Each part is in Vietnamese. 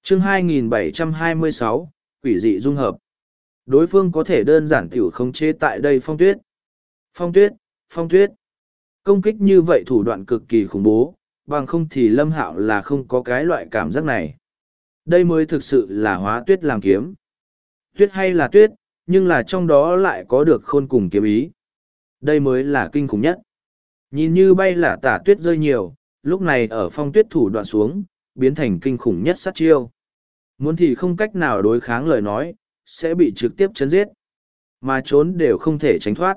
chương 2726, quỷ dị dung hợp. Đối phương có thể đơn giản tiểu khống chế tại đây phong tuyết. Phong tuyết, phong tuyết. Công kích như vậy thủ đoạn cực kỳ khủng bố, bằng không thì Lâm Hạo là không có cái loại cảm giác này. Đây mới thực sự là hóa tuyết làm kiếm. Tuyết hay là tuyết, nhưng là trong đó lại có được khôn cùng kiếm ý. Đây mới là kinh khủng nhất. Nhìn như bay là tả tuyết rơi nhiều, lúc này ở phong tuyết thủ đoạn xuống, biến thành kinh khủng nhất sát chiêu. Muốn thì không cách nào đối kháng lời nói, sẽ bị trực tiếp chấn giết. Mà trốn đều không thể tránh thoát.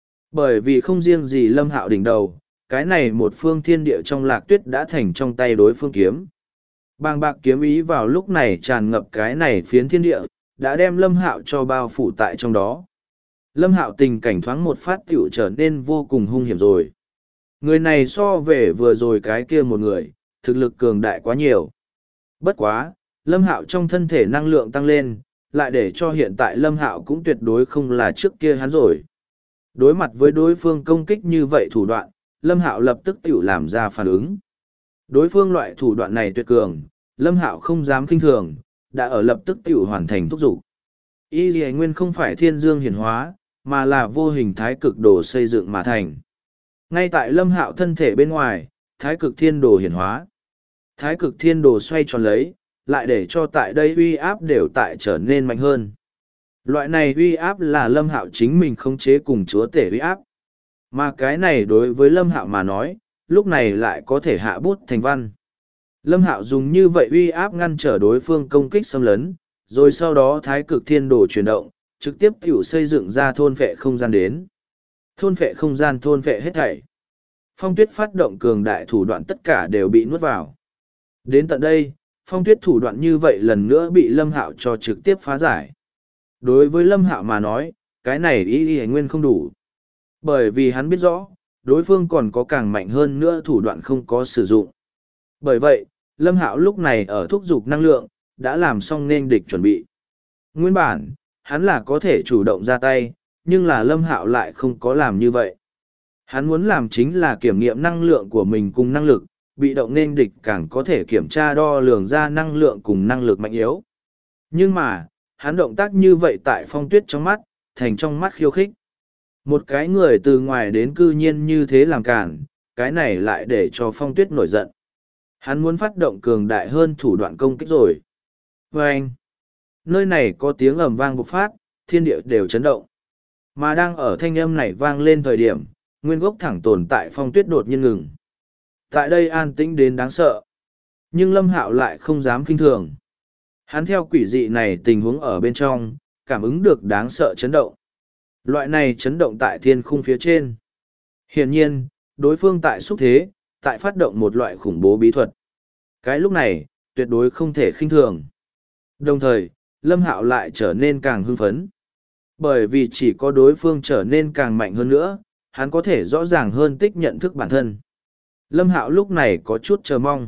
Bởi vì không riêng gì Lâm Hạo đỉnh đầu, cái này một phương thiên địa trong lạc tuyết đã thành trong tay đối phương kiếm. Bàng bạc kiếm ý vào lúc này tràn ngập cái này phiến thiên địa, đã đem Lâm Hạo cho bao phủ tại trong đó. Lâm Hạo tình cảnh thoáng một phát tiểu trở nên vô cùng hung hiểm rồi. Người này so về vừa rồi cái kia một người, thực lực cường đại quá nhiều. Bất quá, Lâm Hạo trong thân thể năng lượng tăng lên, lại để cho hiện tại Lâm Hạo cũng tuyệt đối không là trước kia hắn rồi. Đối mặt với đối phương công kích như vậy thủ đoạn, Lâm Hạo lập tức tiểu làm ra phản ứng. Đối phương loại thủ đoạn này tuyệt cường, Lâm Hạo không dám khinh thường, đã ở lập tức tiểu hoàn thành thúc dục. Y Lì Nguyên không phải thiên dương hiển hóa, mà là vô hình thái cực đồ xây dựng mà thành. Ngay tại Lâm Hạo thân thể bên ngoài, thái cực thiên đồ hiển hóa. Thái cực thiên đồ xoay tròn lấy, lại để cho tại đây uy áp đều tại trở nên mạnh hơn. Loại này uy áp là Lâm Hạo chính mình khống chế cùng chúa tể uy áp. Mà cái này đối với Lâm Hạo mà nói, lúc này lại có thể hạ bút thành văn. Lâm Hạo dùng như vậy uy áp ngăn trở đối phương công kích xâm lấn, rồi sau đó thái cực thiên đồ chuyển động, trực tiếp tiểu xây dựng ra thôn phệ không gian đến. Thôn phệ không gian thôn phệ hết thảy. Phong tuyết phát động cường đại thủ đoạn tất cả đều bị nuốt vào. Đến tận đây, phong tuyết thủ đoạn như vậy lần nữa bị Lâm Hạo cho trực tiếp phá giải. Đối với Lâm Hạo mà nói, cái này y nguyên không đủ. Bởi vì hắn biết rõ, đối phương còn có càng mạnh hơn nữa thủ đoạn không có sử dụng. Bởi vậy, Lâm Hạo lúc này ở thúc giục năng lượng, đã làm xong nên địch chuẩn bị. Nguyên bản, hắn là có thể chủ động ra tay, nhưng là Lâm Hạo lại không có làm như vậy. Hắn muốn làm chính là kiểm nghiệm năng lượng của mình cùng năng lực, bị động nên địch càng có thể kiểm tra đo lường ra năng lượng cùng năng lực mạnh yếu. Nhưng mà, hắn động tác như vậy tại phong tuyết trong mắt, thành trong mắt khiêu khích. Một cái người từ ngoài đến cư nhiên như thế làm cản, cái này lại để cho phong tuyết nổi giận. Hắn muốn phát động cường đại hơn thủ đoạn công kích rồi. Và anh, nơi này có tiếng ầm vang bộc phát, thiên địa đều chấn động. Mà đang ở thanh âm này vang lên thời điểm, nguyên gốc thẳng tồn tại phong tuyết đột nhiên ngừng. Tại đây an tĩnh đến đáng sợ. Nhưng Lâm Hạo lại không dám kinh thường. Hắn theo quỷ dị này tình huống ở bên trong, cảm ứng được đáng sợ chấn động. Loại này chấn động tại thiên khung phía trên. Hiển nhiên, đối phương tại xúc thế, tại phát động một loại khủng bố bí thuật. Cái lúc này, tuyệt đối không thể khinh thường. Đồng thời, Lâm Hạo lại trở nên càng hưng phấn. Bởi vì chỉ có đối phương trở nên càng mạnh hơn nữa, hắn có thể rõ ràng hơn tích nhận thức bản thân. Lâm Hạo lúc này có chút chờ mong.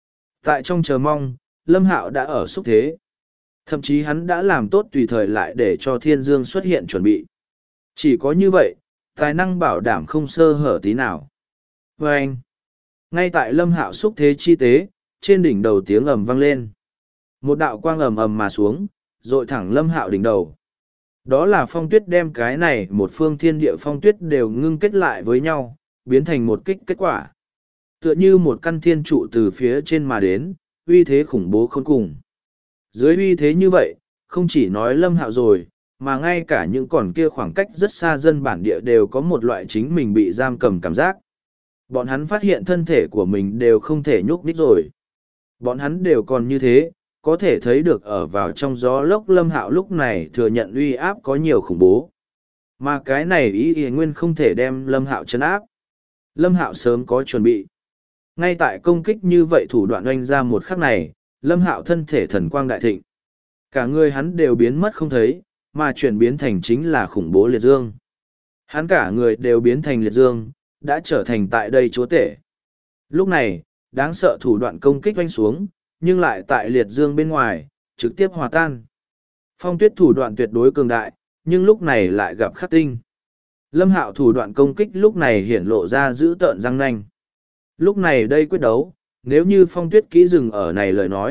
Tại trong chờ mong, Lâm Hạo đã ở xúc thế. Thậm chí hắn đã làm tốt tùy thời lại để cho Thiên Dương xuất hiện chuẩn bị. Chỉ có như vậy, tài năng bảo đảm không sơ hở tí nào. Và anh, ngay tại Lâm Hạo xúc thế chi tế, trên đỉnh đầu tiếng ầm vang lên. Một đạo quang ầm ầm mà xuống, rội thẳng Lâm Hạo đỉnh đầu. Đó là phong tuyết đem cái này một phương thiên địa phong tuyết đều ngưng kết lại với nhau, biến thành một kích kết quả. Tựa như một căn thiên trụ từ phía trên mà đến, uy thế khủng bố khôn cùng. Dưới uy thế như vậy, không chỉ nói Lâm Hạo rồi, mà ngay cả những còn kia khoảng cách rất xa dân bản địa đều có một loại chính mình bị giam cầm cảm giác. Bọn hắn phát hiện thân thể của mình đều không thể nhúc nhích rồi. Bọn hắn đều còn như thế, có thể thấy được ở vào trong gió lốc Lâm Hạo lúc này thừa nhận uy áp có nhiều khủng bố. Mà cái này ý nguyên không thể đem Lâm Hạo trấn áp. Lâm Hạo sớm có chuẩn bị. Ngay tại công kích như vậy thủ đoạn oanh ra một khắc này, Lâm Hạo thân thể thần quang đại thịnh. Cả người hắn đều biến mất không thấy, mà chuyển biến thành chính là khủng bố liệt dương. Hắn cả người đều biến thành liệt dương, đã trở thành tại đây chúa tể. Lúc này, đáng sợ thủ đoạn công kích oanh xuống, nhưng lại tại liệt dương bên ngoài, trực tiếp hòa tan. Phong tuyết thủ đoạn tuyệt đối cường đại, nhưng lúc này lại gặp khắc tinh. Lâm Hạo thủ đoạn công kích lúc này hiển lộ ra dữ tợn răng nanh. Lúc này đây quyết đấu, nếu như phong tuyết kỹ dừng ở này lời nói,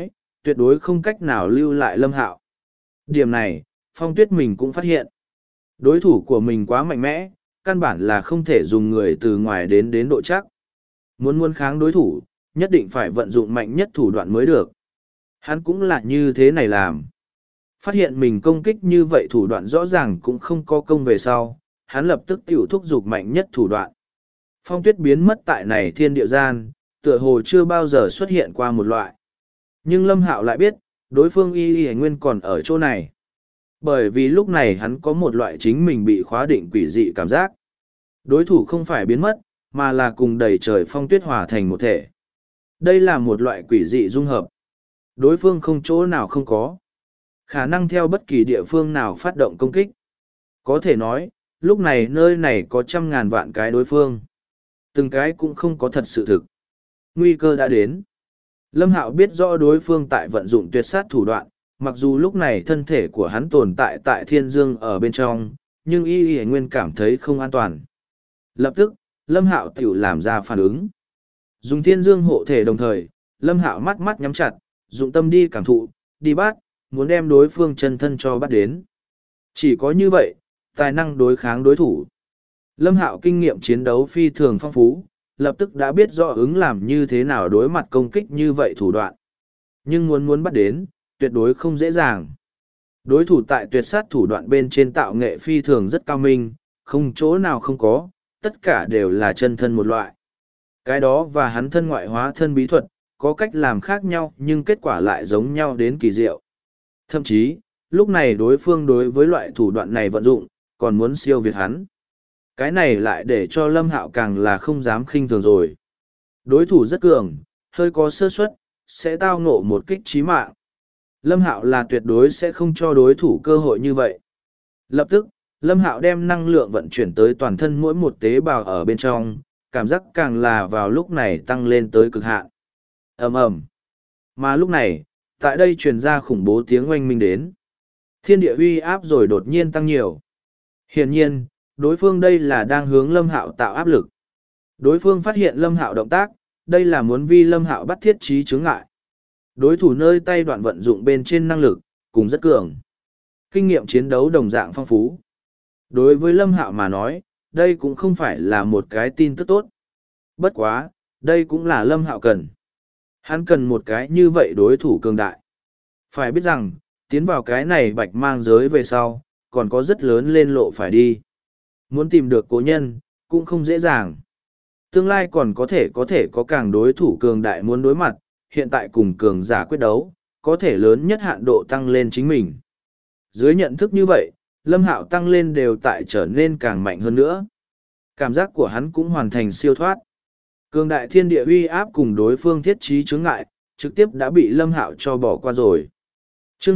tuyệt đối không cách nào lưu lại Lâm Hạo. Điểm này, Phong Tuyết mình cũng phát hiện. Đối thủ của mình quá mạnh mẽ, căn bản là không thể dùng người từ ngoài đến độ chắc. Muốn kháng đối thủ, nhất định phải vận dụng mạnh nhất thủ đoạn mới được. Hắn cũng là như thế này làm. Phát hiện mình công kích như vậy thủ đoạn rõ ràng cũng không có công về sau, hắn lập tức tiểu thúc giục mạnh nhất thủ đoạn. Phong Tuyết biến mất tại này thiên địa gian, tựa hồ chưa bao giờ xuất hiện qua một loại. Nhưng Lâm Hạo lại biết, đối phương y nguyên còn ở chỗ này. Bởi vì lúc này hắn có một loại chính mình bị khóa định quỷ dị cảm giác. Đối thủ không phải biến mất, mà là cùng đầy trời phong tuyết hòa thành một thể. Đây là một loại quỷ dị dung hợp. Đối phương không chỗ nào không có. Khả năng theo bất kỳ địa phương nào phát động công kích. Có thể nói, lúc này nơi này có 100.000 vạn cái đối phương. Từng cái cũng không có thật sự thực. Nguy cơ đã đến. Lâm Hạo biết rõ đối phương tại vận dụng tuyệt sát thủ đoạn, mặc dù lúc này thân thể của hắn tồn tại tại thiên dương ở bên trong, nhưng y nguyên cảm thấy không an toàn. Lập tức, Lâm Hạo tiểu làm ra phản ứng. Dùng thiên dương hộ thể đồng thời, Lâm Hạo mắt mắt nhắm chặt, dụng tâm đi cảm thụ, đi bắt, muốn đem đối phương chân thân cho bắt đến. Chỉ có như vậy, tài năng đối kháng đối thủ. Lâm Hạo kinh nghiệm chiến đấu phi thường phong phú, lập tức đã biết rõ ứng làm như thế nào đối mặt công kích như vậy thủ đoạn. Nhưng muốn bắt đến, tuyệt đối không dễ dàng. Đối thủ tại tuyệt sát thủ đoạn bên trên tạo nghệ phi thường rất cao minh, không chỗ nào không có, tất cả đều là chân thân một loại. Cái đó và hắn thân ngoại hóa thân bí thuật, có cách làm khác nhau nhưng kết quả lại giống nhau đến kỳ diệu. Thậm chí, lúc này đối phương đối với loại thủ đoạn này vận dụng, còn muốn siêu việt hắn. Cái này lại để cho Lâm Hạo càng là không dám khinh thường rồi. Đối thủ rất cường, hơi có sơ suất, sẽ tao ngộ một kích chí mạng. Lâm Hạo là tuyệt đối sẽ không cho đối thủ cơ hội như vậy. Lập tức, Lâm Hạo đem năng lượng vận chuyển tới toàn thân mỗi một tế bào ở bên trong, cảm giác càng là vào lúc này tăng lên tới cực hạn. Ầm ầm. Mà lúc này, tại đây truyền ra khủng bố tiếng oanh minh đến. Thiên địa uy áp rồi đột nhiên tăng nhiều. Hiển nhiên, đối phương đây là đang hướng Lâm Hạo tạo áp lực. Đối phương phát hiện Lâm Hạo động tác, đây là muốn vi Lâm Hạo bắt thiết trí chướng ngại. Đối thủ nơi tay đoạn vận dụng bên trên năng lực, cũng rất cường. Kinh nghiệm chiến đấu đồng dạng phong phú. Đối với Lâm Hạo mà nói, đây cũng không phải là một cái tin tức tốt. Bất quá, đây cũng là Lâm Hạo cần. Hắn cần một cái như vậy đối thủ cường đại. Phải biết rằng, tiến vào cái này bạch mang giới về sau, còn có rất lớn lên lộ phải đi. Muốn tìm được cố nhân, cũng không dễ dàng. Tương lai còn có thể có càng đối thủ cường đại muốn đối mặt, hiện tại cùng cường giả quyết đấu, có thể lớn nhất hạn độ tăng lên chính mình. Dưới nhận thức như vậy, Lâm Hạo tăng lên đều tại trở nên càng mạnh hơn nữa. Cảm giác của hắn cũng hoàn thành siêu thoát. Cường đại thiên địa uy áp cùng đối phương thiết trí chướng ngại, trực tiếp đã bị Lâm Hạo cho bỏ qua rồi. Chương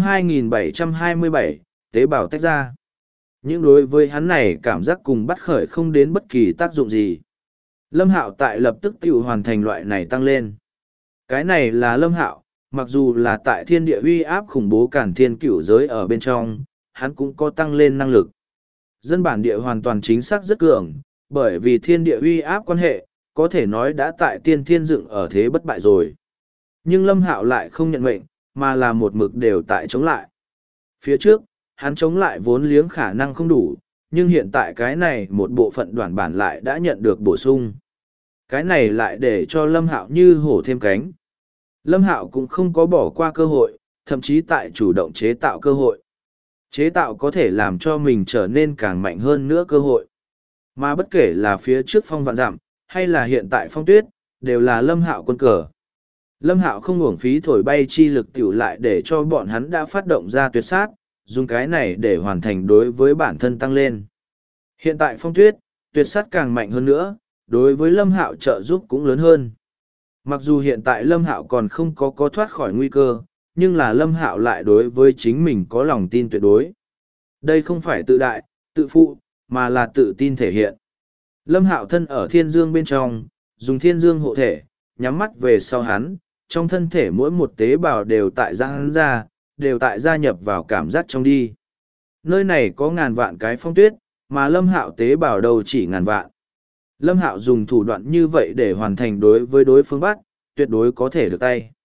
2727, tế bào tách ra. Nhưng đối với hắn này cảm giác cùng bắt khởi không đến bất kỳ tác dụng gì. Lâm Hạo tại lập tức tự hoàn thành loại này tăng lên. Cái này là Lâm Hạo, mặc dù là tại thiên địa uy áp khủng bố cản thiên cửu giới ở bên trong, hắn cũng có tăng lên năng lực. Dân bản địa hoàn toàn chính xác rất cường, bởi vì thiên địa uy áp quan hệ, có thể nói đã tại tiên thiên dựng ở thế bất bại rồi. Nhưng Lâm Hạo lại không nhận mệnh, mà là một mực đều tại chống lại. Phía trước, hắn chống lại vốn liếng khả năng không đủ, nhưng hiện tại cái này một bộ phận đoạn bản lại đã nhận được bổ sung. Cái này lại để cho Lâm Hạo như hổ thêm cánh. Lâm Hạo cũng không có bỏ qua cơ hội, thậm chí tại chủ động chế tạo cơ hội. Chế tạo có thể làm cho mình trở nên càng mạnh hơn nữa cơ hội. Mà bất kể là phía trước phong vạn dặm, hay là hiện tại phong tuyết, đều là Lâm Hạo quân cờ. Lâm Hạo không uổng phí thổi bay chi lực tiểu lại để cho bọn hắn đã phát động ra tuyệt sát, dùng cái này để hoàn thành đối với bản thân tăng lên. Hiện tại phong tuyết, tuyệt sát càng mạnh hơn nữa, đối với Lâm Hạo trợ giúp cũng lớn hơn. Mặc dù hiện tại Lâm Hạo còn không có thoát khỏi nguy cơ, nhưng là Lâm Hạo lại đối với chính mình có lòng tin tuyệt đối. Đây không phải tự đại, tự phụ, mà là tự tin thể hiện. Lâm Hạo thân ở thiên dương bên trong, dùng thiên dương hộ thể, nhắm mắt về sau hắn, trong thân thể mỗi một tế bào đều tại giãn ra, đều tại gia nhập vào cảm giác trong đi. Nơi này có ngàn vạn cái phong tuyết, mà Lâm Hạo tế bào đâu chỉ ngàn vạn. Lâm Hạo dùng thủ đoạn như vậy để hoàn thành đối với đối phương bắt, tuyệt đối có thể được tay.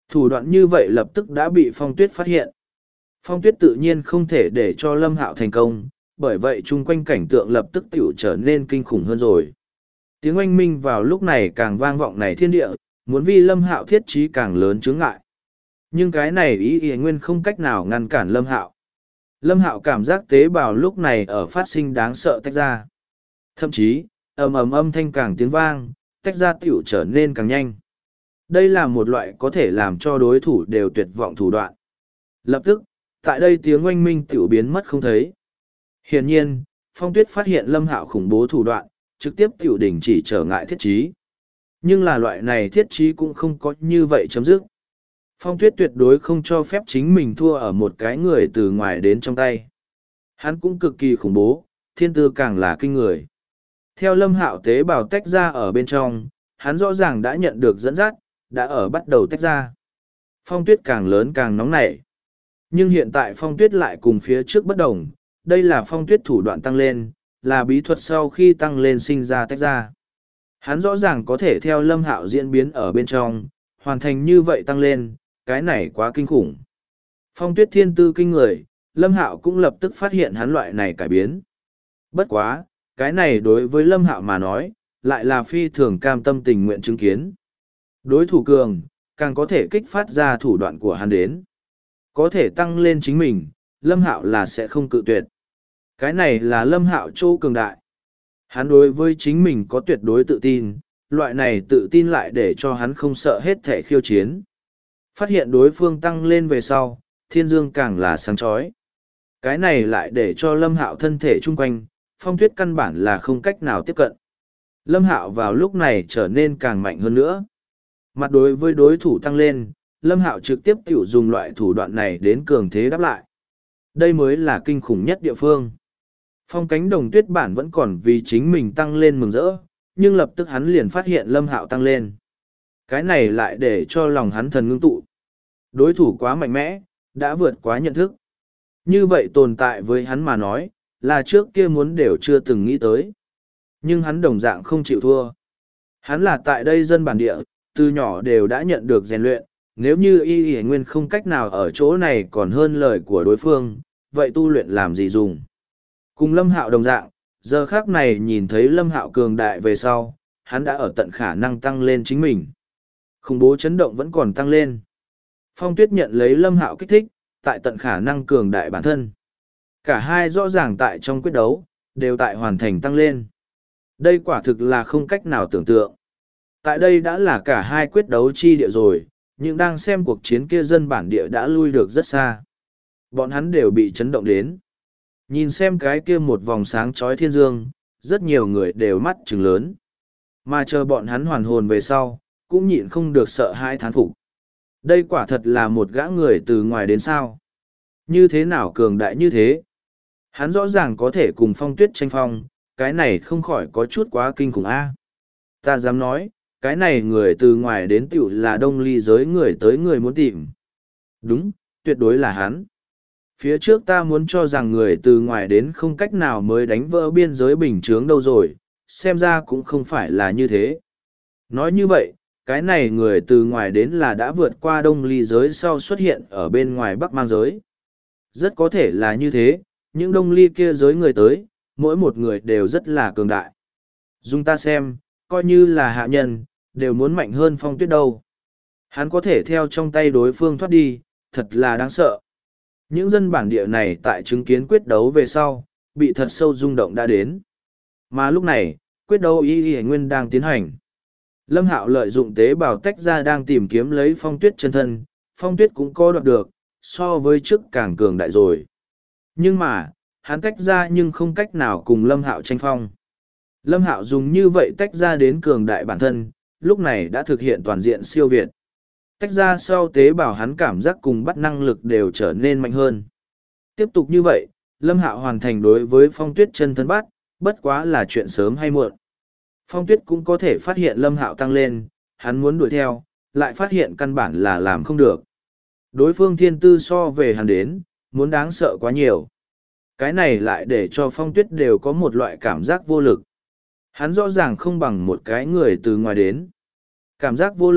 Thủ đoạn như vậy lập tức đã bị Phong Tuyết phát hiện. Phong Tuyết tự nhiên không thể để cho Lâm Hạo thành công, bởi vậy chung quanh cảnh tượng lập tức tiểu trở nên kinh khủng hơn rồi. Tiếng oanh minh vào lúc này càng vang vọng này thiên địa, muốn vì Lâm Hạo thiết trí càng lớn chướng ngại. Nhưng cái này ý ý nguyên không cách nào ngăn cản Lâm Hạo. Lâm Hạo cảm giác tế bào lúc này ở phát sinh đáng sợ tách ra. Thậm chí, ầm ầm âm thanh càng tiếng vang, tách ra tiểu trở nên càng nhanh. Đây là một loại có thể làm cho đối thủ đều tuyệt vọng thủ đoạn. Lập tức, tại đây tiếng oanh minh tiểu biến mất không thấy. Hiển nhiên, Phong Tuyết phát hiện Lâm Hạo khủng bố thủ đoạn, trực tiếp tiểu đình chỉ trở ngại thiết trí. Nhưng là loại này thiết trí cũng không có như vậy chấm dứt. Phong Tuyết tuyệt đối không cho phép chính mình thua ở một cái người từ ngoài đến trong tay. Hắn cũng cực kỳ khủng bố, thiên tư càng là kinh người. Theo Lâm Hạo tế bào tách ra ở bên trong, hắn rõ ràng đã nhận được dẫn dắt, đã ở bắt đầu tách ra. Phong Tuyết càng lớn càng nóng nảy. Nhưng hiện tại Phong Tuyết lại cùng phía trước bất đồng, đây là Phong Tuyết thủ đoạn tăng lên, là bí thuật sau khi tăng lên sinh ra tách ra. Hắn rõ ràng có thể theo Lâm Hạo diễn biến ở bên trong, hoàn thành như vậy tăng lên, cái này quá kinh khủng. Phong Tuyết thiên tư kinh người, Lâm Hạo cũng lập tức phát hiện hắn loại này cải biến. Bất quá, cái này đối với Lâm Hạo mà nói, lại là phi thường cam tâm tình nguyện chứng kiến. Đối thủ cường, càng có thể kích phát ra thủ đoạn của hắn đến. Có thể tăng lên chính mình, Lâm Hạo là sẽ không cự tuyệt. Cái này là Lâm Hạo chỗ cường đại. Hắn đối với chính mình có tuyệt đối tự tin, loại này tự tin lại để cho hắn không sợ hết thể khiêu chiến. Phát hiện đối phương tăng lên về sau, thiên dương càng là sáng chói. Cái này lại để cho Lâm Hạo thân thể chung quanh, Phong Tuyết căn bản là không cách nào tiếp cận. Lâm Hạo vào lúc này trở nên càng mạnh hơn nữa. Mặt đối với đối thủ tăng lên, Lâm Hạo trực tiếp tiểu dùng loại thủ đoạn này đến cường thế đáp lại. Đây mới là kinh khủng nhất địa phương. Phong Cánh Đồng Tuyết bản vẫn còn vì chính mình tăng lên mừng rỡ, nhưng lập tức hắn liền phát hiện Lâm Hạo tăng lên. Cái này lại để cho lòng hắn thần ngưng tụ. Đối thủ quá mạnh mẽ, đã vượt quá nhận thức. Như vậy tồn tại với hắn mà nói, là trước kia muốn đều chưa từng nghĩ tới. Nhưng hắn đồng dạng không chịu thua. Hắn là tại đây dân bản địa, từ nhỏ đều đã nhận được rèn luyện, nếu như y y nguyên không cách nào ở chỗ này còn hơn lời của đối phương, vậy tu luyện làm gì dùng. Cùng Lâm Hạo đồng dạng, giờ khác này nhìn thấy Lâm Hạo cường đại về sau, hắn đã ở tận khả năng tăng lên chính mình. Khủng bố chấn động vẫn còn tăng lên. Phong Tuyết nhận lấy Lâm Hạo kích thích, tại tận khả năng cường đại bản thân. Cả hai rõ ràng tại trong quyết đấu, đều tại hoàn thành tăng lên. Đây quả thực là không cách nào tưởng tượng. Tại đây đã là cả hai quyết đấu chi địa rồi, nhưng đang xem cuộc chiến kia dân bản địa đã lui được rất xa. Bọn hắn đều bị chấn động đến. Nhìn xem cái kia một vòng sáng chói thiên dương, rất nhiều người đều mắt trừng lớn. Mà chờ bọn hắn hoàn hồn về sau, cũng nhịn không được sợ hãi thán phục. Đây quả thật là một gã người từ ngoài đến sao. Như thế nào cường đại như thế? Hắn rõ ràng có thể cùng Phong Tuyết tranh phong, cái này không khỏi có chút quá kinh khủng a. Ta dám nói, cái này người từ ngoài đến tiểu là đông ly giới người tới người muốn tìm. Đúng, tuyệt đối là hắn. Phía trước ta muốn cho rằng người từ ngoài đến không cách nào mới đánh vỡ biên giới bình chướng đâu rồi, xem ra cũng không phải là như thế. Nói như vậy, cái này người từ ngoài đến là đã vượt qua đông ly giới sau xuất hiện ở bên ngoài bắc mang giới. Rất có thể là như thế, những đông ly kia giới người tới, mỗi một người đều rất là cường đại. Dùng ta xem, coi như là hạ nhân, đều muốn mạnh hơn Phong Tuyết đâu. Hắn có thể theo trong tay đối phương thoát đi, thật là đáng sợ. Những dân bản địa này tại chứng kiến quyết đấu về sau, bị thật sâu rung động đã đến. Mà lúc này, quyết đấu y nguyên đang tiến hành. Lâm Hạo lợi dụng tế bào tách ra đang tìm kiếm lấy Phong Tuyết chân thân, Phong Tuyết cũng có đoạt được, so với trước càng cường đại rồi. Nhưng mà, hắn tách ra nhưng không cách nào cùng Lâm Hạo tranh phong. Lâm Hạo dùng như vậy tách ra đến cường đại bản thân, lúc này đã thực hiện toàn diện siêu việt. Tách ra sau tế bào hắn cảm giác cùng bắt năng lực đều trở nên mạnh hơn. Tiếp tục như vậy, Lâm Hạo hoàn thành đối với Phong Tuyết chân thân bắt, bất quá là chuyện sớm hay muộn. Phong Tuyết cũng có thể phát hiện Lâm Hạo tăng lên, hắn muốn đuổi theo, lại phát hiện căn bản là làm không được. Đối phương thiên tư so về hắn đến, muốn đáng sợ quá nhiều. Cái này lại để cho Phong Tuyết đều có một loại cảm giác vô lực. Hắn rõ ràng không bằng một cái người từ ngoài đến. Cảm giác vô lực,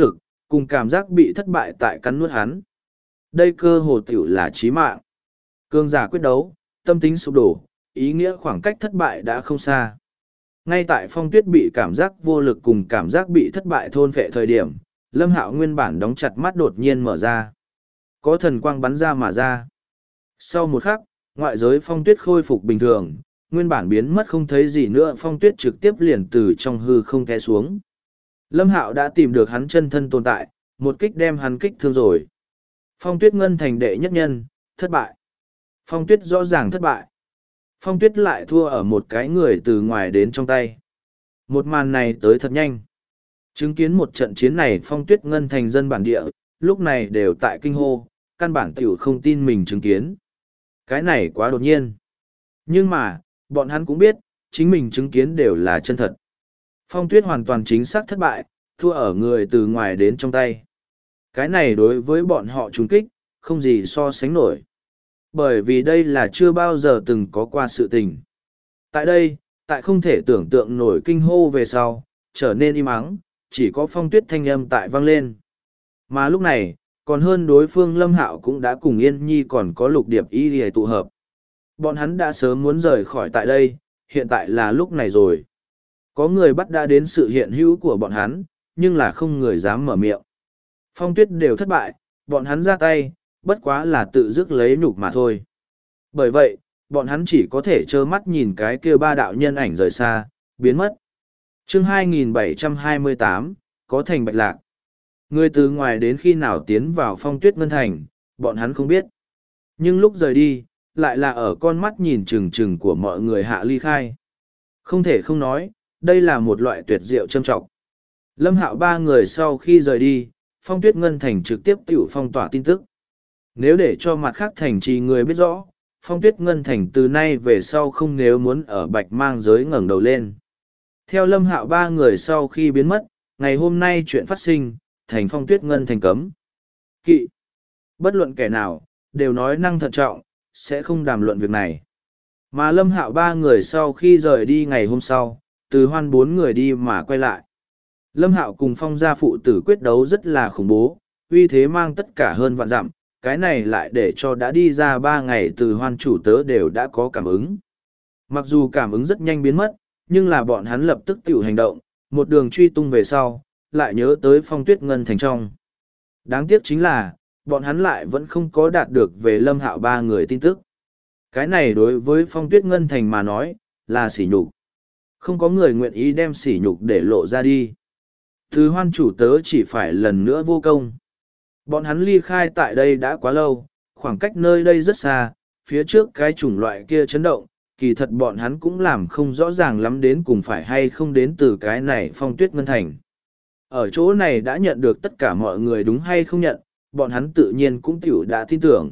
cùng cảm giác bị thất bại tại cắn nuốt hắn. Đây cơ hồ tiểu là chí mạng. Cường giả quyết đấu, tâm tính sụp đổ, ý nghĩa khoảng cách thất bại đã không xa. Ngay tại Phong Tuyết bị cảm giác vô lực cùng cảm giác bị thất bại thôn phệ thời điểm, Lâm Hạo nguyên bản đóng chặt mắt đột nhiên mở ra. Có thần quang bắn ra mà ra. Sau một khắc, ngoại giới Phong Tuyết khôi phục bình thường, nguyên bản biến mất không thấy gì nữa. Phong Tuyết trực tiếp liền từ trong hư không té xuống. Lâm Hạo đã tìm được hắn chân thân tồn tại, một kích đem hắn kích thương rồi. Phong Tuyết ngân thành đệ nhất nhân, thất bại. Phong Tuyết rõ ràng thất bại. Phong Tuyết lại thua ở một cái người từ ngoài đến trong tay. Một màn này tới thật nhanh. Chứng kiến một trận chiến này, Phong Tuyết ngân thành dân bản địa, lúc này đều tại kinh hô, căn bản tiểu không tin mình chứng kiến. Cái này quá đột nhiên. Nhưng mà, bọn hắn cũng biết, chính mình chứng kiến đều là chân thật. Phong Tuyết hoàn toàn chính xác thất bại, thua ở người từ ngoài đến trong tay. Cái này đối với bọn họ trùng kích, không gì so sánh nổi. Bởi vì đây là chưa bao giờ từng có qua sự tình. Tại đây, tại không thể tưởng tượng nổi kinh hô về sau, trở nên im ắng, chỉ có Phong Tuyết thanh âm tại vang lên. Mà lúc này, còn hơn đối phương Lâm Hạo cũng đã cùng Yên Nhi còn có Lục Điệp Y để tụ hợp. Bọn hắn đã sớm muốn rời khỏi tại đây, hiện tại là lúc này rồi. Có người bắt đã đến sự hiện hữu của bọn hắn, nhưng là không người dám mở miệng. Phong Tuyết đều thất bại, bọn hắn ra tay, bất quá là tự dứt lấy nhục mà thôi. Bởi vậy, bọn hắn chỉ có thể trơ mắt nhìn cái kia ba đạo nhân ảnh rời xa, biến mất. Chương 2728, có thành Bạch Lạc. Người từ ngoài đến khi nào tiến vào Phong Tuyết ngân thành, bọn hắn không biết. Nhưng lúc rời đi, lại là ở con mắt nhìn chừng chừng của mọi người hạ ly khai. Không thể không nói, đây là một loại tuyệt diệu châm trọng. Lâm Hạo ba người sau khi rời đi, Phong Tuyết ngân thành trực tiếp tiểu phong tỏa tin tức. Nếu để cho mặt khác thành trì người biết rõ, Phong Tuyết ngân thành từ nay về sau không nếu muốn ở Bạch Mang giới ngẩng đầu lên. Theo Lâm Hạo ba người sau khi biến mất, ngày hôm nay chuyện phát sinh, thành Phong Tuyết ngân thành cấm. Kỵ. Bất luận kẻ nào, đều nói năng thận trọng, sẽ không đàm luận việc này. Mà Lâm Hạo ba người sau khi rời đi ngày hôm sau, từ Hoan bốn người đi mà quay lại. Lâm Hạo cùng Phong gia phụ tử quyết đấu rất là khủng bố, uy thế mang tất cả hơn vạn dặm, cái này lại để cho đã đi ra 3 ngày từ Hoan chủ tớ đều đã có cảm ứng. Mặc dù cảm ứng rất nhanh biến mất, nhưng là bọn hắn lập tức tiểu hành động, một đường truy tung về sau, lại nhớ tới Phong Tuyết ngân thành trong. Đáng tiếc chính là, bọn hắn lại vẫn không có đạt được về Lâm Hạo ba người tin tức. Cái này đối với Phong Tuyết ngân thành mà nói, là sỉ nhục. Không có người nguyện ý đem sỉ nhục để lộ ra đi. Từ Hoan chủ tớ chỉ phải lần nữa vô công. Bọn hắn ly khai tại đây đã quá lâu, khoảng cách nơi đây rất xa, phía trước cái chủng loại kia chấn động, kỳ thật bọn hắn cũng làm không rõ ràng lắm đến cùng phải hay không đến từ cái này Phong Tuyết ngân thành. Ở chỗ này đã nhận được tất cả mọi người đúng hay không nhận, bọn hắn tự nhiên cũng tiểu đã tin tưởng.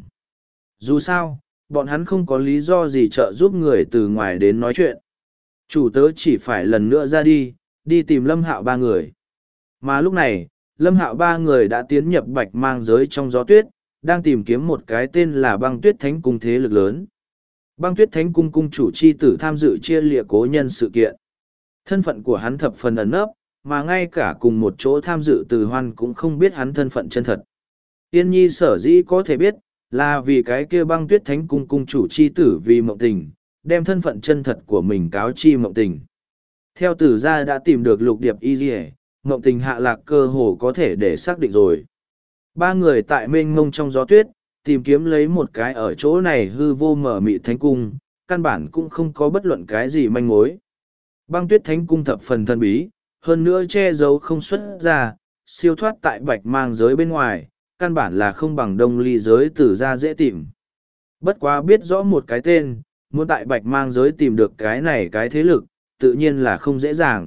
Dù sao, bọn hắn không có lý do gì trợ giúp người từ ngoài đến nói chuyện. Chủ tớ chỉ phải lần nữa ra đi, đi tìm Lâm Hạo ba người. Mà lúc này, Lâm Hạo ba người đã tiến nhập Bạch Mang giới trong gió tuyết, đang tìm kiếm một cái tên là Băng Tuyết Thánh Cung thế lực lớn. Băng Tuyết Thánh Cung cung chủ chi tử tham dự chia lịa cố nhân sự kiện. Thân phận của hắn thập phần ẩn nấp, mà ngay cả cùng một chỗ tham dự từ Hoan cũng không biết hắn thân phận chân thật. Yên Nhi sở dĩ có thể biết, là vì cái kia Băng Tuyết Thánh Cung cung chủ chi tử vì Mộng Tình, đem thân phận chân thật của mình cáo chi Mộng Tình. Theo tử gia đã tìm được Lục Điệp Y Liề, Mộng Tình hạ lạc cơ hồ có thể để xác định rồi. Ba người tại mênh mông trong gió tuyết, tìm kiếm lấy một cái ở chỗ này hư vô mở mịt thánh cung, căn bản cũng không có bất luận cái gì manh mối. Băng Tuyết Thánh Cung thập phần thân bí, hơn nữa che giấu không xuất ra, siêu thoát tại Bạch Mang giới bên ngoài, căn bản là không bằng Đông Ly giới tử gia dễ tìm. Bất quá biết rõ một cái tên, muốn tại Bạch Mang giới tìm được cái này cái thế lực, tự nhiên là không dễ dàng.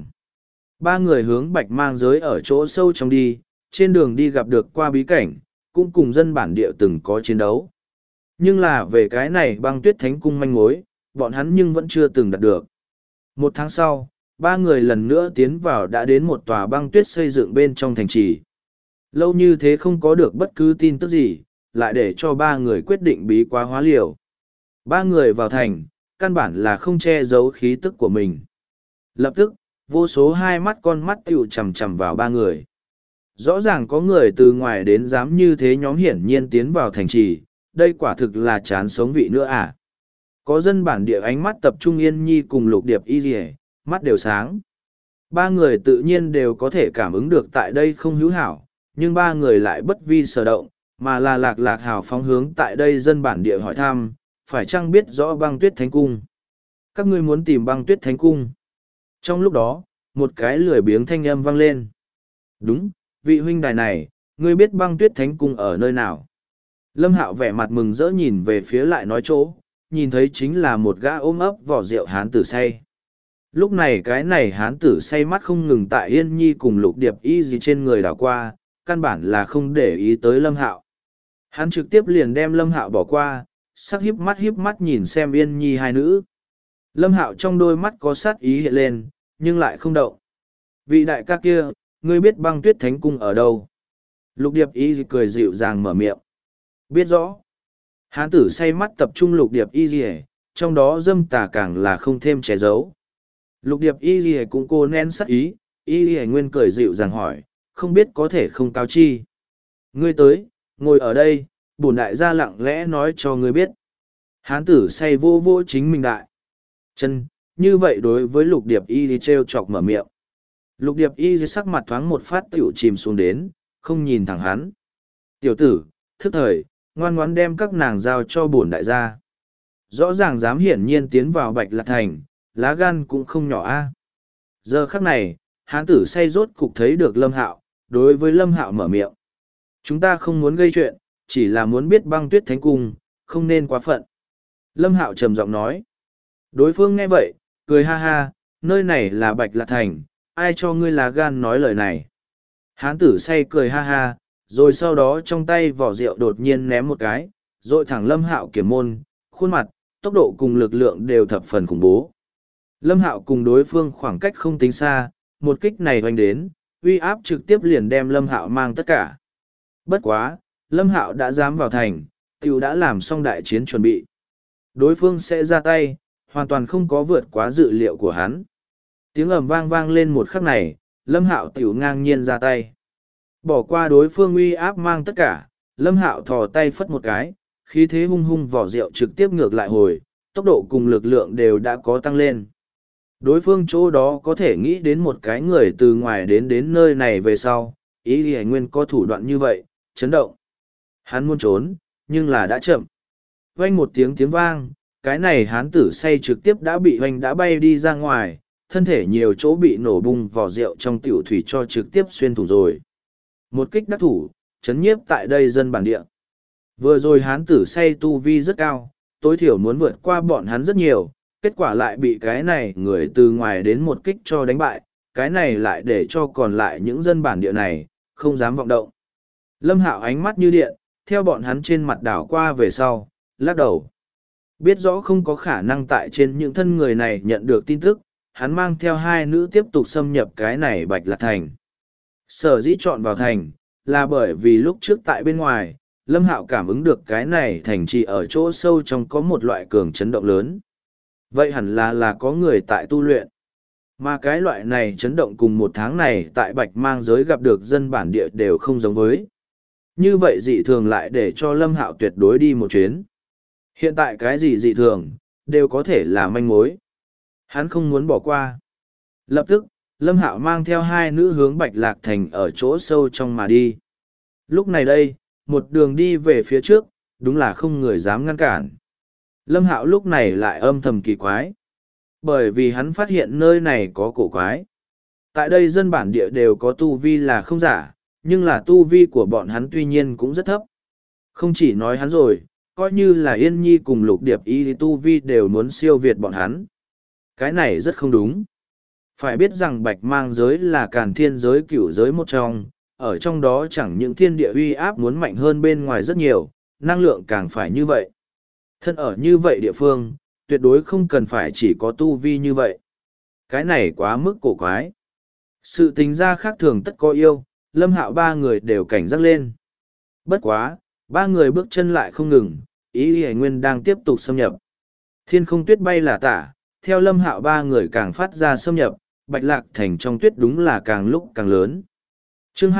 Ba người hướng Bạch Mang giới ở chỗ sâu trong đi, trên đường đi gặp được qua bí cảnh, cũng cùng dân bản địa từng có chiến đấu. Nhưng là về cái này Băng Tuyết Thánh Cung manh mối, bọn hắn nhưng vẫn chưa từng đạt được. 1 tháng sau, ba người lần nữa tiến vào đã đến một tòa băng tuyết xây dựng bên trong thành trì. Lâu như thế không có được bất cứ tin tức gì, lại để cho ba người quyết định bí quá hóa liều. Ba người vào thành, căn bản là không che giấu khí tức của mình. Lập tức, vô số hai mắt con mắt tiểu chằm chằm vào ba người. Rõ ràng có người từ ngoài đến dám như thế nhóm hiển nhiên tiến vào thành trì, đây quả thực là chán sống vị nữa à. Có dân bản địa ánh mắt tập trung Yên Nhi cùng Lục Điệp Y Rìa, mắt đều sáng. Ba người tự nhiên đều có thể cảm ứng được tại đây không hữu hảo, nhưng ba người lại bất vi sở động, mà là lạc lạc hào phóng hướng tại đây dân bản địa hỏi thăm, phải chăng biết rõ băng tuyết thánh cung. Các ngươi muốn tìm băng tuyết thánh cung. Trong lúc đó, một cái lười biếng thanh âm vang lên. Đúng, vị huynh đài này, ngươi biết băng tuyết thánh cung ở nơi nào? Lâm Hạo vẻ mặt mừng rỡ nhìn về phía lại nói chỗ, nhìn thấy chính là một gã ôm ấp vỏ rượu hán tử say. Lúc này cái này hán tử say mắt không ngừng tại Yên Nhi cùng Lục Điệp Y gì trên người đảo qua, căn bản là không để ý tới Lâm Hạo. Hắn trực tiếp liền đem Lâm Hạo bỏ qua, sắc híp mắt nhìn xem Yên Nhi hai nữ. Lâm Hạo trong đôi mắt có sát ý hiện lên, nhưng lại không động. Vị đại ca kia, ngươi biết băng tuyết thánh cung ở đâu? Lục Điệp Y cười dịu dàng mở miệng. Biết rõ. Hán tử say mắt tập trung Lục Điệp Y gì, trong đó dâm tà càng là không thêm che giấu. Lục Điệp Y gì cũng cô nén sắc ý, Y gì nguyên cười dịu dàng hỏi, không biết có thể không cáo chi. Ngươi tới, ngồi ở đây, bổn đại gia lặng lẽ nói cho ngươi biết. Hán tử say vô vô chính mình đại. Chân, như vậy đối với Lục Điệp Y thì trêu chọc mở miệng. Lục Điệp Y sắc mặt thoáng một phát tiểu chìm xuống đến, không nhìn thẳng hắn. Tiểu tử, thức thời, ngoan ngoãn đem các nàng giao cho bổn đại gia. Rõ ràng dám hiển nhiên tiến vào Bạch Lạc Thành, lá gan cũng không nhỏ a. Giờ khắc này, hán tử say rốt cục thấy được Lâm Hạo, đối với Lâm Hạo mở miệng. Chúng ta không muốn gây chuyện, chỉ là muốn biết băng tuyết thánh cung, không nên quá phận. Lâm Hạo trầm giọng nói. Đối phương nghe vậy, cười ha ha, nơi này là Bạch Lạc Thành, ai cho ngươi lá gan nói lời này. Hán tử say cười ha ha, rồi sau đó trong tay vỏ rượu đột nhiên ném một cái, rồi thẳng Lâm Hạo kiểm môn, khuôn mặt, tốc độ cùng lực lượng đều thập phần khủng bố. Lâm Hạo cùng đối phương khoảng cách không tính xa, một kích này hoành đến, uy áp trực tiếp liền đem Lâm Hạo mang tất cả. Bất quá, Lâm Hạo đã dám vào thành, tiểu đã làm xong đại chiến chuẩn bị. Đối phương sẽ ra tay, hoàn toàn không có vượt quá dự liệu của hắn. Tiếng ầm vang vang lên một khắc này, Lâm Hạo tiểu ngang nhiên ra tay. Bỏ qua đối phương uy áp mang tất cả, Lâm Hạo thò tay phất một cái, khí thế hung hung vỏ rượu trực tiếp ngược lại hồi, tốc độ cùng lực lượng đều đã có tăng lên. Đối phương chỗ đó có thể nghĩ đến một cái người từ ngoài đến nơi này về sau, ý thì nguyên có thủ đoạn như vậy, chấn động. Hắn muốn trốn, nhưng là đã chậm. Vang một tiếng vang, cái này hán tử say trực tiếp đã bị hoành đã bay đi ra ngoài, thân thể nhiều chỗ bị nổ bung vỏ rượu trong tiểu thủy cho trực tiếp xuyên thủng rồi. Một kích đắc thủ, chấn nhiếp tại đây dân bản địa. Vừa rồi hán tử say tu vi rất cao, tối thiểu muốn vượt qua bọn hắn rất nhiều, kết quả lại bị cái này người từ ngoài đến một kích cho đánh bại, cái này lại để cho còn lại những dân bản địa này, không dám vọng động. Lâm Hạo ánh mắt như điện, theo bọn hắn trên mặt đảo qua về sau, lắc đầu. Biết rõ không có khả năng tại trên những thân người này nhận được tin tức, hắn mang theo hai nữ tiếp tục xâm nhập cái này Bạch Lạc Thành. Sở dĩ chọn vào thành, là bởi vì lúc trước tại bên ngoài, Lâm Hạo cảm ứng được cái này thành trì ở chỗ sâu trong có một loại cường chấn động lớn. Vậy hẳn là có người tại tu luyện. Mà cái loại này chấn động cùng một tháng này tại Bạch Mang giới gặp được dân bản địa đều không giống với. Như vậy dị thường lại để cho Lâm Hạo tuyệt đối đi một chuyến. Hiện tại cái gì dị thường, đều có thể là manh mối. Hắn không muốn bỏ qua. Lập tức, Lâm Hạo mang theo hai nữ hướng Bạch Lạc Thành ở chỗ sâu trong mà đi. Lúc này đây, một đường đi về phía trước, đúng là không người dám ngăn cản. Lâm Hạo lúc này lại âm thầm kỳ quái. Bởi vì hắn phát hiện nơi này có cổ quái. Tại đây dân bản địa đều có tu vi là không giả, nhưng là tu vi của bọn hắn tuy nhiên cũng rất thấp. Không chỉ nói hắn rồi, coi như là Yên Nhi cùng Lục Điệp Y thì tu vi đều muốn siêu việt bọn hắn. Cái này rất không đúng. Phải biết rằng Bạch Mang giới là Càn Thiên giới cửu giới một trong, ở trong đó chẳng những thiên địa uy áp muốn mạnh hơn bên ngoài rất nhiều, năng lượng càng phải như vậy. Thân ở như vậy địa phương, tuyệt đối không cần phải chỉ có tu vi như vậy. Cái này quá mức cổ quái. Sự tính ra khác thường tất có yêu, Lâm Hạo ba người đều cảnh giác lên. Bất quá, ba người bước chân lại không ngừng, ý Hải Nguyên đang tiếp tục xâm nhập. Thiên không tuyết bay là tả, theo Lâm Hạo ba người càng phát ra xâm nhập, Bạch Lạc Thành trong tuyết đúng là càng lúc càng lớn. Chương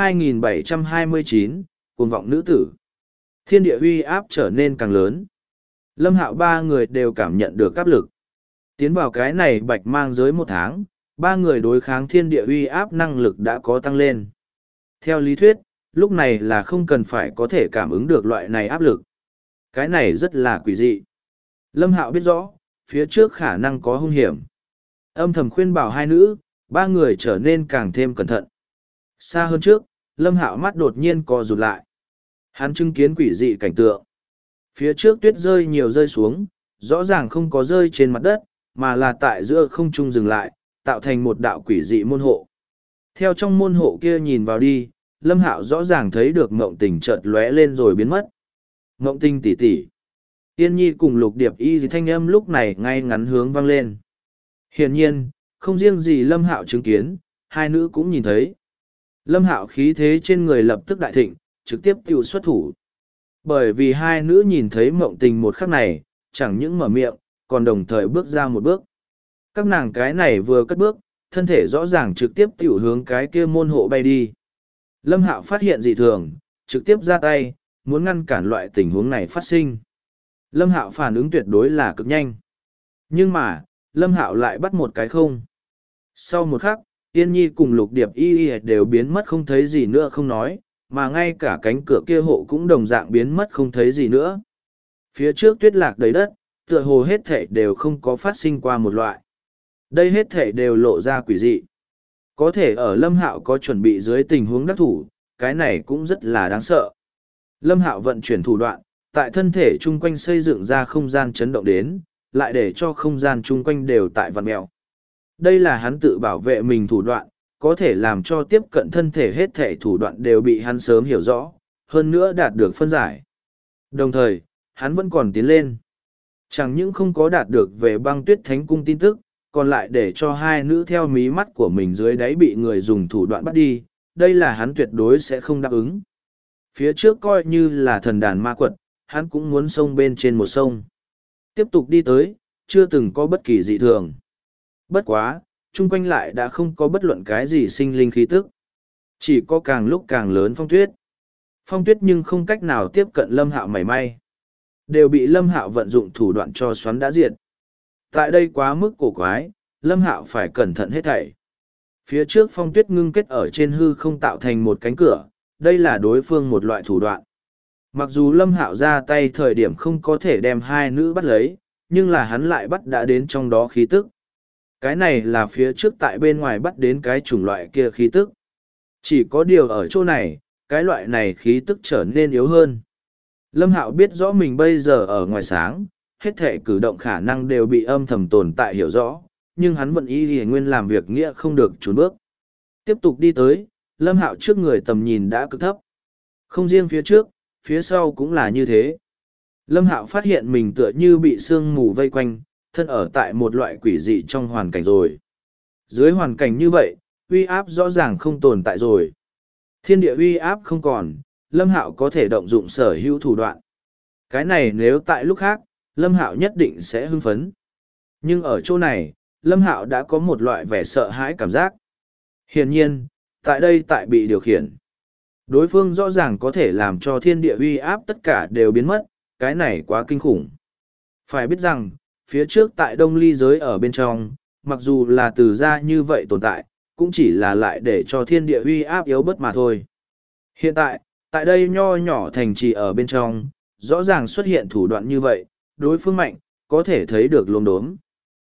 2729, cuồng vọng nữ tử. Thiên địa uy áp trở nên càng lớn. Lâm Hạo ba người đều cảm nhận được áp lực. Tiến vào cái này bạch mang giới 1 tháng, ba người đối kháng thiên địa uy áp năng lực đã có tăng lên. Theo lý thuyết, lúc này là không cần phải có thể cảm ứng được loại này áp lực. Cái này rất là quỷ dị. Lâm Hạo biết rõ, phía trước khả năng có hung hiểm. Âm thầm khuyên bảo hai nữ, ba người trở nên càng thêm cẩn thận. Xa hơn trước, Lâm Hạo mắt đột nhiên co rụt lại. Hắn chứng kiến quỷ dị cảnh tượng. Phía trước tuyết rơi nhiều rơi xuống, rõ ràng không có rơi trên mặt đất, mà là tại giữa không trung dừng lại, tạo thành một đạo quỷ dị môn hộ. Theo trong môn hộ kia nhìn vào đi, Lâm Hạo rõ ràng thấy được Ngộng Tình chợt lóe lên rồi biến mất. Ngộng Tình tỷ tỷ. Yên Nhi cùng Lục Điệp Y thanh âm lúc này ngay ngắn hướng vang lên. Hiển nhiên, không riêng gì Lâm Hạo chứng kiến, hai nữ cũng nhìn thấy. Lâm Hạo khí thế trên người lập tức đại thịnh, trực tiếp tiêu xuất thủ. Bởi vì hai nữ nhìn thấy Mộng Tình một khắc này, chẳng những mở miệng, còn đồng thời bước ra một bước. Các nàng cái này vừa cất bước, thân thể rõ ràng trực tiếp tiểu hướng cái kia môn hộ bay đi. Lâm Hạo phát hiện dị thường, trực tiếp ra tay, muốn ngăn cản loại tình huống này phát sinh. Lâm Hạo phản ứng tuyệt đối là cực nhanh. Nhưng mà, Lâm Hạo lại bắt một cái không. Sau một khắc, Yên Nhi cùng Lục Điệp Y đều biến mất không thấy gì nữa không nói, mà ngay cả cánh cửa kia hộ cũng đồng dạng biến mất không thấy gì nữa. Phía trước tuyết lạc đầy đất, tựa hồ hết thể đều không có phát sinh qua một loại. Đây hết thể đều lộ ra quỷ dị. Có thể ở Lâm Hạo có chuẩn bị dưới tình huống đắc thủ, cái này cũng rất là đáng sợ. Lâm Hạo vận chuyển thủ đoạn, tại thân thể chung quanh xây dựng ra không gian chấn động đến, lại để cho không gian chung quanh đều tại vặn mèo. Đây là hắn tự bảo vệ mình thủ đoạn, có thể làm cho tiếp cận thân thể hết thể thủ đoạn đều bị hắn sớm hiểu rõ, hơn nữa đạt được phân giải. Đồng thời, hắn vẫn còn tiến lên. Chẳng những không có đạt được về băng tuyết thánh cung tin tức, còn lại để cho hai nữ theo mí mắt của mình dưới đáy bị người dùng thủ đoạn bắt đi, đây là hắn tuyệt đối sẽ không đáp ứng. Phía trước coi như là thần đàn ma quật, hắn cũng muốn xông bên trên một sông. Tiếp tục đi tới, chưa từng có bất kỳ dị thường. Bất quá, chung quanh lại đã không có bất luận cái gì sinh linh khí tức. Chỉ có càng lúc càng lớn phong tuyết. Phong tuyết nhưng không cách nào tiếp cận Lâm Hạo mảy may. Đều bị Lâm Hạo vận dụng thủ đoạn cho xoắn đã diệt. Tại đây quá mức cổ quái, Lâm Hạo phải cẩn thận hết thảy. Phía trước phong tuyết ngưng kết ở trên hư không tạo thành một cánh cửa, đây là đối phương một loại thủ đoạn. Mặc dù Lâm Hạo ra tay thời điểm không có thể đem hai nữ bắt lấy, nhưng là hắn lại bắt đã đến trong đó khí tức. Cái này là phía trước tại bên ngoài bắt đến cái chủng loại kia khí tức. Chỉ có điều ở chỗ này, cái loại này khí tức trở nên yếu hơn. Lâm Hạo biết rõ mình bây giờ ở ngoài sáng, hết thể cử động khả năng đều bị âm thầm tồn tại hiểu rõ, nhưng hắn vẫn ý nguyên làm việc nghĩa không được trốn bước. Tiếp tục đi tới, Lâm Hạo trước người tầm nhìn đã cực thấp. Không riêng phía trước, phía sau cũng là như thế. Lâm Hạo phát hiện mình tựa như bị sương mù vây quanh, thân ở tại một loại quỷ dị trong hoàn cảnh rồi. Dưới hoàn cảnh như vậy, uy áp rõ ràng không tồn tại rồi. Thiên địa uy áp không còn, Lâm Hạo có thể động dụng sở hữu thủ đoạn. Cái này nếu tại lúc khác, Lâm Hạo nhất định sẽ hưng phấn. Nhưng ở chỗ này, Lâm Hạo đã có một loại vẻ sợ hãi cảm giác. Hiển nhiên, tại đây tại bị điều khiển. Đối phương rõ ràng có thể làm cho thiên địa uy áp tất cả đều biến mất, cái này quá kinh khủng. Phải biết rằng, phía trước tại Đông Ly giới ở bên trong, mặc dù là từ ra như vậy tồn tại, cũng chỉ là lại để cho thiên địa uy áp yếu bớt mà thôi. Hiện tại, tại đây nho nhỏ thành trì ở bên trong, rõ ràng xuất hiện thủ đoạn như vậy, đối phương mạnh, có thể thấy được lồn đốm.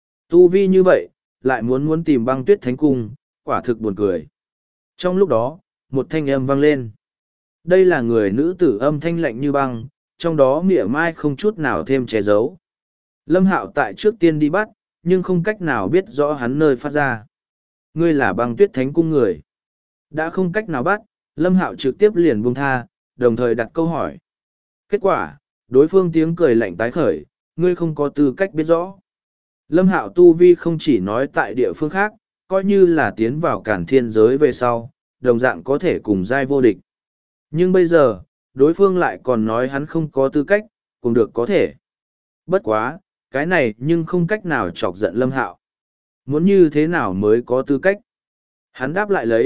Tu vi như vậy, lại muốn tìm băng tuyết thánh cung, quả thực buồn cười. Trong lúc đó, một thanh âm vang lên. Đây là người nữ tử âm thanh lạnh như băng, trong đó mỉa mai không chút nào thêm che giấu. Lâm Hạo tại trước tiên đi bắt, nhưng không cách nào biết rõ hắn nơi phát ra. Ngươi là băng tuyết thánh cung người. Đã không cách nào bắt, Lâm Hạo trực tiếp liền buông tha, đồng thời đặt câu hỏi. Kết quả, đối phương tiếng cười lạnh tái khởi, ngươi không có tư cách biết rõ. Lâm Hạo tu vi không chỉ nói tại địa phương khác, coi như là tiến vào cản thiên giới về sau, đồng dạng có thể cùng giai vô địch. Nhưng bây giờ, đối phương lại còn nói hắn không có tư cách, cũng được có thể. Bất quá, cái này nhưng không cách nào chọc giận Lâm Hạo. Muốn như thế nào mới có tư cách? Hắn đáp lại lấy,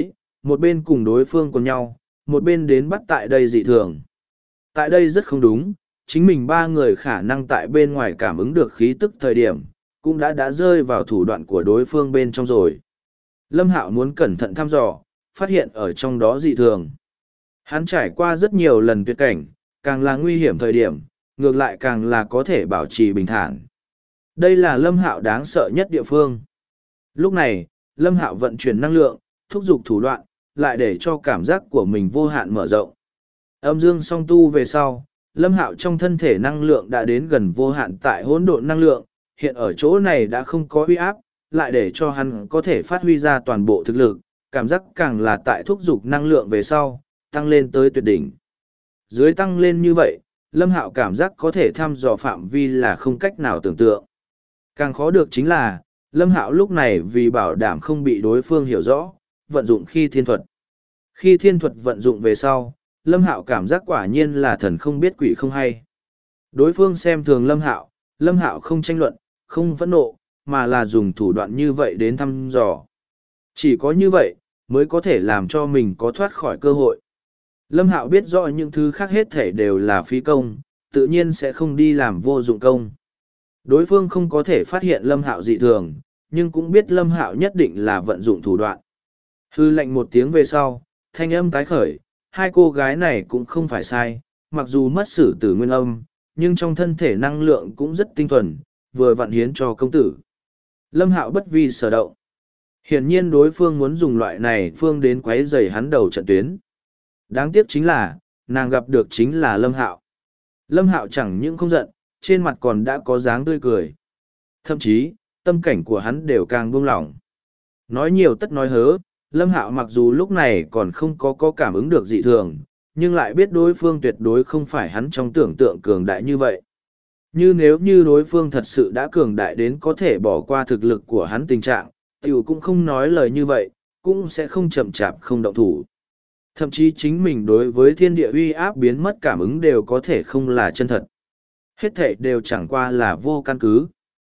một bên cùng đối phương cùng nhau, một bên đến bắt tại đây dị thường. Tại đây rất không đúng, chính mình ba người khả năng tại bên ngoài cảm ứng được khí tức thời điểm, cũng đã rơi vào thủ đoạn của đối phương bên trong rồi. Lâm Hạo muốn cẩn thận thăm dò, phát hiện ở trong đó dị thường. Hắn trải qua rất nhiều lần tuyệt cảnh, càng là nguy hiểm thời điểm, ngược lại càng là có thể bảo trì bình thản. Đây là Lâm Hạo đáng sợ nhất địa phương. Lúc này, Lâm Hạo vận chuyển năng lượng, thúc giục thủ đoạn, lại để cho cảm giác của mình vô hạn mở rộng. Âm dương song tu về sau, Lâm Hạo trong thân thể năng lượng đã đến gần vô hạn tại hỗn độn năng lượng, hiện ở chỗ này đã không có uy áp, lại để cho hắn có thể phát huy ra toàn bộ thực lực, cảm giác càng là tại thúc giục năng lượng về sau, tăng lên tới tuyệt đỉnh. Dưới tăng lên như vậy, Lâm Hạo cảm giác có thể thăm dò phạm vi là không cách nào tưởng tượng. Càng khó được chính là, Lâm Hạo lúc này vì bảo đảm không bị đối phương hiểu rõ, vận dụng khi thiên thuật. Khi thiên thuật vận dụng về sau, Lâm Hạo cảm giác quả nhiên là thần không biết quỷ không hay. Đối phương xem thường Lâm Hạo không tranh luận, không phẫn nộ, mà là dùng thủ đoạn như vậy đến thăm dò. Chỉ có như vậy, mới có thể làm cho mình có thoát khỏi cơ hội. Lâm Hạo biết rõ những thứ khác hết thể đều là phí công, tự nhiên sẽ không đi làm vô dụng công. Đối phương không có thể phát hiện Lâm Hạo dị thường, nhưng cũng biết Lâm Hạo nhất định là vận dụng thủ đoạn. Hư lệnh một tiếng về sau, thanh âm tái khởi, hai cô gái này cũng không phải sai, mặc dù mất sử tử nguyên âm, nhưng trong thân thể năng lượng cũng rất tinh thuần, vừa vặn hiến cho công tử. Lâm Hạo bất vi sở động. Hiển nhiên đối phương muốn dùng loại này phương đến quấy rầy hắn đầu trận tuyến. Đáng tiếc chính là, nàng gặp được chính là Lâm Hạo. Lâm Hạo chẳng những không giận, trên mặt còn đã có dáng tươi cười. Thậm chí, tâm cảnh của hắn đều càng buông lỏng. Nói nhiều tất nói hớ, Lâm Hạo mặc dù lúc này còn không có cảm ứng được dị thường, nhưng lại biết đối phương tuyệt đối không phải hắn trong tưởng tượng cường đại như vậy. Nếu như đối phương thật sự đã cường đại đến có thể bỏ qua thực lực của hắn tình trạng, tiểu cũng không nói lời như vậy, cũng sẽ không chậm chạp không động thủ. Thậm chí chính mình đối với thiên địa uy áp biến mất cảm ứng đều có thể không là chân thật. Hết thể đều chẳng qua là vô căn cứ.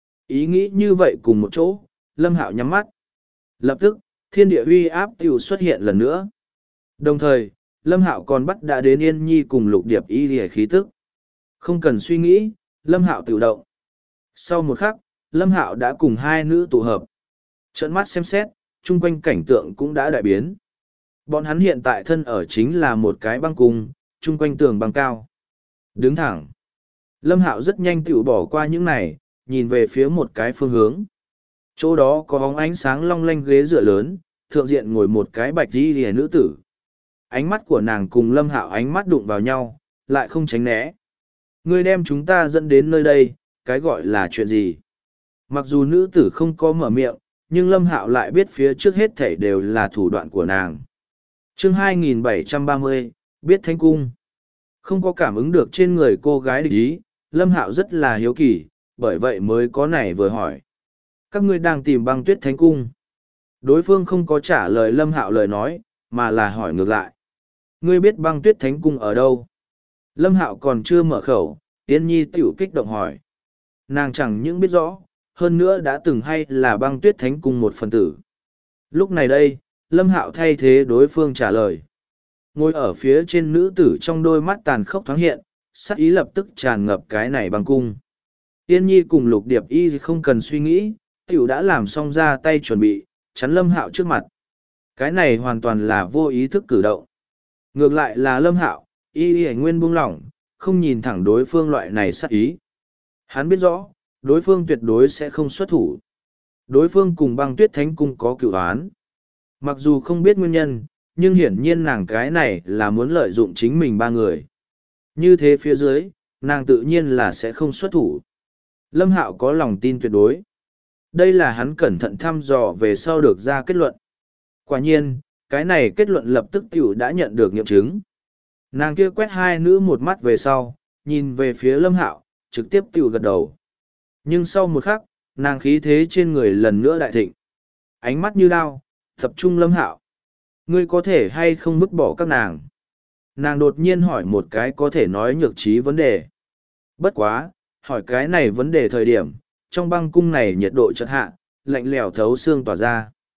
Ý nghĩ như vậy cùng một chỗ, Lâm Hạo nhắm mắt. Lập tức, thiên địa uy áp tiểu xuất hiện lần nữa. Đồng thời, Lâm Hạo còn bắt đã đến Yên Nhi cùng Lục Điệp y lìa khí tức. Không cần suy nghĩ, Lâm Hạo tự động. Sau một khắc, Lâm Hạo đã cùng hai nữ tụ hợp. Trợn mắt xem xét, chung quanh cảnh tượng cũng đã đại biến. Bọn hắn hiện tại thân ở chính là một cái băng cung, chung quanh tường băng cao. Đứng thẳng. Lâm Hạo rất nhanh tự bỏ qua những này, nhìn về phía một cái phương hướng. Chỗ đó có bóng ánh sáng long lanh ghế dựa lớn, thượng diện ngồi một cái bạch y lìa nữ tử. Ánh mắt của nàng cùng Lâm Hạo ánh mắt đụng vào nhau, lại không tránh né. Ngươi đem chúng ta dẫn đến nơi đây, cái gọi là chuyện gì? Mặc dù nữ tử không có mở miệng, nhưng Lâm Hạo lại biết phía trước hết thảy đều là thủ đoạn của nàng. Chương 2730, biết Thánh Cung. Không có cảm ứng được trên người cô gái địch ý, Lâm Hạo rất là hiếu kỳ, bởi vậy mới có này vừa hỏi. Các ngươi đang tìm Băng Tuyết Thánh Cung. Đối phương không có trả lời Lâm Hạo lời nói, mà là hỏi ngược lại. Ngươi biết Băng Tuyết Thánh Cung ở đâu? Lâm Hạo còn chưa mở khẩu, Yên Nhi tiểu kích động hỏi. Nàng chẳng những biết rõ, hơn nữa đã từng hay là Băng Tuyết Thánh Cung một phần tử. Lúc này đây, Lâm Hạo thay thế đối phương trả lời. Ngồi ở phía trên nữ tử trong đôi mắt tàn khốc thoáng hiện, sắc ý lập tức tràn ngập cái này băng cung. Yên Nhi cùng Lục Điệp y không cần suy nghĩ, tiểu đã làm xong ra tay chuẩn bị, chắn Lâm Hạo trước mặt. Cái này hoàn toàn là vô ý thức cử động. Ngược lại là Lâm Hạo, y nguyên buông lỏng, không nhìn thẳng đối phương loại này sắc ý. Hắn biết rõ, đối phương tuyệt đối sẽ không xuất thủ. Đối phương cùng Băng Tuyết Thánh Cung có cựu án. Mặc dù không biết nguyên nhân, nhưng hiển nhiên nàng cái này là muốn lợi dụng chính mình ba người. Như thế phía dưới, nàng tự nhiên là sẽ không xuất thủ. Lâm Hạo có lòng tin tuyệt đối. Đây là hắn cẩn thận thăm dò về sau được ra kết luận. Quả nhiên, cái này kết luận lập tức tiểu đã nhận được nghiệm chứng. Nàng kia quét hai nữ một mắt về sau, nhìn về phía Lâm Hạo, trực tiếp tiểu gật đầu. Nhưng sau một khắc, nàng khí thế trên người lần nữa đại thịnh. Ánh mắt như đao, tập trung Lâm Hạo. Ngươi có thể hay không vứt bỏ các nàng? Nàng đột nhiên hỏi một cái có thể nói nhược trí vấn đề. Bất quá, hỏi cái này vấn đề thời điểm, trong băng cung này nhiệt độ chợt hạ, lạnh lẽo thấu xương tỏa ra.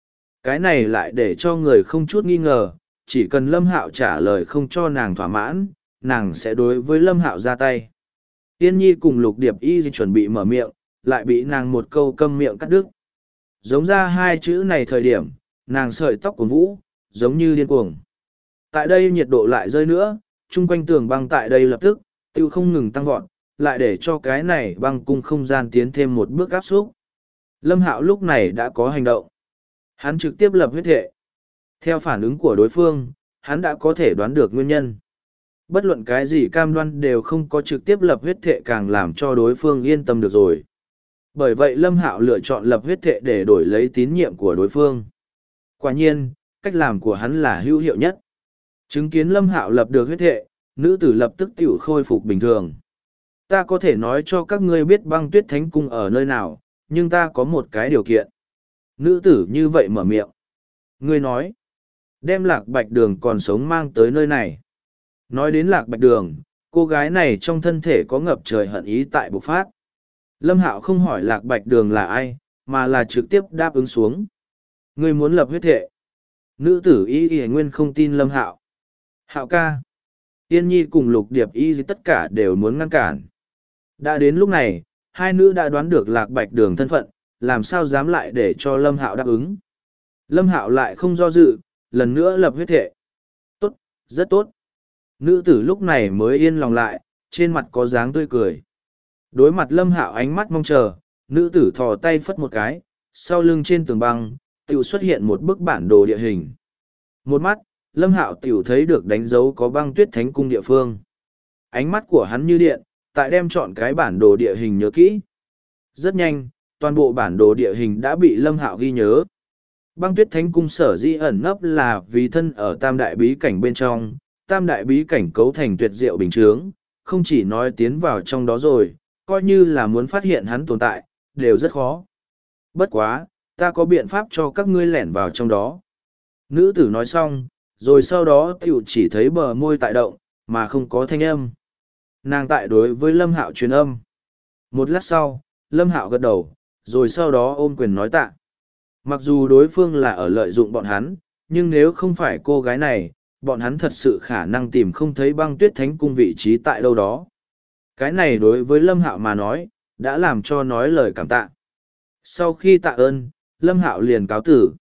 Cái này lại để cho người không chút nghi ngờ, chỉ cần Lâm Hạo trả lời không cho nàng thỏa mãn, nàng sẽ đối với Lâm Hạo ra tay. Yên Nhi cùng Lục Điệp Y chuẩn bị mở miệng, lại bị nàng một câu câm miệng cắt đứt. Giống ra hai chữ này thời điểm, nàng sợi tóc của Vũ, giống như điên cuồng. Tại đây nhiệt độ lại rơi nữa, chung quanh tường băng tại đây lập tức, tiêu không ngừng tăng vọt, lại để cho cái này băng cung không gian tiến thêm một bước áp xúc. Lâm Hạo lúc này đã có hành động. Hắn trực tiếp lập huyết thể. Theo phản ứng của đối phương, hắn đã có thể đoán được nguyên nhân. Bất luận cái gì cam đoan đều không có trực tiếp lập huyết thể càng làm cho đối phương yên tâm được rồi. Bởi vậy Lâm Hạo lựa chọn lập huyết thể để đổi lấy tín nhiệm của đối phương. Quả nhiên, cách làm của hắn là hữu hiệu nhất. Chứng kiến Lâm Hạo lập được huyết thể, nữ tử lập tức tiểu khôi phục bình thường. Ta có thể nói cho các ngươi biết băng tuyết thánh cung ở nơi nào, nhưng ta có một cái điều kiện. Nữ tử như vậy mở miệng. Ngươi nói, đem Lạc Bạch Đường còn sống mang tới nơi này. Nói đến Lạc Bạch Đường, cô gái này trong thân thể có ngập trời hận ý tại bộc phát. Lâm Hạo không hỏi Lạc Bạch Đường là ai, mà là trực tiếp đáp ứng xuống. Ngươi muốn lập huyết thệ. Nữ tử Y nguyên không tin Lâm Hạo. Hạo ca. Yên Nhi cùng Lục Điệp Y tất cả đều muốn ngăn cản. Đã đến lúc này, hai nữ đã đoán được Lạc Bạch Đường thân phận, làm sao dám lại để cho Lâm Hạo đáp ứng. Lâm Hạo lại không do dự, lần nữa lập huyết thệ. Tốt, rất tốt. Nữ tử lúc này mới yên lòng lại, trên mặt có dáng tươi cười. Đối mặt Lâm Hạo ánh mắt mong chờ, nữ tử thò tay phất một cái, sau lưng trên tường băng, tiểu xuất hiện một bức bản đồ địa hình. Một mắt, Lâm Hạo tiểu thấy được đánh dấu có băng tuyết thánh cung địa phương. Ánh mắt của hắn như điện, tại đem chọn cái bản đồ địa hình nhớ kỹ. Rất nhanh, toàn bộ bản đồ địa hình đã bị Lâm Hạo ghi nhớ. Băng tuyết thánh cung sở dĩ ẩn nấp là vì thân ở tam đại bí cảnh bên trong, tam đại bí cảnh cấu thành tuyệt diệu bình chướng, không chỉ nói tiến vào trong đó rồi, coi như là muốn phát hiện hắn tồn tại, đều rất khó. Bất quá, ta có biện pháp cho các ngươi lẻn vào trong đó. Nữ tử nói xong, rồi sau đó tiểu chỉ thấy bờ môi tại động, mà không có thanh âm. Nàng tại đối với Lâm Hạo truyền âm. Một lát sau, Lâm Hạo gật đầu, rồi sau đó ôm quyền nói tạ. Mặc dù đối phương là ở lợi dụng bọn hắn, nhưng nếu không phải cô gái này, bọn hắn thật sự khả năng tìm không thấy băng tuyết thánh cung vị trí tại đâu đó. Cái này đối với Lâm Hạo mà nói, đã làm cho nói lời cảm tạ. Sau khi tạ ơn, Lâm Hạo liền cáo tử.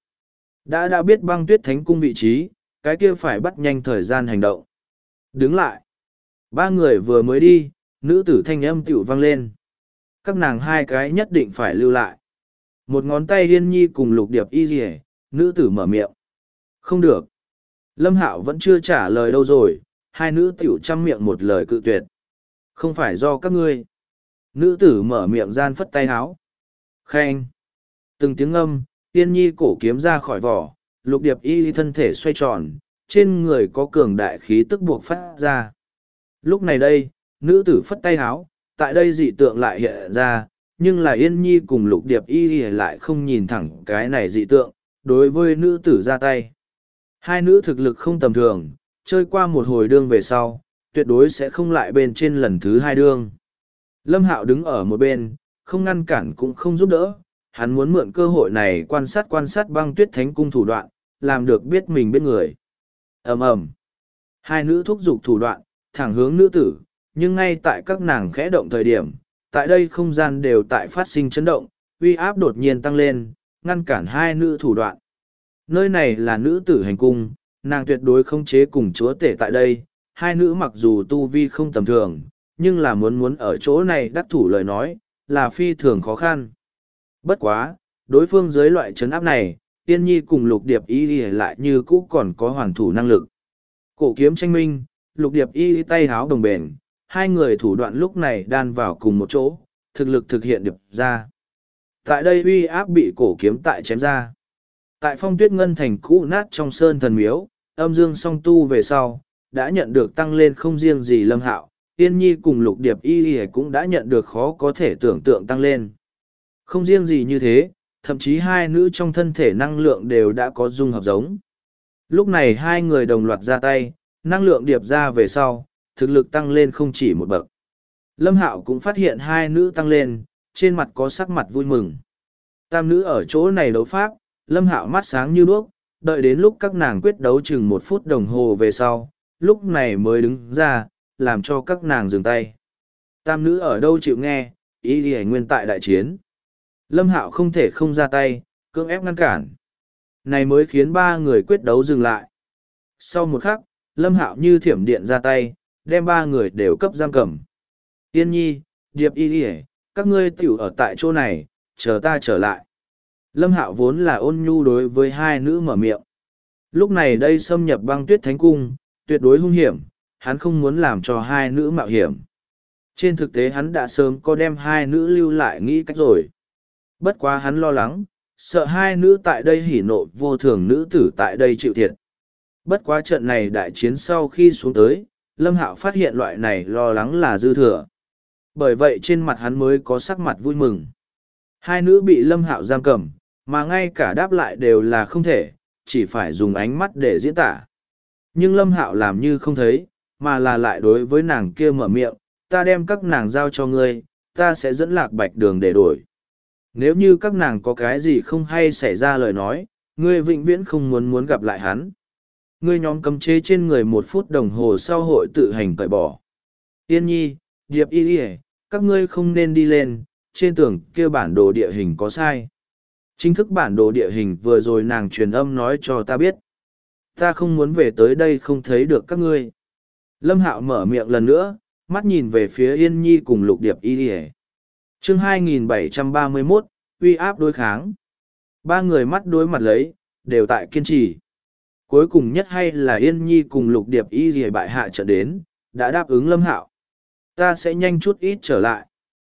Đã biết băng tuyết thánh cung vị trí, cái kia phải bắt nhanh thời gian hành động. Đứng lại. Ba người vừa mới đi, nữ tử thanh âm tiểu vang lên. Các nàng hai cái nhất định phải lưu lại. Một ngón tay Yên Nhi cùng Lục Điệp Y rìa, nữ tử mở miệng. Không được. Lâm Hạo vẫn chưa trả lời đâu rồi, hai nữ tiểu chăm miệng một lời cự tuyệt. Không phải do các ngươi. Nữ tử mở miệng gian phất tay háo. Khen. Từng tiếng âm, Yên Nhi cổ kiếm ra khỏi vỏ, Lục Điệp Y thân thể xoay tròn, trên người có cường đại khí tức buộc phát ra. Lúc này đây, nữ tử phất tay háo, tại đây dị tượng lại hiện ra, nhưng là Yên Nhi cùng Lục Điệp Y lại không nhìn thẳng cái này dị tượng, đối với nữ tử ra tay. Hai nữ thực lực không tầm thường, chơi qua một hồi đương về sau, tuyệt đối sẽ không lại bên trên lần thứ hai đương. Lâm Hạo đứng ở một bên, không ngăn cản cũng không giúp đỡ, hắn muốn mượn cơ hội này quan sát băng tuyết thánh cung thủ đoạn, làm được biết mình biết người. Ầm ầm. Hai nữ thúc giục thủ đoạn, thẳng hướng nữ tử, nhưng ngay tại các nàng khẽ động thời điểm, tại đây không gian đều tại phát sinh chấn động, uy áp đột nhiên tăng lên, ngăn cản hai nữ thủ đoạn. Nơi này là nữ tử hành cung, nàng tuyệt đối không chế cùng chúa tể tại đây, hai nữ mặc dù tu vi không tầm thường, nhưng là muốn ở chỗ này đắc thủ lời nói, là phi thường khó khăn. Bất quá, đối phương dưới loại chấn áp này, Tiên Nhi cùng Lục Điệp Y lại như cũ còn có hoàn thủ năng lực. Cổ kiếm tranh minh, Lục Điệp Y tay háo đồng bền, hai người thủ đoạn lúc này đan vào cùng một chỗ, thực lực thực hiện điệp ra. Tại đây uy áp bị cổ kiếm tại chém ra. Tại phong tuyết ngân thành cũ nát trong sơn thần miếu, âm dương song tu về sau, đã nhận được tăng lên không riêng gì Lâm Hạo, Tiên Nhi cùng Lục Điệp Y cũng đã nhận được khó có thể tưởng tượng tăng lên. Không riêng gì như thế, thậm chí hai nữ trong thân thể năng lượng đều đã có dung hợp giống. Lúc này hai người đồng loạt ra tay, năng lượng điệp ra về sau, thực lực tăng lên không chỉ một bậc. Lâm Hạo cũng phát hiện hai nữ tăng lên, trên mặt có sắc mặt vui mừng. Tam nữ ở chỗ này đấu pháp, Lâm Hạo mắt sáng như đuốc, đợi đến lúc các nàng quyết đấu chừng 1 phút đồng hồ về sau, lúc này mới đứng ra, làm cho các nàng dừng tay. Tam nữ ở đâu chịu nghe, ý đi nguyên tại đại chiến. Lâm Hạo không thể không ra tay, cưỡng ép ngăn cản. Này mới khiến 3 người quyết đấu dừng lại. Sau một khắc, Lâm Hạo như thiểm điện ra tay, đem 3 người đều cấp giam cầm. Yên Nhi, Điệp Y, các ngươi tiểu ở tại chỗ này, chờ ta trở lại. Lâm Hạo vốn là ôn nhu đối với 2 nữ mở miệng. Lúc này đây xâm nhập Băng Tuyết Thánh Cung, tuyệt đối hung hiểm, hắn không muốn làm cho 2 nữ mạo hiểm. Trên thực tế hắn đã sớm có đem 2 nữ lưu lại nghĩ cách rồi. Bất quá hắn lo lắng, sợ 2 nữ tại đây hỉ nộ vô thường nữ tử tại đây chịu thiệt. Bất quá trận này đại chiến sau khi xuống tới, Lâm Hạo phát hiện loại này lo lắng là dư thừa. Bởi vậy trên mặt hắn mới có sắc mặt vui mừng. 2 nữ bị Lâm Hạo giam cầm, mà ngay cả đáp lại đều là không thể, chỉ phải dùng ánh mắt để diễn tả. Nhưng Lâm Hạo làm như không thấy, mà là lại đối với nàng kia mở miệng, ta đem các nàng giao cho ngươi, ta sẽ dẫn Lạc Bạch Đường để đổi. Nếu như các nàng có cái gì không hay xảy ra lời nói, ngươi vĩnh viễn không muốn gặp lại hắn. Ngươi nhóm cấm chế trên người 1 phút đồng hồ sau hội tự hành cởi bỏ. Yên Nhi, Điệp Y, các ngươi không nên đi lên, trên tường kia bản đồ địa hình có sai. Chính thức bản đồ địa hình vừa rồi nàng truyền âm nói cho ta biết. Ta không muốn về tới đây không thấy được các ngươi. Lâm Hạo mở miệng lần nữa, mắt nhìn về phía Yên Nhi cùng Lục Điệp Y. Chương 2731, uy áp đối kháng. 3 người mắt đối mặt lấy, đều tại kiên trì. Cuối cùng nhất hay là Yên Nhi cùng Lục Điệp Y bại hạ trận đến, đã đáp ứng Lâm Hạo. Ta sẽ nhanh chút ít trở lại.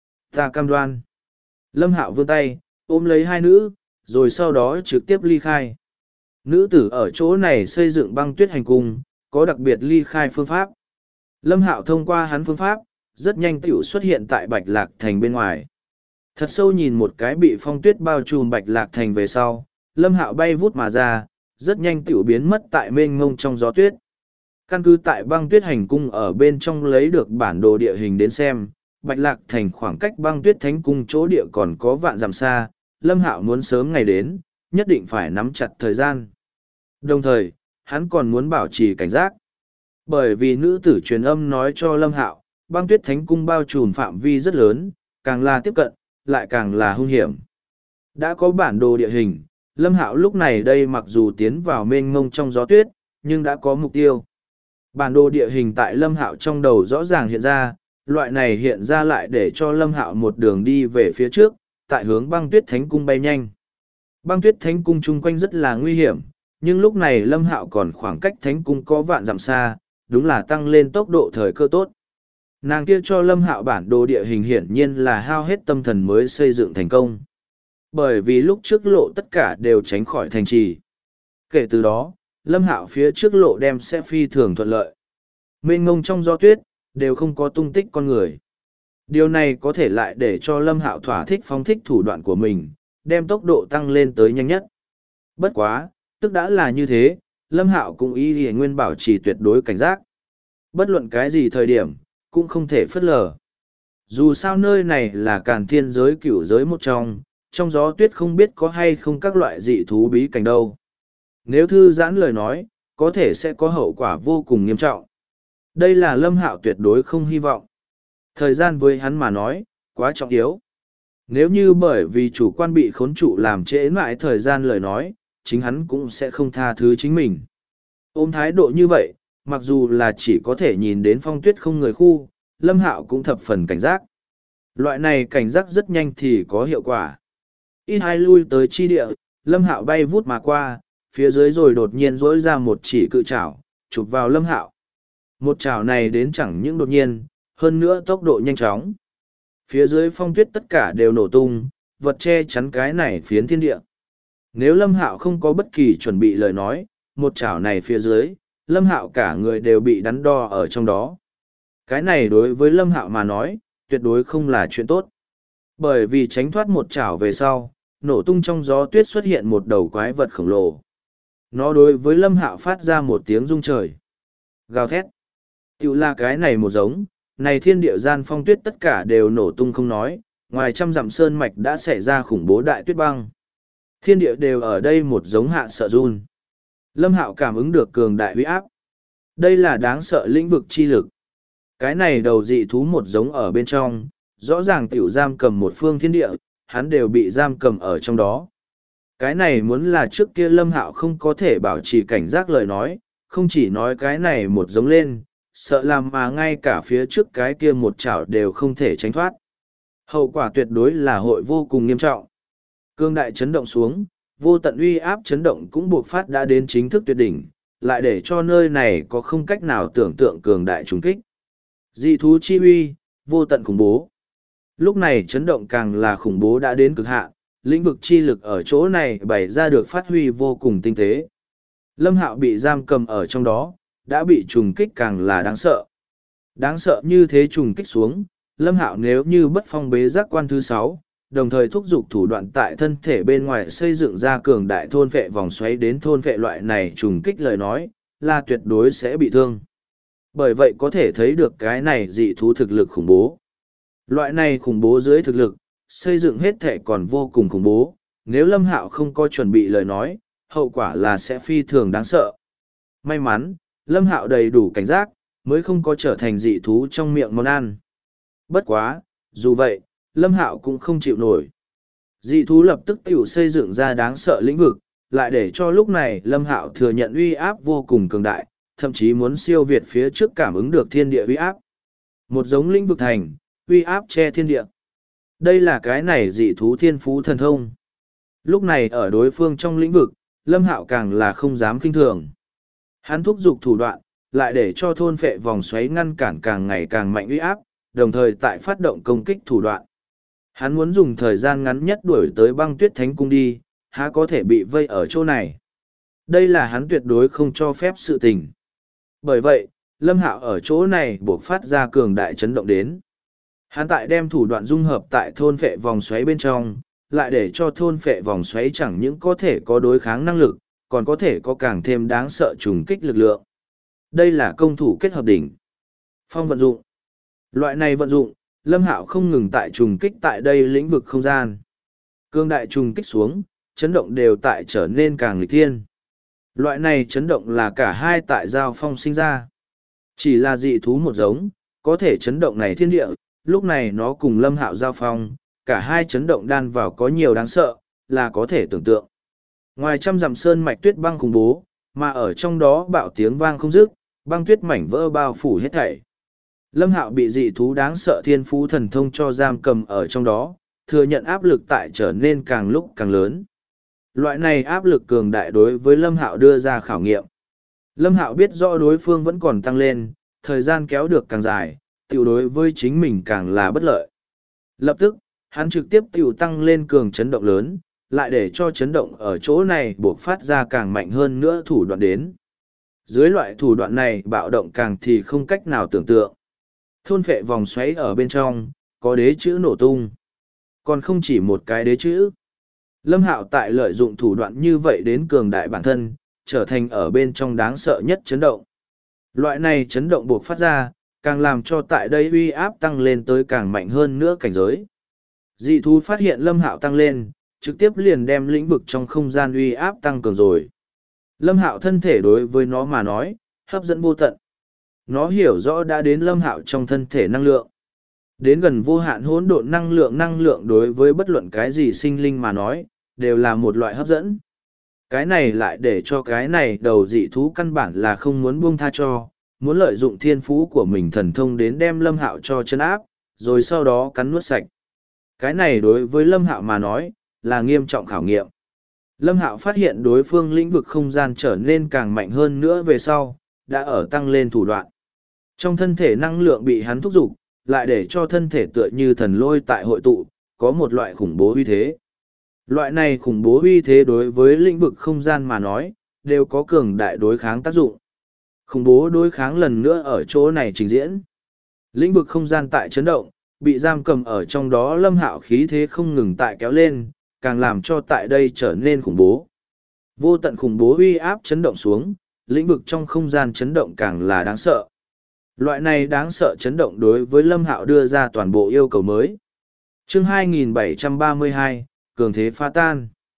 Ta cam đoan. Lâm Hạo vươn tay, ôm lấy 2 nữ, rồi sau đó trực tiếp ly khai. Nữ tử ở chỗ này xây dựng Băng Tuyết Hành Cung, có đặc biệt ly khai phương pháp. Lâm Hạo thông qua hắn phương pháp, rất nhanh tiểu xuất hiện tại Bạch Lạc Thành bên ngoài. Thật sâu nhìn một cái bị phong tuyết bao trùm Bạch Lạc Thành về sau, Lâm Hạo bay vút mà ra, rất nhanh tiểu biến mất tại mênh mông trong gió tuyết. Căn cứ tại Băng Tuyết Hành Cung ở bên trong lấy được bản đồ địa hình đến xem, Bạch Lạc Thành khoảng cách Băng Tuyết Thánh Cung chỗ địa còn có vạn dặm xa, Lâm Hạo muốn sớm ngày đến, nhất định phải nắm chặt thời gian. Đồng thời, hắn còn muốn bảo trì cảnh giác. Bởi vì nữ tử truyền âm nói cho Lâm Hạo, Băng Tuyết Thánh Cung bao trùm phạm vi rất lớn, càng là tiếp cận, lại càng là hung hiểm. Đã có bản đồ địa hình, Lâm Hạo lúc này đây mặc dù tiến vào mênh mông trong gió tuyết, nhưng đã có mục tiêu. Bản đồ địa hình tại Lâm Hạo trong đầu rõ ràng hiện ra, loại này hiện ra lại để cho Lâm Hạo một đường đi về phía trước, tại hướng Băng Tuyết Thánh Cung bay nhanh. Băng Tuyết Thánh Cung chung quanh rất là nguy hiểm, nhưng lúc này Lâm Hạo còn khoảng cách Thánh Cung có vạn dặm xa, đúng là tăng lên tốc độ thời cơ tốt. Nàng kia cho Lâm Hạo bản đồ địa hình hiển nhiên là hao hết tâm thần mới xây dựng thành công. Bởi vì lúc trước lộ tất cả đều tránh khỏi thành trì. Kể từ đó, Lâm Hạo phía trước lộ đem sẽ phi thường thuận lợi. Mênh mông trong gió tuyết, đều không có tung tích con người. Điều này có thể lại để cho Lâm Hạo thỏa thích phóng thích thủ đoạn của mình, đem tốc độ tăng lên tới nhanh nhất. Bất quá, tức đã là như thế, Lâm Hạo cũng y nguyên bảo trì tuyệt đối cảnh giác. Bất luận cái gì thời điểm, cũng không thể phớt lờ. Dù sao nơi này là Càn Thiên giới cửu giới một trong gió tuyết không biết có hay không các loại dị thú bí cảnh đâu. Nếu thư giãn lời nói, có thể sẽ có hậu quả vô cùng nghiêm trọng. Đây là Lâm Hạo tuyệt đối không hy vọng. Thời gian với hắn mà nói, quá trọng yếu. Nếu như bởi vì chủ quan bị khốn trụ làm trễ mãi thời gian lời nói, chính hắn cũng sẽ không tha thứ chính mình. Ôm thái độ như vậy, mặc dù là chỉ có thể nhìn đến phong tuyết không người khu, Lâm Hạo cũng thập phần cảnh giác. Loại này cảnh giác rất nhanh thì có hiệu quả. Ít hai lui tới chi địa, Lâm Hạo bay vút mà qua, phía dưới rồi đột nhiên rỗi ra một chỉ cự chảo, chụp vào Lâm Hạo. Một chảo này đến chẳng những đột nhiên, hơn nữa tốc độ nhanh chóng. Phía dưới phong tuyết tất cả đều nổ tung, vật che chắn cái này phiến thiên địa. Nếu Lâm Hạo không có bất kỳ chuẩn bị lời nói, một chảo này phía dưới, Lâm Hạo cả người đều bị đắn đo ở trong đó. Cái này đối với Lâm Hạo mà nói, tuyệt đối không là chuyện tốt. Bởi vì tránh thoát một chảo về sau, nổ tung trong gió tuyết xuất hiện một đầu quái vật khổng lồ. Nó đối với Lâm Hạo phát ra một tiếng rung trời. Gào thét. Tiểu là cái này một giống, này thiên địa gian phong tuyết tất cả đều nổ tung không nói, ngoài trăm dặm sơn mạch đã xảy ra khủng bố đại tuyết băng. Thiên địa đều ở đây một giống hạ sợ run. Lâm Hạo cảm ứng được cường đại uy áp. Đây là đáng sợ lĩnh vực chi lực. Cái này đầu dị thú một giống ở bên trong, rõ ràng tiểu giam cầm một phương thiên địa, hắn đều bị giam cầm ở trong đó. Cái này muốn là trước kia Lâm Hạo không có thể bảo trì cảnh giác lời nói, không chỉ nói cái này một giống lên, sợ làm mà ngay cả phía trước cái kia một chảo đều không thể tránh thoát. Hậu quả tuyệt đối là hội vô cùng nghiêm trọng. Cương đại chấn động xuống, vô tận uy áp chấn động cũng buộc phát đã đến chính thức tuyệt đỉnh, lại để cho nơi này có không cách nào tưởng tượng cường đại trùng kích. Dị thú chi uy, vô tận khủng bố. Lúc này chấn động càng là khủng bố đã đến cực hạn, lĩnh vực chi lực ở chỗ này bày ra được phát huy vô cùng tinh tế. Lâm Hạo bị giam cầm ở trong đó, đã bị trùng kích càng là đáng sợ. Đáng sợ như thế trùng kích xuống, Lâm Hạo nếu như bất phong bế giác quan thứ 6, đồng thời thúc giục thủ đoạn tại thân thể bên ngoài xây dựng ra cường đại thôn vệ vòng xoáy đến thôn vệ loại này trùng kích lời nói, là tuyệt đối sẽ bị thương. Bởi vậy có thể thấy được cái này dị thú thực lực khủng bố. Loại này khủng bố dưới thực lực, xây dựng hết thể còn vô cùng khủng bố, nếu Lâm Hạo không có chuẩn bị lời nói, hậu quả là sẽ phi thường đáng sợ. May mắn, Lâm Hạo đầy đủ cảnh giác, mới không có trở thành dị thú trong miệng món ăn. Bất quá, dù vậy, Lâm Hạo cũng không chịu nổi. Dị thú lập tức tiểu xây dựng ra đáng sợ lĩnh vực, lại để cho lúc này Lâm Hạo thừa nhận uy áp vô cùng cường đại, thậm chí muốn siêu việt phía trước cảm ứng được thiên địa uy áp. Một giống lĩnh vực thành, uy áp che thiên địa. Đây là cái này dị thú thiên phú thần thông. Lúc này ở đối phương trong lĩnh vực, Lâm Hạo càng là không dám kinh thường. Hắn thúc giục thủ đoạn, lại để cho thôn phệ vòng xoáy ngăn cản càng ngày càng mạnh uy áp, đồng thời tại phát động công kích thủ đoạn. Hắn muốn dùng thời gian ngắn nhất đuổi tới băng tuyết thánh cung đi, há có thể bị vây ở chỗ này. Đây là hắn tuyệt đối không cho phép sự tình. Bởi vậy, Lâm Hạo ở chỗ này buộc phát ra cường đại chấn động đến. Hắn tại đem thủ đoạn dung hợp tại thôn phệ vòng xoáy bên trong, lại để cho thôn phệ vòng xoáy chẳng những có thể có đối kháng năng lực, còn có thể có càng thêm đáng sợ trùng kích lực lượng. Đây là công thủ kết hợp đỉnh. Phong vận dụng. Loại này vận dụng, Lâm Hạo không ngừng tại trùng kích tại đây lĩnh vực không gian. Cương đại trùng kích xuống, chấn động đều tại trở nên càng nghịch thiên. Loại này chấn động là cả hai tại giao phong sinh ra. Chỉ là dị thú một giống, có thể chấn động này thiên địa, lúc này nó cùng Lâm Hạo giao phong, cả hai chấn động đan vào có nhiều đáng sợ, là có thể tưởng tượng. Ngoài trăm dặm sơn mạch tuyết băng khủng bố, mà ở trong đó bạo tiếng vang không dứt, băng tuyết mảnh vỡ bao phủ hết thảy. Lâm Hạo bị dị thú đáng sợ thiên phú thần thông cho giam cầm ở trong đó, thừa nhận áp lực tại trở nên càng lúc càng lớn. Loại này áp lực cường đại đối với Lâm Hạo đưa ra khảo nghiệm. Lâm Hạo biết rõ đối phương vẫn còn tăng lên, thời gian kéo được càng dài, tiểu đối với chính mình càng là bất lợi. Lập tức, hắn trực tiếp tiểu tăng lên cường chấn động lớn, lại để cho chấn động ở chỗ này buộc phát ra càng mạnh hơn nữa thủ đoạn đến. Dưới loại thủ đoạn này bạo động càng thì không cách nào tưởng tượng. Thôn phệ vòng xoáy ở bên trong, có đế chữ nổ tung. Còn không chỉ một cái đế chữ. Lâm Hạo tại lợi dụng thủ đoạn như vậy đến cường đại bản thân, trở thành ở bên trong đáng sợ nhất chấn động. Loại này chấn động buộc phát ra, càng làm cho tại đây uy áp tăng lên tới càng mạnh hơn nữa cảnh giới. Dị thú phát hiện Lâm Hạo tăng lên, trực tiếp liền đem lĩnh vực trong không gian uy áp tăng cường rồi. Lâm Hạo thân thể đối với nó mà nói, hấp dẫn vô tận. Nó hiểu rõ đã đến Lâm Hạo trong thân thể năng lượng. Đến gần vô hạn hỗn độn năng lượng đối với bất luận cái gì sinh linh mà nói, đều là một loại hấp dẫn. Cái này lại để cho cái này đầu dị thú căn bản là không muốn buông tha cho, muốn lợi dụng thiên phú của mình thần thông đến đem Lâm Hạo cho chân áp, rồi sau đó cắn nuốt sạch. Cái này đối với Lâm Hạo mà nói, là nghiêm trọng khảo nghiệm. Lâm Hạo phát hiện đối phương lĩnh vực không gian trở nên càng mạnh hơn nữa về sau, đã ở tăng lên thủ đoạn. Trong thân thể năng lượng bị hắn thúc giục, lại để cho thân thể tựa như thần lôi tại hội tụ, có một loại khủng bố uy thế. Loại này khủng bố uy thế đối với lĩnh vực không gian mà nói, đều có cường đại đối kháng tác dụng. Khủng bố đối kháng lần nữa ở chỗ này trình diễn. Lĩnh vực không gian tại chấn động, bị giam cầm ở trong đó Lâm Hạo khí thế không ngừng tại kéo lên, càng làm cho tại đây trở nên khủng bố. Vô tận khủng bố uy áp chấn động xuống, lĩnh vực trong không gian chấn động càng là đáng sợ. Loại này đáng sợ chấn động đối với Lâm Hạo đưa ra toàn bộ yêu cầu mới. Chương 2732, Cường thế phá tan.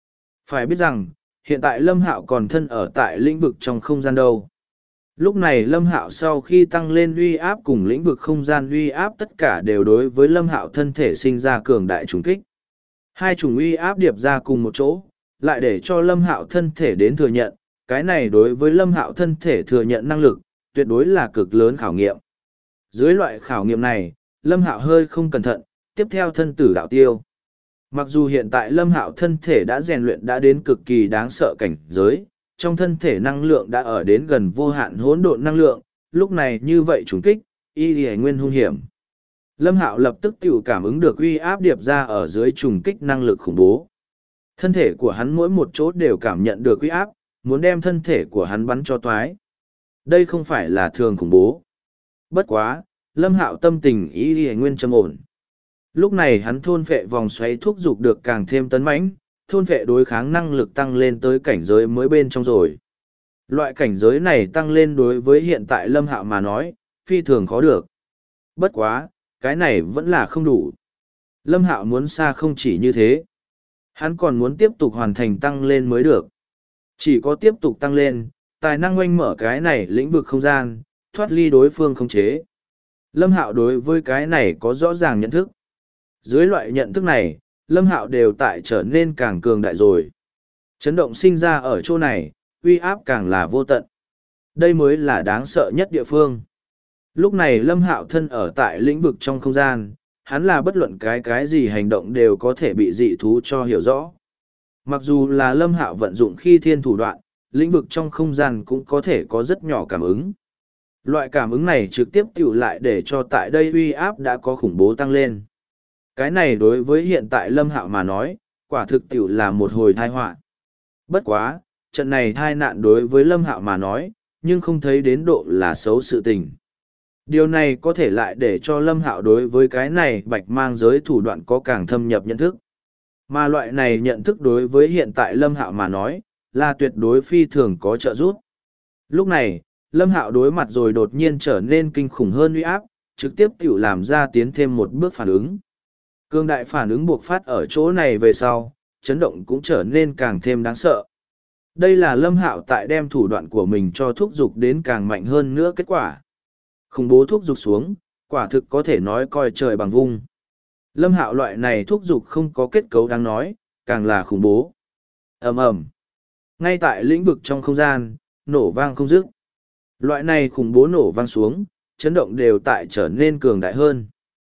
Phải biết rằng, hiện tại Lâm Hạo còn thân ở tại lĩnh vực trong không gian đâu. Lúc này Lâm Hạo sau khi tăng lên uy áp cùng lĩnh vực không gian uy áp tất cả đều đối với Lâm Hạo thân thể sinh ra cường đại trùng kích. Hai chủng uy áp điệp ra cùng một chỗ, lại để cho Lâm Hạo thân thể đến thừa nhận, cái này đối với Lâm Hạo thân thể thừa nhận năng lực, tuyệt đối là cực lớn khảo nghiệm. Dưới loại khảo nghiệm này, Lâm Hạo hơi không cẩn thận, tiếp theo thân tử đạo tiêu. Mặc dù hiện tại Lâm Hạo thân thể đã rèn luyện đã đến cực kỳ đáng sợ cảnh giới, trong thân thể năng lượng đã ở đến gần vô hạn hỗn độn năng lượng, lúc này như vậy trùng kích, y lì nguyên hung hiểm. Lâm Hạo lập tức tự cảm ứng được uy áp điệp ra ở dưới trùng kích năng lực khủng bố. Thân thể của hắn mỗi một chỗ đều cảm nhận được uy áp, muốn đem thân thể của hắn bắn cho toái. Đây không phải là thường khủng bố. Bất quá, Lâm Hạo tâm tình y lì nguyên trầm ổn. Lúc này hắn thôn phệ vòng xoáy thúc giục được càng thêm tấn mãnh, thôn phệ đối kháng năng lực tăng lên tới cảnh giới mới bên trong rồi. Loại cảnh giới này tăng lên đối với hiện tại Lâm Hạo mà nói, phi thường khó được. Bất quá, cái này vẫn là không đủ. Lâm Hạo muốn xa không chỉ như thế. Hắn còn muốn tiếp tục hoàn thành tăng lên mới được. Chỉ có tiếp tục tăng lên, tài năng oanh mở cái này lĩnh vực không gian, thoát ly đối phương khống chế. Lâm Hạo đối với cái này có rõ ràng nhận thức. Dưới loại nhận thức này, Lâm Hạo đều tại trở nên càng cường đại rồi. Chấn động sinh ra ở chỗ này, uy áp càng là vô tận. Đây mới là đáng sợ nhất địa phương. Lúc này Lâm Hạo thân ở tại lĩnh vực trong không gian, hắn là bất luận cái gì hành động đều có thể bị dị thú cho hiểu rõ. Mặc dù là Lâm Hạo vận dụng khi thiên thủ đoạn, lĩnh vực trong không gian cũng có thể có rất nhỏ cảm ứng. Loại cảm ứng này trực tiếp tiểu lại để cho tại đây uy áp đã có khủng bố tăng lên. Cái này đối với hiện tại Lâm Hạo mà nói, quả thực tiểu là một hồi tai họa. Bất quá, trận này tai nạn đối với Lâm Hạo mà nói, nhưng không thấy đến độ là xấu sự tình. Điều này có thể lại để cho Lâm Hạo đối với cái này bạch mang giới thủ đoạn có càng thâm nhập nhận thức. Mà loại này nhận thức đối với hiện tại Lâm Hạo mà nói, là tuyệt đối phi thường có trợ giúp. Lúc này, Lâm Hạo đối mặt rồi đột nhiên trở nên kinh khủng hơn uy áp, trực tiếp tiểu làm ra tiến thêm một bước phản ứng. Cương đại phản ứng buộc phát ở chỗ này về sau, chấn động cũng trở nên càng thêm đáng sợ. Đây là Lâm Hạo tại đem thủ đoạn của mình cho thúc giục đến càng mạnh hơn nữa kết quả. Khủng bố thúc giục xuống, quả thực có thể nói coi trời bằng vung. Lâm Hạo loại này thúc giục không có kết cấu đáng nói, càng là khủng bố. Ầm ầm. Ngay tại lĩnh vực trong không gian, nổ vang không dứt. Loại này khủng bố nổ vang xuống, chấn động đều tại trở nên cường đại hơn.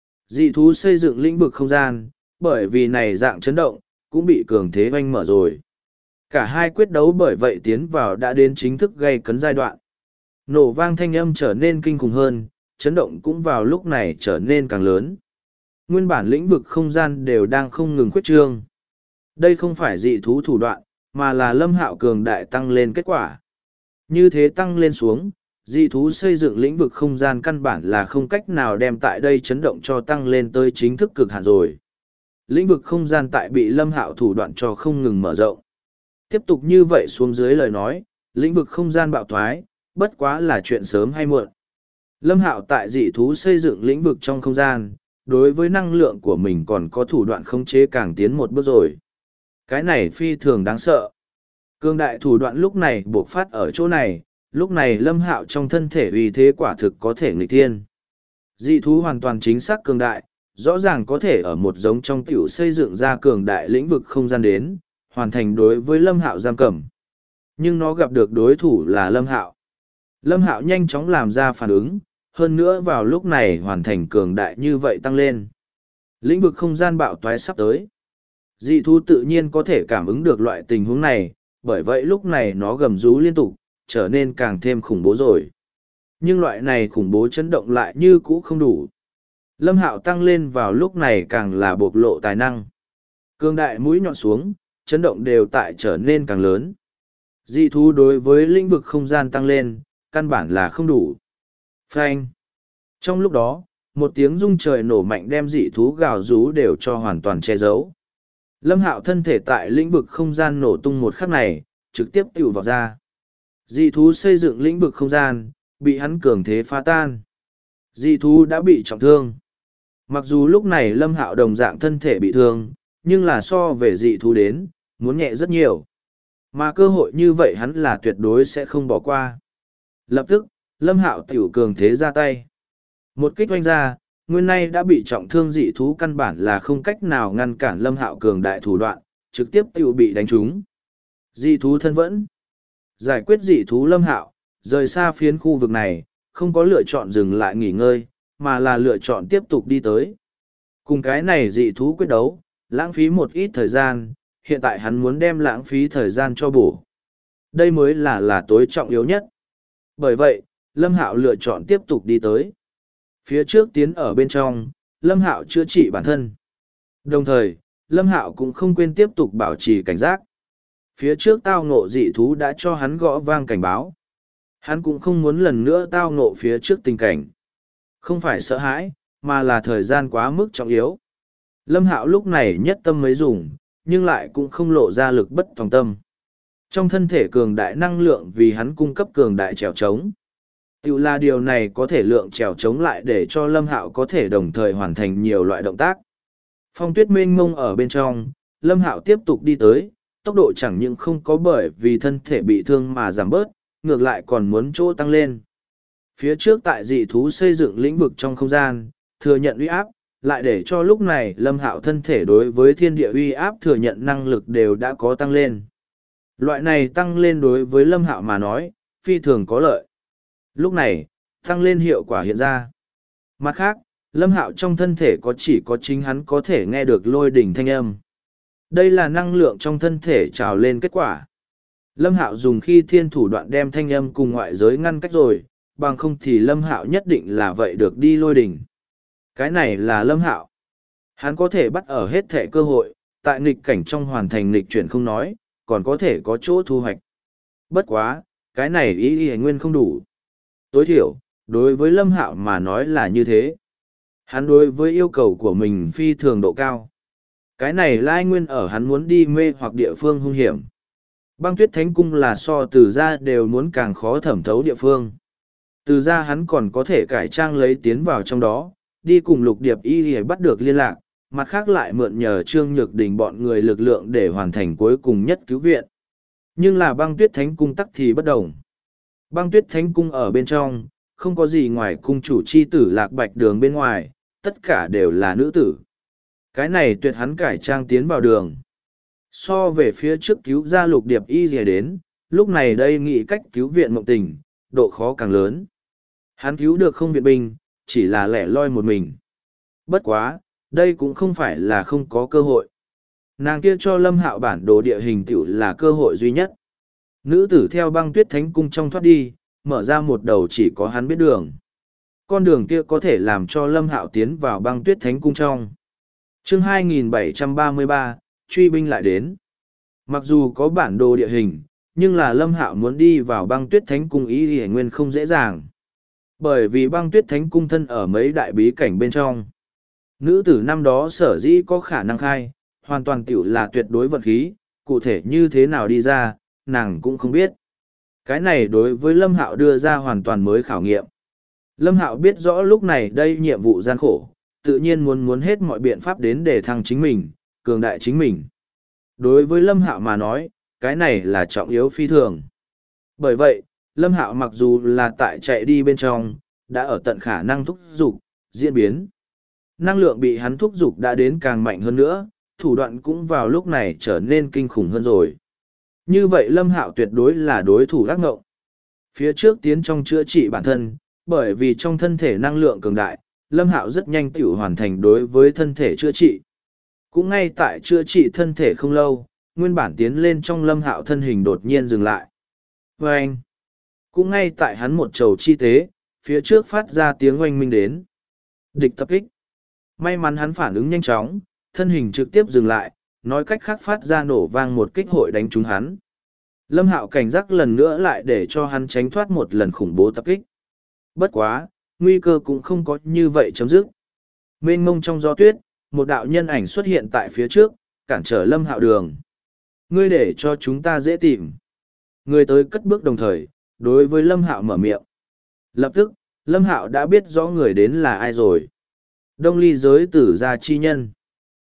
Dị thú xây dựng lĩnh vực không gian, bởi vì này dạng chấn động, cũng bị cường thế oanh mở rồi. Cả hai quyết đấu bởi vậy tiến vào đã đến chính thức gây cấn giai đoạn. Nổ vang thanh âm trở nên kinh khủng hơn, chấn động cũng vào lúc này trở nên càng lớn. Nguyên bản lĩnh vực không gian đều đang không ngừng khuyết trương. Đây không phải dị thú thủ đoạn, mà là Lâm Hạo cường đại tăng lên kết quả. Như thế tăng lên xuống, dị thú xây dựng lĩnh vực không gian căn bản là không cách nào đem tại đây chấn động cho tăng lên tới chính thức cực hạn rồi. Lĩnh vực không gian tại bị Lâm Hạo thủ đoạn cho không ngừng mở rộng. Tiếp tục như vậy xuống dưới lời nói, lĩnh vực không gian bạo thoái, bất quá là chuyện sớm hay muộn. Lâm Hạo tại dị thú xây dựng lĩnh vực trong không gian, đối với năng lượng của mình còn có thủ đoạn khống chế càng tiến một bước rồi. Cái này phi thường đáng sợ. Cương đại thủ đoạn lúc này buộc phát ở chỗ này, lúc này Lâm Hạo trong thân thể uy thế quả thực có thể nghịch thiên. Dị thú hoàn toàn chính xác cường đại, rõ ràng có thể ở một giống trong tiểu xây dựng ra cường đại lĩnh vực không gian đến, hoàn thành đối với Lâm Hạo giam cầm. Nhưng nó gặp được đối thủ là Lâm Hạo. Lâm Hạo nhanh chóng làm ra phản ứng, hơn nữa vào lúc này hoàn thành cường đại như vậy tăng lên. Lĩnh vực không gian bạo toái sắp tới. Dị thú tự nhiên có thể cảm ứng được loại tình huống này, bởi vậy lúc này nó gầm rú liên tục, trở nên càng thêm khủng bố rồi. Nhưng loại này khủng bố chấn động lại như cũ không đủ. Lâm Hạo tăng lên vào lúc này càng là bộc lộ tài năng. Cường đại mũi nhọn xuống, chấn động đều tại trở nên càng lớn. Dị thú đối với lĩnh vực không gian tăng lên, căn bản là không đủ. Phanh. Trong lúc đó, một tiếng rung trời nổ mạnh đem dị thú gào rú đều cho hoàn toàn che giấu. Lâm Hạo thân thể tại lĩnh vực không gian nổ tung một khắc này, trực tiếp tiêu vào ra. Dị thú xây dựng lĩnh vực không gian, bị hắn cường thế phá tan. Dị thú đã bị trọng thương. Mặc dù lúc này Lâm Hạo đồng dạng thân thể bị thương, nhưng là so về dị thú đến, muốn nhẹ rất nhiều. Mà cơ hội như vậy hắn là tuyệt đối sẽ không bỏ qua. Lập tức, Lâm Hạo tiểu cường thế ra tay. Một kích oanh ra, nguyên nay đã bị trọng thương dị thú căn bản là không cách nào ngăn cản Lâm Hạo cường đại thủ đoạn, trực tiếp tiểu bị đánh trúng. Dị thú thân vẫn. Giải quyết dị thú Lâm Hạo, rời xa phiến khu vực này, không có lựa chọn dừng lại nghỉ ngơi, mà là lựa chọn tiếp tục đi tới. Cùng cái này dị thú quyết đấu, lãng phí một ít thời gian, hiện tại hắn muốn đem lãng phí thời gian cho bổ. Đây mới là tối trọng yếu nhất. Bởi vậy, Lâm Hạo lựa chọn tiếp tục đi tới. Phía trước tiến ở bên trong, Lâm Hạo chữa trị bản thân. Đồng thời, Lâm Hạo cũng không quên tiếp tục bảo trì cảnh giác. Phía trước tao ngộ dị thú đã cho hắn gõ vang cảnh báo. Hắn cũng không muốn lần nữa tao ngộ phía trước tình cảnh. Không phải sợ hãi, mà là thời gian quá mức trọng yếu. Lâm Hạo lúc này nhất tâm mới dùng, nhưng lại cũng không lộ ra lực bất tòng tâm. Trong thân thể cường đại năng lượng vì hắn cung cấp cường đại trèo trống. Tự là điều này có thể lượng trèo trống lại để cho Lâm Hạo có thể đồng thời hoàn thành nhiều loại động tác. Phong tuyết mênh mông ở bên trong, Lâm Hạo tiếp tục đi tới, tốc độ chẳng những không có bởi vì thân thể bị thương mà giảm bớt, ngược lại còn muốn chỗ tăng lên. Phía trước tại dị thú xây dựng lĩnh vực trong không gian, thừa nhận uy áp, lại để cho lúc này Lâm Hạo thân thể đối với thiên địa uy áp thừa nhận năng lực đều đã có tăng lên. Loại này tăng lên đối với Lâm Hạo mà nói, phi thường có lợi. Lúc này, tăng lên hiệu quả hiện ra. Mặt khác, Lâm Hạo trong thân thể chỉ có chính hắn có thể nghe được lôi đỉnh thanh âm. Đây là năng lượng trong thân thể trào lên kết quả. Lâm Hạo dùng khi thiên thủ đoạn đem thanh âm cùng ngoại giới ngăn cách rồi, bằng không thì Lâm Hạo nhất định là vậy được đi lôi đỉnh. Cái này là Lâm Hạo. Hắn có thể bắt ở hết thể cơ hội, tại nghịch cảnh trong hoàn thành nghịch chuyển không nói, còn có thể có chỗ thu hoạch. Bất quá, cái này ý nguyên không đủ. Tối thiểu, đối với Lâm Hạo mà nói là như thế. Hắn đối với yêu cầu của mình phi thường độ cao. Cái này lai nguyên ở hắn muốn đi mê hoặc địa phương hung hiểm. Băng tuyết thánh cung là so từ ra đều muốn càng khó thẩm thấu địa phương. Từ ra hắn còn có thể cải trang lấy tiến vào trong đó, đi cùng lục điệp y để bắt được liên lạc, mặt khác lại mượn nhờ Trương Nhược Đình bọn người lực lượng để hoàn thành cuối cùng nhất cứu viện. Nhưng là băng tuyết thánh cung tắc thì bất đồng. Băng tuyết thánh cung ở bên trong, không có gì ngoài cung chủ chi tử Lạc Bạch Đường bên ngoài, tất cả đều là nữ tử. Cái này tuyệt hắn cải trang tiến vào đường. So về phía trước cứu ra lục điệp y dìa đến, lúc này đây nghĩ cách cứu viện mộng tình, độ khó càng lớn. Hắn cứu được không viện binh, chỉ là lẻ loi một mình. Bất quá, đây cũng không phải là không có cơ hội. Nàng kia cho Lâm Hạo bản đồ địa hình tiểu là cơ hội duy nhất. Nữ tử theo băng tuyết thánh cung trong thoát đi, mở ra một đầu chỉ có hắn biết đường. Con đường kia có thể làm cho Lâm Hạo tiến vào băng tuyết thánh cung trong. Chương 2733, truy binh lại đến. Mặc dù có bản đồ địa hình, nhưng là Lâm Hạo muốn đi vào băng tuyết thánh cung ý thì nguyên không dễ dàng. Bởi vì băng tuyết thánh cung thân ở mấy đại bí cảnh bên trong. Nữ tử năm đó sở dĩ có khả năng khai, hoàn toàn tiểu là tuyệt đối vận khí, cụ thể như thế nào đi ra, nàng cũng không biết. Cái này đối với Lâm Hạo đưa ra hoàn toàn mới khảo nghiệm. Lâm Hạo biết rõ lúc này đây nhiệm vụ gian khổ, tự nhiên muốn hết mọi biện pháp đến để thăng chính mình, cường đại chính mình. Đối với Lâm Hạo mà nói, cái này là trọng yếu phi thường. Bởi vậy, Lâm Hạo mặc dù là tại chạy đi bên trong, đã ở tận khả năng thúc giục, diễn biến. Năng lượng bị hắn thúc giục đã đến càng mạnh hơn nữa, thủ đoạn cũng vào lúc này trở nên kinh khủng hơn rồi. Như vậy Lâm Hạo tuyệt đối là đối thủ ác ngộng. Phía trước tiến trong chữa trị bản thân, bởi vì trong thân thể năng lượng cường đại, Lâm Hạo rất nhanh tiểu hoàn thành đối với thân thể chữa trị. Cũng ngay tại chữa trị thân thể không lâu, nguyên bản tiến lên trong Lâm Hạo thân hình đột nhiên dừng lại. Và anh, cũng ngay tại hắn một trầu chi tế, phía trước phát ra tiếng oanh minh đến. Địch tập kích. May mắn hắn phản ứng nhanh chóng, thân hình trực tiếp dừng lại, nói cách khác phát ra nổ vang một kích hội đánh trúng hắn. Lâm Hạo cảnh giác lần nữa lại để cho hắn tránh thoát một lần khủng bố tập kích. Bất quá, nguy cơ cũng không có như vậy chấm dứt. Mênh mông trong gió tuyết, một đạo nhân ảnh xuất hiện tại phía trước, cản trở Lâm Hạo đường. Ngươi để cho chúng ta dễ tìm. Người tới cất bước đồng thời, đối với Lâm Hạo mở miệng. Lập tức, Lâm Hạo đã biết rõ người đến là ai rồi. Đông ly giới tử gia chi nhân.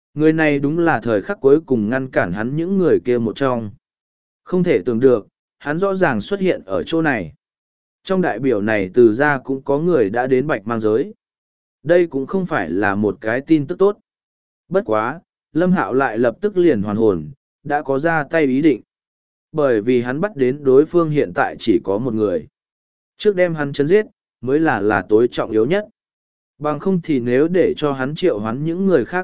Người này đúng là thời khắc cuối cùng ngăn cản hắn những người kia một trong. Không thể tưởng được, hắn rõ ràng xuất hiện ở chỗ này. Trong đại biểu này từ ra cũng có người đã đến Bạch Mang giới. Đây cũng không phải là một cái tin tức tốt. Bất quá, Lâm Hạo lại lập tức liền hoàn hồn, đã có ra tay ý định. Bởi vì hắn bắt đến đối phương hiện tại chỉ có một người. Trước đem hắn chấn giết, mới là tối trọng yếu nhất. Bằng không thì nếu để cho hắn triệu hoán những người khác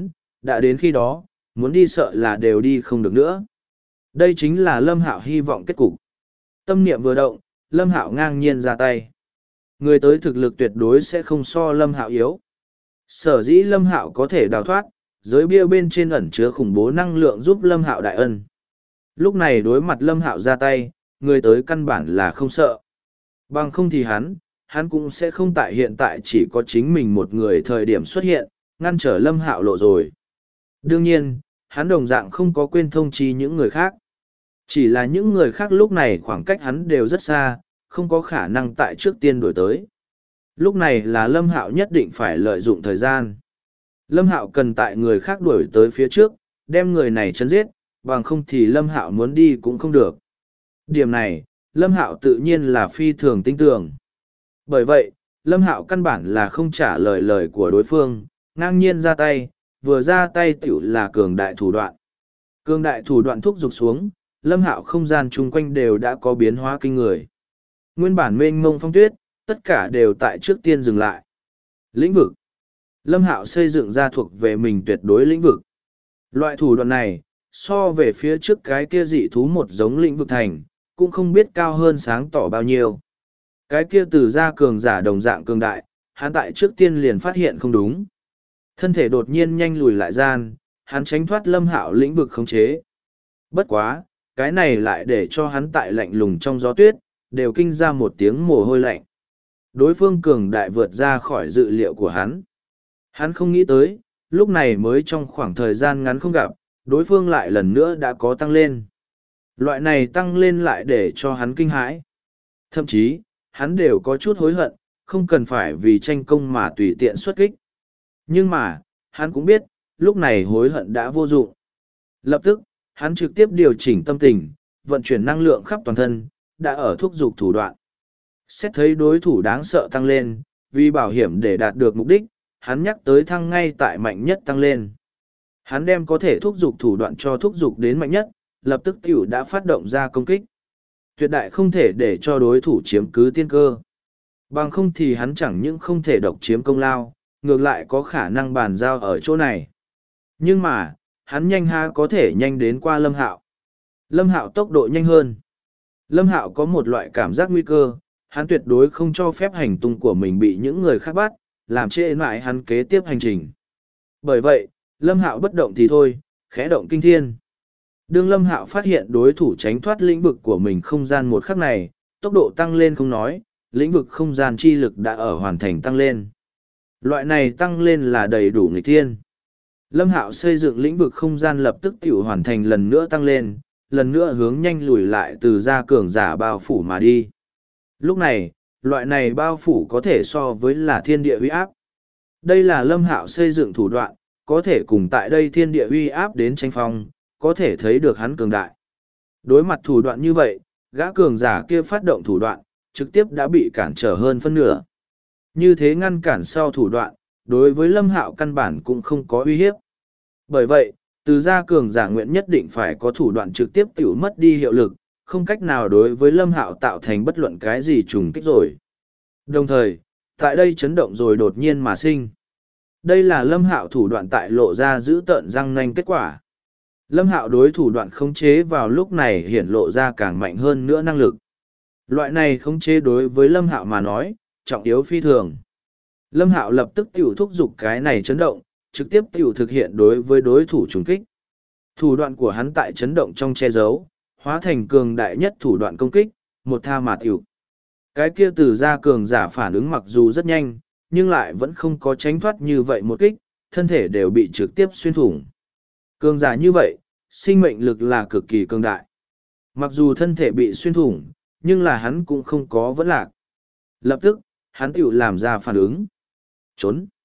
đã đến khi đó, muốn đi sợ là đều đi không được nữa. Đây chính là Lâm Hạo hy vọng kết cục. Tâm niệm vừa động, Lâm Hạo ngang nhiên ra tay. Người tới thực lực tuyệt đối sẽ không so Lâm Hạo yếu. Sở dĩ Lâm Hạo có thể đào thoát, giới bia bên trên ẩn chứa khủng bố năng lượng giúp Lâm Hạo đại ân. Lúc này đối mặt Lâm Hạo ra tay, người tới căn bản là không sợ. Bằng không thì hắn cũng sẽ không tại hiện tại chỉ có chính mình một người thời điểm xuất hiện, ngăn trở Lâm Hạo lộ rồi. Đương nhiên, hắn đồng dạng không có quên thông chi những người khác. Chỉ là những người khác lúc này khoảng cách hắn đều rất xa, không có khả năng tại trước tiên đổi tới. Lúc này là Lâm Hạo nhất định phải lợi dụng thời gian. Lâm Hạo cần tại người khác đuổi tới phía trước, đem người này chấn giết, bằng không thì Lâm Hạo muốn đi cũng không được. Điểm này, Lâm Hạo tự nhiên là phi thường tin tưởng. Bởi vậy, Lâm Hạo căn bản là không trả lời lời của đối phương, ngang nhiên ra tay, vừa ra tay tiểu là cường đại thủ đoạn. Cường đại thủ đoạn thúc giục xuống, Lâm Hạo không gian chung quanh đều đã có biến hóa kinh người. Nguyên bản mênh mông phong tuyết, tất cả đều tại trước tiên dừng lại. Lĩnh vực. Lâm Hạo xây dựng ra thuộc về mình tuyệt đối lĩnh vực. Loại thủ đoạn này, so về phía trước cái kia dị thú một giống lĩnh vực thành, cũng không biết cao hơn sáng tỏ bao nhiêu. Cái kia từ ra cường giả đồng dạng cường đại, hắn tại trước tiên liền phát hiện không đúng. Thân thể đột nhiên nhanh lùi lại gian, hắn tránh thoát Lâm Hạo lĩnh vực khống chế. Bất quá, cái này lại để cho hắn tại lạnh lùng trong gió tuyết, đều kinh ra một tiếng mồ hôi lạnh. Đối phương cường đại vượt ra khỏi dự liệu của hắn. Hắn không nghĩ tới, lúc này mới trong khoảng thời gian ngắn không gặp, đối phương lại lần nữa đã có tăng lên. Loại này tăng lên lại để cho hắn kinh hãi. Thậm chí, hắn đều có chút hối hận, không cần phải vì tranh công mà tùy tiện xuất kích. Nhưng mà, hắn cũng biết, lúc này hối hận đã vô dụng. Lập tức, hắn trực tiếp điều chỉnh tâm tình, vận chuyển năng lượng khắp toàn thân, đã ở thúc giục thủ đoạn. Xét thấy đối thủ đáng sợ tăng lên, vì bảo hiểm để đạt được mục đích, hắn nhắc tới thăng ngay tại mạnh nhất tăng lên. Hắn đem có thể thúc giục thủ đoạn cho thúc giục đến mạnh nhất, lập tức tiểu đã phát động ra công kích. Tuyệt đại không thể để cho đối thủ chiếm cứ tiên cơ. Bằng không thì hắn chẳng những không thể độc chiếm công lao, ngược lại có khả năng bàn giao ở chỗ này. Nhưng mà, hắn nhanh ha có thể nhanh đến qua Lâm Hạo. Lâm Hạo tốc độ nhanh hơn. Lâm Hạo có một loại cảm giác nguy cơ, hắn tuyệt đối không cho phép hành tung của mình bị những người khác bắt, làm trễ nại hắn kế tiếp hành trình. Bởi vậy, Lâm Hạo bất động thì thôi, khẽ động kinh thiên. Đương Lâm Hạo phát hiện đối thủ tránh thoát lĩnh vực của mình không gian một khắc này, tốc độ tăng lên không nói, lĩnh vực không gian chi lực đã ở hoàn thành tăng lên. Loại này tăng lên là đầy đủ nghịch thiên. Lâm Hạo xây dựng lĩnh vực không gian lập tức tiểu hoàn thành lần nữa tăng lên, lần nữa hướng nhanh lùi lại từ ra cường giả bao phủ mà đi. Lúc này, loại này bao phủ có thể so với là thiên địa uy áp. Đây là Lâm Hạo xây dựng thủ đoạn, có thể cùng tại đây thiên địa uy áp đến tranh phong, có thể thấy được hắn cường đại. Đối mặt thủ đoạn như vậy, gã cường giả kia phát động thủ đoạn, trực tiếp đã bị cản trở hơn phân nửa. Như thế ngăn cản sau thủ đoạn, đối với Lâm Hạo căn bản cũng không có uy hiếp. Bởi vậy, từ gia cường giả nguyện nhất định phải có thủ đoạn trực tiếp tiểu mất đi hiệu lực, không cách nào đối với Lâm Hạo tạo thành bất luận cái gì trùng kích rồi. Đồng thời, tại đây chấn động rồi đột nhiên mà sinh. Đây là Lâm Hạo thủ đoạn tại lộ ra giữ tợn răng nanh kết quả. Lâm Hạo đối thủ đoạn khống chế vào lúc này hiển lộ ra càng mạnh hơn nữa năng lực. Loại này khống chế đối với Lâm Hạo mà nói, trọng yếu phi thường. Lâm Hạo lập tức tiểu thúc giục cái này chấn động, trực tiếp tiểu thực hiện đối với đối thủ trùng kích. Thủ đoạn của hắn tại chấn động trong che giấu, hóa thành cường đại nhất thủ đoạn công kích, một tha mà tiểu. Cái kia từ ra cường giả phản ứng mặc dù rất nhanh, nhưng lại vẫn không có tránh thoát như vậy một kích, thân thể đều bị trực tiếp xuyên thủng. Cường giả như vậy, sinh mệnh lực là cực kỳ cường đại. Mặc dù thân thể bị xuyên thủng, nhưng là hắn cũng không có vẫn lạc. Lập tức, hắn tiểu làm ra phản ứng. Trốn.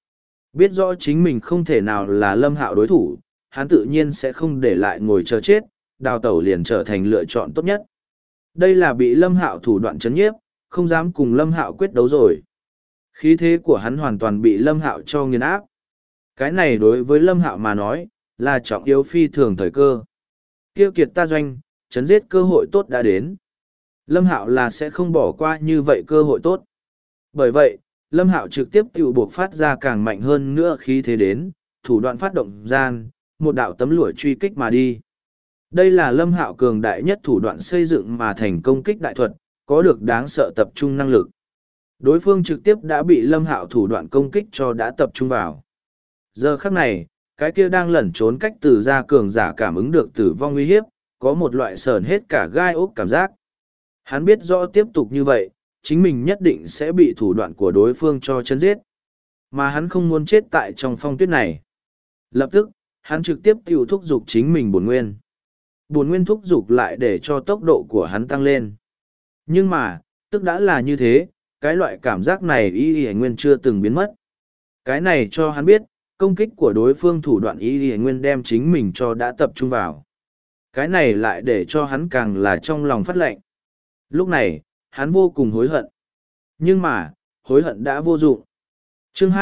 Biết rõ chính mình không thể nào là Lâm Hạo đối thủ, hắn tự nhiên sẽ không để lại ngồi chờ chết, đào tẩu liền trở thành lựa chọn tốt nhất. Đây là bị Lâm Hạo thủ đoạn chấn nhiếp, không dám cùng Lâm Hạo quyết đấu rồi. Khí thế của hắn hoàn toàn bị Lâm Hạo cho nghiền áp. Cái này đối với Lâm Hạo mà nói, là trọng yếu phi thường thời cơ. Kiêu kiệt ta doanh, chấn giết cơ hội tốt đã đến. Lâm Hạo là sẽ không bỏ qua như vậy cơ hội tốt. Bởi vậy, Lâm Hạo trực tiếp tự buộc phát ra càng mạnh hơn nữa khí thế đến, thủ đoạn phát động gian, một đạo tấm lụa truy kích mà đi. Đây là Lâm Hạo cường đại nhất thủ đoạn xây dựng mà thành công kích đại thuật, có được đáng sợ tập trung năng lực. Đối phương trực tiếp đã bị Lâm Hạo thủ đoạn công kích cho đã tập trung vào. Giờ khắc này, cái kia đang lẩn trốn cách từ ra cường giả cảm ứng được tử vong uy hiếp, có một loại sờn hết cả gai ốc cảm giác. Hắn biết rõ tiếp tục như vậy, chính mình nhất định sẽ bị thủ đoạn của đối phương cho chấn giết. Mà hắn không muốn chết tại trong phong tuyết này. Lập tức, hắn trực tiếp tiêu thúc giục chính mình bổn nguyên. Bổn nguyên thúc giục lại để cho tốc độ của hắn tăng lên. Nhưng mà, tức đã là như thế, cái loại cảm giác này y nguyên chưa từng biến mất. Cái này cho hắn biết, công kích của đối phương thủ đoạn y nguyên đem chính mình cho đã tập trung vào. Cái này lại để cho hắn càng là trong lòng phát lệnh. Lúc này, hắn vô cùng hối hận. Nhưng mà, hối hận đã vô dụng. Chương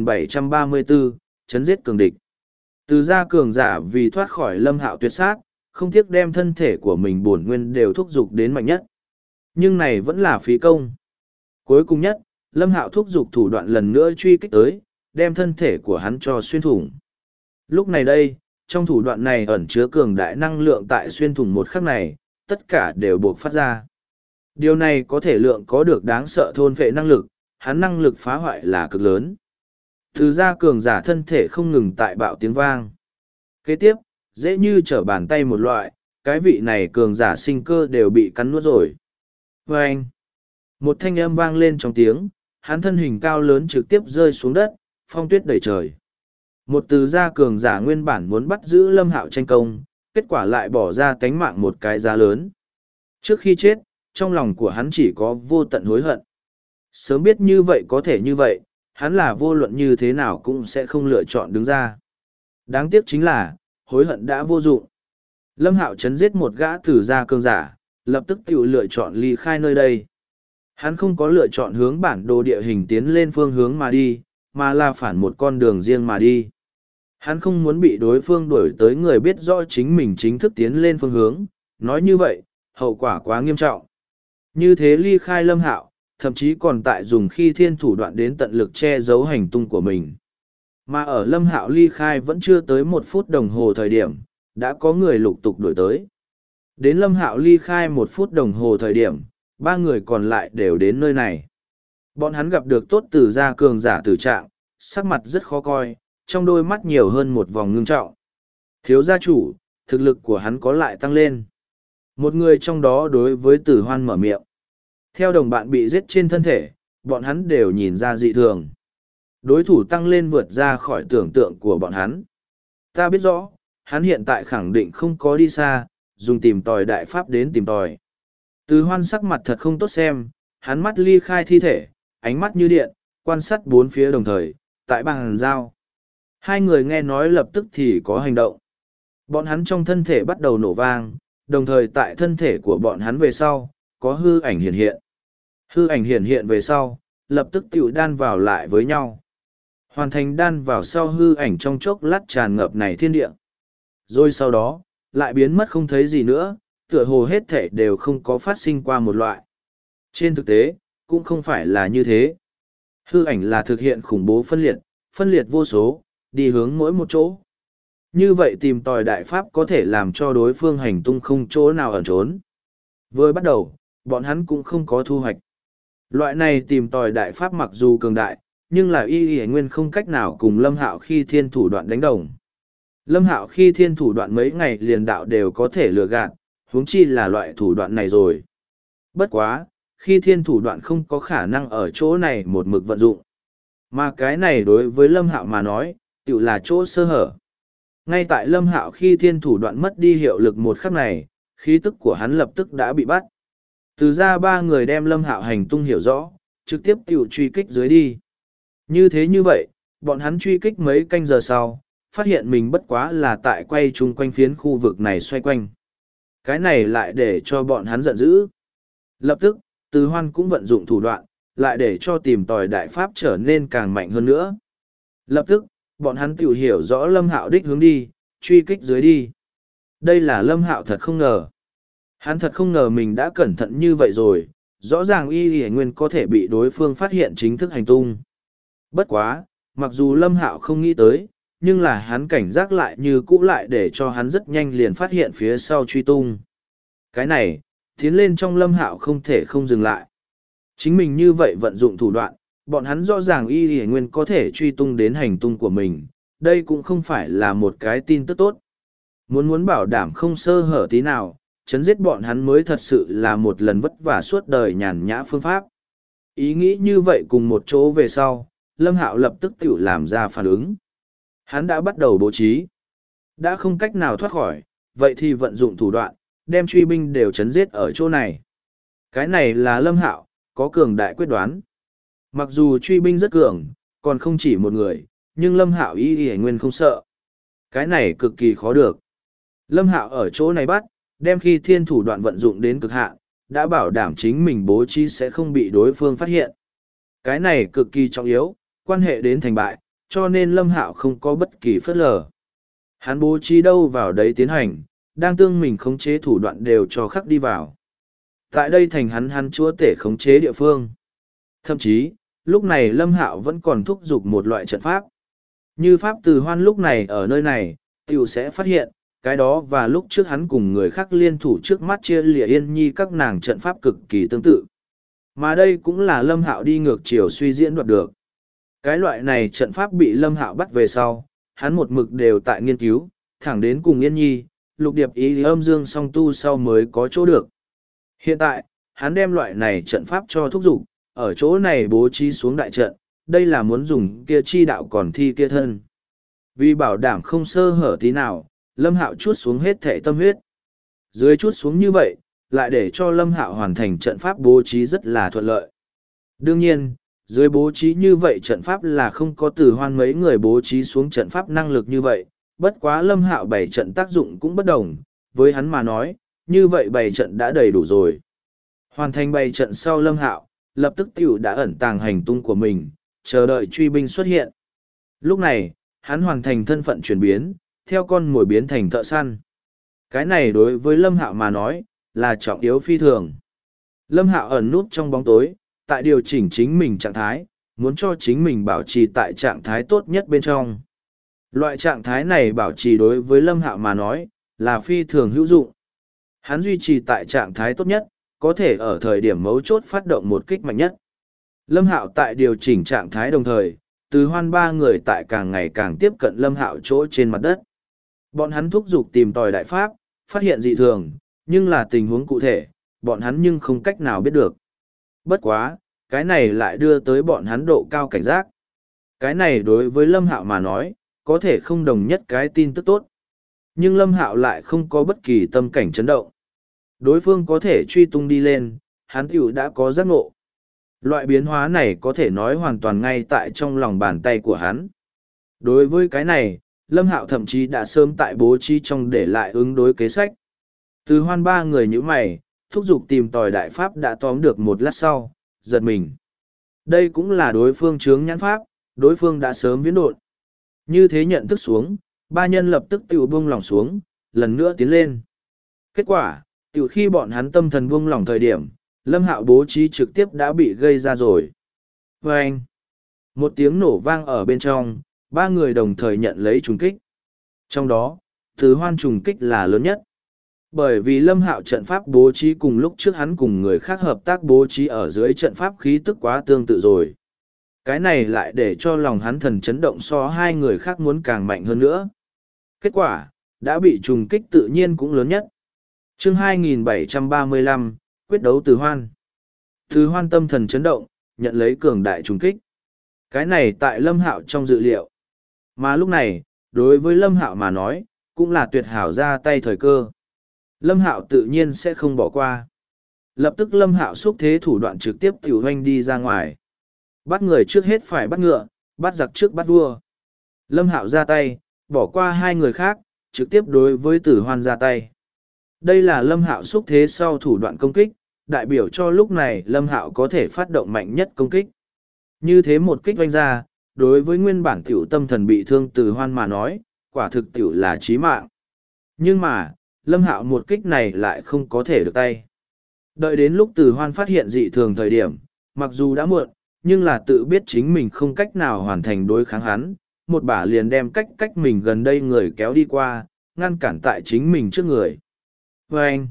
2734, chấn giết cường địch. Từ gia cường giả vì thoát khỏi Lâm Hạo tuyệt sát, không tiếc đem thân thể của mình bổn nguyên đều thúc giục đến mạnh nhất. Nhưng này vẫn là phí công. Cuối cùng nhất, Lâm Hạo thúc giục thủ đoạn lần nữa truy kích tới, đem thân thể của hắn cho xuyên thủng. Lúc này đây, trong thủ đoạn này ẩn chứa cường đại năng lượng tại xuyên thủng một khắc này, tất cả đều buộc phát ra. Điều này có thể lượng có được đáng sợ thôn vệ năng lực, hắn năng lực phá hoại là cực lớn. Từ ra cường giả thân thể không ngừng tại bạo tiếng vang. Kế tiếp, dễ như trở bàn tay một loại, cái vị này cường giả sinh cơ đều bị cắn nuốt rồi. Và anh, một thanh âm vang lên trong tiếng, hắn thân hình cao lớn trực tiếp rơi xuống đất, phong tuyết đầy trời. Một từ gia cường giả nguyên bản muốn bắt giữ Lâm Hạo tranh công, kết quả lại bỏ ra tánh mạng một cái giá lớn. Trước khi chết, trong lòng của hắn chỉ có vô tận hối hận. Sớm biết như vậy có thể như vậy, hắn là vô luận như thế nào cũng sẽ không lựa chọn đứng ra. Đáng tiếc chính là, hối hận đã vô dụng. Lâm Hạo chấn giết một gã từ gia cường giả, lập tức tự lựa chọn ly khai nơi đây. Hắn không có lựa chọn hướng bản đồ địa hình tiến lên phương hướng mà đi, mà là phản một con đường riêng mà đi. Hắn không muốn bị đối phương đuổi tới người biết rõ chính mình chính thức tiến lên phương hướng, nói như vậy, hậu quả quá nghiêm trọng. Như thế ly khai Lâm Hạo, thậm chí còn tại dùng khi thiên thủ đoạn đến tận lực che giấu hành tung của mình. Mà ở Lâm Hạo ly khai vẫn chưa tới 1 phút đồng hồ thời điểm, đã có người lục tục đuổi tới. Đến Lâm Hạo ly khai 1 phút đồng hồ thời điểm, 3 người còn lại đều đến nơi này. Bọn hắn gặp được tốt từ gia cường giả tử trạng, sắc mặt rất khó coi, trong đôi mắt nhiều hơn một vòng ngưng trọng. Thiếu gia chủ, thực lực của hắn có lại tăng lên. Một người trong đó đối với Tử Hoan mở miệng. Theo đồng bạn bị giết trên thân thể, bọn hắn đều nhìn ra dị thường. Đối thủ tăng lên vượt ra khỏi tưởng tượng của bọn hắn. Ta biết rõ, hắn hiện tại khẳng định không có đi xa, dùng tìm tòi đại pháp đến tìm tòi. Từ Hoan sắc mặt thật không tốt xem, hắn mắt ly khai thi thể, ánh mắt như điện, quan sát bốn phía đồng thời, tại bàn giao. Hai người nghe nói lập tức thì có hành động. Bọn hắn trong thân thể bắt đầu nổ vang, đồng thời tại thân thể của bọn hắn về sau, có hư ảnh hiện hiện. Hư ảnh hiện hiện về sau, lập tức tiểu đan vào lại với nhau. Hoàn thành đan vào sau hư ảnh trong chốc lát tràn ngập này thiên địa. Rồi sau đó, lại biến mất không thấy gì nữa, tựa hồ hết thể đều không có phát sinh qua một loại. Trên thực tế, cũng không phải là như thế. Hư ảnh là thực hiện khủng bố phân liệt vô số, đi hướng mỗi một chỗ. Như vậy tìm tòi đại pháp có thể làm cho đối phương hành tung không chỗ nào ẩn trốn. Vừa bắt đầu, bọn hắn cũng không có thu hoạch. Loại này tìm tòi đại pháp mặc dù cường đại, nhưng là y nguyên không cách nào cùng Lâm Hạo khi thiên thủ đoạn đánh đồng. Lâm Hạo khi thiên thủ đoạn mấy ngày liền đạo đều có thể lừa gạt, huống chi là loại thủ đoạn này rồi. Bất quá, khi thiên thủ đoạn không có khả năng ở chỗ này một mực vận dụng. Mà cái này đối với Lâm Hạo mà nói, tự là chỗ sơ hở. Ngay tại Lâm Hạo khi thiên thủ đoạn mất đi hiệu lực một khắc này, khí tức của hắn lập tức đã bị bắt. Từ ra 3 người đem Lâm Hạo hành tung hiểu rõ, trực tiếp tiểu truy kích dưới đi. Như thế như vậy, bọn hắn truy kích mấy canh giờ sau, phát hiện mình bất quá là tại quay chung quanh phiến khu vực này xoay quanh. Cái này lại để cho bọn hắn giận dữ. Lập tức, Từ Hoan cũng vận dụng thủ đoạn, lại để cho tìm tòi đại pháp trở nên càng mạnh hơn nữa. Lập tức, bọn hắn tự hiểu rõ Lâm Hạo đích hướng đi, truy kích dưới đi. Đây là Lâm Hạo thật không ngờ. Hắn thật không ngờ mình đã cẩn thận như vậy rồi, rõ ràng Y Nguyên có thể bị đối phương phát hiện chính thức hành tung. Bất quá, mặc dù Lâm Hạo không nghĩ tới, nhưng là hắn cảnh giác lại như cũ lại để cho hắn rất nhanh liền phát hiện phía sau truy tung. Cái này, tiến lên trong Lâm Hạo không thể không dừng lại. Chính mình như vậy vận dụng thủ đoạn, bọn hắn rõ ràng Y Nguyên có thể truy tung đến hành tung của mình, đây cũng không phải là một cái tin tức tốt. Muốn bảo đảm không sơ hở tí nào, chấn giết bọn hắn mới thật sự là một lần vất vả suốt đời nhàn nhã phương pháp. Ý nghĩ như vậy cùng một chỗ về sau, Lâm Hạo lập tức tự làm ra phản ứng. Hắn đã bắt đầu bố trí. Đã không cách nào thoát khỏi, vậy thì vận dụng thủ đoạn, đem truy binh đều chấn giết ở chỗ này. Cái này là Lâm Hạo, có cường đại quyết đoán. Mặc dù truy binh rất cường, còn không chỉ một người, nhưng Lâm Hạo Y Nguyên không sợ. Cái này cực kỳ khó được. Lâm Hạo ở chỗ này bắt, đem khi thiên thủ đoạn vận dụng đến cực hạn, đã bảo đảm chính mình bố trí sẽ không bị đối phương phát hiện. Cái này cực kỳ trọng yếu, quan hệ đến thành bại, cho nên Lâm Hạo không có bất kỳ phớt lờ. Hắn bố trí đâu vào đấy tiến hành, đang tương mình khống chế thủ đoạn đều cho khắc đi vào. Tại đây thành hắn chúa tể khống chế địa phương. Thậm chí, lúc này Lâm Hạo vẫn còn thúc giục một loại trận pháp. Như pháp Từ Hoan lúc này ở nơi này, tiểu sẽ phát hiện, cái đó và lúc trước hắn cùng người khác liên thủ trước mắt chia lìa Yên Nhi các nàng trận pháp cực kỳ tương tự. Mà đây cũng là Lâm Hạo đi ngược chiều suy diễn đoạt được. Cái loại này trận pháp bị Lâm Hạo bắt về sau, hắn một mực đều tại nghiên cứu, thẳng đến cùng Yên Nhi, Lục Điệp ý âm dương song tu sau mới có chỗ được. Hiện tại, hắn đem loại này trận pháp cho thúc giục, ở chỗ này bố trí xuống đại trận, đây là muốn dùng kia chi đạo còn thi kia thân. Vì bảo đảm không sơ hở tí nào, Lâm Hạo chuốt xuống hết thể tâm huyết. Dưới chuốt xuống như vậy, lại để cho Lâm Hạo hoàn thành trận pháp bố trí rất là thuận lợi. Đương nhiên, dưới bố trí như vậy trận pháp là không có Từ Hoan mấy người bố trí xuống trận pháp năng lực như vậy, bất quá Lâm Hạo bày trận tác dụng cũng bất đồng, với hắn mà nói, như vậy bày trận đã đầy đủ rồi. Hoàn thành bày trận sau Lâm Hạo, lập tức tiểu đã ẩn tàng hành tung của mình, chờ đợi truy binh xuất hiện. Lúc này, hắn hoàn thành thân phận chuyển biến, theo con mồi biến thành thợ săn. Cái này đối với Lâm Hạo mà nói, là trọng yếu phi thường. Lâm Hạo ẩn núp trong bóng tối, tại điều chỉnh chính mình trạng thái, muốn cho chính mình bảo trì tại trạng thái tốt nhất bên trong. Loại trạng thái này bảo trì đối với Lâm Hạo mà nói, là phi thường hữu dụng. Hắn duy trì tại trạng thái tốt nhất, có thể ở thời điểm mấu chốt phát động một kích mạnh nhất. Lâm Hạo tại điều chỉnh trạng thái đồng thời, Từ Hoan ba người tại càng ngày càng tiếp cận Lâm Hạo chỗ trên mặt đất. Bọn hắn thúc giục tìm tòi đại pháp, phát hiện dị thường, nhưng là tình huống cụ thể, bọn hắn nhưng không cách nào biết được. Bất quá, cái này lại đưa tới bọn hắn độ cao cảnh giác. Cái này đối với Lâm Hạo mà nói, có thể không đồng nhất cái tin tức tốt. Nhưng Lâm Hạo lại không có bất kỳ tâm cảnh chấn động. Đối phương có thể truy tung đi lên, hắn tiểu đã có giác ngộ. Loại biến hóa này có thể nói hoàn toàn ngay tại trong lòng bàn tay của hắn. Đối với cái này, Lâm Hạo thậm chí đã sớm tại bố trí trong để lại ứng đối kế sách. Từ Hoan ba người như mày, thúc giục tìm tòi đại pháp đã tóm được một lát sau, giật mình. Đây cũng là đối phương chướng nhãn pháp, đối phương đã sớm viễn độn. Như thế nhận thức xuống, ba nhân lập tức tiểu buông lỏng xuống, lần nữa tiến lên. Kết quả, tiểu khi bọn hắn tâm thần buông lỏng thời điểm, Lâm Hạo bố trí trực tiếp đã bị gây ra rồi. Vâng! Một tiếng nổ vang ở bên trong, ba người đồng thời nhận lấy trùng kích. Trong đó, Từ Hoan trùng kích là lớn nhất. Bởi vì Lâm Hạo trận pháp bố trí cùng lúc trước hắn cùng người khác hợp tác bố trí ở dưới trận pháp khí tức quá tương tự rồi. Cái này lại để cho lòng hắn thần chấn động so hai người khác muốn càng mạnh hơn nữa. Kết quả, đã bị trùng kích tự nhiên cũng lớn nhất. Chương 2735, quyết đấu Từ Hoan. Từ Hoan tâm thần chấn động, nhận lấy cường đại trùng kích. Cái này tại Lâm Hạo trong dự liệu. Mà lúc này, đối với Lâm Hạo mà nói, cũng là tuyệt hảo ra tay thời cơ. Lâm Hạo tự nhiên sẽ không bỏ qua. Lập tức Lâm Hạo xúc thế thủ đoạn trực tiếp tiểu hoanh đi ra ngoài. Bắt người trước hết phải bắt ngựa, bắt giặc trước bắt vua. Lâm Hạo ra tay, bỏ qua hai người khác, trực tiếp đối với Tử Hoan ra tay. Đây là Lâm Hạo xúc thế sau thủ đoạn công kích, đại biểu cho lúc này Lâm Hạo có thể phát động mạnh nhất công kích. Như thế một kích vanh ra, đối với nguyên bản tiểu tâm thần bị thương Tử Hoan mà nói, quả thực tiểu là chí mạng. Nhưng mà, Lâm Hạo một kích này lại không có thể được tay. Đợi đến lúc Tử Hoan phát hiện dị thường thời điểm, mặc dù đã muộn, nhưng là tự biết chính mình không cách nào hoàn thành đối kháng hắn, một bả liền đem cách mình gần đây người kéo đi qua, ngăn cản tại chính mình trước người. Và anh,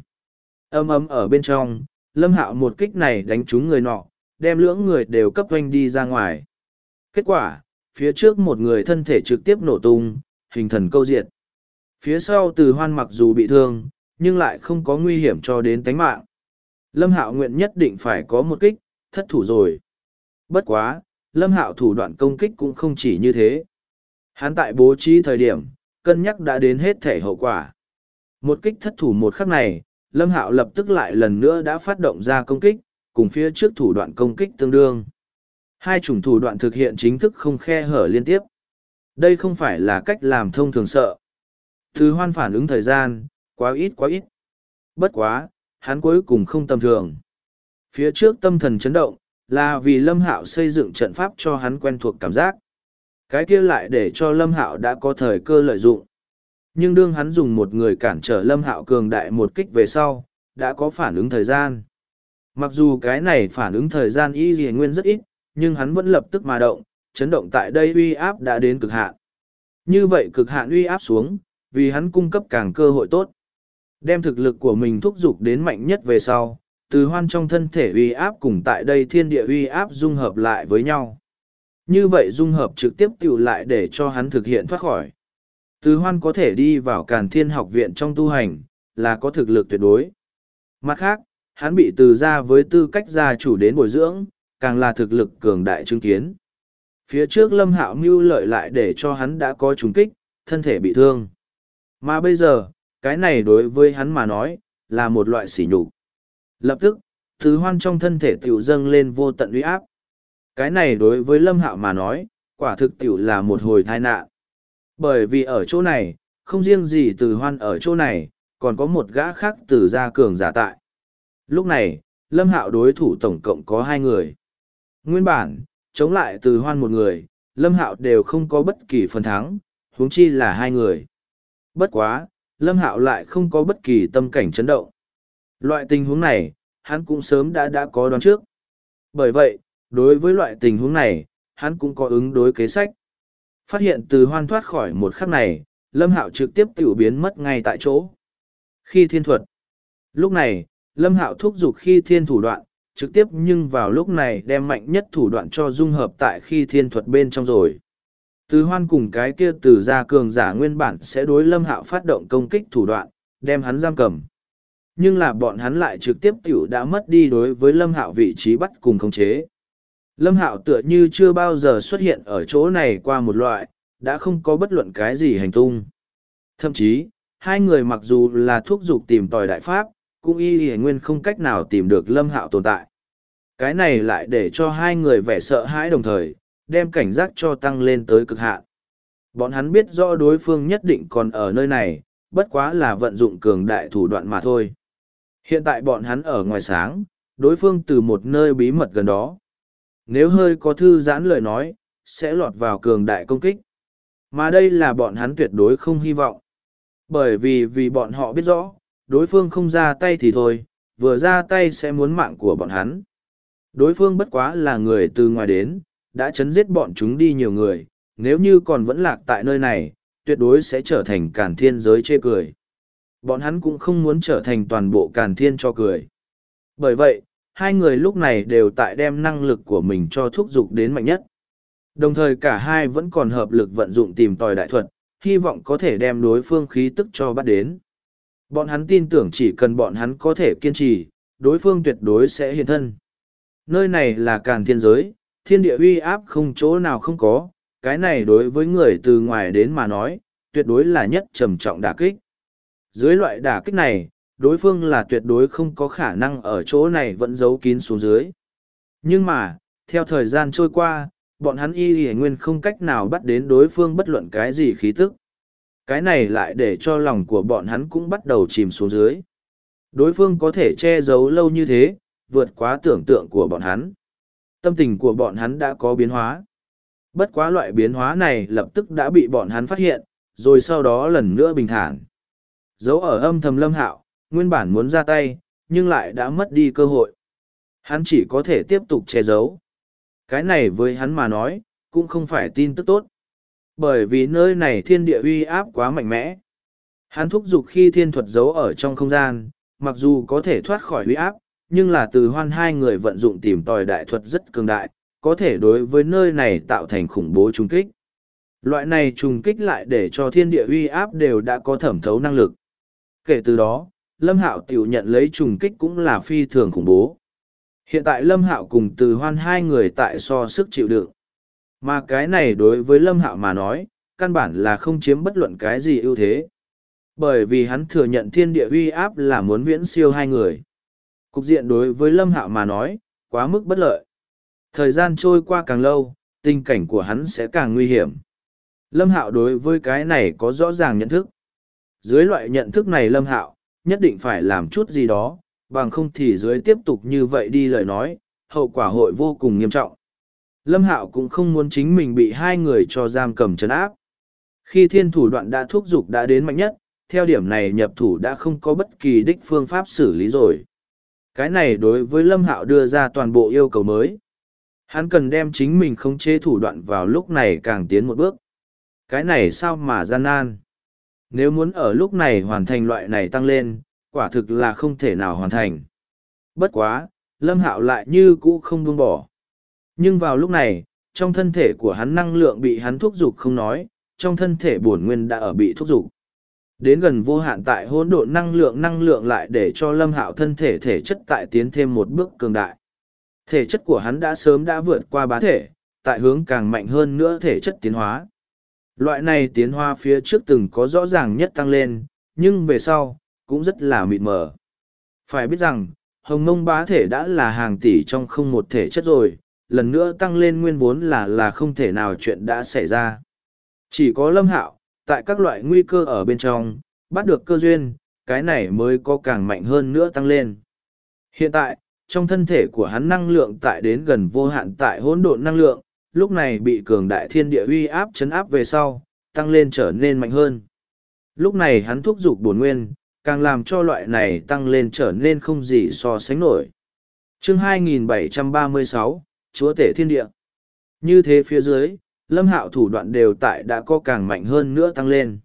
ầm ở bên trong, Lâm Hạo một kích này đánh trúng người nọ, đem lưỡng người đều cấp oanh đi ra ngoài. Kết quả, phía trước một người thân thể trực tiếp nổ tung, hình thần câu diệt. Phía sau Từ Hoan mặc dù bị thương, nhưng lại không có nguy hiểm cho đến tánh mạng. Lâm Hạo nguyện nhất định phải có một kích, thất thủ rồi. Bất quá, Lâm Hạo thủ đoạn công kích cũng không chỉ như thế. Hắn tại bố trí thời điểm, cân nhắc đã đến hết thể hậu quả. Một kích thất thủ một khắc này, Lâm Hạo lập tức lại lần nữa đã phát động ra công kích, cùng phía trước thủ đoạn công kích tương đương. Hai chủng thủ đoạn thực hiện chính thức không khe hở liên tiếp. Đây không phải là cách làm thông thường sợ. Từ Hoan phản ứng thời gian, quá ít quá ít. Bất quá, hắn cuối cùng không tầm thường. Phía trước tâm thần chấn động, là vì Lâm Hạo xây dựng trận pháp cho hắn quen thuộc cảm giác. Cái kia lại để cho Lâm Hạo đã có thời cơ lợi dụng. Nhưng đương hắn dùng một người cản trở Lâm Hạo cường đại một kích về sau, đã có phản ứng thời gian. Mặc dù cái này phản ứng thời gian y dì nguyên rất ít, nhưng hắn vẫn lập tức mà động, chấn động tại đây uy áp đã đến cực hạn. Như vậy cực hạn uy áp xuống, vì hắn cung cấp càng cơ hội tốt. Đem thực lực của mình thúc giục đến mạnh nhất về sau, Từ Hoan trong thân thể uy áp cùng tại đây thiên địa uy áp dung hợp lại với nhau. Như vậy dung hợp trực tiếp tiểu lại để cho hắn thực hiện thoát khỏi. Từ Hoan có thể đi vào Càn Thiên học viện trong tu hành, là có thực lực tuyệt đối. Mặt khác, hắn bị từ ra với tư cách gia chủ đến bồi dưỡng, càng là thực lực cường đại chứng kiến. Phía trước Lâm Hạo mưu lợi lại để cho hắn đã có trùng kích, thân thể bị thương. Mà bây giờ, cái này đối với hắn mà nói, là một loại sỉ nhục. Lập tức, Từ Hoan trong thân thể tiểu dâng lên vô tận uy áp. Cái này đối với Lâm Hạo mà nói, quả thực tiểu là một hồi tai nạn. Bởi vì ở chỗ này, không riêng gì Từ Hoan ở chỗ này, còn có một gã khác Từ gia cường giả tại. Lúc này, Lâm Hạo đối thủ tổng cộng có hai người. Nguyên bản, chống lại Từ Hoan một người, Lâm Hạo đều không có bất kỳ phần thắng, huống chi là hai người. Bất quá, Lâm Hạo lại không có bất kỳ tâm cảnh chấn động. Loại tình huống này, hắn cũng sớm đã có đoán trước. Bởi vậy, đối với loại tình huống này, hắn cũng có ứng đối kế sách. Phát hiện Từ Hoan thoát khỏi một khắc này, Lâm Hạo trực tiếp tiểu biến mất ngay tại chỗ. Khi thiên thuật. Lúc này, Lâm Hạo thúc giục khi thiên thủ đoạn, trực tiếp nhưng vào lúc này đem mạnh nhất thủ đoạn cho dung hợp tại khi thiên thuật bên trong rồi. Từ Hoan cùng cái kia Từ gia cường giả nguyên bản sẽ đối Lâm Hạo phát động công kích thủ đoạn, đem hắn giam cầm. Nhưng là bọn hắn lại trực tiếp tiểu đã mất đi đối với Lâm Hạo vị trí bắt cùng khống chế. Lâm Hạo tựa như chưa bao giờ xuất hiện ở chỗ này qua một loại, đã không có bất luận cái gì hành tung. Thậm chí, hai người mặc dù là thúc giục tìm tòi đại pháp, cũng y nguyên không cách nào tìm được Lâm Hạo tồn tại. Cái này lại để cho hai người vẻ sợ hãi đồng thời, đem cảnh giác cho tăng lên tới cực hạn. Bọn hắn biết rõ đối phương nhất định còn ở nơi này, bất quá là vận dụng cường đại thủ đoạn mà thôi. Hiện tại bọn hắn ở ngoài sáng, đối phương từ một nơi bí mật gần đó. Nếu hơi có thư giãn lời nói, sẽ lọt vào cường đại công kích. Mà đây là bọn hắn tuyệt đối không hy vọng. Bởi vì bọn họ biết rõ, đối phương không ra tay thì thôi, vừa ra tay sẽ muốn mạng của bọn hắn. Đối phương bất quá là người từ ngoài đến, đã chấn giết bọn chúng đi nhiều người, nếu như còn vẫn lạc tại nơi này, tuyệt đối sẽ trở thành Càn Thiên giới chê cười. Bọn hắn cũng không muốn trở thành toàn bộ Càn Thiên cho cười. Bởi vậy, hai người lúc này đều tại đem năng lực của mình cho thúc giục đến mạnh nhất. Đồng thời cả hai vẫn còn hợp lực vận dụng tìm tòi đại thuật, hy vọng có thể đem đối phương khí tức cho bắt đến. Bọn hắn tin tưởng chỉ cần bọn hắn có thể kiên trì, đối phương tuyệt đối sẽ hiện thân. Nơi này là Càn Thiên giới, thiên địa uy áp không chỗ nào không có, cái này đối với người từ ngoài đến mà nói, tuyệt đối là nhất trầm trọng đả kích. Dưới loại đả kích này, đối phương là tuyệt đối không có khả năng ở chỗ này vẫn giấu kín xuống dưới. Nhưng mà, theo thời gian trôi qua, bọn hắn y y nguyên không cách nào bắt đến đối phương bất luận cái gì khí tức. Cái này lại để cho lòng của bọn hắn cũng bắt đầu chìm xuống dưới. Đối phương có thể che giấu lâu như thế, vượt quá tưởng tượng của bọn hắn. Tâm tình của bọn hắn đã có biến hóa. Bất quá loại biến hóa này lập tức đã bị bọn hắn phát hiện, rồi sau đó lần nữa bình thản. Giấu ở âm thầm Lâm Hạo, nguyên bản muốn ra tay, nhưng lại đã mất đi cơ hội. Hắn chỉ có thể tiếp tục che giấu. Cái này với hắn mà nói, cũng không phải tin tức tốt. Bởi vì nơi này thiên địa uy áp quá mạnh mẽ. Hắn thúc giục khi thiên thuật giấu ở trong không gian, mặc dù có thể thoát khỏi uy áp, nhưng là từ Hoan hai người vận dụng tìm tòi đại thuật rất cường đại, có thể đối với nơi này tạo thành khủng bố trùng kích. Loại này trùng kích lại để cho thiên địa uy áp đều đã có thẩm thấu năng lực. Kể từ đó, Lâm Hạo tiểu nhận lấy trùng kích cũng là phi thường khủng bố. Hiện tại Lâm Hạo cùng Từ Hoan hai người tại so sức chịu đựng. Mà cái này đối với Lâm Hạo mà nói, căn bản là không chiếm bất luận cái gì ưu thế. Bởi vì hắn thừa nhận thiên địa uy áp là muốn viễn siêu hai người. Cục diện đối với Lâm Hạo mà nói, quá mức bất lợi. Thời gian trôi qua càng lâu, tình cảnh của hắn sẽ càng nguy hiểm. Lâm Hạo đối với cái này có rõ ràng nhận thức. Dưới loại nhận thức này Lâm Hạo, nhất định phải làm chút gì đó, bằng không thì dưới tiếp tục như vậy đi lời nói, hậu quả hội vô cùng nghiêm trọng. Lâm Hạo cũng không muốn chính mình bị hai người cho giam cầm trấn áp. Khi thiên thủ đoạn đã thúc giục đã đến mạnh nhất, theo điểm này nhập thủ đã không có bất kỳ đích phương pháp xử lý rồi. Cái này đối với Lâm Hạo đưa ra toàn bộ yêu cầu mới. Hắn cần đem chính mình khống chế thủ đoạn vào lúc này càng tiến một bước. Cái này sao mà gian nan. Nếu muốn ở lúc này hoàn thành loại này tăng lên, quả thực là không thể nào hoàn thành. Bất quá, Lâm Hạo lại như cũ không buông bỏ. Nhưng vào lúc này, trong thân thể của hắn năng lượng bị hắn thúc giục không nói, trong thân thể bổn nguyên đã ở bị thúc giục. Đến gần vô hạn tại hỗn độn năng lượng lại để cho Lâm Hạo thân thể thể chất tại tiến thêm một bước cường đại. Thể chất của hắn đã sớm đã vượt qua bá thể, tại hướng càng mạnh hơn nữa thể chất tiến hóa. Loại này tiến hóa phía trước từng có rõ ràng nhất tăng lên, nhưng về sau, cũng rất là mịt mờ. Phải biết rằng, hồng mông bá thể đã là hàng tỷ trong không một thể chất rồi, lần nữa tăng lên nguyên vốn là không thể nào chuyện đã xảy ra. Chỉ có Lâm Hạo, tại các loại nguy cơ ở bên trong, bắt được cơ duyên, cái này mới có càng mạnh hơn nữa tăng lên. Hiện tại, trong thân thể của hắn năng lượng tại đến gần vô hạn tại hỗn độn năng lượng, lúc này bị cường đại thiên địa uy áp chấn áp về sau, tăng lên trở nên mạnh hơn. Lúc này hắn thúc giục bổn nguyên, càng làm cho loại này tăng lên trở nên không gì so sánh nổi. Chương 2736, Chúa Tể Thiên Địa. Như thế phía dưới, Lâm Hạo thủ đoạn đều tại đã có càng mạnh hơn nữa tăng lên.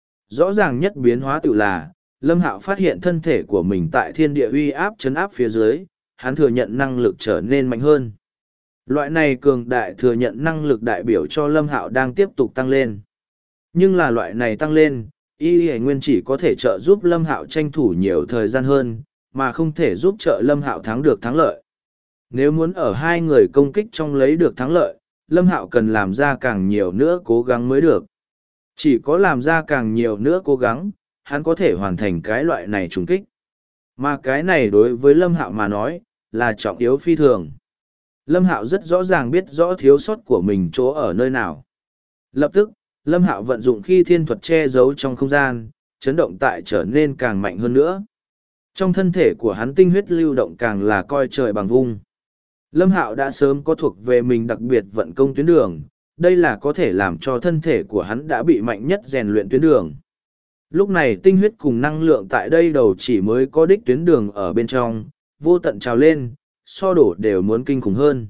Rõ ràng nhất biến hóa tự là, Lâm Hạo phát hiện thân thể của mình tại thiên địa uy áp chấn áp phía dưới, hắn thừa nhận năng lực trở nên mạnh hơn. Loại này cường đại thừa nhận năng lực đại biểu cho Lâm Hạo đang tiếp tục tăng lên. Nhưng là loại này tăng lên, y nguyên chỉ có thể trợ giúp Lâm Hạo tranh thủ nhiều thời gian hơn, mà không thể giúp trợ Lâm Hạo thắng được thắng lợi. Nếu muốn ở hai người công kích trong lấy được thắng lợi, Lâm Hạo cần làm ra càng nhiều nữa cố gắng mới được. Chỉ có làm ra càng nhiều nữa cố gắng, hắn có thể hoàn thành cái loại này trùng kích. Mà cái này đối với Lâm Hạo mà nói, là trọng yếu phi thường. Lâm Hạo rất rõ ràng biết rõ thiếu sót của mình chỗ ở nơi nào. Lập tức, Lâm Hạo vận dụng khi thiên thuật che giấu trong không gian, chấn động tại trở nên càng mạnh hơn nữa. Trong thân thể của hắn tinh huyết lưu động càng là coi trời bằng vung. Lâm Hạo đã sớm có thuộc về mình đặc biệt vận công tuyến đường, đây là có thể làm cho thân thể của hắn đã bị mạnh nhất rèn luyện tuyến đường. Lúc này tinh huyết cùng năng lượng tại đây đầu chỉ mới có đích tuyến đường ở bên trong, vô tận trào lên, so đổ đều muốn kinh khủng hơn.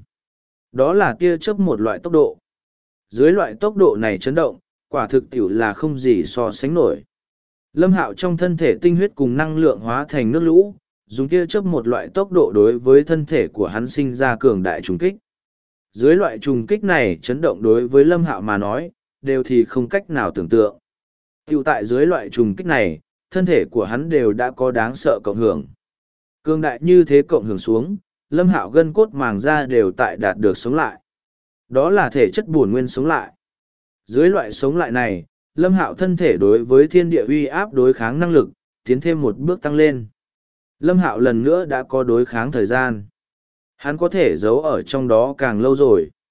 Đó là tia chớp một loại tốc độ. Dưới loại tốc độ này chấn động, quả thực tiểu là không gì so sánh nổi. Lâm Hạo trong thân thể tinh huyết cùng năng lượng hóa thành nước lũ, dùng tia chớp một loại tốc độ đối với thân thể của hắn sinh ra cường đại trùng kích. Dưới loại trùng kích này chấn động đối với Lâm Hạo mà nói, đều thì không cách nào tưởng tượng. Tiểu tại dưới loại trùng kích này, thân thể của hắn đều đã có đáng sợ cộng hưởng. Cường đại như thế cộng hưởng xuống, Lâm Hạo gân cốt màng da đều tại đạt được sống lại. Đó là thể chất bổn nguyên sống lại. Dưới loại sống lại này, Lâm Hạo thân thể đối với thiên địa uy áp đối kháng năng lực, tiến thêm một bước tăng lên. Lâm Hạo lần nữa đã có đối kháng thời gian. Hắn có thể giấu ở trong đó càng lâu rồi.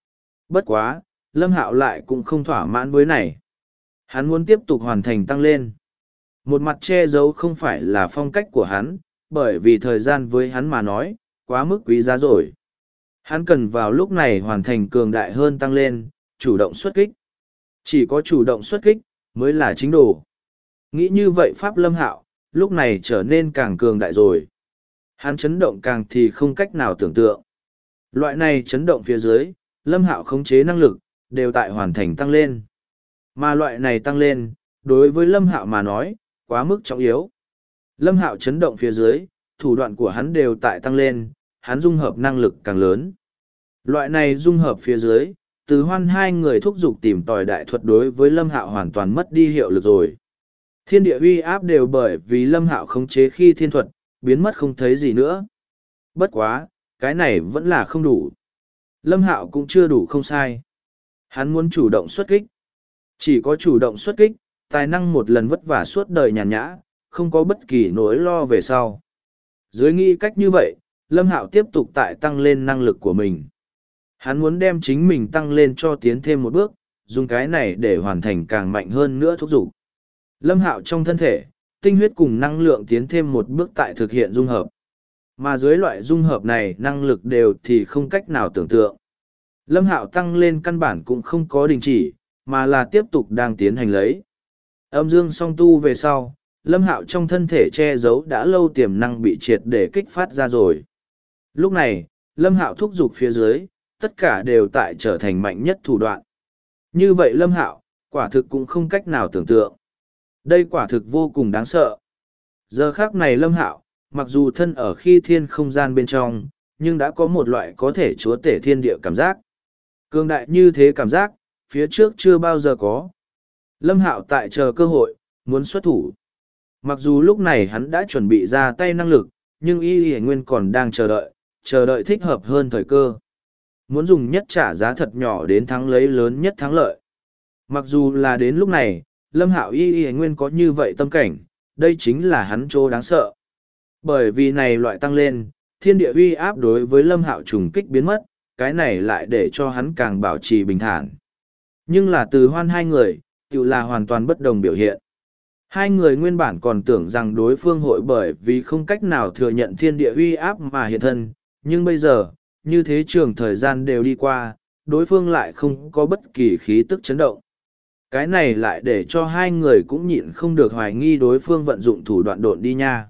Bất quá, Lâm Hạo lại cũng không thỏa mãn với này. Hắn muốn tiếp tục hoàn thành tăng lên. Một mặt che giấu không phải là phong cách của hắn, bởi vì thời gian với hắn mà nói, quá mức quý giá rồi. Hắn cần vào lúc này hoàn thành cường đại hơn tăng lên, chủ động xuất kích. Chỉ có chủ động xuất kích, mới là chính đồ. Nghĩ như vậy Pháp Lâm Hạo, lúc này trở nên càng cường đại rồi. Hắn chấn động càng thì không cách nào tưởng tượng. Loại này chấn động phía dưới, Lâm Hạo khống chế năng lực, đều tại hoàn thành tăng lên. Mà loại này tăng lên, đối với Lâm Hạo mà nói, quá mức trọng yếu. Lâm Hạo chấn động phía dưới, thủ đoạn của hắn đều tại tăng lên, hắn dung hợp năng lực càng lớn. Loại này dung hợp phía dưới, Từ Hoan hai người thúc giục tìm tòi đại thuật đối với Lâm Hạo hoàn toàn mất đi hiệu lực rồi. Thiên địa uy áp đều bởi vì Lâm Hạo khống chế khi thiên thuật, biến mất không thấy gì nữa. Bất quá, cái này vẫn là không đủ. Lâm Hạo cũng chưa đủ không sai. Hắn muốn chủ động xuất kích. Chỉ có chủ động xuất kích, tài năng một lần vất vả suốt đời nhàn nhã, không có bất kỳ nỗi lo về sau. Dưới nghĩ cách như vậy, Lâm Hạo tiếp tục tại tăng lên năng lực của mình. Hắn muốn đem chính mình tăng lên cho tiến thêm một bước, dùng cái này để hoàn thành càng mạnh hơn nữa thúc giục. Lâm Hạo trong thân thể, tinh huyết cùng năng lượng tiến thêm một bước tại thực hiện dung hợp. Mà dưới loại dung hợp này năng lực đều thì không cách nào tưởng tượng. Lâm Hạo tăng lên căn bản cũng không có đình chỉ, mà là tiếp tục đang tiến hành lấy. Âm dương song tu về sau, Lâm Hạo trong thân thể che giấu đã lâu tiềm năng bị triệt để kích phát ra rồi. Lúc này, Lâm Hạo thúc giục phía dưới, tất cả đều tại trở thành mạnh nhất thủ đoạn. Như vậy Lâm Hạo, quả thực cũng không cách nào tưởng tượng. Đây quả thực vô cùng đáng sợ. Giờ khác này Lâm Hạo, mặc dù thân ở khi thiên không gian bên trong, nhưng đã có một loại có thể chúa tể thiên địa cảm giác. Cường đại như thế cảm giác, phía trước chưa bao giờ có. Lâm Hạo tại chờ cơ hội, muốn xuất thủ. Mặc dù lúc này hắn đã chuẩn bị ra tay năng lực, nhưng Y Nguyên còn đang chờ đợi thích hợp hơn thời cơ. Muốn dùng nhất trả giá thật nhỏ đến thắng lấy lớn nhất thắng lợi. Mặc dù là đến lúc này, Lâm Hạo Y Nguyên có như vậy tâm cảnh, đây chính là hắn chỗ đáng sợ. Bởi vì này loại tăng lên, thiên địa uy áp đối với Lâm Hạo trùng kích biến mất, cái này lại để cho hắn càng bảo trì bình thản. Nhưng là Từ Hoan hai người, tự là hoàn toàn bất đồng biểu hiện. Hai người nguyên bản còn tưởng rằng đối phương hội bởi vì không cách nào thừa nhận thiên địa uy áp mà hiện thân, nhưng bây giờ, như thế trường thời gian đều đi qua, đối phương lại không có bất kỳ khí tức chấn động. Cái này lại để cho hai người cũng nhịn không được hoài nghi đối phương vận dụng thủ đoạn độn đi nha.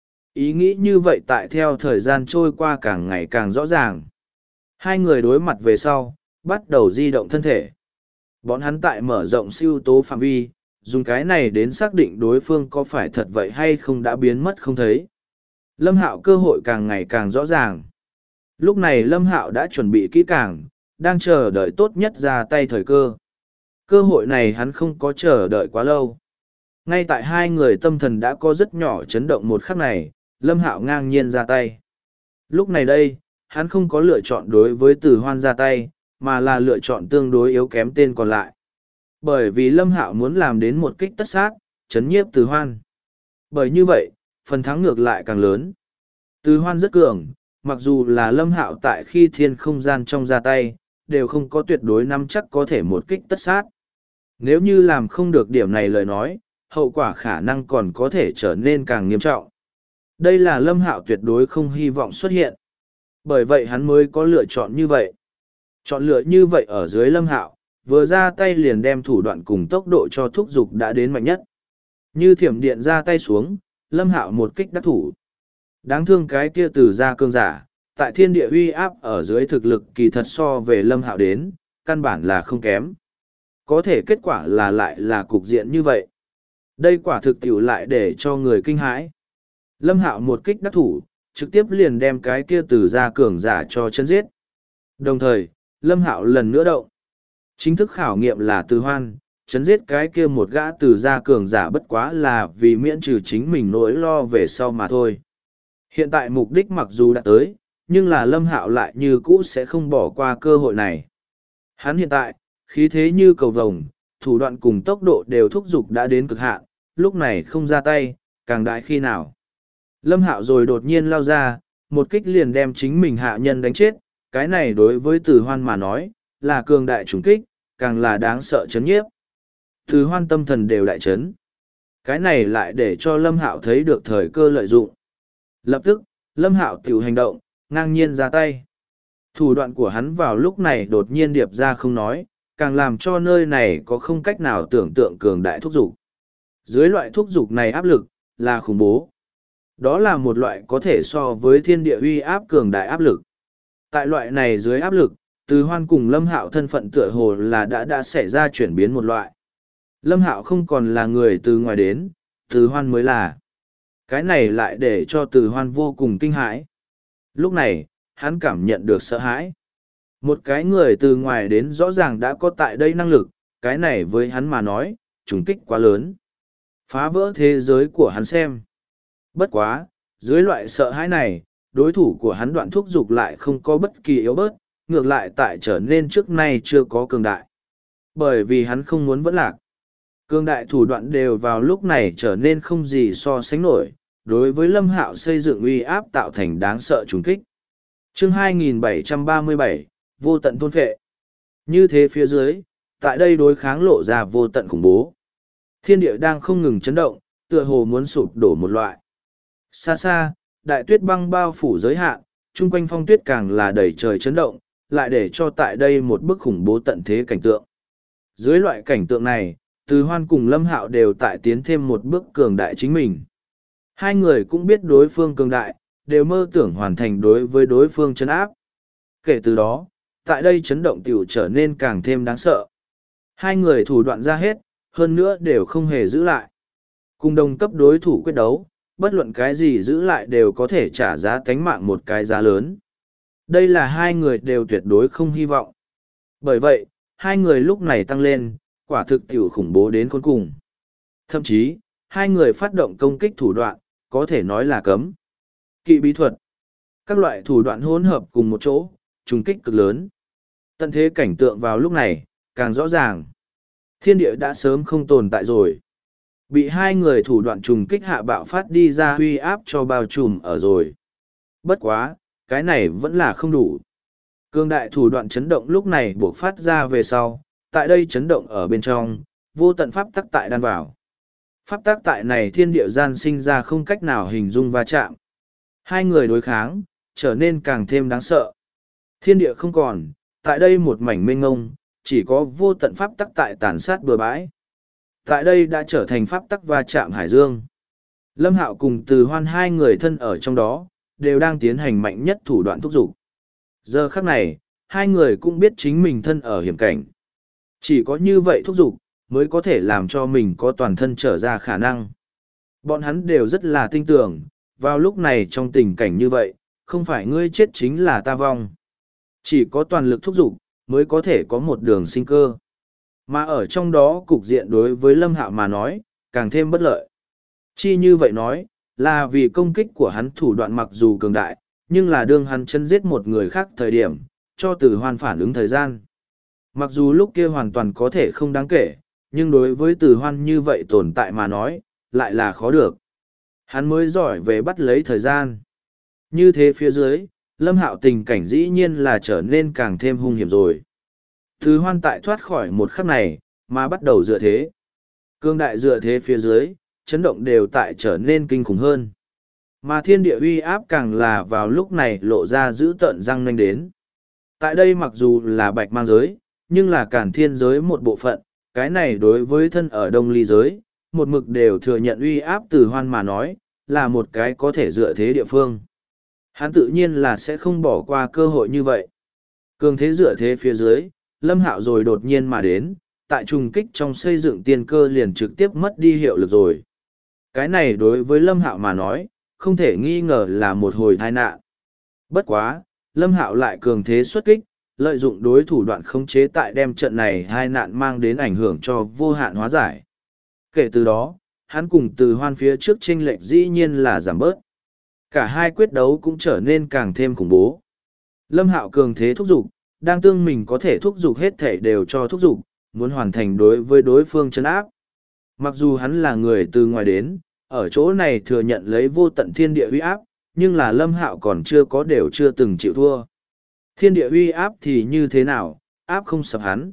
Ý nghĩ như vậy tại theo thời gian trôi qua càng ngày càng rõ ràng. Hai người đối mặt về sau, bắt đầu di động thân thể. Bọn hắn tại mở rộng siêu tố phạm vi, dùng cái này đến xác định đối phương có phải thật vậy hay không đã biến mất không thấy. Lâm Hạo cơ hội càng ngày càng rõ ràng. Lúc này Lâm Hạo đã chuẩn bị kỹ càng, đang chờ đợi tốt nhất ra tay thời cơ. Cơ hội này hắn không có chờ đợi quá lâu. Ngay tại hai người tâm thần đã có rất nhỏ chấn động một khắc này, Lâm Hạo ngang nhiên ra tay. Lúc này đây, hắn không có lựa chọn đối với Từ Hoan ra tay, mà là lựa chọn tương đối yếu kém tên còn lại. Bởi vì Lâm Hạo muốn làm đến một kích tất sát, chấn nhiếp Từ Hoan. Bởi như vậy, phần thắng ngược lại càng lớn. Từ Hoan rất cường, mặc dù là Lâm Hạo tại khi thiên không gian trong ra tay, đều không có tuyệt đối nắm chắc có thể một kích tất sát. Nếu như làm không được điểm này lời nói, hậu quả khả năng còn có thể trở nên càng nghiêm trọng. Đây là Lâm Hạo tuyệt đối không hy vọng xuất hiện. Bởi vậy hắn mới có lựa chọn như vậy. Chọn lựa như vậy ở dưới Lâm Hạo, vừa ra tay liền đem thủ đoạn cùng tốc độ cho thúc giục đã đến mạnh nhất. Như thiểm điện ra tay xuống, Lâm Hạo một kích đắc thủ. Đáng thương cái kia từ ra cương giả, tại thiên địa uy áp ở dưới thực lực kỳ thật so về Lâm Hạo đến, căn bản là không kém. Có thể kết quả là lại là cục diện như vậy. Đây quả thực tiểu lại để cho người kinh hãi. Lâm Hạo một kích đắc thủ, trực tiếp liền đem cái kia từ ra cường giả cho chân giết. Đồng thời, Lâm Hạo lần nữa động. Chính thức khảo nghiệm là Từ Hoan, chấn giết cái kia một gã từ ra cường giả bất quá là vì miễn trừ chính mình nỗi lo về sau mà thôi. Hiện tại mục đích mặc dù đã tới, nhưng là Lâm Hạo lại như cũ sẽ không bỏ qua cơ hội này. Hắn hiện tại, khí thế như cầu vồng, thủ đoạn cùng tốc độ đều thúc giục đã đến cực hạn, lúc này không ra tay, càng đại khi nào. Lâm Hạo rồi đột nhiên lao ra, một kích liền đem chính mình hạ nhân đánh chết, cái này đối với Từ Hoan mà nói, là cường đại trùng kích, càng là đáng sợ chấn nhiếp. Từ Hoan tâm thần đều đại chấn. Cái này lại để cho Lâm Hạo thấy được thời cơ lợi dụng. Lập tức, Lâm Hạo tiểu hành động, ngang nhiên ra tay. Thủ đoạn của hắn vào lúc này đột nhiên điệp ra không nói, càng làm cho nơi này có không cách nào tưởng tượng cường đại thúc dục. Dưới loại thúc dục này áp lực, là khủng bố. Đó là một loại có thể so với thiên địa uy áp cường đại áp lực. Tại loại này dưới áp lực, Từ Hoan cùng Lâm Hạo thân phận tựa hồ là đã xảy ra chuyển biến một loại. Lâm Hạo không còn là người từ ngoài đến, Từ Hoan mới là. Cái này lại để cho Từ Hoan vô cùng kinh hãi. Lúc này, hắn cảm nhận được sợ hãi. Một cái người từ ngoài đến rõ ràng đã có tại đây năng lực, cái này với hắn mà nói, trùng kích quá lớn. Phá vỡ thế giới của hắn xem. Bất quá, dưới loại sợ hãi này, đối thủ của hắn Đoạn Thúc Dục lại không có bất kỳ yếu bớt, ngược lại tại trở nên trước nay chưa có cường đại. Bởi vì hắn không muốn vẫn lạc. Cường đại thủ đoạn đều vào lúc này trở nên không gì so sánh nổi, đối với Lâm Hạo xây dựng uy áp tạo thành đáng sợ trùng kích. Chương 2737, vô tận thôn phệ. Như thế phía dưới, tại đây đối kháng lộ ra vô tận khủng bố. Thiên địa đang không ngừng chấn động, tựa hồ muốn sụp đổ một loại. Xa xa, đại tuyết băng bao phủ giới hạn, chung quanh phong tuyết càng là đầy trời chấn động, lại để cho tại đây một bức khủng bố tận thế cảnh tượng. Dưới loại cảnh tượng này, Từ Hoan cùng Lâm Hạo đều tại tiến thêm một bước cường đại chính mình. Hai người cũng biết đối phương cường đại, đều mơ tưởng hoàn thành đối với đối phương chấn áp. Kể từ đó, tại đây chấn động tiểu trở nên càng thêm đáng sợ. Hai người thủ đoạn ra hết, hơn nữa đều không hề giữ lại. Cùng đồng cấp đối thủ quyết đấu, bất luận cái gì giữ lại đều có thể trả giá tánh mạng một cái giá lớn. Đây là hai người đều tuyệt đối không hy vọng. Bởi vậy, hai người lúc này tăng lên, quả thực tiểu khủng bố đến khôn cùng. Thậm chí, hai người phát động công kích thủ đoạn, có thể nói là cấm. Kỵ bí thuật. Các loại thủ đoạn hỗn hợp cùng một chỗ, trùng kích cực lớn. Tận thế cảnh tượng vào lúc này, càng rõ ràng. Thiên địa đã sớm không tồn tại rồi. Bị hai người thủ đoạn trùng kích hạ bạo phát đi ra huy áp cho bao trùm ở rồi. Bất quá, cái này vẫn là không đủ. Cương đại thủ đoạn chấn động lúc này buộc phát ra về sau, tại đây chấn động ở bên trong, vô tận pháp tắc tại đan vào. Pháp tắc tại này thiên địa gian sinh ra không cách nào hình dung va chạm. Hai người đối kháng, trở nên càng thêm đáng sợ. Thiên địa không còn, tại đây một mảnh mênh ngông, chỉ có vô tận pháp tắc tại tàn sát bừa bãi. Tại đây đã trở thành pháp tắc va chạm hải dương. Lâm Hạo cùng Từ Hoan hai người thân ở trong đó, đều đang tiến hành mạnh nhất thủ đoạn thúc giục. Giờ khắc này, hai người cũng biết chính mình thân ở hiểm cảnh. Chỉ có như vậy thúc giục, mới có thể làm cho mình có toàn thân trở ra khả năng. Bọn hắn đều rất là tin tưởng, vào lúc này trong tình cảnh như vậy, không phải ngươi chết chính là ta vong. Chỉ có toàn lực thúc giục, mới có thể có một đường sinh cơ. Mà ở trong đó cục diện đối với Lâm Hạo mà nói, càng thêm bất lợi. Chi như vậy nói, là vì công kích của hắn thủ đoạn mặc dù cường đại, nhưng là đương hắn chân giết một người khác thời điểm, cho Từ Hoan phản ứng thời gian. Mặc dù lúc kia hoàn toàn có thể không đáng kể, nhưng đối với Từ Hoan như vậy tồn tại mà nói, lại là khó được. Hắn mới giỏi về bắt lấy thời gian. Như thế phía dưới, Lâm Hạo tình cảnh dĩ nhiên là trở nên càng thêm hung hiểm rồi. Từ Hoan tại thoát khỏi một khắc này, mà bắt đầu dựa thế. Cương đại dựa thế phía dưới, chấn động đều tại trở nên kinh khủng hơn. Mà thiên địa uy áp càng là vào lúc này lộ ra giữ tợn răng nanh đến. Tại đây mặc dù là bạch mang giới, nhưng là cản thiên giới một bộ phận, cái này đối với thân ở đông ly giới, một mực đều thừa nhận uy áp Từ Hoan mà nói, là một cái có thể dựa thế địa phương. Hắn tự nhiên là sẽ không bỏ qua cơ hội như vậy. Cường thế dựa thế phía dưới, Lâm Hạo rồi đột nhiên mà đến, tại trùng kích trong xây dựng tiên cơ liền trực tiếp mất đi hiệu lực rồi. Cái này đối với Lâm Hạo mà nói, không thể nghi ngờ là một hồi tai nạn. Bất quá, Lâm Hạo lại cường thế xuất kích, lợi dụng đối thủ đoạn khống chế tại đem trận này tai nạn mang đến ảnh hưởng cho vô hạn hóa giải. Kể từ đó, hắn cùng Từ Hoan phía trước chênh lệch dĩ nhiên là giảm bớt. Cả hai quyết đấu cũng trở nên càng thêm khủng bố. Lâm Hạo cường thế thúc giục, đang tương mình có thể thúc giục hết thể đều cho thúc giục, muốn hoàn thành đối với đối phương trấn áp. Mặc dù hắn là người từ ngoài đến, ở chỗ này thừa nhận lấy vô tận thiên địa uy áp, nhưng là Lâm Hạo còn chưa có đều chưa từng chịu thua. Thiên địa uy áp thì như thế nào, áp không sập hắn.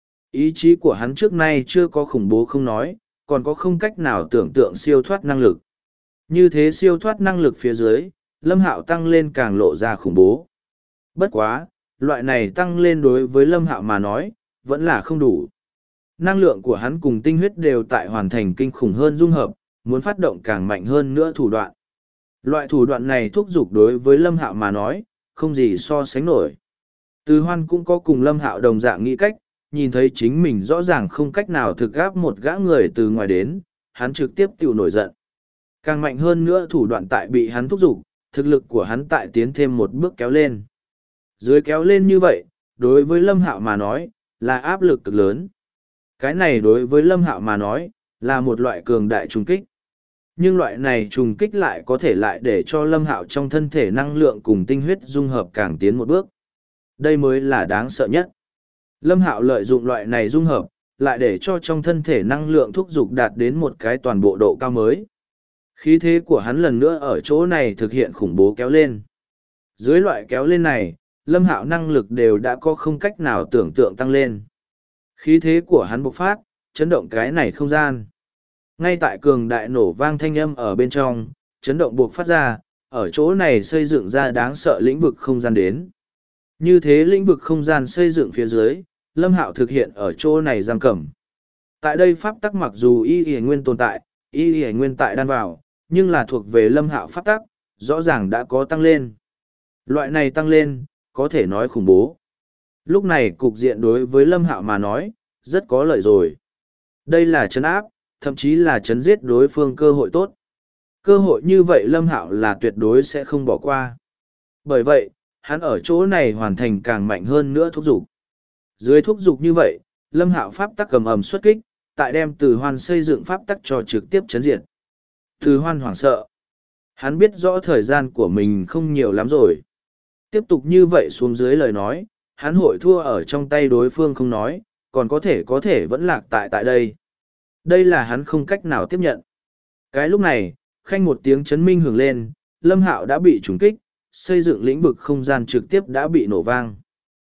Ý chí của hắn trước nay chưa có khủng bố không nói, còn có không cách nào tưởng tượng siêu thoát năng lực. Như thế siêu thoát năng lực phía dưới, Lâm Hạo tăng lên càng lộ ra khủng bố. Bất quá, loại này tăng lên đối với Lâm Hạo mà nói, vẫn là không đủ. Năng lượng của hắn cùng tinh huyết đều tại hoàn thành kinh khủng hơn dung hợp, muốn phát động càng mạnh hơn nữa thủ đoạn. Loại thủ đoạn này thúc giục đối với Lâm Hạo mà nói, không gì so sánh nổi. Từ Hoan cũng có cùng Lâm Hạo đồng dạng nghĩ cách, nhìn thấy chính mình rõ ràng không cách nào thực gáp một gã người từ ngoài đến, hắn trực tiếp tiêu nổi giận. Càng mạnh hơn nữa thủ đoạn tại bị hắn thúc giục, thực lực của hắn tại tiến thêm một bước kéo lên. Dưới kéo lên như vậy, đối với Lâm Hạo mà nói, là áp lực cực lớn. Cái này đối với Lâm Hạo mà nói, là một loại cường đại trùng kích. Nhưng loại này trùng kích lại có thể lại để cho Lâm Hạo trong thân thể năng lượng cùng tinh huyết dung hợp càng tiến một bước. Đây mới là đáng sợ nhất. Lâm Hạo lợi dụng loại này dung hợp, lại để cho trong thân thể năng lượng thúc giục đạt đến một cái toàn bộ độ cao mới. Khí thế của hắn lần nữa ở chỗ này thực hiện khủng bố kéo lên. Dưới loại kéo lên này, Lâm Hạo năng lực đều đã có không cách nào tưởng tượng tăng lên. Khí thế của hắn bộc phát, chấn động cái này không gian. Ngay tại cường đại nổ vang thanh âm ở bên trong, chấn động buộc phát ra, ở chỗ này xây dựng ra đáng sợ lĩnh vực không gian đến. Như thế lĩnh vực không gian xây dựng phía dưới, Lâm Hạo thực hiện ở chỗ này giam cầm. Tại đây pháp tắc mặc dù y y nguyên tồn tại, y y nguyên tại đan vào, nhưng là thuộc về Lâm Hạo pháp tắc, rõ ràng đã có tăng lên. Loại này tăng lên, có thể nói khủng bố. Lúc này cục diện đối với Lâm Hạo mà nói, rất có lợi rồi. Đây là trấn áp, thậm chí là trấn giết đối phương cơ hội tốt. Cơ hội như vậy Lâm Hạo là tuyệt đối sẽ không bỏ qua. Bởi vậy, hắn ở chỗ này hoàn thành càng mạnh hơn nữa thúc giục. Dưới thúc giục như vậy, Lâm Hạo pháp tắc cầm ầm xuất kích, tại đem Từ Hoan xây dựng pháp tắc cho trực tiếp chấn diệt. Từ Hoan hoảng sợ. Hắn biết rõ thời gian của mình không nhiều lắm rồi. Tiếp tục như vậy xuống dưới lời nói, hắn hội thua ở trong tay đối phương không nói, còn có thể vẫn lạc tại đây. Đây là hắn không cách nào tiếp nhận. Cái lúc này, khanh một tiếng chấn minh hưởng lên, Lâm Hạo đã bị trúng kích, xây dựng lĩnh vực không gian trực tiếp đã bị nổ vang.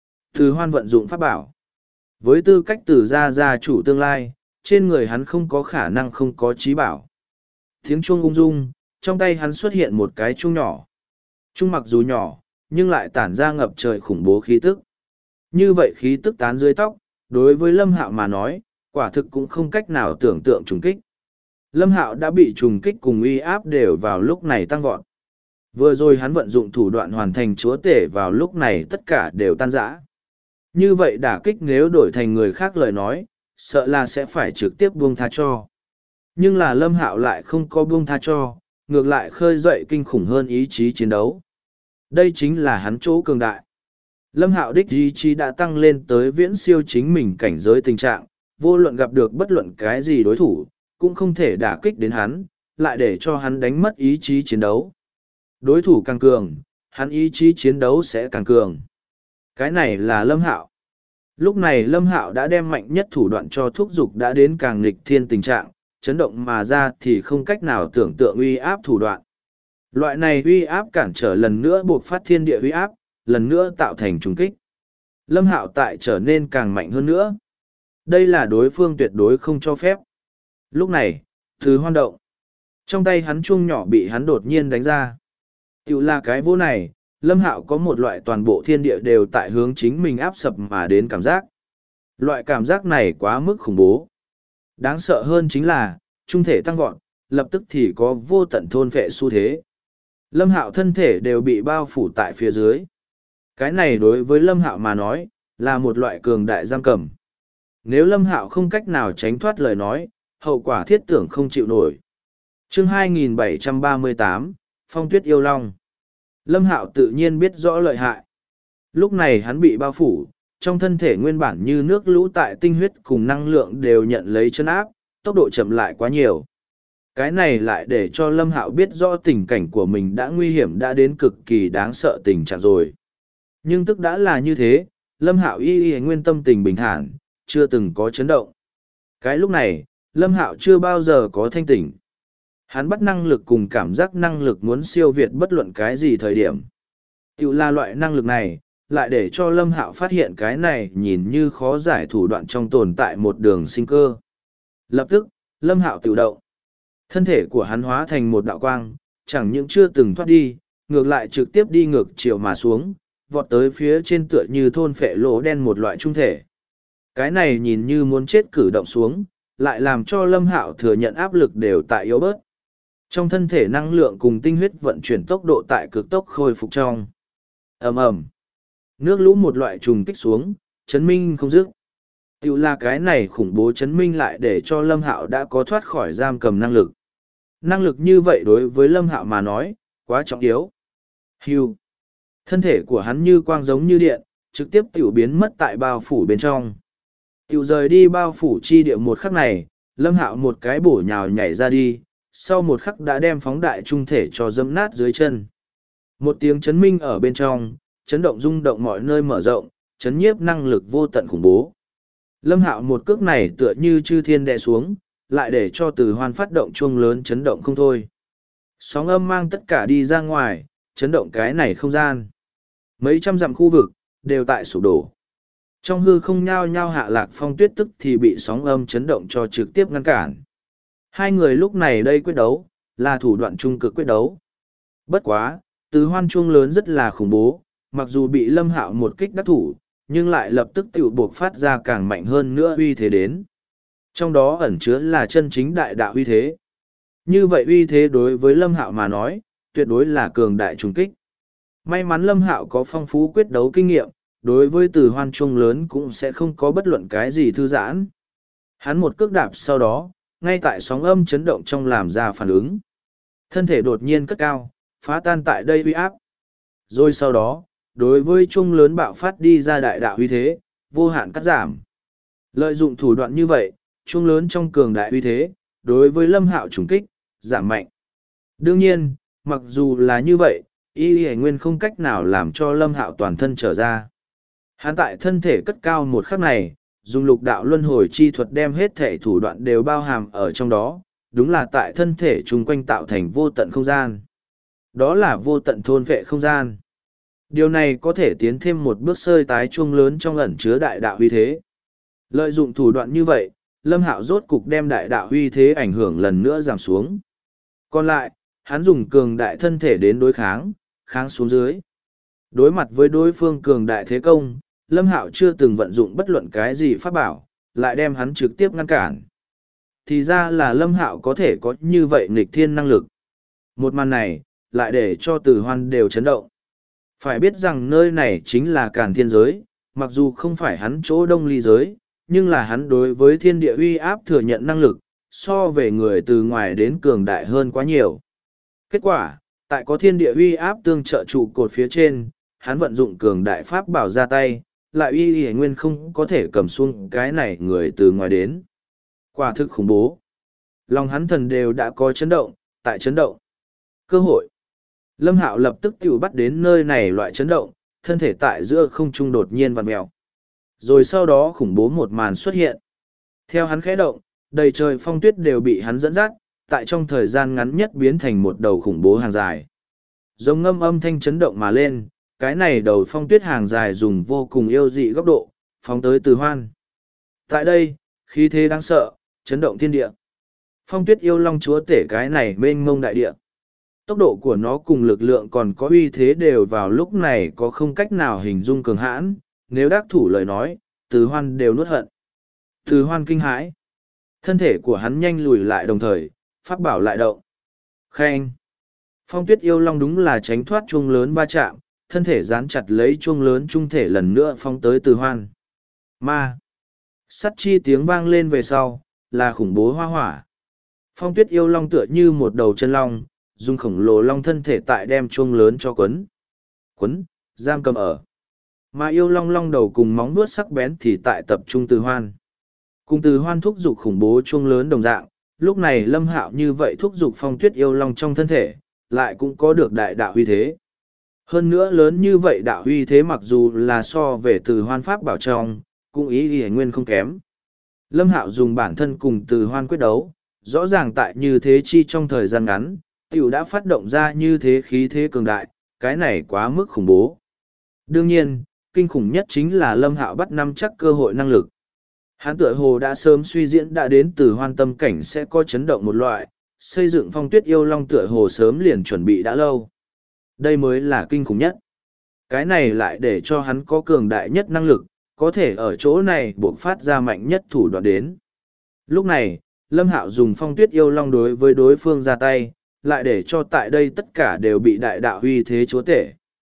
Từ Hoan vận dụng pháp bảo. Với tư cách từ gia chủ tương lai, trên người hắn không có khả năng không có trí bảo. Tiếng chuông ung dung, trong tay hắn xuất hiện một cái chuông nhỏ. Chuông mặc dù nhỏ, nhưng lại tản ra ngập trời khủng bố khí tức. Như vậy khí tức tán dưới tóc, đối với Lâm Hạo mà nói, quả thực cũng không cách nào tưởng tượng trùng kích. Lâm Hạo đã bị trùng kích cùng uy áp đều vào lúc này tăng vọt. Vừa rồi hắn vận dụng thủ đoạn hoàn thành chúa tể vào lúc này tất cả đều tan rã. Như vậy đả kích nếu đổi thành người khác lời nói, sợ là sẽ phải trực tiếp buông tha cho. Nhưng là Lâm Hạo lại không có buông tha cho, ngược lại khơi dậy kinh khủng hơn ý chí chiến đấu. Đây chính là hắn chỗ cường đại. Lâm Hạo đích ý chí đã tăng lên tới viễn siêu chính mình cảnh giới tình trạng, vô luận gặp được bất luận cái gì đối thủ, cũng không thể đả kích đến hắn, lại để cho hắn đánh mất ý chí chiến đấu. Đối thủ càng cường, hắn ý chí chiến đấu sẽ càng cường. Cái này là Lâm Hạo. Lúc này Lâm Hạo đã đem mạnh nhất thủ đoạn cho thúc dục đã đến càng nghịch thiên tình trạng, chấn động mà ra thì không cách nào tưởng tượng uy áp thủ đoạn. Loại này uy áp cản trở lần nữa buộc phát thiên địa uy áp, lần nữa tạo thành trùng kích. Lâm Hạo tại trở nên càng mạnh hơn nữa. Đây là đối phương tuyệt đối không cho phép. Lúc này, Từ Hoan động. Trong tay hắn chuông nhỏ bị hắn đột nhiên đánh ra. Tiểu là cái vô này, Lâm Hạo có một loại toàn bộ thiên địa đều tại hướng chính mình áp sập mà đến cảm giác. Loại cảm giác này quá mức khủng bố. Đáng sợ hơn chính là, trung thể tăng vọt, lập tức thì có vô tận thôn phệ xu thế. Lâm Hạo thân thể đều bị bao phủ tại phía dưới. Cái này đối với Lâm Hạo mà nói, là một loại cường đại giam cầm. Nếu Lâm Hạo không cách nào tránh thoát lời nói, hậu quả thiết tưởng không chịu nổi. Chương 2738, Phong Tuyết Yêu Long. Lâm Hạo tự nhiên biết rõ lợi hại. Lúc này hắn bị bao phủ, trong thân thể nguyên bản như nước lũ tại tinh huyết cùng năng lượng đều nhận lấy chân áp, tốc độ chậm lại quá nhiều. Cái này lại để cho Lâm Hạo biết rõ tình cảnh của mình đã nguy hiểm đã đến cực kỳ đáng sợ tình trạng rồi. Nhưng tức đã là như thế, Lâm Hạo y nguyên tâm tình bình thản, chưa từng có chấn động. Cái lúc này, Lâm Hạo chưa bao giờ có thanh tỉnh. Hắn bắt năng lực cùng cảm giác năng lực muốn siêu việt bất luận cái gì thời điểm. Tiểu là loại năng lực này, lại để cho Lâm Hạo phát hiện cái này nhìn như khó giải thủ đoạn trong tồn tại một đường sinh cơ. Lập tức, Lâm Hạo tự động. Thân thể của hắn hóa thành một đạo quang, chẳng những chưa từng thoát đi, ngược lại trực tiếp đi ngược chiều mà xuống, vọt tới phía trên tựa như thôn phệ lỗ đen một loại trung thể. Cái này nhìn như muốn chết cử động xuống, lại làm cho Lâm Hạo thừa nhận áp lực đều tại yếu bớt. Trong thân thể năng lượng cùng tinh huyết vận chuyển tốc độ tại cực tốc khôi phục trong. Ầm ầm. Nước lũ một loại trùng kích xuống, chấn minh không dứt. Tiểu là cái này khủng bố chấn minh lại để cho Lâm Hạo đã có thoát khỏi giam cầm năng lực. Năng lực như vậy đối với Lâm Hạo mà nói, quá trọng yếu. Hưu. Thân thể của hắn như quang giống như điện, trực tiếp tiểu biến mất tại bao phủ bên trong. Tiểu rời đi bao phủ chi địa một khắc này, Lâm Hạo một cái bổ nhào nhảy ra đi, sau một khắc đã đem phóng đại trung thể cho dẫm nát dưới chân. Một tiếng chấn minh ở bên trong, chấn động rung động mọi nơi mở rộng, chấn nhiếp năng lực vô tận khủng bố. Lâm Hạo một cước này tựa như chư thiên đè xuống, lại để cho Từ Hoan phát động chuông lớn chấn động không thôi. Sóng âm mang tất cả đi ra ngoài, chấn động cái này không gian. Mấy trăm dặm khu vực, đều tại sụp đổ. Trong hư không nhao nhao Hạ Lạc Phong Tuyết tức thì bị sóng âm chấn động cho trực tiếp ngăn cản. Hai người lúc này đây quyết đấu, là thủ đoạn trung cực quyết đấu. Bất quá, Từ Hoan chuông lớn rất là khủng bố, mặc dù bị Lâm Hạo một kích đắc thủ, nhưng lại lập tức tự buộc phát ra càng mạnh hơn nữa uy thế đến. Trong đó ẩn chứa là chân chính đại đạo uy thế. Như vậy uy thế đối với Lâm Hạo mà nói, tuyệt đối là cường đại trùng kích. May mắn Lâm Hạo có phong phú quyết đấu kinh nghiệm, đối với Từ Hoan chuông lớn cũng sẽ không có bất luận cái gì thư giãn. Hắn một cước đạp sau đó, ngay tại sóng âm chấn động trong làm ra phản ứng. Thân thể đột nhiên cất cao, phá tan tại đây uy áp. Rồi sau đó, đối với chuông lớn bạo phát đi ra đại đạo uy thế, vô hạn cắt giảm. Lợi dụng thủ đoạn như vậy, chuông lớn trong cường đại uy thế, đối với Lâm Hạo trùng kích, giảm mạnh. Đương nhiên, mặc dù là như vậy, Y Nguyên không cách nào làm cho Lâm Hạo toàn thân trở ra. Hắn tại thân thể cất cao một khắc này, dùng lục đạo luân hồi chi thuật đem hết thể thủ đoạn đều bao hàm ở trong đó, đúng là tại thân thể chung quanh tạo thành vô tận không gian. Đó là vô tận thôn vệ không gian. Điều này có thể tiến thêm một bước sơi tái chuông lớn trong ẩn chứa đại đạo uy thế. Lợi dụng thủ đoạn như vậy, Lâm Hạo rốt cục đem đại đạo uy thế ảnh hưởng lần nữa giảm xuống. Còn lại, hắn dùng cường đại thân thể đến đối kháng, kháng xuống dưới. Đối mặt với đối phương cường đại thế công, Lâm Hạo chưa từng vận dụng bất luận cái gì pháp bảo, lại đem hắn trực tiếp ngăn cản. Thì ra là Lâm Hạo có thể có như vậy nghịch thiên năng lực. Một màn này, lại để cho Từ Hoan đều chấn động. Phải biết rằng nơi này chính là Càn Thiên giới, mặc dù không phải hắn chỗ Đông Ly giới, nhưng là hắn đối với thiên địa uy áp thừa nhận năng lực, so về người từ ngoài đến cường đại hơn quá nhiều. Kết quả, tại có thiên địa uy áp tương trợ trụ cột phía trên, hắn vận dụng cường đại pháp bảo ra tay, lại y nguyên không có thể cầm xuống cái này người từ ngoài đến. Quả thực khủng bố. Lòng hắn thần đều đã có chấn động, tại chấn động. Cơ hội. Lâm Hạo lập tức tự bắt đến nơi này loại chấn động, thân thể tại giữa không trung đột nhiên vặn mèo. Rồi sau đó khủng bố một màn xuất hiện. Theo hắn khẽ động, đầy trời phong tuyết đều bị hắn dẫn dắt, tại trong thời gian ngắn nhất biến thành một đầu khủng bố hàng dài. Giống ngâm âm thanh chấn động mà lên, cái này đầu phong tuyết hàng dài dùng vô cùng yêu dị góc độ, phóng tới Từ Hoan. Tại đây, khí thế đáng sợ, chấn động thiên địa. Phong tuyết yêu long chúa tể cái này mênh mông đại địa. Tốc độ của nó cùng lực lượng còn có uy thế đều vào lúc này có không cách nào hình dung cường hãn, nếu đắc thủ lời nói, Từ Hoan đều nuốt hận. Từ Hoan kinh hãi. Thân thể của hắn nhanh lùi lại đồng thời, pháp bảo lại động. Khen. Phong tuyết yêu long đúng là tránh thoát chuông lớn va chạm, thân thể dán chặt lấy chuông lớn trung thể lần nữa phong tới Từ Hoan. Ma. Sắt chi tiếng vang lên về sau, là khủng bố hoa hỏa. Phong tuyết yêu long tựa như một đầu chân long, dùng khổng lồ long thân thể tại đem chuông lớn cho quấn, giam cầm ở. Mà yêu long long đầu cùng móng vuốt sắc bén thì tại tập trung Từ Hoan. Cùng Từ Hoan thúc giục khủng bố chuông lớn đồng dạng, lúc này Lâm Hạo như vậy thúc giục phong tuyết yêu long trong thân thể, lại cũng có được đại đạo huy thế. Hơn nữa lớn như vậy đạo huy thế mặc dù là so về Từ Hoan pháp bảo trong, cũng ý nguyên không kém. Lâm Hạo dùng bản thân cùng Từ Hoan quyết đấu, rõ ràng tại như thế chi trong thời gian ngắn, tiểu đã phát động ra như thế khí thế cường đại, cái này quá mức khủng bố. Đương nhiên, kinh khủng nhất chính là Lâm Hạo bắt nắm chắc cơ hội năng lực. Hắn tựa hồ đã sớm suy diễn đã đến từ hoan tâm cảnh sẽ có chấn động một loại, xây dựng phong tuyết yêu long tựa hồ sớm liền chuẩn bị đã lâu. Đây mới là kinh khủng nhất. Cái này lại để cho hắn có cường đại nhất năng lực, có thể ở chỗ này buộc phát ra mạnh nhất thủ đoạn đến. Lúc này, Lâm Hạo dùng phong tuyết yêu long đối với đối phương ra tay, lại để cho tại đây tất cả đều bị đại đạo huy thế chúa tể.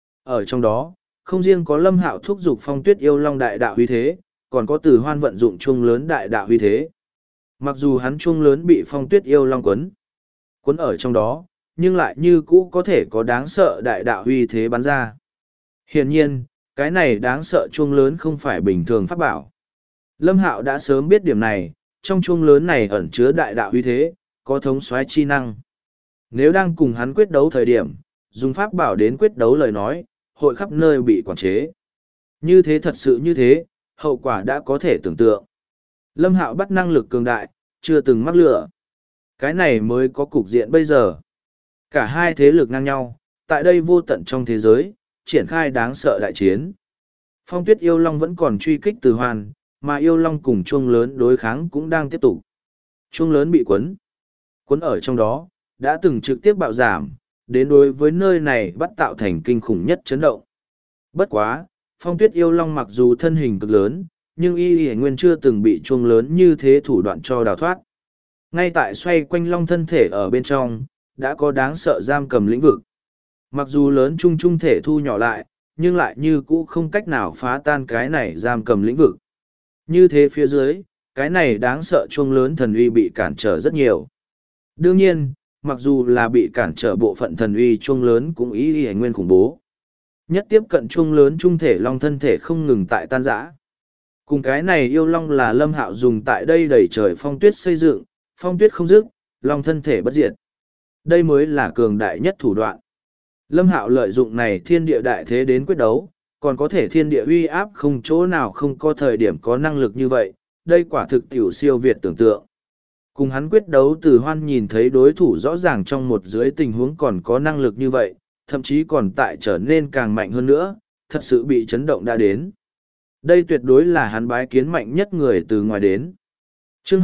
Ở trong đó, không riêng có Lâm Hạo thúc giục phong tuyết yêu long đại đạo huy thế, còn có Từ Hoan vận dụng chuông lớn đại đạo huy thế. Mặc dù hắn chuông lớn bị phong tuyết yêu long quấn ở trong đó, nhưng lại như cũ có thể có đáng sợ đại đạo huy thế bắn ra. Hiển nhiên, cái này đáng sợ chuông lớn không phải bình thường pháp bảo. Lâm Hạo đã sớm biết điểm này, trong chuông lớn này ẩn chứa đại đạo huy thế, có thống soái chi năng. Nếu đang cùng hắn quyết đấu thời điểm, dùng pháp bảo đến quyết đấu lời nói, hội khắp nơi bị quản chế. Như thế thật sự như thế, hậu quả đã có thể tưởng tượng. Lâm Hạo bắt năng lực cường đại, chưa từng mắc lửa. Cái này mới có cục diện bây giờ. Cả hai thế lực ngang nhau, tại đây vô tận trong thế giới, triển khai đáng sợ đại chiến. Phong tuyết yêu long vẫn còn truy kích Từ Hoan, mà yêu long cùng chuông lớn đối kháng cũng đang tiếp tục. Chuông lớn bị quấn ở trong đó, đã từng trực tiếp bạo giảm, đến đối với nơi này bắt tạo thành kinh khủng nhất chấn động. Bất quá, phong tuyết yêu long mặc dù thân hình cực lớn, nhưng y nguyên chưa từng bị chuông lớn như thế thủ đoạn cho đào thoát. Ngay tại xoay quanh long thân thể ở bên trong, đã có đáng sợ giam cầm lĩnh vực. Mặc dù lớn trung thể thu nhỏ lại, nhưng lại như cũ không cách nào phá tan cái này giam cầm lĩnh vực. Như thế phía dưới, cái này đáng sợ chuông lớn thần uy bị cản trở rất nhiều. Đương nhiên, mặc dù là bị cản trở bộ phận thần uy chuông lớn cũng ý nguyên khủng bố. Nhất tiếp cận chuông lớn trung thể long thân thể không ngừng tại tan rã. Cùng cái này yêu long là Lâm Hạo dùng tại đây đẩy trời phong tuyết xây dựng, phong tuyết không dứt, long thân thể bất diệt. Đây mới là cường đại nhất thủ đoạn. Lâm Hạo lợi dụng này thiên địa đại thế đến quyết đấu, còn có thể thiên địa uy áp không chỗ nào không có thời điểm có năng lực như vậy, đây quả thực tiểu siêu việt tưởng tượng. Cùng hắn quyết đấu Từ Hoan nhìn thấy đối thủ rõ ràng trong một dưới tình huống còn có năng lực như vậy, thậm chí còn tại trở nên càng mạnh hơn nữa, thật sự bị chấn động đã đến. Đây tuyệt đối là hắn bái kiến mạnh nhất người từ ngoài đến. Chương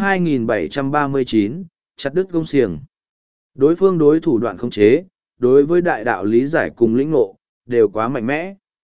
2739, chặt đứt gông xiềng. Đối phương đối thủ đoạn khống chế, đối với đại đạo lý giải cùng lĩnh ngộ, đều quá mạnh mẽ.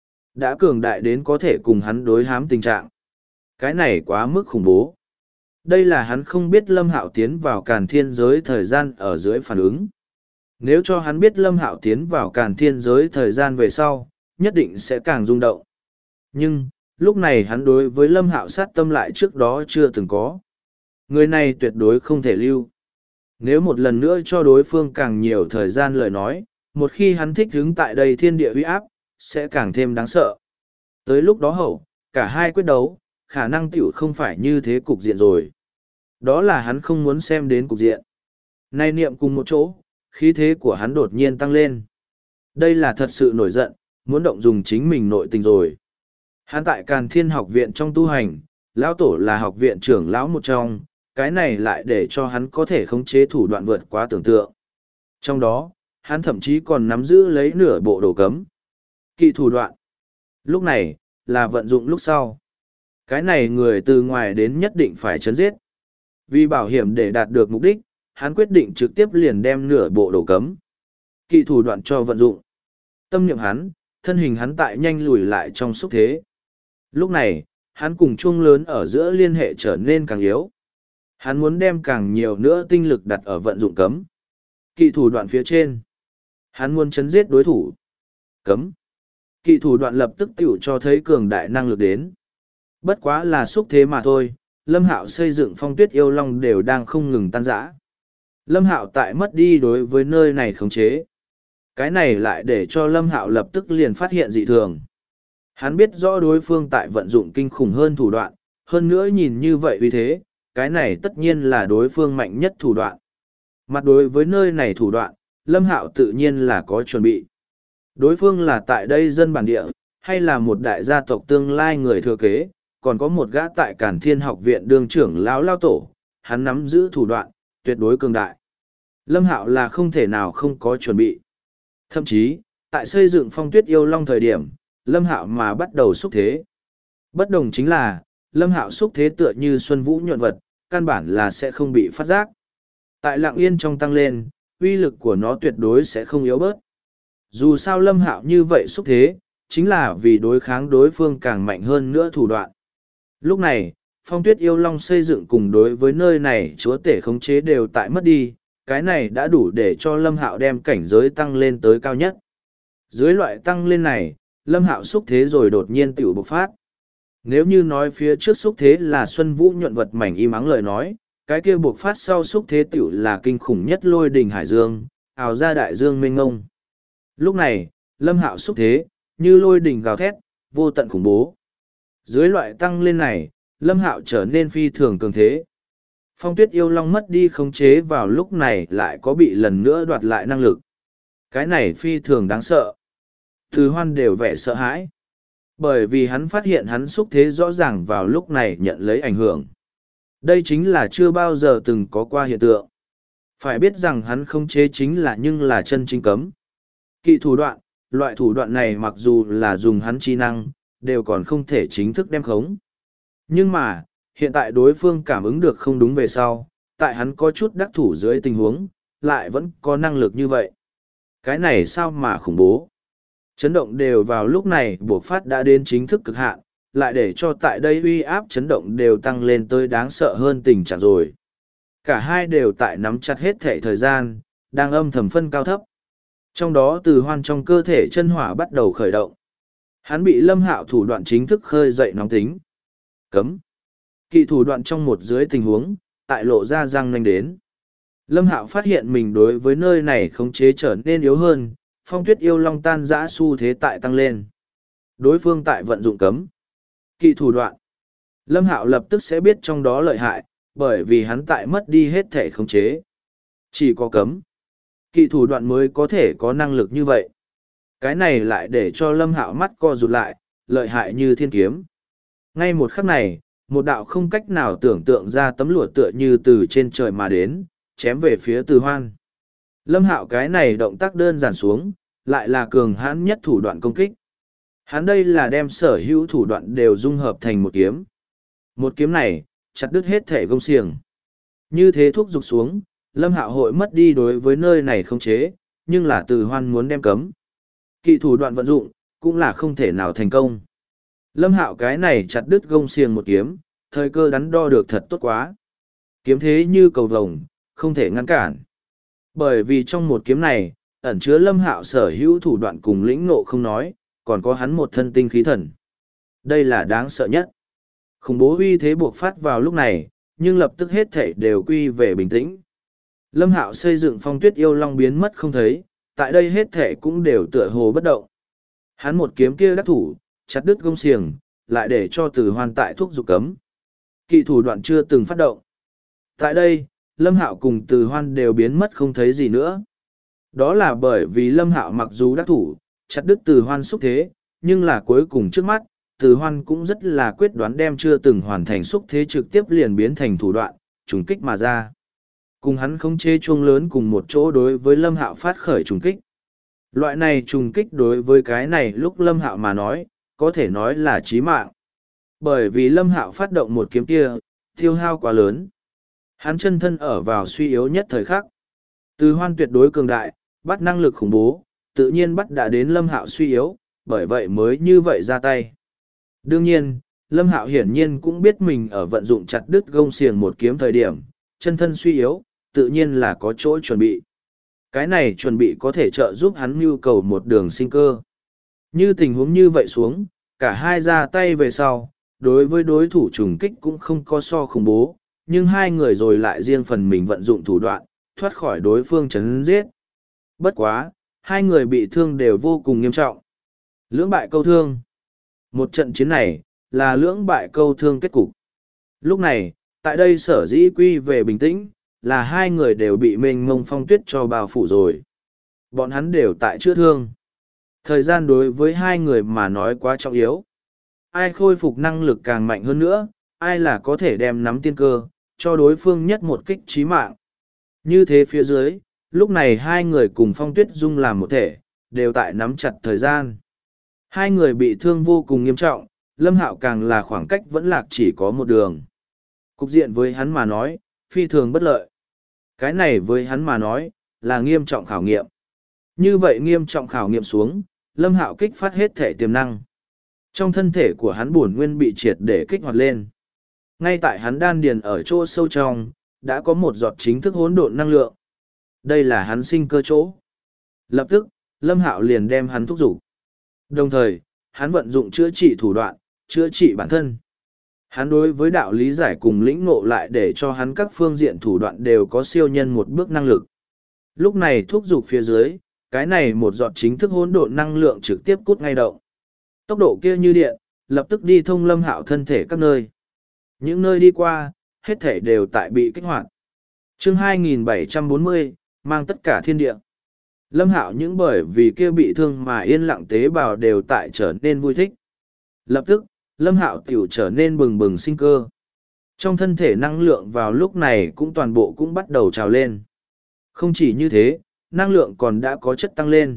Đã cường đại đến có thể cùng hắn đối hám tình trạng. Cái này quá mức khủng bố. Đây là hắn không biết Lâm Hạo tiến vào Càn Thiên giới thời gian ở dưới phản ứng. Nếu cho hắn biết Lâm Hạo tiến vào Càn Thiên giới thời gian về sau, nhất định sẽ càng rung động. Nhưng, lúc này hắn đối với Lâm Hạo sát tâm lại trước đó chưa từng có. Người này tuyệt đối không thể lưu. Nếu một lần nữa cho đối phương càng nhiều thời gian lời nói, một khi hắn thích đứng tại đây thiên địa uy áp, sẽ càng thêm đáng sợ. Tới lúc đó hậu, cả hai quyết đấu, khả năng tiểu không phải như thế cục diện rồi. Đó là hắn không muốn xem đến cục diện. Nay niệm cùng một chỗ, khí thế của hắn đột nhiên tăng lên. Đây là thật sự nổi giận, muốn động dùng chính mình nội tình rồi. Hắn tại Càn Thiên học viện trong tu hành, lão tổ là học viện trưởng lão một trong, cái này lại để cho hắn có thể khống chế thủ đoạn vượt quá tưởng tượng. Trong đó, hắn thậm chí còn nắm giữ lấy nửa bộ đồ cấm. Kỵ thủ đoạn. Lúc này, là vận dụng lúc sau. Cái này người từ ngoài đến nhất định phải chấn giết. Vì bảo hiểm để đạt được mục đích, hắn quyết định trực tiếp liền đem nửa bộ đồ cấm. Kỵ thủ đoạn cho vận dụng. Tâm niệm hắn, thân hình hắn tại nhanh lùi lại trong xúc thế. Lúc này, hắn cùng chuông lớn ở giữa liên hệ trở nên càng yếu. Hắn muốn đem càng nhiều nữa tinh lực đặt ở vận dụng cấm. Kỵ thủ đoạn phía trên. Hắn muốn chấn giết đối thủ. Cấm. Kỵ thủ đoạn lập tức tiểu cho thấy cường đại năng lực đến. Bất quá là xúc thế mà thôi, Lâm Hạo xây dựng phong tuyết yêu long đều đang không ngừng tan rã. Lâm Hạo tại mất đi đối với nơi này khống chế. Cái này lại để cho Lâm Hạo lập tức liền phát hiện dị thường. Hắn biết rõ đối phương tại vận dụng kinh khủng hơn thủ đoạn, hơn nữa nhìn như vậy vì thế, cái này tất nhiên là đối phương mạnh nhất thủ đoạn. Mặt đối với nơi này thủ đoạn, Lâm Hạo tự nhiên là có chuẩn bị. Đối phương là tại đây dân bản địa, hay là một đại gia tộc tương lai người thừa kế, còn có một gã tại Càn Thiên học viện đương trưởng lão lao tổ, hắn nắm giữ thủ đoạn, tuyệt đối cường đại. Lâm Hạo là không thể nào không có chuẩn bị. Thậm chí, tại xây dựng phong tuyết yêu long thời điểm, Lâm Hạo mà bắt đầu xúc thế. Bất đồng chính là, Lâm Hạo xúc thế tựa như xuân vũ nhuận vật, căn bản là sẽ không bị phát giác. Tại Lặng Yên trong tăng lên, uy lực của nó tuyệt đối sẽ không yếu bớt. Dù sao Lâm Hạo như vậy xúc thế, chính là vì đối kháng đối phương càng mạnh hơn nữa thủ đoạn. Lúc này, Phong Tuyết Yêu Long xây dựng cùng đối với nơi này chúa tể khống chế đều tại mất đi, cái này đã đủ để cho Lâm Hạo đem cảnh giới tăng lên tới cao nhất. Dưới loại tăng lên này, Lâm Hạo xúc thế rồi đột nhiên tiểu bộc phát. Nếu như nói phía trước xúc thế là xuân vũ nhuận vật mảnh im ắng lời nói, cái kia bộc phát sau xúc thế tiểu là kinh khủng nhất lôi đình hải dương, ào ra đại dương mênh ngông. Lúc này, Lâm Hạo xúc thế, như lôi đình gào thét, vô tận khủng bố. Dưới loại tăng lên này, Lâm Hạo trở nên phi thường cường thế. Phong Tuyết Yêu Long mất đi khống chế vào lúc này lại có bị lần nữa đoạt lại năng lực. Cái này phi thường đáng sợ. Từ Hoan đều vẻ sợ hãi. Bởi vì hắn phát hiện hắn xúc thế rõ ràng vào lúc này nhận lấy ảnh hưởng. Đây chính là chưa bao giờ từng có qua hiện tượng. Phải biết rằng hắn khống chế chính là nhưng là chân chính cấm. Kỵ thủ đoạn, loại thủ đoạn này mặc dù là dùng hắn chi năng, đều còn không thể chính thức đem khống. Nhưng mà, hiện tại đối phương cảm ứng được không đúng về sau, tại hắn có chút đắc thủ dưới tình huống, lại vẫn có năng lực như vậy. Cái này sao mà khủng bố. Chấn động đều vào lúc này buộc phát đã đến chính thức cực hạn, lại để cho tại đây uy áp chấn động đều tăng lên tới đáng sợ hơn tình trạng rồi. Cả hai đều tại nắm chặt hết thể thời gian, đang âm thầm phân cao thấp. Trong đó Từ Hoan trong cơ thể chân hỏa bắt đầu khởi động. Hắn bị Lâm Hạo thủ đoạn chính thức khơi dậy nóng tính. Cấm. Kỵ thủ đoạn trong một dưới tình huống, tại lộ ra răng nanh đến. Lâm Hạo phát hiện mình đối với nơi này khống chế trở nên yếu hơn, Phong Tuyết Yêu Long tan dã xu thế tại tăng lên. Đối phương tại vận dụng cấm. Kỵ thủ đoạn. Lâm Hạo lập tức sẽ biết trong đó lợi hại, bởi vì hắn tại mất đi hết thể khống chế. Chỉ có cấm. Kỵ thủ đoạn mới có thể có năng lực như vậy. Cái này lại để cho Lâm Hạo mắt co rụt lại, lợi hại như thiên kiếm. Ngay một khắc này, một đạo không cách nào tưởng tượng ra tấm lụa tựa như từ trên trời mà đến, chém về phía Từ Hoan. Lâm Hạo cái này động tác đơn giản xuống, lại là cường hãn nhất thủ đoạn công kích. Hắn đây là đem sở hữu thủ đoạn đều dung hợp thành một kiếm. Một kiếm này, chặt đứt hết thể gông xiềng. Như thế thúc giục xuống, Lâm Hạo hội mất đi đối với nơi này không chế, nhưng là Từ Hoan muốn đem cấm. Kỵ thủ đoạn vận dụng, cũng là không thể nào thành công. Lâm Hạo cái này chặt đứt gông xiềng một kiếm, thời cơ đắn đo được thật tốt quá. Kiếm thế như cầu vồng, không thể ngăn cản. Bởi vì trong một kiếm này, ẩn chứa Lâm Hạo sở hữu thủ đoạn cùng lĩnh ngộ không nói, còn có hắn một thân tinh khí thần. Đây là đáng sợ nhất. Khủng bố uy thế buộc phát vào lúc này, nhưng lập tức hết thảy đều quy về bình tĩnh. Lâm Hạo xây dựng Phong Tuyết Yêu Long biến mất không thấy, tại đây hết thảy cũng đều tựa hồ bất động. Hắn một kiếm kia đắc thủ, chặt đứt gông xiềng, lại để cho Từ Hoan tại thúc dục cấm. Kỵ thủ đoạn chưa từng phát động. Tại đây, Lâm Hạo cùng Từ Hoan đều biến mất không thấy gì nữa. Đó là bởi vì Lâm Hạo mặc dù đắc thủ, chặt đứt Từ Hoan xúc thế, nhưng là cuối cùng trước mắt, Từ Hoan cũng rất là quyết đoán đem chưa từng hoàn thành xúc thế trực tiếp liền biến thành thủ đoạn, trùng kích mà ra. Cùng hắn khống chế chuông lớn cùng một chỗ đối với Lâm Hạo phát khởi trùng kích. Loại này trùng kích đối với cái này lúc Lâm Hạo mà nói, có thể nói là chí mạng. Bởi vì Lâm Hạo phát động một kiếm kia, tiêu hao quá lớn. Hắn chân thân ở vào suy yếu nhất thời khắc. Từ Hoan tuyệt đối cường đại, bắt năng lực khủng bố, tự nhiên bắt đã đến Lâm Hạo suy yếu, bởi vậy mới như vậy ra tay. Đương nhiên, Lâm Hạo hiển nhiên cũng biết mình ở vận dụng chặt đứt gông xiềng một kiếm thời điểm, chân thân suy yếu, tự nhiên là có chỗ chuẩn bị. Cái này chuẩn bị có thể trợ giúp hắn nhu cầu một đường sinh cơ. Như tình huống như vậy xuống, cả hai ra tay về sau, đối với đối thủ trùng kích cũng không có so khủng bố, nhưng hai người rồi lại riêng phần mình vận dụng thủ đoạn, thoát khỏi đối phương chấn giết. Bất quá, hai người bị thương đều vô cùng nghiêm trọng. Lưỡng bại câu thương. Một trận chiến này, là lưỡng bại câu thương kết cục. Lúc này, tại đây sở dĩ quy về bình tĩnh, là hai người đều bị mênh mông phong tuyết cho bao phủ rồi. Bọn hắn đều tại chữa thương. Thời gian đối với hai người mà nói quá trọng yếu. Ai khôi phục năng lực càng mạnh hơn nữa, ai là có thể đem nắm tiên cơ, cho đối phương nhất một kích chí mạng. Như thế phía dưới, lúc này hai người cùng Phong Tuyết Dung làm một thể, đều tại nắm chặt thời gian. Hai người bị thương vô cùng nghiêm trọng, Lâm Hạo càng là khoảng cách vẫn lạc chỉ có một đường. Cục diện với hắn mà nói, phi thường bất lợi. Cái này với hắn mà nói, là nghiêm trọng khảo nghiệm. Như vậy nghiêm trọng khảo nghiệm xuống, Lâm Hạo kích phát hết thể tiềm năng. Trong thân thể của hắn bổn nguyên bị triệt để kích hoạt lên. Ngay tại hắn đan điền ở chỗ sâu trong, đã có một giọt chính thức hỗn độn năng lượng. Đây là hắn sinh cơ chỗ. Lập tức, Lâm Hạo liền đem hắn thúc giục. Đồng thời, hắn vận dụng chữa trị thủ đoạn, chữa trị bản thân. Hắn đối với đạo lý giải cùng lĩnh ngộ lại để cho hắn các phương diện thủ đoạn đều có siêu nhân một bước năng lực. Lúc này thúc giục phía dưới, cái này một giọt chính thức hỗn độn năng lượng trực tiếp cút ngay động. Tốc độ kia như điện, lập tức đi thông Lâm Hạo thân thể các nơi. Những nơi đi qua, hết thể đều tại bị kích hoạt. Chương 2740, mang tất cả thiên địa. Lâm Hạo những bởi vì kia bị thương mà yên lặng tế bào đều tại trở nên vui thích. Lập tức, Lâm Hạo tiểu trở nên bừng bừng sinh cơ. Trong thân thể năng lượng vào lúc này cũng toàn bộ cũng bắt đầu trào lên. Không chỉ như thế, năng lượng còn đã có chất tăng lên.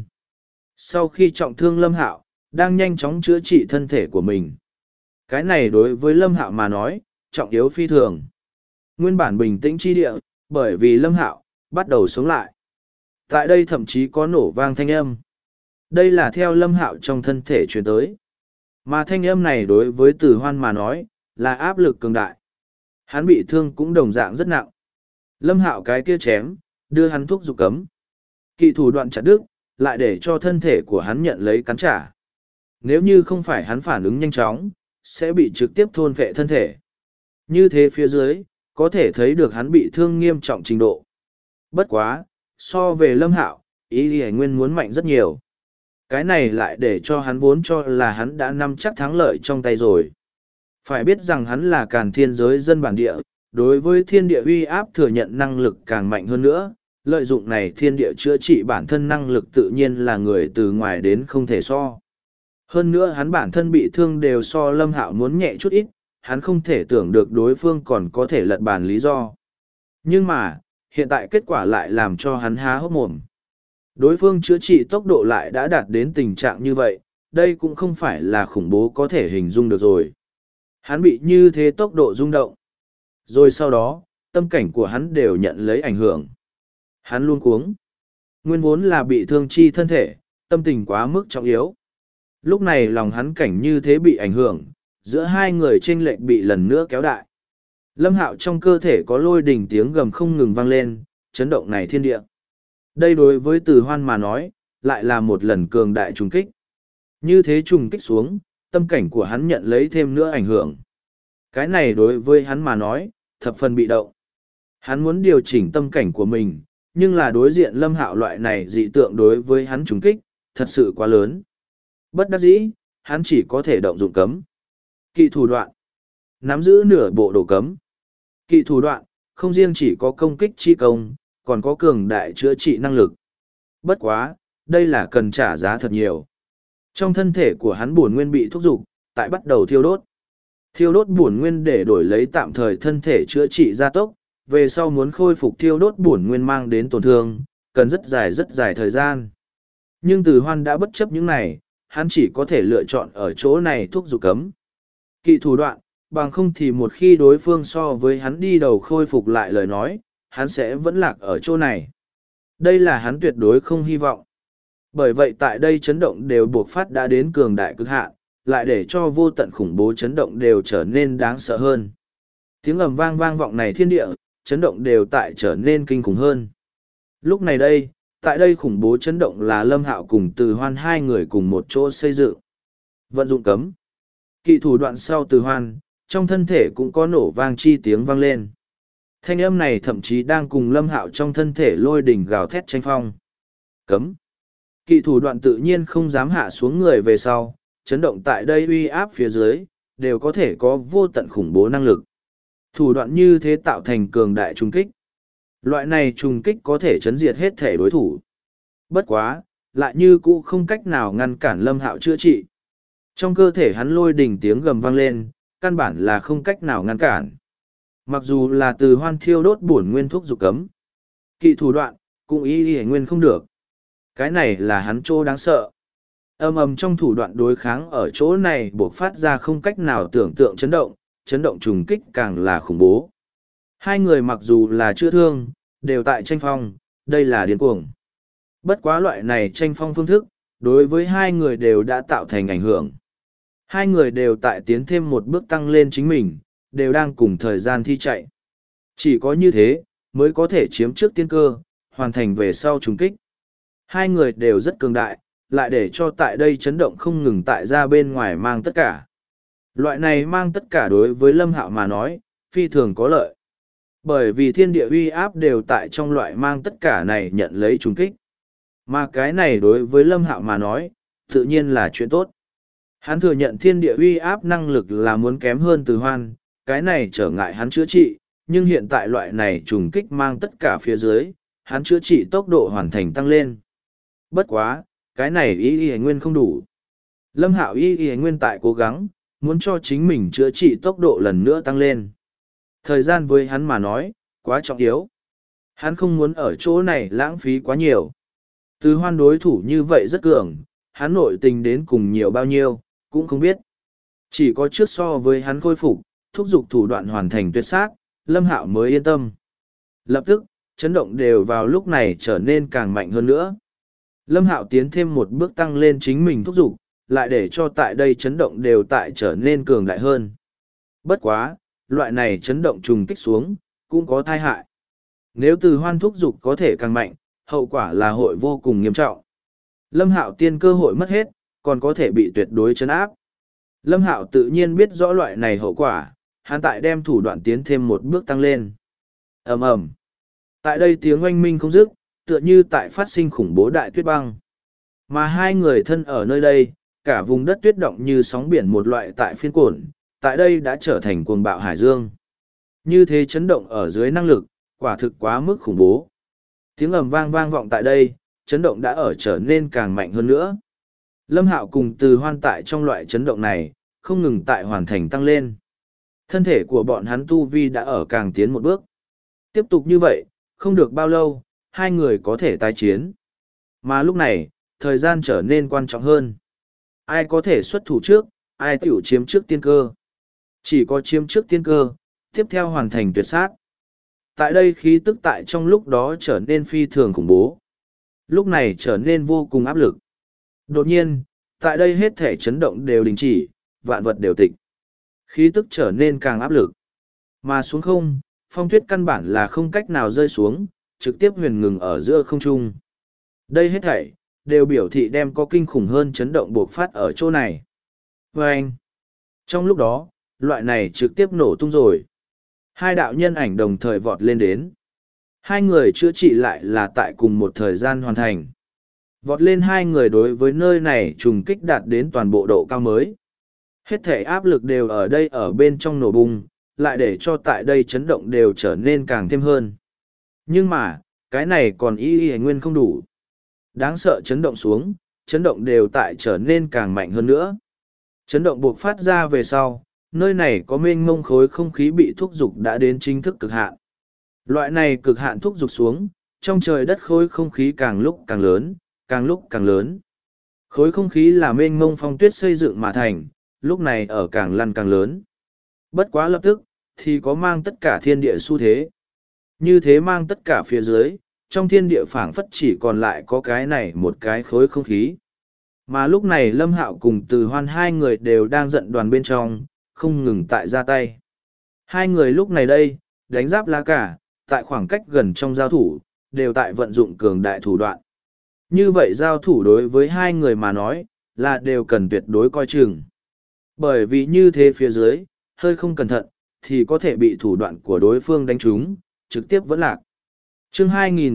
Sau khi trọng thương Lâm Hạo, đang nhanh chóng chữa trị thân thể của mình. Cái này đối với Lâm Hạo mà nói, trọng yếu phi thường. Nguyên bản bình tĩnh chi địa, bởi vì Lâm Hạo bắt đầu sống lại. Tại đây thậm chí có nổ vang thanh âm. Đây là theo Lâm Hạo trong thân thể truyền tới. Mà thanh âm này đối với Từ Hoan mà nói, là áp lực cường đại. Hắn bị thương cũng đồng dạng rất nặng. Lâm Hạo cái kia chém, đưa hắn thuốc dục cấm. Kỵ thủ đoạn chặt đứt, lại để cho thân thể của hắn nhận lấy cắn trả. Nếu như không phải hắn phản ứng nhanh chóng, sẽ bị trực tiếp thôn phệ thân thể. Như thế phía dưới, có thể thấy được hắn bị thương nghiêm trọng trình độ. Bất quá, so về Lâm Hạo, ý Lý Nguyên muốn mạnh rất nhiều. Cái này lại để cho hắn vốn cho là hắn đã nắm chắc thắng lợi trong tay rồi. Phải biết rằng hắn là Càn Thiên giới dân bản địa, đối với thiên địa uy áp thừa nhận năng lực càng mạnh hơn nữa, lợi dụng này thiên địa chữa trị bản thân năng lực tự nhiên là người từ ngoài đến không thể so. Hơn nữa hắn bản thân bị thương đều so Lâm Hạo muốn nhẹ chút ít, hắn không thể tưởng được đối phương còn có thể lật bàn lý do. Nhưng mà, hiện tại kết quả lại làm cho hắn há hốc mồm. Đối phương chữa trị tốc độ lại đã đạt đến tình trạng như vậy, đây cũng không phải là khủng bố có thể hình dung được rồi. Hắn bị như thế tốc độ rung động. Rồi sau đó, tâm cảnh của hắn đều nhận lấy ảnh hưởng. Hắn luôn cuống. Nguyên vốn là bị thương chi thân thể, tâm tình quá mức trọng yếu. Lúc này lòng hắn cảnh như thế bị ảnh hưởng, giữa hai người chênh lệch bị lần nữa kéo đại. Lâm Hạo trong cơ thể có lôi đình tiếng gầm không ngừng vang lên, chấn động này thiên địa. Đây đối với Từ Hoan mà nói, lại là một lần cường đại trùng kích. Như thế trùng kích xuống, tâm cảnh của hắn nhận lấy thêm nữa ảnh hưởng. Cái này đối với hắn mà nói, thập phần bị động. Hắn muốn điều chỉnh tâm cảnh của mình, nhưng là đối diện Lâm Hạo loại này dị tượng đối với hắn trùng kích, thật sự quá lớn. Bất đắc dĩ, hắn chỉ có thể động dụng cấm. Kỵ thủ đoạn. Nắm giữ nửa bộ đồ cấm. Kỵ thủ đoạn, không riêng chỉ có công kích chi công, còn có cường đại chữa trị năng lực. Bất quá, đây là cần trả giá thật nhiều. Trong thân thể của hắn bổn nguyên bị thúc giục, tại bắt đầu thiêu đốt. Thiêu đốt bổn nguyên để đổi lấy tạm thời thân thể chữa trị gia tốc, về sau muốn khôi phục thiêu đốt bổn nguyên mang đến tổn thương, cần rất dài thời gian. Nhưng Từ Hoan đã bất chấp những này, hắn chỉ có thể lựa chọn ở chỗ này thúc giục cấm. Kỵ thủ đoạn, bằng không thì một khi đối phương so với hắn đi đầu khôi phục lại lời nói, hắn sẽ vẫn lạc ở chỗ này. Đây là hắn tuyệt đối không hy vọng. Bởi vậy tại đây chấn động đều buộc phát đã đến cường đại cực hạn, lại để cho vô tận khủng bố chấn động đều trở nên đáng sợ hơn. Tiếng ầm vang vang vọng này thiên địa, chấn động đều tại trở nên kinh khủng hơn. Lúc này đây, tại đây khủng bố chấn động là Lâm Hạo cùng Từ Hoan hai người cùng một chỗ xây dựng. Vận dụng cấm. Kỵ thủ đoạn sau Từ Hoan, trong thân thể cũng có nổ vang chi tiếng vang lên. Thanh âm này thậm chí đang cùng Lâm Hạo trong thân thể lôi đỉnh gào thét tranh phong. Cấm. Kỵ thủ đoạn tự nhiên không dám hạ xuống người về sau, chấn động tại đây uy áp phía dưới, đều có thể có vô tận khủng bố năng lực. Thủ đoạn như thế tạo thành cường đại trùng kích. Loại này trùng kích có thể chấn diệt hết thể đối thủ. Bất quá, lại như cũ không cách nào ngăn cản Lâm Hạo chữa trị. Trong cơ thể hắn lôi đỉnh tiếng gầm vang lên, căn bản là không cách nào ngăn cản. Mặc dù là Từ Hoan thiêu đốt bổn nguyên thuốc dục cấm. Kỵ thủ đoạn, cũng ý nguyên không được. Cái này là hắn trô đáng sợ. Ầm ầm trong thủ đoạn đối kháng ở chỗ này buộc phát ra không cách nào tưởng tượng chấn động trùng kích càng là khủng bố. Hai người mặc dù là chữa thương, đều tại tranh phong, đây là điên cuồng. Bất quá loại này tranh phong phương thức, đối với hai người đều đã tạo thành ảnh hưởng. Hai người đều tại tiến thêm một bước tăng lên chính mình, đều đang cùng thời gian thi chạy. Chỉ có như thế, mới có thể chiếm trước tiên cơ, hoàn thành về sau trùng kích. Hai người đều rất cường đại, lại để cho tại đây chấn động không ngừng tại ra bên ngoài mang tất cả. Loại này mang tất cả đối với Lâm Hạo mà nói, phi thường có lợi. Bởi vì thiên địa uy áp đều tại trong loại mang tất cả này nhận lấy trùng kích. Mà cái này đối với Lâm Hạo mà nói, tự nhiên là chuyện tốt. Hắn thừa nhận thiên địa uy áp năng lực là muốn kém hơn Từ Hoan, cái này trở ngại hắn chữa trị, nhưng hiện tại loại này trùng kích mang tất cả phía dưới, hắn chữa trị tốc độ hoàn thành tăng lên. Bất quá, cái này y nguyên không đủ. Lâm Hạo y nguyên tại cố gắng, muốn cho chính mình chữa trị tốc độ lần nữa tăng lên. Thời gian với hắn mà nói, quá trọng yếu. Hắn không muốn ở chỗ này lãng phí quá nhiều. Từ Hoan đối thủ như vậy rất cường, hắn nội tình đến cùng nhiều bao nhiêu, cũng không biết. Chỉ có trước so với hắn khôi phục, thúc giục thủ đoạn hoàn thành tuyệt sát, Lâm Hạo mới yên tâm. Lập tức, chấn động đều vào lúc này trở nên càng mạnh hơn nữa. Lâm Hạo tiến thêm một bước tăng lên chính mình thúc giục, lại để cho tại đây chấn động đều tại trở nên cường đại hơn. Bất quá, loại này chấn động trùng kích xuống, cũng có tai hại. Nếu Từ Hoan thúc giục có thể càng mạnh, hậu quả là hội vô cùng nghiêm trọng. Lâm Hạo tiên cơ hội mất hết, còn có thể bị tuyệt đối chấn áp. Lâm Hạo tự nhiên biết rõ loại này hậu quả, hắn tại đem thủ đoạn tiến thêm một bước tăng lên. Ầm ầm. Tại đây tiếng oanh minh không dứt, tựa như tại phát sinh khủng bố đại tuyết băng. Mà hai người thân ở nơi đây, cả vùng đất tuyết động như sóng biển một loại tại phiên cổn, tại đây đã trở thành cuồng bạo hải dương. Như thế chấn động ở dưới năng lực, quả thực quá mức khủng bố. Tiếng ầm vang vang vọng tại đây, chấn động đã ở trở nên càng mạnh hơn nữa. Lâm Hạo cùng Từ Hoan tại trong loại chấn động này, không ngừng tại hoàn thành tăng lên. Thân thể của bọn hắn tu vi đã ở càng tiến một bước. Tiếp tục như vậy, không được bao lâu, hai người có thể tái chiến. Mà lúc này, thời gian trở nên quan trọng hơn. Ai có thể xuất thủ trước, ai tiểu chiếm trước tiên cơ. Chỉ có chiếm trước tiên cơ, tiếp theo hoàn thành tuyệt sát. Tại đây khí tức tại trong lúc đó trở nên phi thường khủng bố. Lúc này trở nên vô cùng áp lực. Đột nhiên, tại đây hết thể chấn động đều đình chỉ, vạn vật đều tịch. Khí tức trở nên càng áp lực. Mà xuống không, phong tuyết căn bản là không cách nào rơi xuống, trực tiếp huyền ngừng ở giữa không trung. Đây hết thảy, đều biểu thị đem có kinh khủng hơn chấn động bộc phát ở chỗ này. Vâng! Trong lúc đó, loại này trực tiếp nổ tung rồi. Hai đạo nhân ảnh đồng thời vọt lên đến. Hai người chữa trị lại là tại cùng một thời gian hoàn thành. Vọt lên hai người đối với nơi này trùng kích đạt đến toàn bộ độ cao mới. Hết thể áp lực đều ở đây ở bên trong nổ bung, lại để cho tại đây chấn động đều trở nên càng thêm hơn. Nhưng mà, cái này còn y nguyên không đủ. Đáng sợ chấn động xuống, chấn động đều tại trở nên càng mạnh hơn nữa. Chấn động buộc phát ra về sau, nơi này có mênh mông khối không khí bị thúc dục đã đến chính thức cực hạn. Loại này cực hạn thúc dục xuống, trong trời đất khối không khí càng lúc càng lớn, càng lúc càng lớn. Khối không khí là mênh mông phong tuyết xây dựng mà thành, lúc này ở càng lăn càng lớn. Bất quá lập tức, thì có mang tất cả thiên địa xu thế. Như thế mang tất cả phía dưới, trong thiên địa phảng phất chỉ còn lại có cái này một cái khối không khí. Mà lúc này Lâm Hạo cùng Từ Hoan hai người đều đang giận đoàn bên trong, không ngừng tại ra tay. Hai người lúc này đây, đánh giáp lá cả, tại khoảng cách gần trong giao thủ, đều tại vận dụng cường đại thủ đoạn. Như vậy giao thủ đối với hai người mà nói, là đều cần tuyệt đối coi chừng. Bởi vì như thế phía dưới, hơi không cẩn thận, thì có thể bị thủ đoạn của đối phương đánh trúng, trực tiếp vẫn lạc. Chương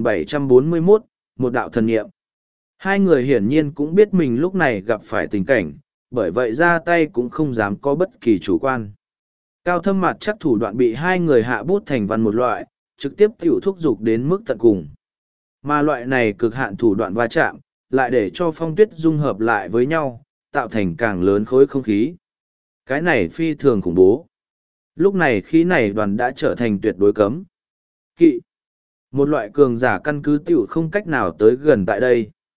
2741, một đạo thần niệm. Hai người hiển nhiên cũng biết mình lúc này gặp phải tình cảnh, bởi vậy ra tay cũng không dám có bất kỳ chủ quan. Cao thâm mặt chắc thủ đoạn bị hai người hạ bút thành văn một loại, trực tiếp tiểu thúc dục đến mức tận cùng. Mà loại này cực hạn thủ đoạn va chạm, lại để cho phong tuyết dung hợp lại với nhau, tạo thành càng lớn khối không khí. Cái này phi thường khủng bố. Lúc này khí này đoàn đã trở thành tuyệt đối cấm. Kỵ. Một loại cường giả căn cứ tiểu không cách nào tới gần tại đây.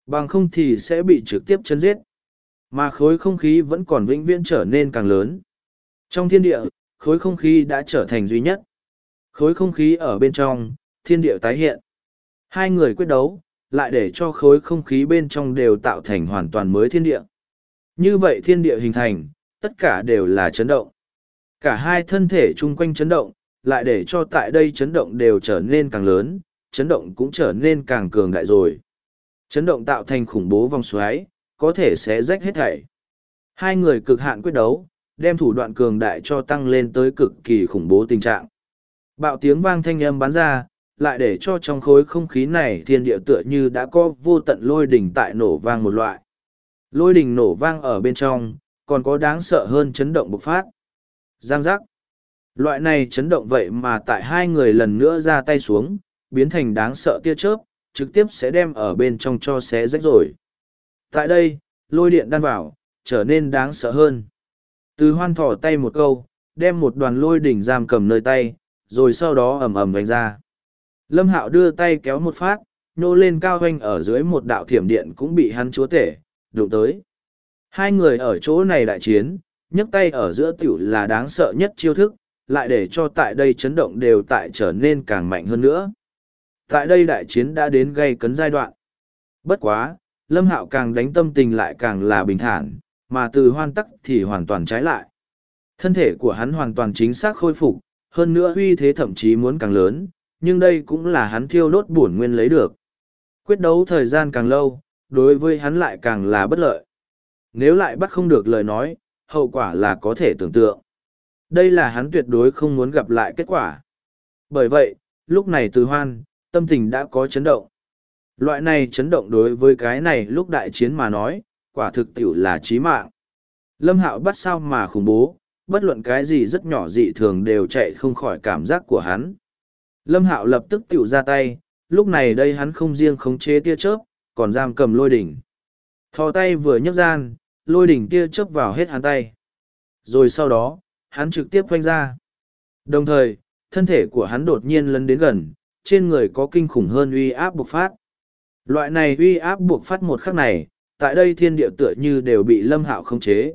Bằng không thì sẽ bị trực tiếp chấn giết. Mà khối không khí vẫn còn vĩnh viễn trở nên càng lớn. Trong thiên địa, khối không khí đã trở thành duy nhất. Khối không khí ở bên trong, thiên địa tái hiện. Hai người quyết đấu, lại để cho khối không khí bên trong đều tạo thành hoàn toàn mới thiên địa. Như vậy thiên địa hình thành, tất cả đều là chấn động. Cả hai thân thể chung quanh chấn động, lại để cho tại đây chấn động đều trở nên càng lớn, chấn động cũng trở nên càng cường đại rồi. Chấn động tạo thành khủng bố vòng xoáy, có thể sẽ rách hết thảy. Hai người cực hạn quyết đấu, đem thủ đoạn cường đại cho tăng lên tới cực kỳ khủng bố tình trạng. Bạo tiếng vang thanh âm bắn ra, lại để cho trong khối không khí này thiên địa tựa như đã có vô tận lôi đỉnh tại nổ vang một loại. Lôi đỉnh nổ vang ở bên trong, còn có đáng sợ hơn chấn động bộc phát. Giang giác. Loại này chấn động vậy mà tại hai người lần nữa ra tay xuống, biến thành đáng sợ tia chớp, trực tiếp sẽ đem ở bên trong cho xé rách rồi. Tại đây, lôi điện đan vào, trở nên đáng sợ hơn. Từ Hoan thỏ tay một câu, đem một đoàn lôi đỉnh giam cầm nơi tay, rồi sau đó ầm ầm đánh ra. Lâm Hạo đưa tay kéo một phát, nhô lên cao hoanh ở dưới một đạo thiểm điện cũng bị hắn chúa tể, đụng tới. Hai người ở chỗ này đại chiến, nhấc tay ở giữa tiểu là đáng sợ nhất chiêu thức, lại để cho tại đây chấn động đều tại trở nên càng mạnh hơn nữa. Tại đây đại chiến đã đến gay cấn giai đoạn. Bất quá, Lâm Hạo càng đánh tâm tình lại càng là bình thản, mà Từ Hoan tắc thì hoàn toàn trái lại. Thân thể của hắn hoàn toàn chính xác khôi phục, hơn nữa uy thế thậm chí muốn càng lớn, nhưng đây cũng là hắn thiêu đốt bổn nguyên lấy được. Quyết đấu thời gian càng lâu, đối với hắn lại càng là bất lợi. Nếu lại bắt không được lời nói, hậu quả là có thể tưởng tượng. Đây là hắn tuyệt đối không muốn gặp lại kết quả. Bởi vậy, lúc này Từ Hoan, tâm tình đã có chấn động. Loại này chấn động đối với cái này lúc đại chiến mà nói, quả thực tiểu là chí mạng. Lâm Hạo bắt sao mà khủng bố, bất luận cái gì rất nhỏ dị thường đều chạy không khỏi cảm giác của hắn. Lâm Hạo lập tức tiểu ra tay, lúc này đây hắn không riêng khống chế tia chớp, còn giam cầm lôi đỉnh. Thò tay vừa nhấc gian, lôi đỉnh tia chớp vào hết hắn tay. Rồi sau đó, hắn trực tiếp quanh ra. Đồng thời, thân thể của hắn đột nhiên lấn đến gần, trên người có kinh khủng hơn uy áp bộc phát. Loại này uy áp bộc phát một khắc này, tại đây thiên địa tựa như đều bị Lâm Hạo khống chế.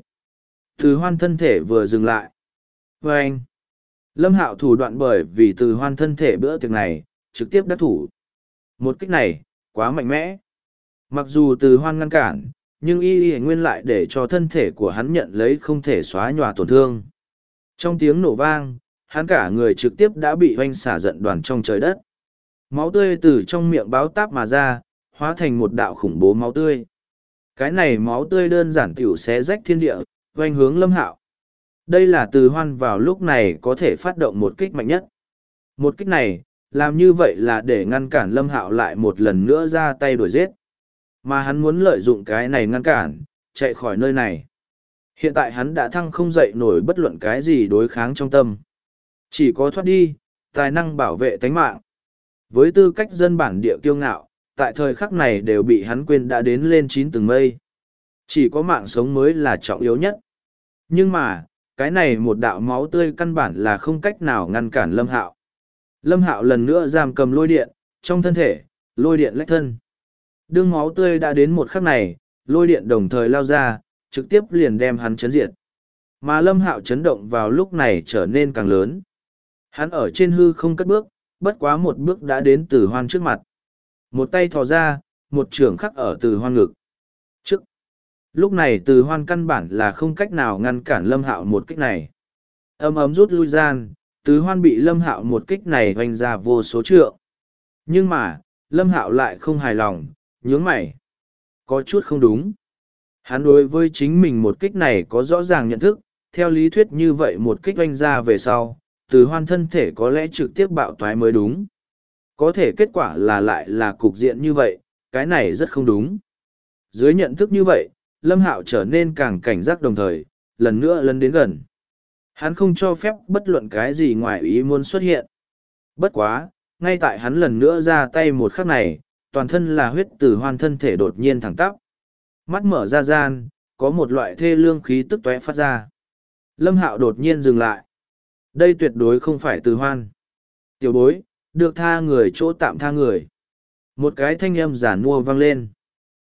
Từ Hoan thân thể vừa dừng lại. Và anh, Lâm Hạo thủ đoạn bởi vì Từ Hoan thân thể bữa tiệc này, trực tiếp đắc thủ. Một kích này, quá mạnh mẽ. Mặc dù Từ Hoan ngăn cản, nhưng y nguyên lại để cho thân thể của hắn nhận lấy không thể xóa nhòa tổn thương. Trong tiếng nổ vang, hắn cả người trực tiếp đã bị hoanh xả giận đoàn trong trời đất. Máu tươi từ trong miệng báo táp mà ra, hóa thành một đạo khủng bố máu tươi. Cái này máu tươi đơn giản tiểu xé rách thiên địa, hoanh hướng Lâm Hạo. Đây là Từ Hoan vào lúc này có thể phát động một kích mạnh nhất. Một kích này, làm như vậy là để ngăn cản Lâm Hạo lại một lần nữa ra tay đuổi giết. Mà hắn muốn lợi dụng cái này ngăn cản, chạy khỏi nơi này. Hiện tại hắn đã thăng không dậy nổi bất luận cái gì đối kháng trong tâm. Chỉ có thoát đi, tài năng bảo vệ tánh mạng. Với tư cách dân bản địa kiêu ngạo, tại thời khắc này đều bị hắn quên đã đến lên 9 tầng mây. Chỉ có mạng sống mới là trọng yếu nhất. Nhưng mà, cái này một đạo máu tươi căn bản là không cách nào ngăn cản Lâm Hạo. Lâm Hạo lần nữa giam cầm lôi điện, trong thân thể, lôi điện lách thân. Đương máu tươi đã đến một khắc này, lôi điện đồng thời lao ra, trực tiếp liền đem hắn chấn diệt. Mà Lâm Hạo chấn động vào lúc này trở nên càng lớn. Hắn ở trên hư không cất bước, bất quá một bước đã đến Từ Hoan trước mặt. Một tay thò ra, một chưởng khắc ở Từ Hoan ngực. Trước. Lúc này Từ Hoan căn bản là không cách nào ngăn cản Lâm Hạo một kích này. Ấm ấm rút lui gian, Từ Hoan bị Lâm Hạo một kích này hoành ra vô số trượng. Nhưng mà, Lâm Hạo lại không hài lòng, nhướng mày. Có chút không đúng. Hắn đối với chính mình một kích này có rõ ràng nhận thức, theo lý thuyết như vậy một kích oanh ra về sau, Từ Hoan thân thể có lẽ trực tiếp bạo toái mới đúng. Có thể kết quả là lại là cục diện như vậy, cái này rất không đúng. Dưới nhận thức như vậy, Lâm Hạo trở nên càng cảnh giác đồng thời, lần nữa lấn đến gần. Hắn không cho phép bất luận cái gì ngoài ý muốn xuất hiện. Bất quá, ngay tại hắn lần nữa ra tay một khắc này, toàn thân là huyết Từ Hoan thân thể đột nhiên thẳng tắp. Mắt mở ra gian, có một loại thê lương khí tức tóe phát ra. Lâm Hạo đột nhiên dừng lại. Đây tuyệt đối không phải Từ Hoan. Tiểu bối, được tha người chỗ tạm tha người. Một cái thanh âm giản mua vang lên.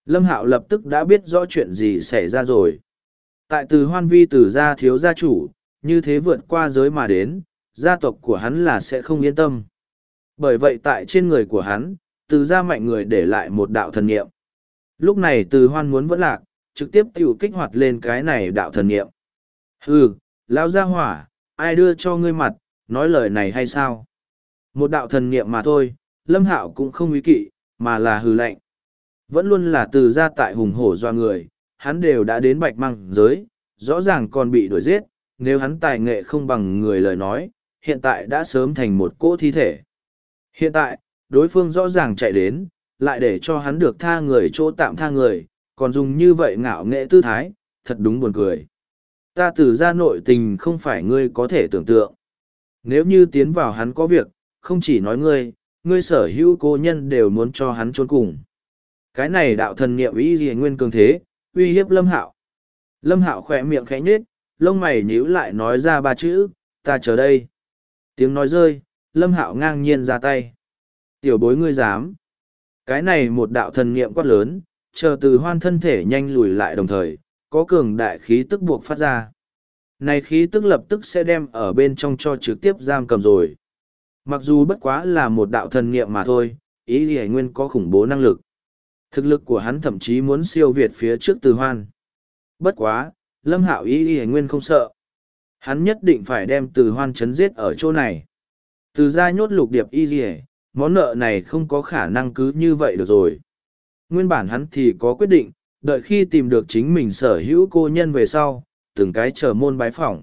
Lâm Hạo lập tức đã biết rõ chuyện gì xảy ra rồi. Tại Từ Hoan Vi Từ gia thiếu gia chủ, như thế vượt qua giới mà đến, gia tộc của hắn là sẽ không yên tâm. Bởi vậy tại trên người của hắn, Từ gia mạnh người để lại một đạo thần niệm. Lúc này Từ Hoan muốn vẫn lạc, trực tiếp tiểu kích hoạt lên cái này đạo thần niệm. Hừ, lão gia hỏa, ai đưa cho ngươi mặt, nói lời này hay sao? Một đạo thần niệm mà thôi, Lâm Hạo cũng không ý kỵ, mà là hừ lạnh. Vẫn luôn là Từ gia tại hùng hổ doa người, hắn đều đã đến bạch măng giới, rõ ràng còn bị đuổi giết, nếu hắn tài nghệ không bằng người lời nói, hiện tại đã sớm thành một cỗ thi thể. Hiện tại, đối phương rõ ràng chạy đến, lại để cho hắn được tha người chỗ tạm tha người, còn dùng như vậy ngạo nghệ tư thái, thật đúng buồn cười. Ta Từ gia nội tình không phải ngươi có thể tưởng tượng. Nếu như tiến vào hắn có việc, không chỉ nói ngươi sở hữu cô nhân đều muốn cho hắn trốn cùng. Cái này đạo thần niệm ý gì nguyên cường thế, uy hiếp Lâm Hạo. Lâm Hạo khỏe miệng khẽ nhếch, lông mày nhíu lại nói ra ba chữ, ta chờ đây. Tiếng nói rơi, Lâm Hạo ngang nhiên ra tay. Tiểu bối ngươi dám. Cái này một đạo thần niệm quát lớn, chờ Từ Hoan thân thể nhanh lùi lại đồng thời, có cường đại khí tức buộc phát ra. Này khí tức lập tức sẽ đem ở bên trong cho trực tiếp giam cầm rồi. Mặc dù bất quá là một đạo thần niệm mà thôi, ý gì nguyên có khủng bố năng lực. Thực lực của hắn thậm chí muốn siêu việt phía trước Từ Hoan. Bất quá, Lâm Hạo ý nguyên không sợ. Hắn nhất định phải đem Từ Hoan chấn giết ở chỗ này. Từ gia nhốt lục điệp món nợ này không có khả năng cứ như vậy được rồi. Nguyên bản hắn thì có quyết định, đợi khi tìm được chính mình sở hữu cô nhân về sau, từng cái chờ môn bái phỏng.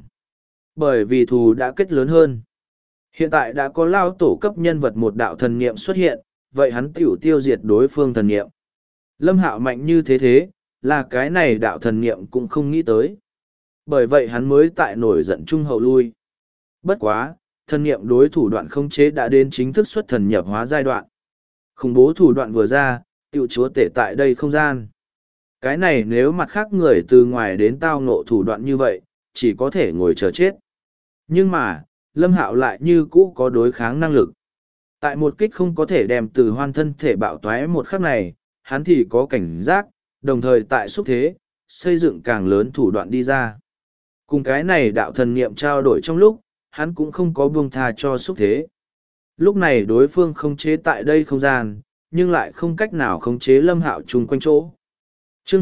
Bởi vì thù đã kết lớn hơn. Hiện tại đã có lao tổ cấp nhân vật một đạo thần niệm xuất hiện, vậy hắn tiểu tiêu diệt đối phương thần niệm. Lâm Hạo mạnh như thế, là cái này đạo thần niệm cũng không nghĩ tới. Bởi vậy hắn mới tại nổi giận trung hậu lui. Bất quá, thần niệm đối thủ đoạn khống chế đã đến chính thức xuất thần nhập hóa giai đoạn. Khủng bố thủ đoạn vừa ra, tiểu chúa tể tại đây không gian. Cái này nếu mặt khác người từ ngoài đến tao ngộ thủ đoạn như vậy, chỉ có thể ngồi chờ chết. Nhưng mà, Lâm Hạo lại như cũ có đối kháng năng lực. Tại một kích không có thể đem Từ Hoan thân thể bạo toái một khắc này, hắn thì có cảnh giác, đồng thời tại xúc thế, xây dựng càng lớn thủ đoạn đi ra. Cùng cái này đạo thần niệm trao đổi trong lúc, hắn cũng không có buông tha cho xúc thế. Lúc này đối phương không chế tại đây không gian, nhưng lại không cách nào khống chế Lâm Hạo chung quanh chỗ. Chương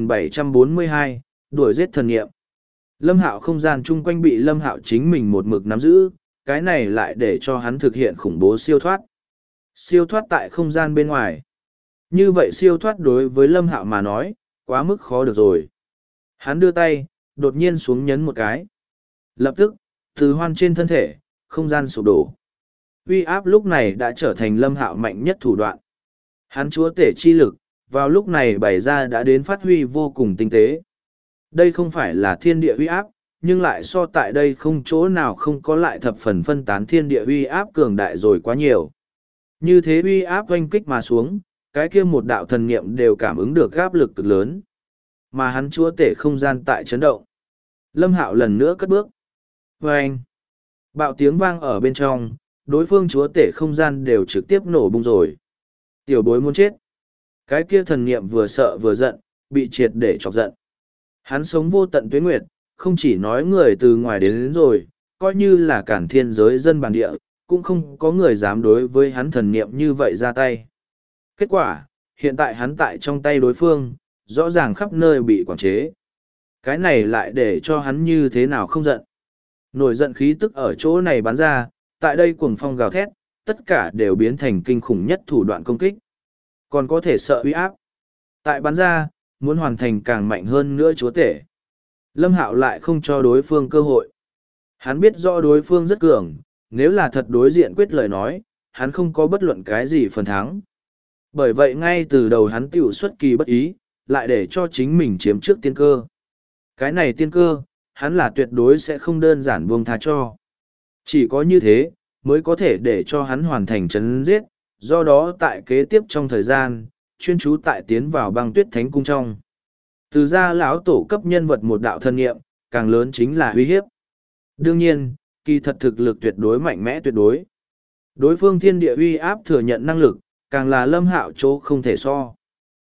2742, đuổi giết thần niệm. Lâm Hạo không gian chung quanh bị Lâm Hạo chính mình một mực nắm giữ, cái này lại để cho hắn thực hiện khủng bố siêu thoát. Siêu thoát tại không gian bên ngoài. Như vậy siêu thoát đối với Lâm Hạo mà nói, quá mức khó được rồi. Hắn đưa tay, đột nhiên xuống nhấn một cái. Lập tức, Từ Hoan trên thân thể, không gian sụp đổ. Uy áp lúc này đã trở thành Lâm Hạo mạnh nhất thủ đoạn. Hắn chúa tể chi lực, vào lúc này bày ra đã đến phát huy vô cùng tinh tế. Đây không phải là thiên địa uy áp, nhưng lại so tại đây không chỗ nào không có lại thập phần phân tán thiên địa uy áp cường đại rồi quá nhiều. Như thế uy áp oanh kích mà xuống, cái kia một đạo thần niệm đều cảm ứng được áp lực cực lớn. Mà hắn chúa tể không gian tại chấn động. Lâm Hạo lần nữa cất bước. Vâng! Bạo tiếng vang ở bên trong, đối phương chúa tể không gian đều trực tiếp nổ bung rồi. Tiểu bối muốn chết. Cái kia thần niệm vừa sợ vừa giận, bị triệt để chọc giận. Hắn sống vô tận tuế nguyệt, không chỉ nói người từ ngoài đến rồi, coi như là cản thiên giới dân bản địa, cũng không có người dám đối với hắn thần niệm như vậy ra tay. Kết quả, hiện tại hắn tại trong tay đối phương, rõ ràng khắp nơi bị quản chế. Cái này lại để cho hắn như thế nào không giận. Nổi giận khí tức ở chỗ này bắn ra, tại đây cuồng phong gào thét, tất cả đều biến thành kinh khủng nhất thủ đoạn công kích. Còn có thể sợ uy áp. Tại bắn ra, muốn hoàn thành càng mạnh hơn nữa chúa tể. Lâm Hạo lại không cho đối phương cơ hội. Hắn biết rõ đối phương rất cường, nếu là thật đối diện quyết lời nói, hắn không có bất luận cái gì phần thắng. Bởi vậy ngay từ đầu hắn tiểu xuất kỳ bất ý, lại để cho chính mình chiếm trước tiên cơ. Cái này tiên cơ, hắn là tuyệt đối sẽ không đơn giản buông tha cho. Chỉ có như thế, mới có thể để cho hắn hoàn thành chấn giết, do đó tại kế tiếp trong thời gian, chuyên chú tại tiến vào băng tuyết thánh cung trong. Từ ra lão tổ cấp nhân vật một đạo thân nghiệm, càng lớn chính là uy hiếp. Đương nhiên, kỳ thật thực lực tuyệt đối mạnh mẽ tuyệt đối. Đối phương thiên địa uy áp thừa nhận năng lực, càng là Lâm Hạo chỗ không thể so.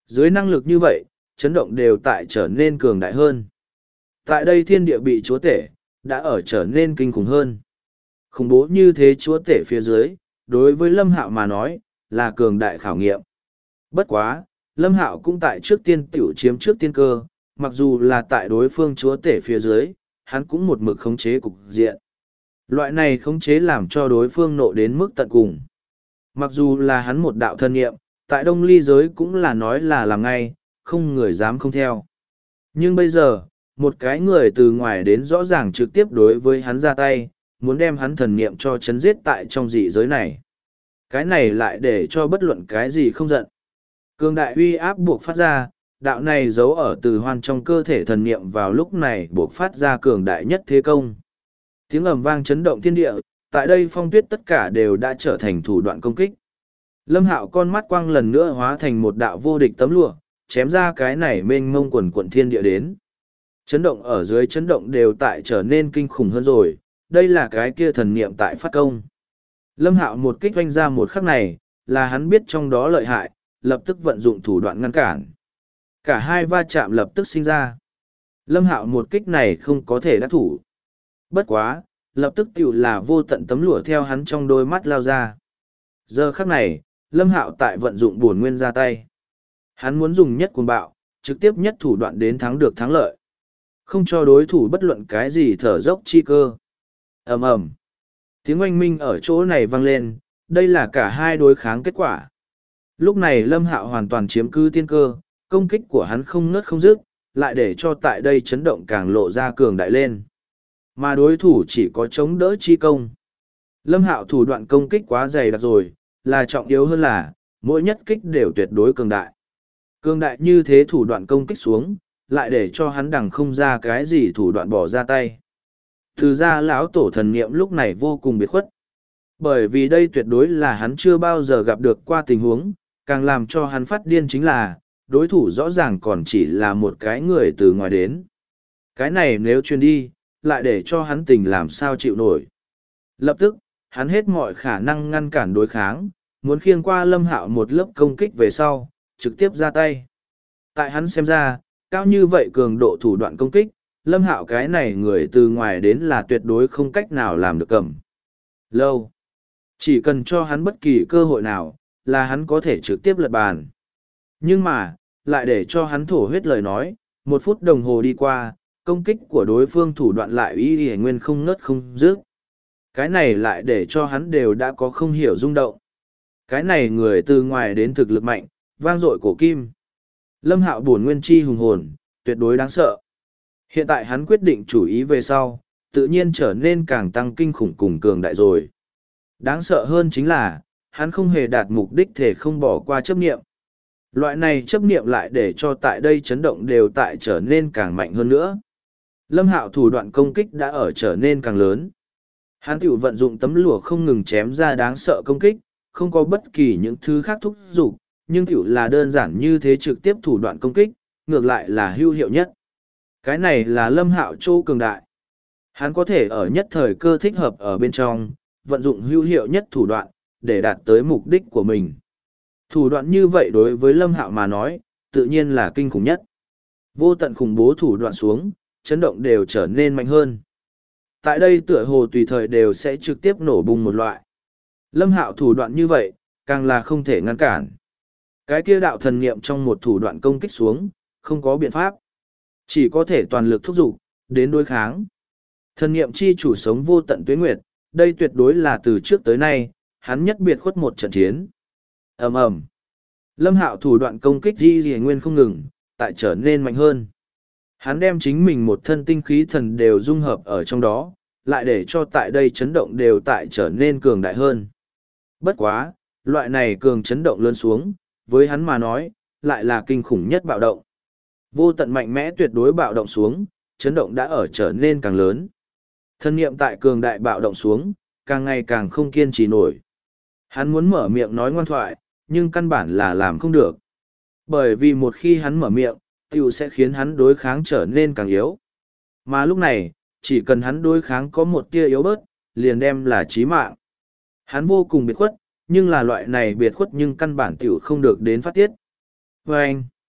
Dưới năng lực như vậy, chấn động đều tại trở nên cường đại hơn. Tại đây thiên địa bị chúa tể, đã ở trở nên kinh khủng hơn. Khủng bố như thế chúa tể phía dưới, đối với Lâm Hạo mà nói, là cường đại khảo nghiệm. Bất quá, Lâm Hạo cũng tại trước tiên tiểu chiếm trước tiên cơ, mặc dù là tại đối phương chúa tể phía dưới, hắn cũng một mực khống chế cục diện. Loại này khống chế làm cho đối phương nộ đến mức tận cùng. Mặc dù là hắn một đạo thân nghiệm, tại đông ly giới cũng là nói là làm ngay, không người dám không theo. Nhưng bây giờ, một cái người từ ngoài đến rõ ràng trực tiếp đối với hắn ra tay, muốn đem hắn thần niệm cho chấn giết tại trong dị giới này. Cái này lại để cho bất luận cái gì không giận. Cường đại uy áp buộc phát ra, đạo này giấu ở từ hoan trong cơ thể thần niệm vào lúc này buộc phát ra cường đại nhất thế công. Tiếng ầm vang chấn động thiên địa, tại đây phong tuyết tất cả đều đã trở thành thủ đoạn công kích. Lâm Hạo con mắt quang lần nữa hóa thành một đạo vô địch tấm lụa, chém ra cái này mênh mông quần quận thiên địa đến. Chấn động ở dưới chấn động đều tại trở nên kinh khủng hơn rồi, đây là cái kia thần niệm tại phát công. Lâm Hạo một kích vanh ra một khắc này, là hắn biết trong đó lợi hại, lập tức vận dụng thủ đoạn ngăn cản. Cả hai va chạm lập tức sinh ra. Lâm Hạo một kích này không có thể đắc thủ. Bất quá, lập tức tiểu là vô tận tấm lụa theo hắn trong đôi mắt lao ra. Giờ khắc này, Lâm Hạo tại vận dụng bổn nguyên ra tay. Hắn muốn dùng nhất cuồng bạo, trực tiếp nhất thủ đoạn đến thắng được thắng lợi. Không cho đối thủ bất luận cái gì thở dốc chi cơ. Ầm ầm. Tiếng oanh minh ở chỗ này vang lên, đây là cả hai đối kháng kết quả. Lúc này Lâm Hạo hoàn toàn chiếm cứ tiên cơ, công kích của hắn không ngớt không dứt, lại để cho tại đây chấn động càng lộ ra cường đại lên. Mà đối thủ chỉ có chống đỡ chi công. Lâm Hạo thủ đoạn công kích quá dày đặc rồi, là trọng yếu hơn là, mỗi nhất kích đều tuyệt đối cường đại. Cường đại như thế thủ đoạn công kích xuống, lại để cho hắn đằng không ra cái gì thủ đoạn bỏ ra tay. Từ ra lão tổ thần niệm lúc này vô cùng biệt khuất. Bởi vì đây tuyệt đối là hắn chưa bao giờ gặp được qua tình huống, càng làm cho hắn phát điên chính là, đối thủ rõ ràng còn chỉ là một cái người từ ngoài đến. Cái này nếu truyền đi, lại để cho hắn tình làm sao chịu nổi. Lập tức, hắn hết mọi khả năng ngăn cản đối kháng, muốn khiêng qua Lâm Hạo một lớp công kích về sau, trực tiếp ra tay. Tại hắn xem ra, cao như vậy cường độ thủ đoạn công kích, Lâm Hạo cái này người từ ngoài đến là tuyệt đối không cách nào làm được cầm. Lâu. Chỉ cần cho hắn bất kỳ cơ hội nào, là hắn có thể trực tiếp lật bàn. Nhưng mà, lại để cho hắn thổ huyết lời nói, 1 phút đồng hồ đi qua, công kích của đối phương thủ đoạn lại y nguyên không ngớt không dứt. Cái này lại để cho hắn đều đã có không hiểu rung động. Cái này người từ ngoài đến thực lực mạnh, vang dội cổ kim. Lâm Hạo bổn nguyên chi hùng hồn, tuyệt đối đáng sợ. Hiện tại hắn quyết định chủ ý về sau, tự nhiên trở nên càng tăng kinh khủng cùng cường đại rồi. Đáng sợ hơn chính là, hắn không hề đạt mục đích thể không bỏ qua chấp niệm. Loại này chấp niệm lại để cho tại đây chấn động đều tại trở nên càng mạnh hơn nữa. Lâm Hạo thủ đoạn công kích đã ở trở nên càng lớn. Hắn tiểu vận dụng tấm lụa không ngừng chém ra đáng sợ công kích, không có bất kỳ những thứ khác thúc giục, nhưng tiểu là đơn giản như thế trực tiếp thủ đoạn công kích, ngược lại là hữu hiệu nhất. Cái này là Lâm Hạo chỗ cường đại. Hắn có thể ở nhất thời cơ thích hợp ở bên trong, vận dụng hữu hiệu nhất thủ đoạn, để đạt tới mục đích của mình. Thủ đoạn như vậy đối với Lâm Hạo mà nói, tự nhiên là kinh khủng nhất. Vô tận khủng bố thủ đoạn xuống, chấn động đều trở nên mạnh hơn. Tại đây tựa hồ tùy thời đều sẽ trực tiếp nổ bùng một loại. Lâm Hạo thủ đoạn như vậy, càng là không thể ngăn cản. Cái kia đạo thần niệm trong một thủ đoạn công kích xuống, không có biện pháp. Chỉ có thể toàn lực thúc giục, đến đối kháng. Thần niệm chi chủ sống vô tận tuế nguyệt, đây tuyệt đối là từ trước tới nay, hắn nhất biệt khuất một trận chiến. Ầm ầm. Lâm Hạo thủ đoạn công kích di nguyên không ngừng, tại trở nên mạnh hơn. Hắn đem chính mình một thân tinh khí thần đều dung hợp ở trong đó, lại để cho tại đây chấn động đều tại trở nên cường đại hơn. Bất quá, loại này cường chấn động lớn xuống, với hắn mà nói, lại là kinh khủng nhất bạo động. Vô tận mạnh mẽ tuyệt đối bạo động xuống, chấn động đã ở trở nên càng lớn. Thân niệm tại cường đại bạo động xuống, càng ngày càng không kiên trì nổi. Hắn muốn mở miệng nói ngoan thoại, nhưng căn bản là làm không được. Bởi vì một khi hắn mở miệng, tiểu sẽ khiến hắn đối kháng trở nên càng yếu. Mà lúc này, chỉ cần hắn đối kháng có một tia yếu bớt, liền đem là chí mạng. Hắn vô cùng biệt khuất, nhưng là loại này biệt khuất nhưng căn bản tiểu không được đến phát tiết. Và anh,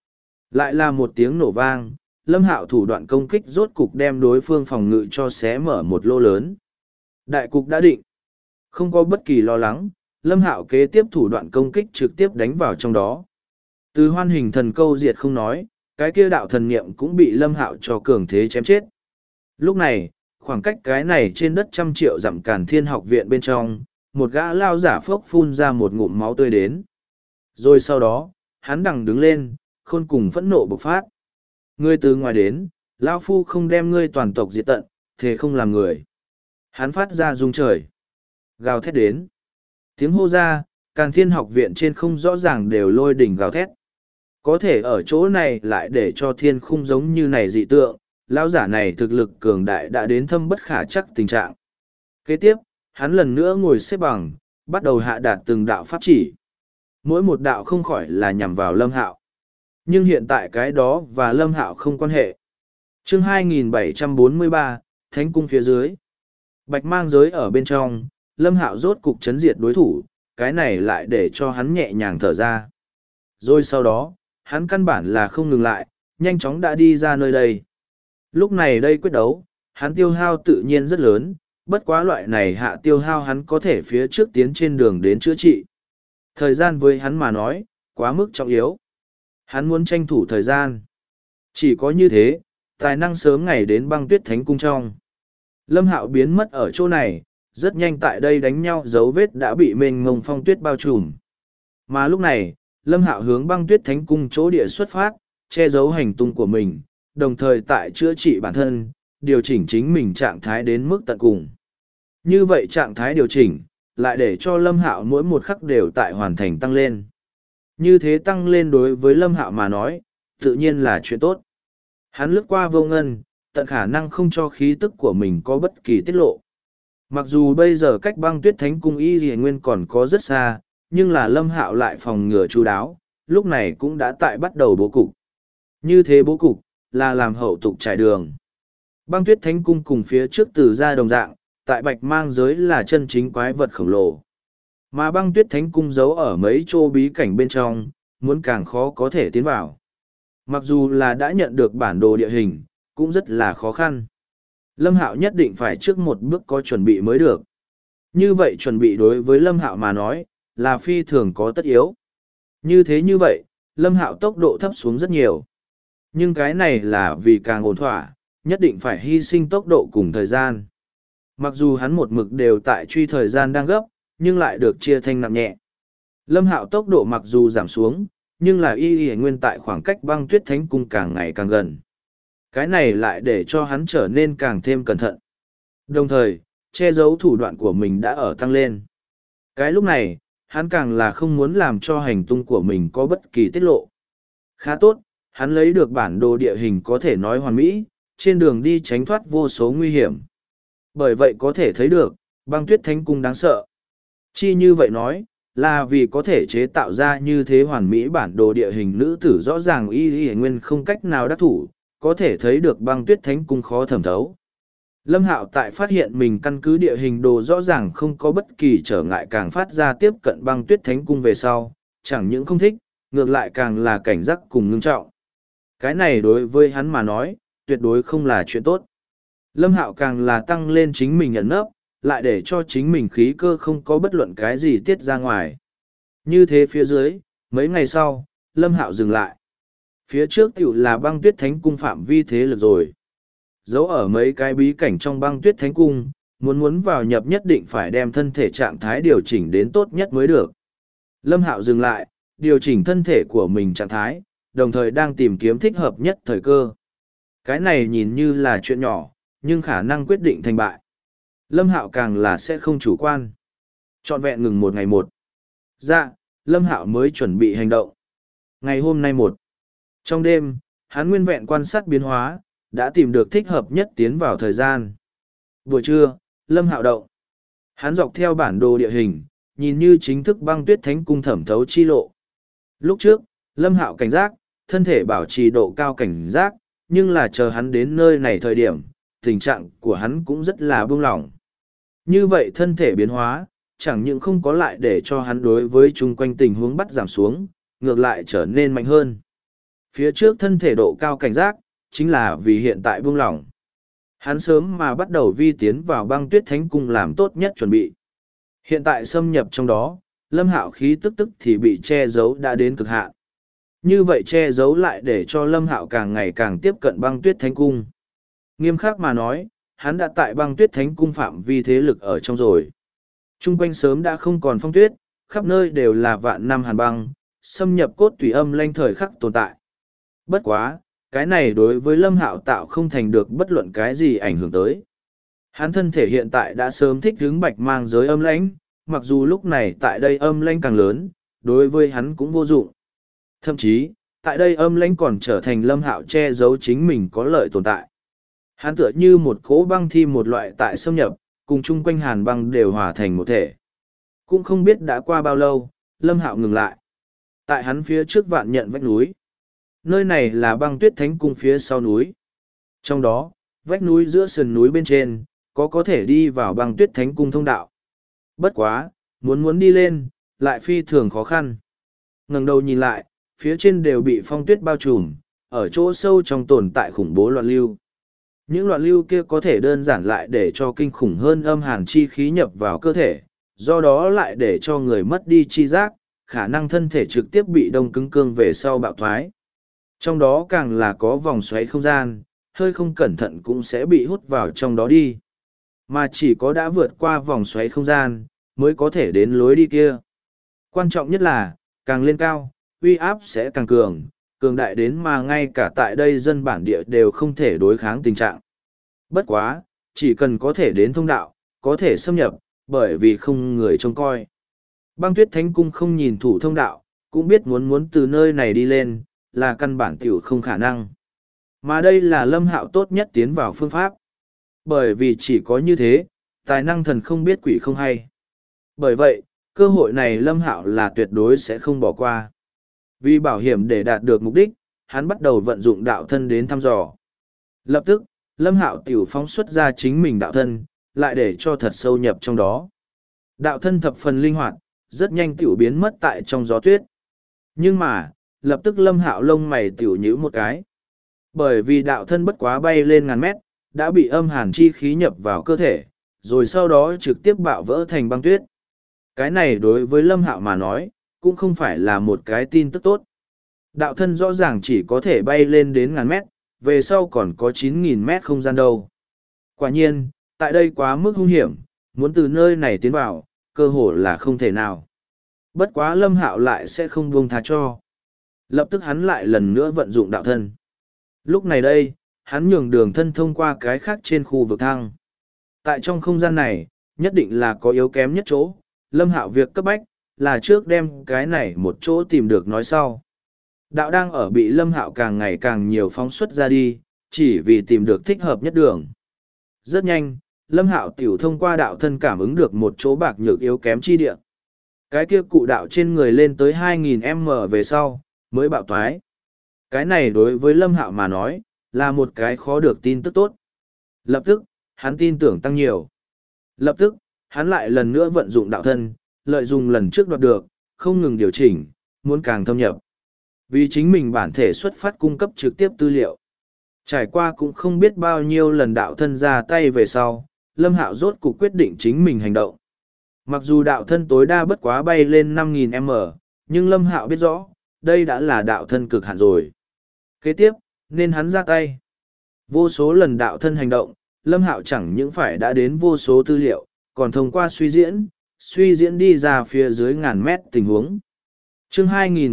Lại là một tiếng nổ vang, Lâm Hạo thủ đoạn công kích rốt cục đem đối phương phòng ngự cho xé mở một lô lớn. Đại cục đã định. Không có bất kỳ lo lắng, Lâm Hạo kế tiếp thủ đoạn công kích trực tiếp đánh vào trong đó. Từ hoan hình thần câu diệt không nói, cái kia đạo thần niệm cũng bị Lâm Hạo cho cường thế chém chết. Lúc này, khoảng cách cái này trên đất 100 triệu dặm Càn Thiên học viện bên trong, một gã lao giả phốc phun ra một ngụm máu tươi đến. Rồi sau đó, hắn đằng đứng lên, khôn cùng phẫn nộ bộc phát. Ngươi từ ngoài đến, lão phu không đem ngươi toàn tộc diệt tận, thế không làm người. Hắn phát ra rung trời. Gào thét đến. Tiếng hô ra, Càn Thiên học viện trên không rõ ràng đều lôi đỉnh gào thét. Có thể ở chỗ này lại để cho thiên khung giống như này dị tượng, lão giả này thực lực cường đại đã đến thâm bất khả chắc tình trạng. Kế tiếp, hắn lần nữa ngồi xếp bằng, bắt đầu hạ đạt từng đạo pháp chỉ. Mỗi một đạo không khỏi là nhằm vào Lâm Hạo. Nhưng hiện tại cái đó và Lâm Hạo không quan hệ. Chương 2743, Thánh cung phía dưới. Bạch mang giới ở bên trong, Lâm Hạo rốt cục chấn diệt đối thủ, cái này lại để cho hắn nhẹ nhàng thở ra. Rồi sau đó, hắn căn bản là không ngừng lại, nhanh chóng đã đi ra nơi đây. Lúc này đây quyết đấu, hắn tiêu hao tự nhiên rất lớn, bất quá loại này hạ tiêu hao hắn có thể phía trước tiến trên đường đến chữa trị. Thời gian với hắn mà nói, quá mức trọng yếu. Hắn muốn tranh thủ thời gian. Chỉ có như thế, tài năng sớm ngày đến băng tuyết thánh cung trong. Lâm Hạo biến mất ở chỗ này, rất nhanh tại đây đánh nhau dấu vết đã bị mênh mông phong tuyết bao trùm. Mà lúc này, Lâm Hạo hướng băng tuyết thánh cung chỗ địa xuất phát, che giấu hành tung của mình, đồng thời tại chữa trị bản thân, điều chỉnh chính mình trạng thái đến mức tận cùng. Như vậy trạng thái điều chỉnh, lại để cho Lâm Hạo mỗi một khắc đều tại hoàn thành tăng lên. Như thế tăng lên đối với Lâm Hạo mà nói, tự nhiên là chuyện tốt. Hắn lướt qua vô ngân, tận khả năng không cho khí tức của mình có bất kỳ tiết lộ. Mặc dù bây giờ cách băng tuyết thánh cung y dì nguyên còn có rất xa, nhưng là Lâm Hạo lại phòng ngừa chu đáo, lúc này cũng đã tại bắt đầu bố cục. Như thế bố cục, là làm hậu tục trải đường. Băng tuyết thánh cung cùng phía trước từ ra đồng dạng, tại bạch mang giới là chân chính quái vật khổng lồ. Mà băng tuyết thánh cung giấu ở mấy chỗ bí cảnh bên trong, muốn càng khó có thể tiến vào. Mặc dù là đã nhận được bản đồ địa hình, cũng rất là khó khăn. Lâm Hạo nhất định phải trước một bước có chuẩn bị mới được. Như vậy chuẩn bị đối với Lâm Hạo mà nói, là phi thường có tất yếu. Như vậy, Lâm Hạo tốc độ thấp xuống rất nhiều. Nhưng cái này là vì càng ổn thỏa, nhất định phải hy sinh tốc độ cùng thời gian. Mặc dù hắn một mực đều tại truy thời gian đang gấp, nhưng lại được chia thành nặng nhẹ. Lâm Hạo tốc độ mặc dù giảm xuống, nhưng là y nguyên tại khoảng cách băng tuyết thánh cung càng ngày càng gần. Cái này lại để cho hắn trở nên càng thêm cẩn thận. Đồng thời, che giấu thủ đoạn của mình đã ở tăng lên. Cái lúc này, hắn càng là không muốn làm cho hành tung của mình có bất kỳ tiết lộ. Khá tốt, hắn lấy được bản đồ địa hình có thể nói hoàn mỹ, trên đường đi tránh thoát vô số nguy hiểm. Bởi vậy có thể thấy được, băng tuyết thánh cung đáng sợ. Chi như vậy nói, là vì có thể chế tạo ra như thế hoàn mỹ bản đồ địa hình nữ tử rõ ràng y nguyên không cách nào đắc thủ, có thể thấy được băng tuyết thánh cung khó thẩm thấu. Lâm Hạo tại phát hiện mình căn cứ địa hình đồ rõ ràng không có bất kỳ trở ngại càng phát ra tiếp cận băng tuyết thánh cung về sau, chẳng những không thích, ngược lại càng là cảnh giác cùng ngưng trọng. Cái này đối với hắn mà nói, tuyệt đối không là chuyện tốt. Lâm Hạo càng là tăng lên chính mình ẩn nấp, lại để cho chính mình khí cơ không có bất luận cái gì tiết ra ngoài. Như thế phía dưới, mấy ngày sau, Lâm Hạo dừng lại. Phía trước tiểu là băng tuyết thánh cung phạm vi thế lực rồi. Giấu ở mấy cái bí cảnh trong băng tuyết thánh cung, muốn vào nhập nhất định phải đem thân thể trạng thái điều chỉnh đến tốt nhất mới được. Lâm Hạo dừng lại, điều chỉnh thân thể của mình trạng thái, đồng thời đang tìm kiếm thích hợp nhất thời cơ. Cái này nhìn như là chuyện nhỏ, nhưng khả năng quyết định thành bại. Lâm Hạo càng là sẽ không chủ quan. Trọn vẹn ngừng một ngày một. Dạ, Lâm Hạo mới chuẩn bị hành động. Ngày hôm nay một. Trong đêm, hắn nguyên vẹn quan sát biến hóa, đã tìm được thích hợp nhất tiến vào thời gian. Buổi trưa, Lâm Hạo động. Hắn dọc theo bản đồ địa hình, nhìn như chính thức băng tuyết thánh cung thẩm thấu chi lộ. Lúc trước, Lâm Hạo cảnh giác, thân thể bảo trì độ cao cảnh giác, nhưng là chờ hắn đến nơi này thời điểm, tình trạng của hắn cũng rất là buông lỏng. Như vậy thân thể biến hóa, chẳng những không có lại để cho hắn đối với chung quanh tình huống bắt giảm xuống, ngược lại trở nên mạnh hơn. Phía trước thân thể độ cao cảnh giác, chính là vì hiện tại buông lỏng. Hắn sớm mà bắt đầu vi tiến vào băng tuyết thánh cung làm tốt nhất chuẩn bị. Hiện tại xâm nhập trong đó, Lâm Hạo khí tức thì bị che giấu đã đến cực hạn. Như vậy che giấu lại để cho Lâm Hạo càng ngày càng tiếp cận băng tuyết thánh cung. Nghiêm khắc mà nói, hắn đã tại băng tuyết thánh cung phạm vi thế lực ở trong rồi. Trung quanh sớm đã không còn phong tuyết, khắp nơi đều là vạn năm hàn băng, xâm nhập cốt tùy âm lanh thời khắc tồn tại. Bất quá, cái này đối với Lâm Hạo tạo không thành được bất luận cái gì ảnh hưởng tới. Hắn thân thể hiện tại đã sớm thích ứng bạch mang giới âm lãnh, mặc dù lúc này tại đây âm lãnh càng lớn, đối với hắn cũng vô dụng. Thậm chí, tại đây âm lãnh còn trở thành Lâm Hạo che giấu chính mình có lợi tồn tại. Hắn tựa như một cỗ băng thi một loại tại xâm nhập, cùng chung quanh hàn băng đều hòa thành một thể. Cũng không biết đã qua bao lâu, Lâm Hạo ngừng lại. Tại hắn phía trước vạn nhận vách núi. Nơi này là băng tuyết thánh cung phía sau núi. Trong đó, vách núi giữa sườn núi bên trên, có thể đi vào băng tuyết thánh cung thông đạo. Bất quá, muốn đi lên, lại phi thường khó khăn. Ngẩng đầu nhìn lại, phía trên đều bị phong tuyết bao trùm, ở chỗ sâu trong tồn tại khủng bố loạn lưu. Những loạn lưu kia có thể đơn giản lại để cho kinh khủng hơn âm hàn chi khí nhập vào cơ thể, do đó lại để cho người mất đi chi giác, khả năng thân thể trực tiếp bị đông cứng cương về sau bạo thoái. Trong đó càng là có vòng xoáy không gian, hơi không cẩn thận cũng sẽ bị hút vào trong đó đi. Mà chỉ có đã vượt qua vòng xoáy không gian, mới có thể đến lối đi kia. Quan trọng nhất là, càng lên cao, uy áp sẽ càng cường đại đến mà ngay cả tại đây dân bản địa đều không thể đối kháng tình trạng. Bất quá, chỉ cần có thể đến thông đạo, có thể xâm nhập, bởi vì không người trông coi. Băng tuyết thánh cung không nhìn thủ thông đạo, cũng biết muốn từ nơi này đi lên, là căn bản tiểu không khả năng. Mà đây là Lâm Hạo tốt nhất tiến vào phương pháp. Bởi vì chỉ có như thế, tài năng thần không biết quỷ không hay. Bởi vậy, cơ hội này Lâm Hạo là tuyệt đối sẽ không bỏ qua. Vì bảo hiểm để đạt được mục đích, hắn bắt đầu vận dụng đạo thân đến thăm dò. Lập tức, Lâm Hạo tiểu phóng xuất ra chính mình đạo thân, lại để cho thật sâu nhập trong đó. Đạo thân thập phần linh hoạt, rất nhanh tiểu biến mất tại trong gió tuyết. Nhưng mà, lập tức Lâm Hạo lông mày tiểu nhíu một cái. Bởi vì đạo thân bất quá bay lên ngàn mét, đã bị âm hàn chi khí nhập vào cơ thể, rồi sau đó trực tiếp bạo vỡ thành băng tuyết. Cái này đối với Lâm Hạo mà nói, cũng không phải là một cái tin tức tốt. Đạo thân rõ ràng chỉ có thể bay lên đến ngàn mét, về sau còn có 9.000 mét không gian đâu. Quả nhiên, tại đây quá mức hung hiểm, muốn từ nơi này tiến vào, cơ hội là không thể nào. Bất quá Lâm Hạo lại sẽ không buông tha cho. Lập tức hắn lại lần nữa vận dụng đạo thân. Lúc này đây, hắn nhường đường thân thông qua cái khác trên khu vực thăng. Tại trong không gian này, nhất định là có yếu kém nhất chỗ. Lâm Hạo việc cấp bách, là trước đem cái này một chỗ tìm được nói sau. Đạo đang ở bị Lâm Hạo càng ngày càng nhiều phóng xuất ra đi, chỉ vì tìm được thích hợp nhất đường. Rất nhanh, Lâm Hạo tiểu thông qua đạo thân cảm ứng được một chỗ bạc nhược yếu kém chi địa. Cái kia cụ đạo trên người lên tới 2.000m về sau, mới bạo thoái. Cái này đối với Lâm Hạo mà nói, là một cái khó được tin tức tốt. Lập tức, hắn tin tưởng tăng nhiều. Lập tức, hắn lại lần nữa vận dụng đạo thân, lợi dụng lần trước đoạt được, không ngừng điều chỉnh, muốn càng thâm nhập. Vì chính mình bản thể xuất phát cung cấp trực tiếp tư liệu. Trải qua cũng không biết bao nhiêu lần đạo thân ra tay về sau, Lâm Hạo rốt cuộc quyết định chính mình hành động. Mặc dù đạo thân tối đa bất quá bay lên 5.000m, nhưng Lâm Hạo biết rõ, đây đã là đạo thân cực hạn rồi. Kế tiếp, nên hắn ra tay. Vô số lần đạo thân hành động, Lâm Hạo chẳng những phải đã đến vô số tư liệu, còn thông qua suy diễn đi ra phía dưới ngàn mét tình huống. Chương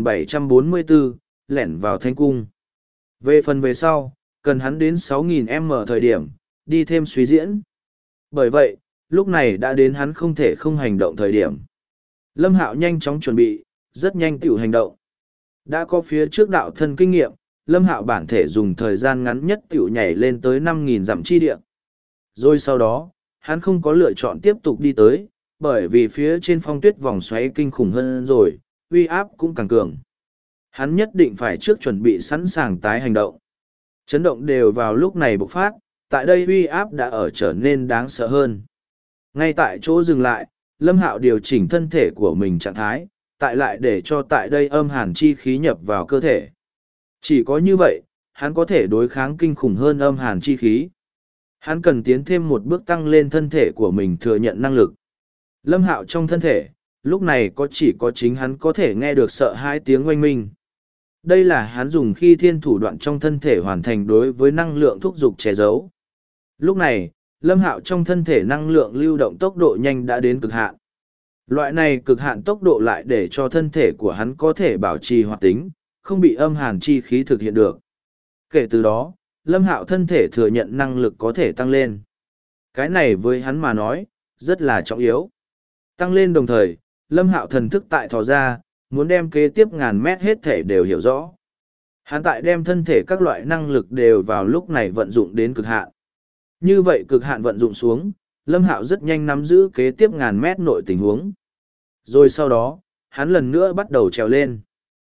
2744, lẻn vào Thánh Cung. Về phần về sau, cần hắn đến 6.000m thời điểm, đi thêm suy diễn. Bởi vậy, lúc này đã đến hắn không thể không hành động thời điểm. Lâm Hạo nhanh chóng chuẩn bị, rất nhanh tiểu hành động. Đã có phía trước đạo thân kinh nghiệm, Lâm Hạo bản thể dùng thời gian ngắn nhất tiểu nhảy lên tới 5.000 dặm chi địa. Rồi sau đó, hắn không có lựa chọn tiếp tục đi tới, bởi vì phía trên phong tuyết vòng xoáy kinh khủng hơn rồi, uy áp cũng càng cường. Hắn nhất định phải trước chuẩn bị sẵn sàng tái hành động. Chấn động đều vào lúc này bộc phát, tại đây uy áp đã ở trở nên đáng sợ hơn. Ngay tại chỗ dừng lại, Lâm Hạo điều chỉnh thân thể của mình trạng thái, tại lại để cho tại đây âm hàn chi khí nhập vào cơ thể. Chỉ có như vậy, hắn có thể đối kháng kinh khủng hơn âm hàn chi khí. Hắn cần tiến thêm một bước tăng lên thân thể của mình thừa nhận năng lực. Lâm Hạo trong thân thể, lúc này chỉ có chính hắn có thể nghe được sợ hãi tiếng oanh minh. Đây là hắn dùng khi thiên thủ đoạn trong thân thể hoàn thành đối với năng lượng thúc giục che giấu. Lúc này, Lâm Hạo trong thân thể năng lượng lưu động tốc độ nhanh đã đến cực hạn. Loại này cực hạn tốc độ lại để cho thân thể của hắn có thể bảo trì hoạt tính, không bị âm hàn chi khí thực hiện được. Kể từ đó, Lâm Hạo thân thể thừa nhận năng lực có thể tăng lên. Cái này với hắn mà nói, rất là trọng yếu. Tăng lên đồng thời, Lâm Hạo thần thức tại thò ra, muốn đem kế tiếp ngàn mét hết thể đều hiểu rõ. Hắn tại đem thân thể các loại năng lực đều vào lúc này vận dụng đến cực hạn. Như vậy cực hạn vận dụng xuống, Lâm Hạo rất nhanh nắm giữ kế tiếp ngàn mét nội tình huống. Rồi sau đó, hắn lần nữa bắt đầu trèo lên.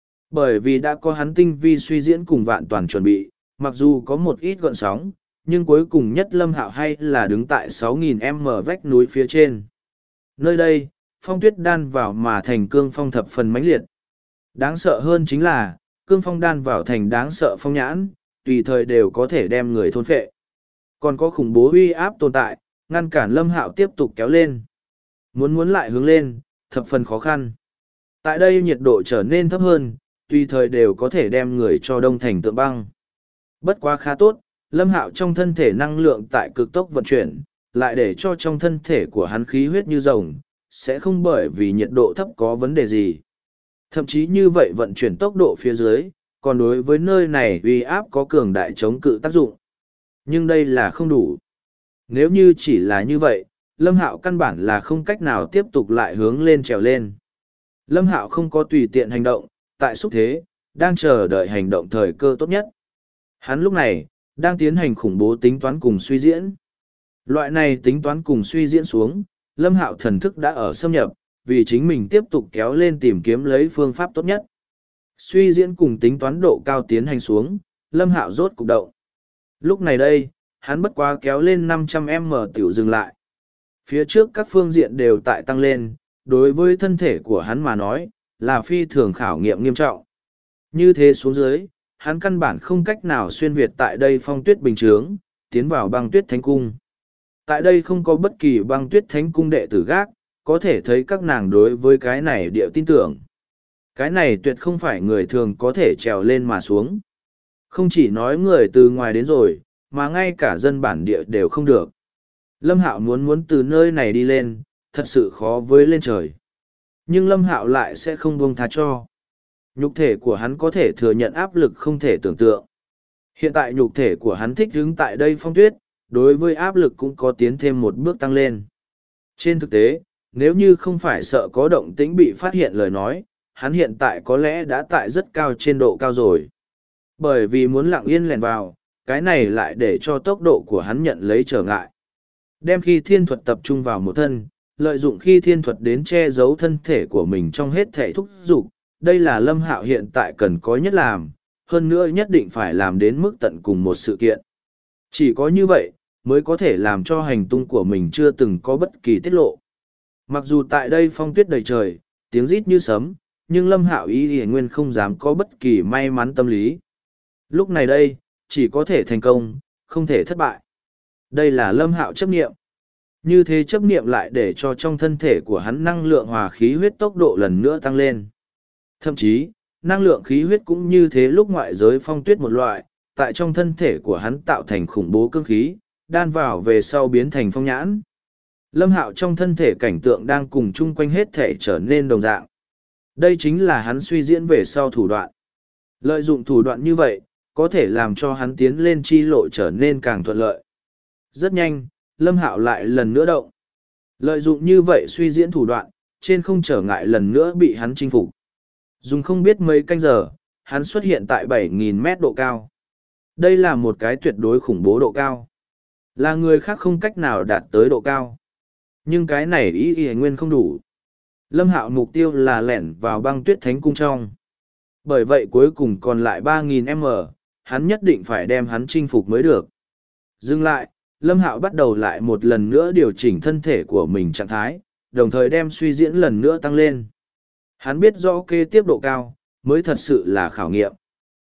Bởi vì đã có hắn tinh vi suy diễn cùng vạn toàn chuẩn bị, mặc dù có một ít gợn sóng, nhưng cuối cùng nhất Lâm Hạo hay là đứng tại 6.000m vách núi phía trên. Nơi đây, phong tuyết đan vào mà thành cương phong thập phần mãnh liệt. Đáng sợ hơn chính là, cương phong đan vào thành đáng sợ phong nhãn, tùy thời đều có thể đem người thôn phệ. Còn có khủng bố uy áp tồn tại, ngăn cản Lâm Hạo tiếp tục kéo lên. Muốn lại hướng lên, thập phần khó khăn. Tại đây nhiệt độ trở nên thấp hơn, tùy thời đều có thể đem người cho đông thành tượng băng. Bất quá khá tốt, Lâm Hạo trong thân thể năng lượng tại cực tốc vận chuyển, lại để cho trong thân thể của hắn khí huyết như rồng, sẽ không bởi vì nhiệt độ thấp có vấn đề gì. Thậm chí như vậy vận chuyển tốc độ phía dưới, còn đối với nơi này uy áp có cường đại chống cự tác dụng. Nhưng đây là không đủ. Nếu như chỉ là như vậy, Lâm Hạo căn bản là không cách nào tiếp tục lại hướng lên trèo lên. Lâm Hạo không có tùy tiện hành động, tại xúc thế, đang chờ đợi hành động thời cơ tốt nhất. Hắn lúc này, đang tiến hành khủng bố tính toán cùng suy diễn. Loại này tính toán cùng suy diễn xuống, Lâm Hạo thần thức đã ở xâm nhập, vì chính mình tiếp tục kéo lên tìm kiếm lấy phương pháp tốt nhất. Suy diễn cùng tính toán độ cao tiến hành xuống, Lâm Hạo rốt cục động. Lúc này đây, hắn bất quá kéo lên 500m tiểu dừng lại. Phía trước các phương diện đều tại tăng lên, đối với thân thể của hắn mà nói, là phi thường khảo nghiệm nghiêm trọng. Như thế xuống dưới, hắn căn bản không cách nào xuyên việt tại đây phong tuyết bình chướng, tiến vào băng tuyết thánh cung. Tại đây không có bất kỳ băng tuyết thánh cung đệ tử gác, có thể thấy các nàng đối với cái này địa tin tưởng. Cái này tuyệt không phải người thường có thể trèo lên mà xuống. Không chỉ nói người từ ngoài đến rồi, mà ngay cả dân bản địa đều không được. Lâm Hạo muốn từ nơi này đi lên, thật sự khó với lên trời. Nhưng Lâm Hạo lại sẽ không buông tha cho. Nhục thể của hắn có thể thừa nhận áp lực không thể tưởng tượng. Hiện tại nhục thể của hắn thích đứng tại đây phong tuyết, đối với áp lực cũng có tiến thêm một bước tăng lên. Trên thực tế, nếu như không phải sợ có động tĩnh bị phát hiện lời nói, hắn hiện tại có lẽ đã tại rất cao trên độ cao rồi. Bởi vì muốn lặng yên lèn vào, cái này lại để cho tốc độ của hắn nhận lấy trở ngại. Đem khi thiên thuật tập trung vào một thân, lợi dụng khi thiên thuật đến che giấu thân thể của mình trong hết thể thúc dục, đây là Lâm Hạo hiện tại cần có nhất làm, hơn nữa nhất định phải làm đến mức tận cùng một sự kiện. Chỉ có như vậy, mới có thể làm cho hành tung của mình chưa từng có bất kỳ tiết lộ. Mặc dù tại đây phong tuyết đầy trời, tiếng rít như sấm, nhưng Lâm Hạo ý nguyên không dám có bất kỳ may mắn tâm lý. Lúc này đây, chỉ có thể thành công, không thể thất bại. Đây là Lâm Hạo chấp niệm. Như thế chấp niệm lại để cho trong thân thể của hắn năng lượng hòa khí huyết tốc độ lần nữa tăng lên. Thậm chí, năng lượng khí huyết cũng như thế lúc ngoại giới phong tuyết một loại, tại trong thân thể của hắn tạo thành khủng bố cương khí, đan vào về sau biến thành phong nhãn. Lâm Hạo trong thân thể cảnh tượng đang cùng chung quanh hết thể trở nên đồng dạng. Đây chính là hắn suy diễn về sau thủ đoạn. Lợi dụng thủ đoạn như vậy, có thể làm cho hắn tiến lên chi lộ trở nên càng thuận lợi. Rất nhanh, Lâm Hạo lại lần nữa động. Lợi dụng như vậy suy diễn thủ đoạn, trên không trở ngại lần nữa bị hắn chinh phục. Dùng không biết mấy canh giờ, hắn xuất hiện tại 7.000 mét độ cao. Đây là một cái tuyệt đối khủng bố độ cao. Là người khác không cách nào đạt tới độ cao. Nhưng cái này ý nguyên không đủ. Lâm Hạo mục tiêu là lẻn vào băng tuyết thánh cung trong. Bởi vậy cuối cùng còn lại 3.000m, hắn nhất định phải đem hắn chinh phục mới được. Dừng lại, Lâm Hạo bắt đầu lại một lần nữa điều chỉnh thân thể của mình trạng thái, đồng thời đem suy diễn lần nữa tăng lên. Hắn biết rõ kế tiếp độ cao, mới thật sự là khảo nghiệm.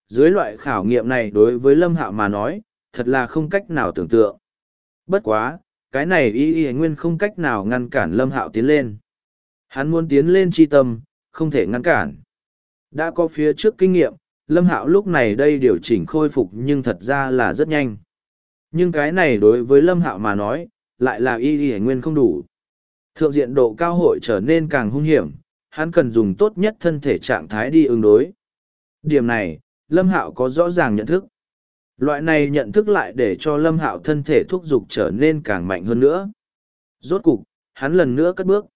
Dưới loại khảo nghiệm này đối với Lâm Hạo mà nói, thật là không cách nào tưởng tượng. Bất quá, cái này y nguyên không cách nào ngăn cản Lâm Hạo tiến lên. Hắn muốn tiến lên chi tâm, không thể ngăn cản. Đã có phía trước kinh nghiệm, Lâm Hạo lúc này đây điều chỉnh khôi phục nhưng thật ra là rất nhanh. Nhưng cái này đối với Lâm Hạo mà nói, lại là y nguyên không đủ. Thượng diện độ cao hội trở nên càng hung hiểm, hắn cần dùng tốt nhất thân thể trạng thái đi ứng đối. Điểm này, Lâm Hạo có rõ ràng nhận thức. Loại này nhận thức lại để cho Lâm Hạo thân thể thúc giục trở nên càng mạnh hơn nữa. Rốt cục, hắn lần nữa cất bước.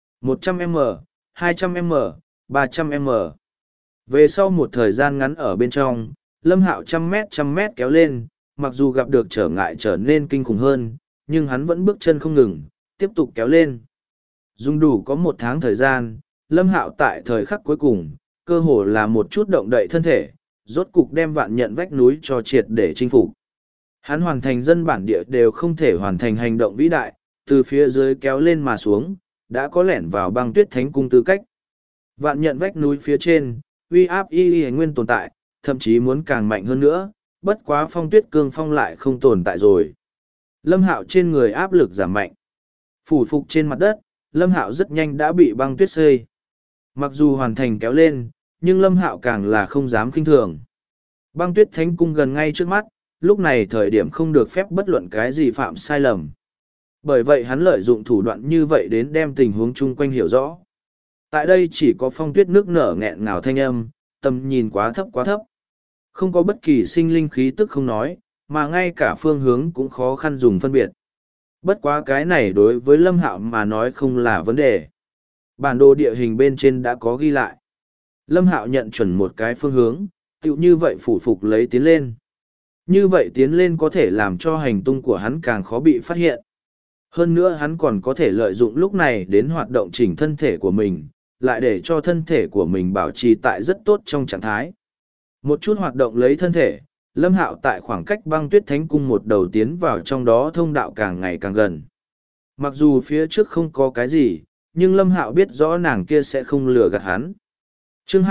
100m, 200m, 300m. Về sau một thời gian ngắn ở bên trong, Lâm Hạo trăm mét kéo lên, mặc dù gặp được trở ngại trở nên kinh khủng hơn, nhưng hắn vẫn bước chân không ngừng, tiếp tục kéo lên. Dùng đủ có 1 tháng thời gian, Lâm Hạo tại thời khắc cuối cùng, cơ hồ là một chút động đậy thân thể, rốt cục đem vạn nhận vách núi cho triệt để chinh phục. Hắn hoàn thành dân bản địa đều không thể hoàn thành hành động vĩ đại, từ phía dưới kéo lên mà xuống, đã có lẻn vào băng tuyết thánh cung tư cách. Vạn nhận vách núi phía trên, uy áp y nguyên tồn tại, thậm chí muốn càng mạnh hơn nữa, bất quá phong tuyết cương phong lại không tồn tại rồi. Lâm Hạo trên người áp lực giảm mạnh. Phủ phục trên mặt đất, Lâm Hạo rất nhanh đã bị băng tuyết xây. Mặc dù hoàn thành kéo lên, nhưng Lâm Hạo càng là không dám khinh thường. Băng tuyết thánh cung gần ngay trước mắt, lúc này thời điểm không được phép bất luận cái gì phạm sai lầm. Bởi vậy hắn lợi dụng thủ đoạn như vậy đến đem tình huống chung quanh hiểu rõ. Tại đây chỉ có phong tuyết nước nở nghẹn ngào thanh âm, tầm nhìn quá thấp. Không có bất kỳ sinh linh khí tức không nói, mà ngay cả phương hướng cũng khó khăn dùng phân biệt. Bất quá cái này đối với Lâm Hạo mà nói không là vấn đề. Bản đồ địa hình bên trên đã có ghi lại. Lâm Hạo nhận chuẩn một cái phương hướng, tựu như vậy phủ phục lấy tiến lên. Như vậy tiến lên có thể làm cho hành tung của hắn càng khó bị phát hiện. Hơn nữa hắn còn có thể lợi dụng lúc này đến hoạt động chỉnh thân thể của mình, lại để cho thân thể của mình bảo trì tại rất tốt trong trạng thái. Một chút hoạt động lấy thân thể, Lâm Hạo tại khoảng cách băng tuyết thánh cung một đầu tiến vào trong đó thông đạo càng ngày càng gần. Mặc dù phía trước không có cái gì, nhưng Lâm Hạo biết rõ nàng kia sẽ không lừa gạt hắn. Chương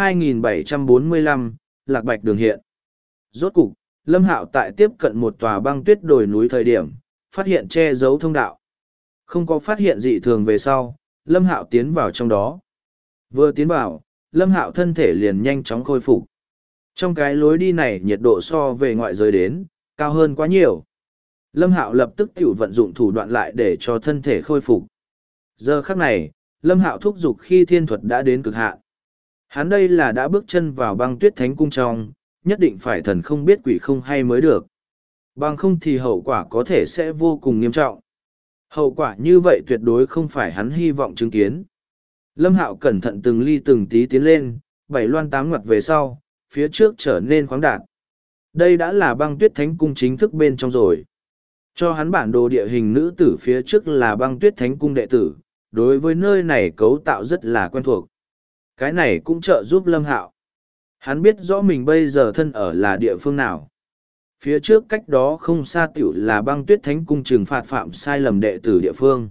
2745, Lạc Bạch Đường hiện. Rốt cục, Lâm Hạo tại tiếp cận một tòa băng tuyết đồi núi thời điểm, phát hiện che giấu thông đạo. Không có phát hiện dị thường về sau, Lâm Hạo tiến vào trong đó. Vừa tiến vào, Lâm Hạo thân thể liền nhanh chóng khôi phục. Trong cái lối đi này nhiệt độ so về ngoại giới đến, cao hơn quá nhiều. Lâm Hạo lập tức tiểu vận dụng thủ đoạn lại để cho thân thể khôi phục. Giờ khắc này, Lâm Hạo thúc giục khi thiên thuật đã đến cực hạn. Hắn đây là đã bước chân vào băng tuyết thánh cung trong, nhất định phải thần không biết quỷ không hay mới được. Bằng không thì hậu quả có thể sẽ vô cùng nghiêm trọng. Hậu quả như vậy tuyệt đối không phải hắn hy vọng chứng kiến. Lâm Hạo cẩn thận từng ly từng tí tiến lên, 7 loan 8 ngoặt về sau, phía trước trở nên khoáng đạt. Đây đã là băng tuyết thánh cung chính thức bên trong rồi. Cho hắn bản đồ địa hình nữ tử phía trước là băng tuyết thánh cung đệ tử, đối với nơi này cấu tạo rất là quen thuộc. Cái này cũng trợ giúp Lâm Hạo. Hắn biết rõ mình bây giờ thân ở là địa phương nào. Phía trước cách đó không xa tiểu là băng tuyết thánh cung trừng phạt phạm sai lầm đệ tử địa phương.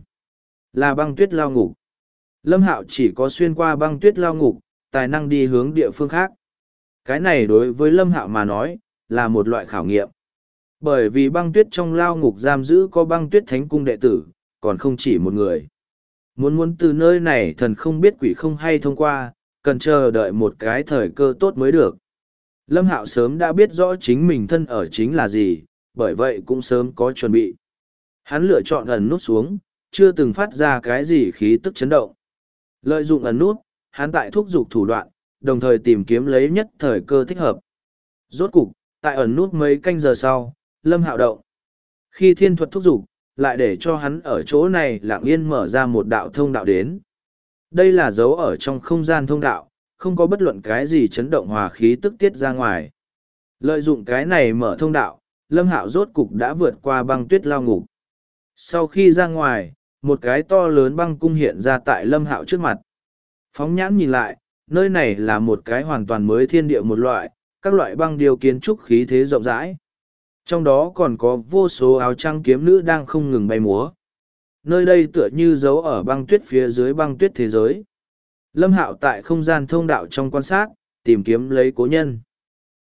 Là băng tuyết lao ngục. Lâm Hạo chỉ có xuyên qua băng tuyết lao ngục, tài năng đi hướng địa phương khác. Cái này đối với Lâm Hạo mà nói, là một loại khảo nghiệm. Bởi vì băng tuyết trong lao ngục giam giữ có băng tuyết thánh cung đệ tử, còn không chỉ một người. Muốn từ nơi này thần không biết quỷ không hay thông qua, cần chờ đợi một cái thời cơ tốt mới được. Lâm Hạo sớm đã biết rõ chính mình thân ở chính là gì, bởi vậy cũng sớm có chuẩn bị. Hắn lựa chọn ẩn nút xuống, chưa từng phát ra cái gì khí tức chấn động. Lợi dụng ẩn nút, hắn tại thúc giục thủ đoạn, đồng thời tìm kiếm lấy nhất thời cơ thích hợp. Rốt cục, tại ẩn nút mấy canh giờ sau, Lâm Hạo động. Khi thiên thuật thúc giục, lại để cho hắn ở chỗ này lặng yên mở ra một đạo thông đạo đến. Đây là dấu ở trong không gian thông đạo, không có bất luận cái gì chấn động hòa khí tức tiết ra ngoài. Lợi dụng cái này mở thông đạo, Lâm Hạo rốt cục đã vượt qua băng tuyết lao ngục. Sau khi ra ngoài, một cái to lớn băng cung hiện ra tại Lâm Hạo trước mặt. Phóng nhãn nhìn lại, nơi này là một cái hoàn toàn mới thiên địa một loại, các loại băng điều kiến trúc khí thế rộng rãi. Trong đó còn có vô số áo trăng kiếm nữ đang không ngừng bay múa. Nơi đây tựa như giấu ở băng tuyết phía dưới băng tuyết thế giới. Lâm Hạo tại không gian thông đạo trong quan sát, tìm kiếm lấy cố nhân.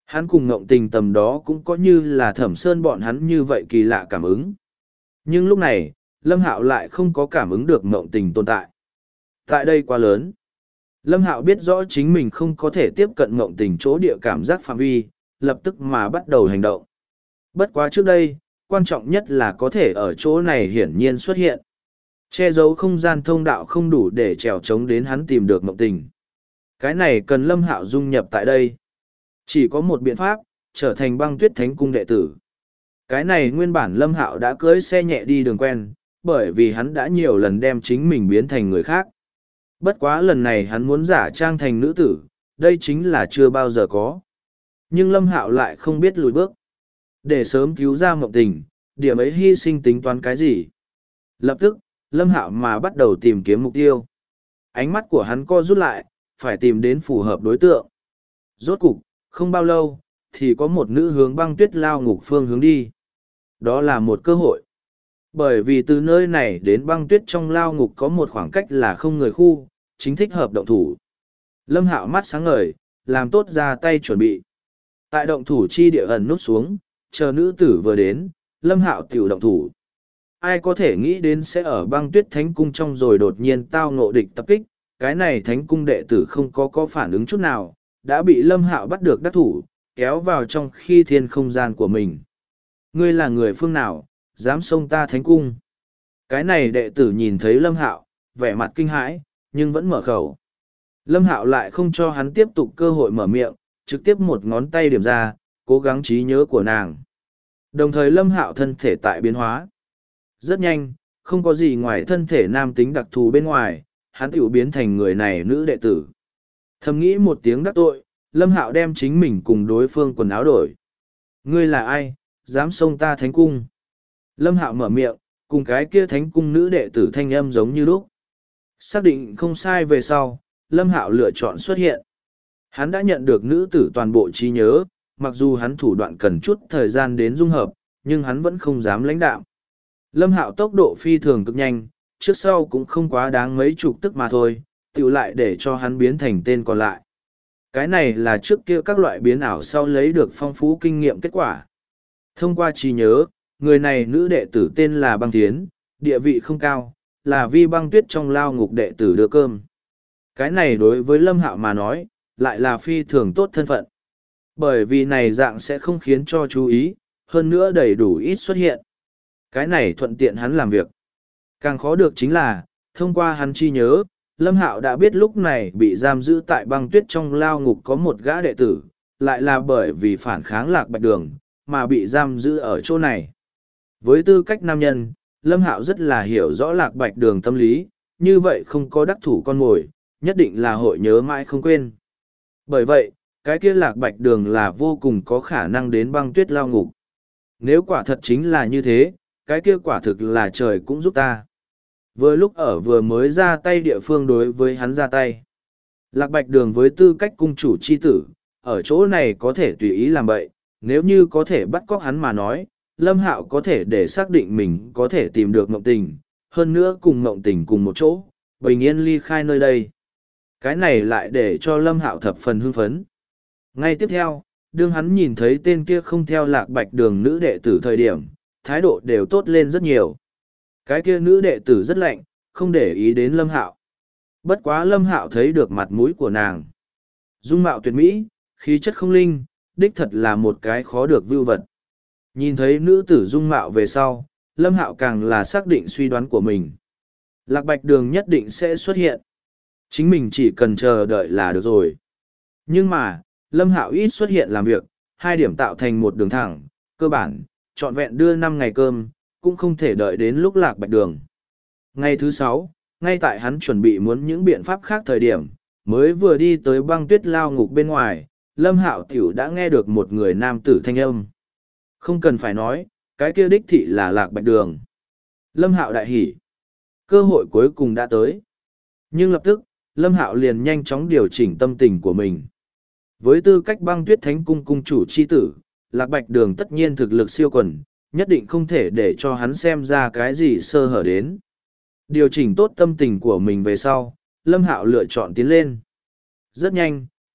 Hắn cùng Ngộng Tình tầm đó cũng có như là Thẩm Sơn bọn hắn như vậy kỳ lạ cảm ứng. Nhưng lúc này, Lâm Hạo lại không có cảm ứng được Ngộng Tình tồn tại. Tại đây quá lớn. Lâm Hạo biết rõ chính mình không có thể tiếp cận Ngộng Tình chỗ địa cảm giác phạm vi, lập tức mà bắt đầu hành động. Bất quá trước đây, quan trọng nhất là có thể ở chỗ này hiển nhiên xuất hiện. Che giấu không gian thông đạo không đủ để trèo trống đến hắn tìm được Ngộng Tình. Cái này cần Lâm Hạo dung nhập tại đây. Chỉ có một biện pháp, trở thành Băng Tuyết Thánh Cung đệ tử. Cái này nguyên bản Lâm Hạo đã cưỡi xe nhẹ đi đường quen, bởi vì hắn đã nhiều lần đem chính mình biến thành người khác. Bất quá lần này hắn muốn giả trang thành nữ tử, đây chính là chưa bao giờ có. Nhưng Lâm Hạo lại không biết lùi bước. Để sớm cứu ra Ngộng Tình, điểm ấy hy sinh tính toán cái gì? Lập tức, Lâm Hạo mà bắt đầu tìm kiếm mục tiêu. Ánh mắt của hắn co rút lại, phải tìm đến phù hợp đối tượng. Rốt cục, không bao lâu, thì có một nữ hướng Băng Tuyết lao ngục phương hướng đi. Đó là một cơ hội. Bởi vì từ nơi này đến Băng Tuyết trong lao ngục có một khoảng cách là không người khu, chính thích hợp động thủ. Lâm Hạo mắt sáng ngời, làm tốt ra tay chuẩn bị. Tại động thủ chi địa ẩn nút xuống, chờ nữ tử vừa đến, Lâm Hạo tiểu động thủ. Ai có thể nghĩ đến sẽ ở Băng Tuyết Thánh Cung trong rồi đột nhiên tao ngộ địch tập kích, cái này Thánh Cung đệ tử không có phản ứng chút nào, đã bị Lâm Hạo bắt được đắc thủ, kéo vào trong khi thiên không gian của mình. Ngươi là người phương nào, dám xông ta Thánh Cung? Cái này đệ tử nhìn thấy Lâm Hạo, vẻ mặt kinh hãi, nhưng vẫn mở khẩu. Lâm Hạo lại không cho hắn tiếp tục cơ hội mở miệng, trực tiếp một ngón tay điểm ra, cố gắng trí nhớ của nàng. Đồng thời Lâm Hạo thân thể tại biến hóa. Rất nhanh, không có gì ngoài thân thể nam tính đặc thù bên ngoài, hắn tiểu biến thành người này nữ đệ tử. Thầm nghĩ một tiếng đắc tội, Lâm Hạo đem chính mình cùng đối phương quần áo đổi. Ngươi là ai, dám xông ta Thánh Cung? Lâm Hạo mở miệng, cùng cái kia Thánh Cung nữ đệ tử thanh âm giống như lúc. Xác định không sai về sau, Lâm Hạo lựa chọn xuất hiện. Hắn đã nhận được nữ tử toàn bộ trí nhớ, mặc dù hắn thủ đoạn cần chút thời gian đến dung hợp, nhưng hắn vẫn không dám lãnh đạm. Lâm Hạo tốc độ phi thường cực nhanh, trước sau cũng không quá đáng mấy chục tức mà thôi, tựu lại để cho hắn biến thành tên còn lại. Cái này là trước kia các loại biến ảo sau lấy được phong phú kinh nghiệm kết quả. Thông qua trí nhớ, người này nữ đệ tử tên là Băng Thiến, địa vị không cao, là vi Băng Tuyết trong lao ngục đệ tử đưa cơm. Cái này đối với Lâm Hạo mà nói, lại là phi thường tốt thân phận. Bởi vì này dạng sẽ không khiến cho chú ý, hơn nữa đầy đủ ít xuất hiện. Cái này thuận tiện hắn làm việc. Càng khó được chính là, thông qua hắn chi nhớ, Lâm Hạo đã biết lúc này bị giam giữ tại Băng Tuyết trong lao ngục có một gã đệ tử, lại là bởi vì phản kháng Lạc Bạch Đường, mà bị giam giữ ở chỗ này. Với tư cách nam nhân, Lâm Hạo rất là hiểu rõ Lạc Bạch Đường tâm lý, như vậy không có đắc thủ con mồi, nhất định là hội nhớ mãi không quên. Bởi vậy, cái kia Lạc Bạch Đường là vô cùng có khả năng đến Băng Tuyết lao ngục. Nếu quả thật chính là như thế, cái kia quả thực là trời cũng giúp ta. Vừa lúc ở vừa mới ra tay địa phương đối với hắn ra tay. Lạc Bạch Đường với tư cách cung chủ chi tử, ở chỗ này có thể tùy ý làm bậy, nếu như có thể bắt cóc hắn mà nói, Lâm Hạo có thể để xác định mình có thể tìm được Ngộng Tình, hơn nữa cùng Ngộng Tình cùng một chỗ, bình yên ly khai nơi đây. Cái này lại để cho Lâm Hạo thập phần hưng phấn. Ngay tiếp theo, đương hắn nhìn thấy tên kia không theo Lạc Bạch Đường nữ đệ tử thời điểm, thái độ đều tốt lên rất nhiều. Cái kia nữ đệ tử rất lạnh, không để ý đến Lâm Hạo. Bất quá Lâm Hạo thấy được mặt mũi của nàng. Dung mạo tuyệt mỹ, khí chất không linh, đích thật là một cái khó được vưu vật. Nhìn thấy nữ tử dung mạo về sau, Lâm Hạo càng là xác định suy đoán của mình. Lạc Bạch Đường nhất định sẽ xuất hiện. Chính mình chỉ cần chờ đợi là được rồi. Nhưng mà, Lâm Hạo ít xuất hiện làm việc, 2 điểm tạo thành một đường thẳng, cơ bản, trọn vẹn đưa 5 ngày cơm, cũng không thể đợi đến lúc Lạc Bạch Đường. Ngày thứ 6, ngay tại hắn chuẩn bị muốn những biện pháp khác thời điểm, mới vừa đi tới Băng Tuyết lao ngục bên ngoài, Lâm Hạo tiểu đã nghe được một người nam tử thanh âm. Không cần phải nói, cái kia đích thị là Lạc Bạch Đường. Lâm Hạo đại hỉ. Cơ hội cuối cùng đã tới. Nhưng lập tức, Lâm Hạo liền nhanh chóng điều chỉnh tâm tình của mình. Với tư cách Băng Tuyết Thánh Cung cung chủ chi tử, Lạc Bạch Đường tất nhiên thực lực siêu quần, nhất định không thể để cho hắn xem ra cái gì sơ hở đến. Điều chỉnh tốt tâm tình của mình về sau, Lâm Hạo lựa chọn tiến lên. Rất nhanh,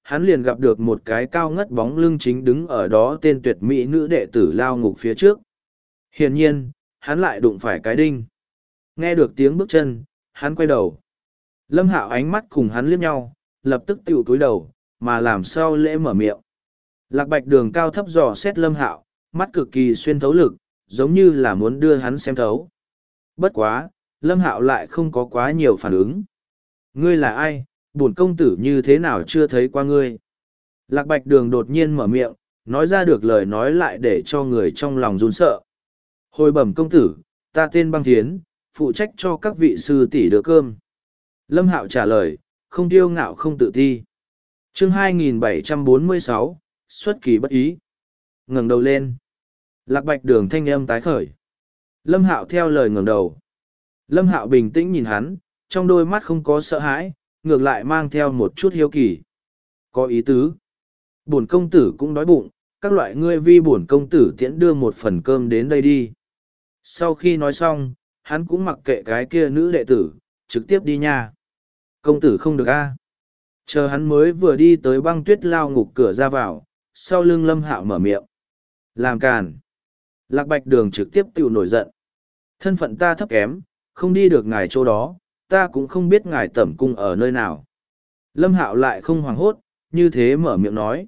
hắn liền gặp được một cái cao ngất bóng lưng chính đứng ở đó, tên tuyệt mỹ nữ đệ tử lao ngục phía trước. Hiển nhiên, hắn lại đụng phải cái đinh. Nghe được tiếng bước chân, hắn quay đầu. Lâm Hạo ánh mắt cùng hắn liếc nhau, lập tức tiểu cúi đầu, mà làm sao lễ mở miệng. Lạc Bạch Đường cao thấp dò xét Lâm Hạo, mắt cực kỳ xuyên thấu lực, giống như là muốn đưa hắn xem thấu. Bất quá, Lâm Hạo lại không có quá nhiều phản ứng. Ngươi là ai, bổn công tử như thế nào chưa thấy qua ngươi? Lạc Bạch Đường đột nhiên mở miệng, nói ra được lời nói lại để cho người trong lòng run sợ. Hồi bẩm công tử, ta tên Băng Thiến, phụ trách cho các vị sư tỷ đưa cơm. Lâm Hạo trả lời, không kiêu ngạo không tự ti. Chương 2746, xuất kỳ bất ý. Ngẩng đầu lên. Lạc Bạch Đường thanh âm tái khởi. Lâm Hạo theo lời ngẩng đầu. Lâm Hạo bình tĩnh nhìn hắn, trong đôi mắt không có sợ hãi, ngược lại mang theo một chút hiếu kỳ. Có ý tứ. Bổn công tử cũng đói bụng, các loại ngươi vi bổn công tử tiễn đưa một phần cơm đến đây đi. Sau khi nói xong, hắn cũng mặc kệ cái kia nữ đệ tử, trực tiếp đi nha. Công tử không được a. Chờ hắn mới vừa đi tới Băng Tuyết lao ngục cửa ra vào, sau lưng Lâm Hạo mở miệng. Làm càn. Lạc Bạch Đường trực tiếp tự nổi giận. Thân phận ta thấp kém, không đi được ngài chỗ đó, ta cũng không biết ngài tẩm cung ở nơi nào. Lâm Hạo lại không hoảng hốt, như thế mở miệng nói.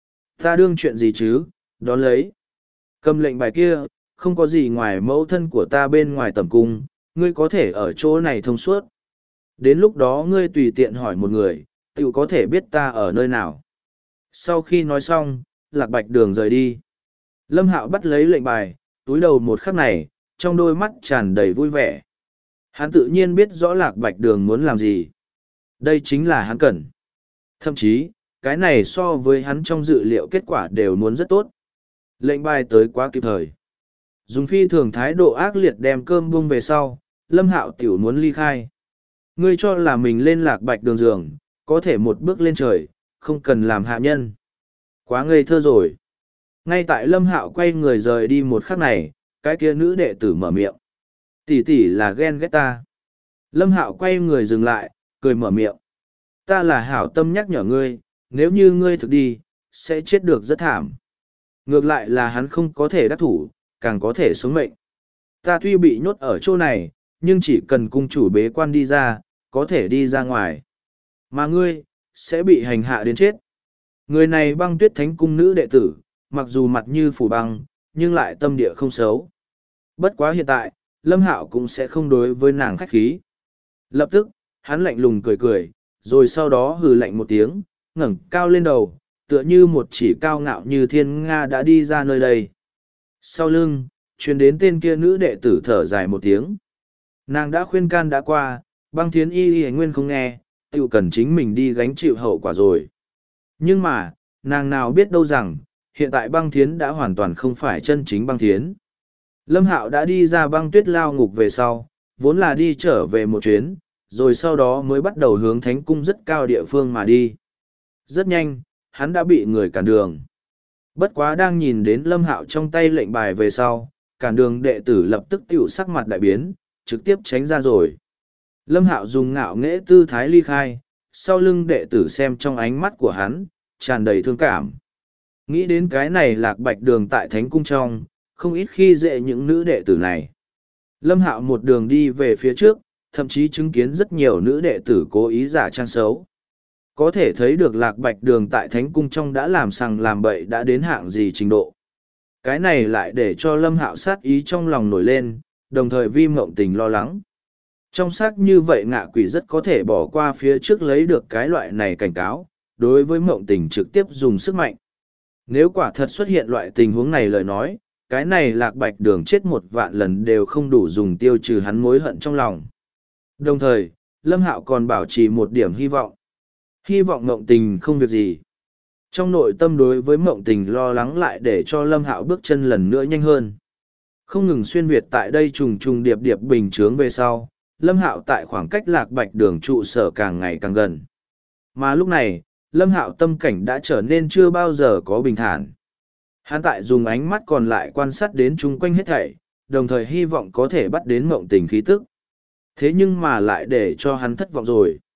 Ta đương chuyện gì chứ, đón lấy. Cầm lệnh bài kia, không có gì ngoài mẫu thân của ta bên ngoài tẩm cung, ngươi có thể ở chỗ này thông suốt. Đến lúc đó ngươi tùy tiện hỏi một người, tự có thể biết ta ở nơi nào. Sau khi nói xong, Lạc Bạch Đường rời đi. Lâm Hạo bắt lấy lệnh bài, túi đầu một khắc này, trong đôi mắt tràn đầy vui vẻ. Hắn tự nhiên biết rõ Lạc Bạch Đường muốn làm gì. Đây chính là hắn cần. Thậm chí, cái này so với hắn trong dự liệu kết quả đều muốn rất tốt. Lệnh bài tới quá kịp thời. Dùng phi thường thái độ ác liệt đem cơm buông về sau, Lâm Hạo tiểu muốn ly khai. Ngươi cho là mình lên Lạc Bạch Đường giường, có thể một bước lên trời, không cần làm hạ nhân. Quá ngây thơ rồi. Ngay tại Lâm Hạo quay người rời đi một khắc này, cái kia nữ đệ tử mở miệng. Tỷ tỷ là ghen ghét ta. Lâm Hạo quay người dừng lại, cười mở miệng. Ta là hảo tâm nhắc nhở ngươi, nếu như ngươi thực đi, sẽ chết được rất thảm. Ngược lại là hắn không có thể đắc thủ, càng có thể sống mệnh. Ta tuy bị nhốt ở chỗ này, nhưng chỉ cần cung chủ bế quan đi ra, có thể đi ra ngoài. Mà ngươi, sẽ bị hành hạ đến chết. Người này Băng Tuyết Thánh cung nữ đệ tử, mặc dù mặt như phủ băng, nhưng lại tâm địa không xấu. Bất quá hiện tại, Lâm Hạo cũng sẽ không đối với nàng khách khí. Lập tức, hắn lạnh lùng cười cười, rồi sau đó hừ lạnh một tiếng, ngẩng cao lên đầu, tựa như một chỉ cao ngạo như thiên nga đã đi ra nơi đây. Sau lưng, truyền đến tên kia nữ đệ tử thở dài một tiếng. Nàng đã khuyên can đã qua, Băng Thiến y nguyên không nghe, tự cần chính mình đi gánh chịu hậu quả rồi. Nhưng mà, nàng nào biết đâu rằng, hiện tại Băng Thiến đã hoàn toàn không phải chân chính Băng Thiến. Lâm Hạo đã đi ra Băng Tuyết lao ngục về sau, vốn là đi trở về một chuyến, rồi sau đó mới bắt đầu hướng thánh cung rất cao địa phương mà đi. Rất nhanh, hắn đã bị người cản đường. Bất quá đang nhìn đến Lâm Hạo trong tay lệnh bài về sau, cản đường đệ tử lập tức tiểu sắc mặt đại biến, trực tiếp tránh ra rồi. Lâm Hạo dùng ngạo nghễ tư thái ly khai, sau lưng đệ tử xem trong ánh mắt của hắn, tràn đầy thương cảm. Nghĩ đến cái này Lạc Bạch Đường tại thánh cung trong, không ít khi dễ những nữ đệ tử này. Lâm Hạo một đường đi về phía trước, thậm chí chứng kiến rất nhiều nữ đệ tử cố ý giả trang xấu. Có thể thấy được Lạc Bạch Đường tại thánh cung trong đã làm sằng làm bậy đã đến hạng gì trình độ. Cái này lại để cho Lâm Hạo sát ý trong lòng nổi lên, đồng thời Vi Mộng Tình lo lắng. Trong xác như vậy ngạ quỷ rất có thể bỏ qua phía trước lấy được cái loại này cảnh cáo, đối với Mộng Tình trực tiếp dùng sức mạnh. Nếu quả thật xuất hiện loại tình huống này lời nói, cái này Lạc Bạch Đường chết 1.000.000 lần đều không đủ dùng tiêu trừ hắn mối hận trong lòng. Đồng thời, Lâm Hạo còn bảo trì một điểm hy vọng. Hy vọng Mộng Tình không việc gì. Trong nội tâm đối với Mộng Tình lo lắng lại để cho Lâm Hạo bước chân lần nữa nhanh hơn. Không ngừng xuyên việt tại đây trùng trùng điệp điệp bình chướng về sau, Lâm Hạo tại khoảng cách Lạc Bạch Đường trụ sở càng ngày càng gần. Mà lúc này, Lâm Hạo tâm cảnh đã trở nên chưa bao giờ có bình thản. Hắn tại dùng ánh mắt còn lại quan sát đến chung quanh hết thảy, đồng thời hy vọng có thể bắt đến Mộng Tình khí tức. Thế nhưng mà lại để cho hắn thất vọng rồi.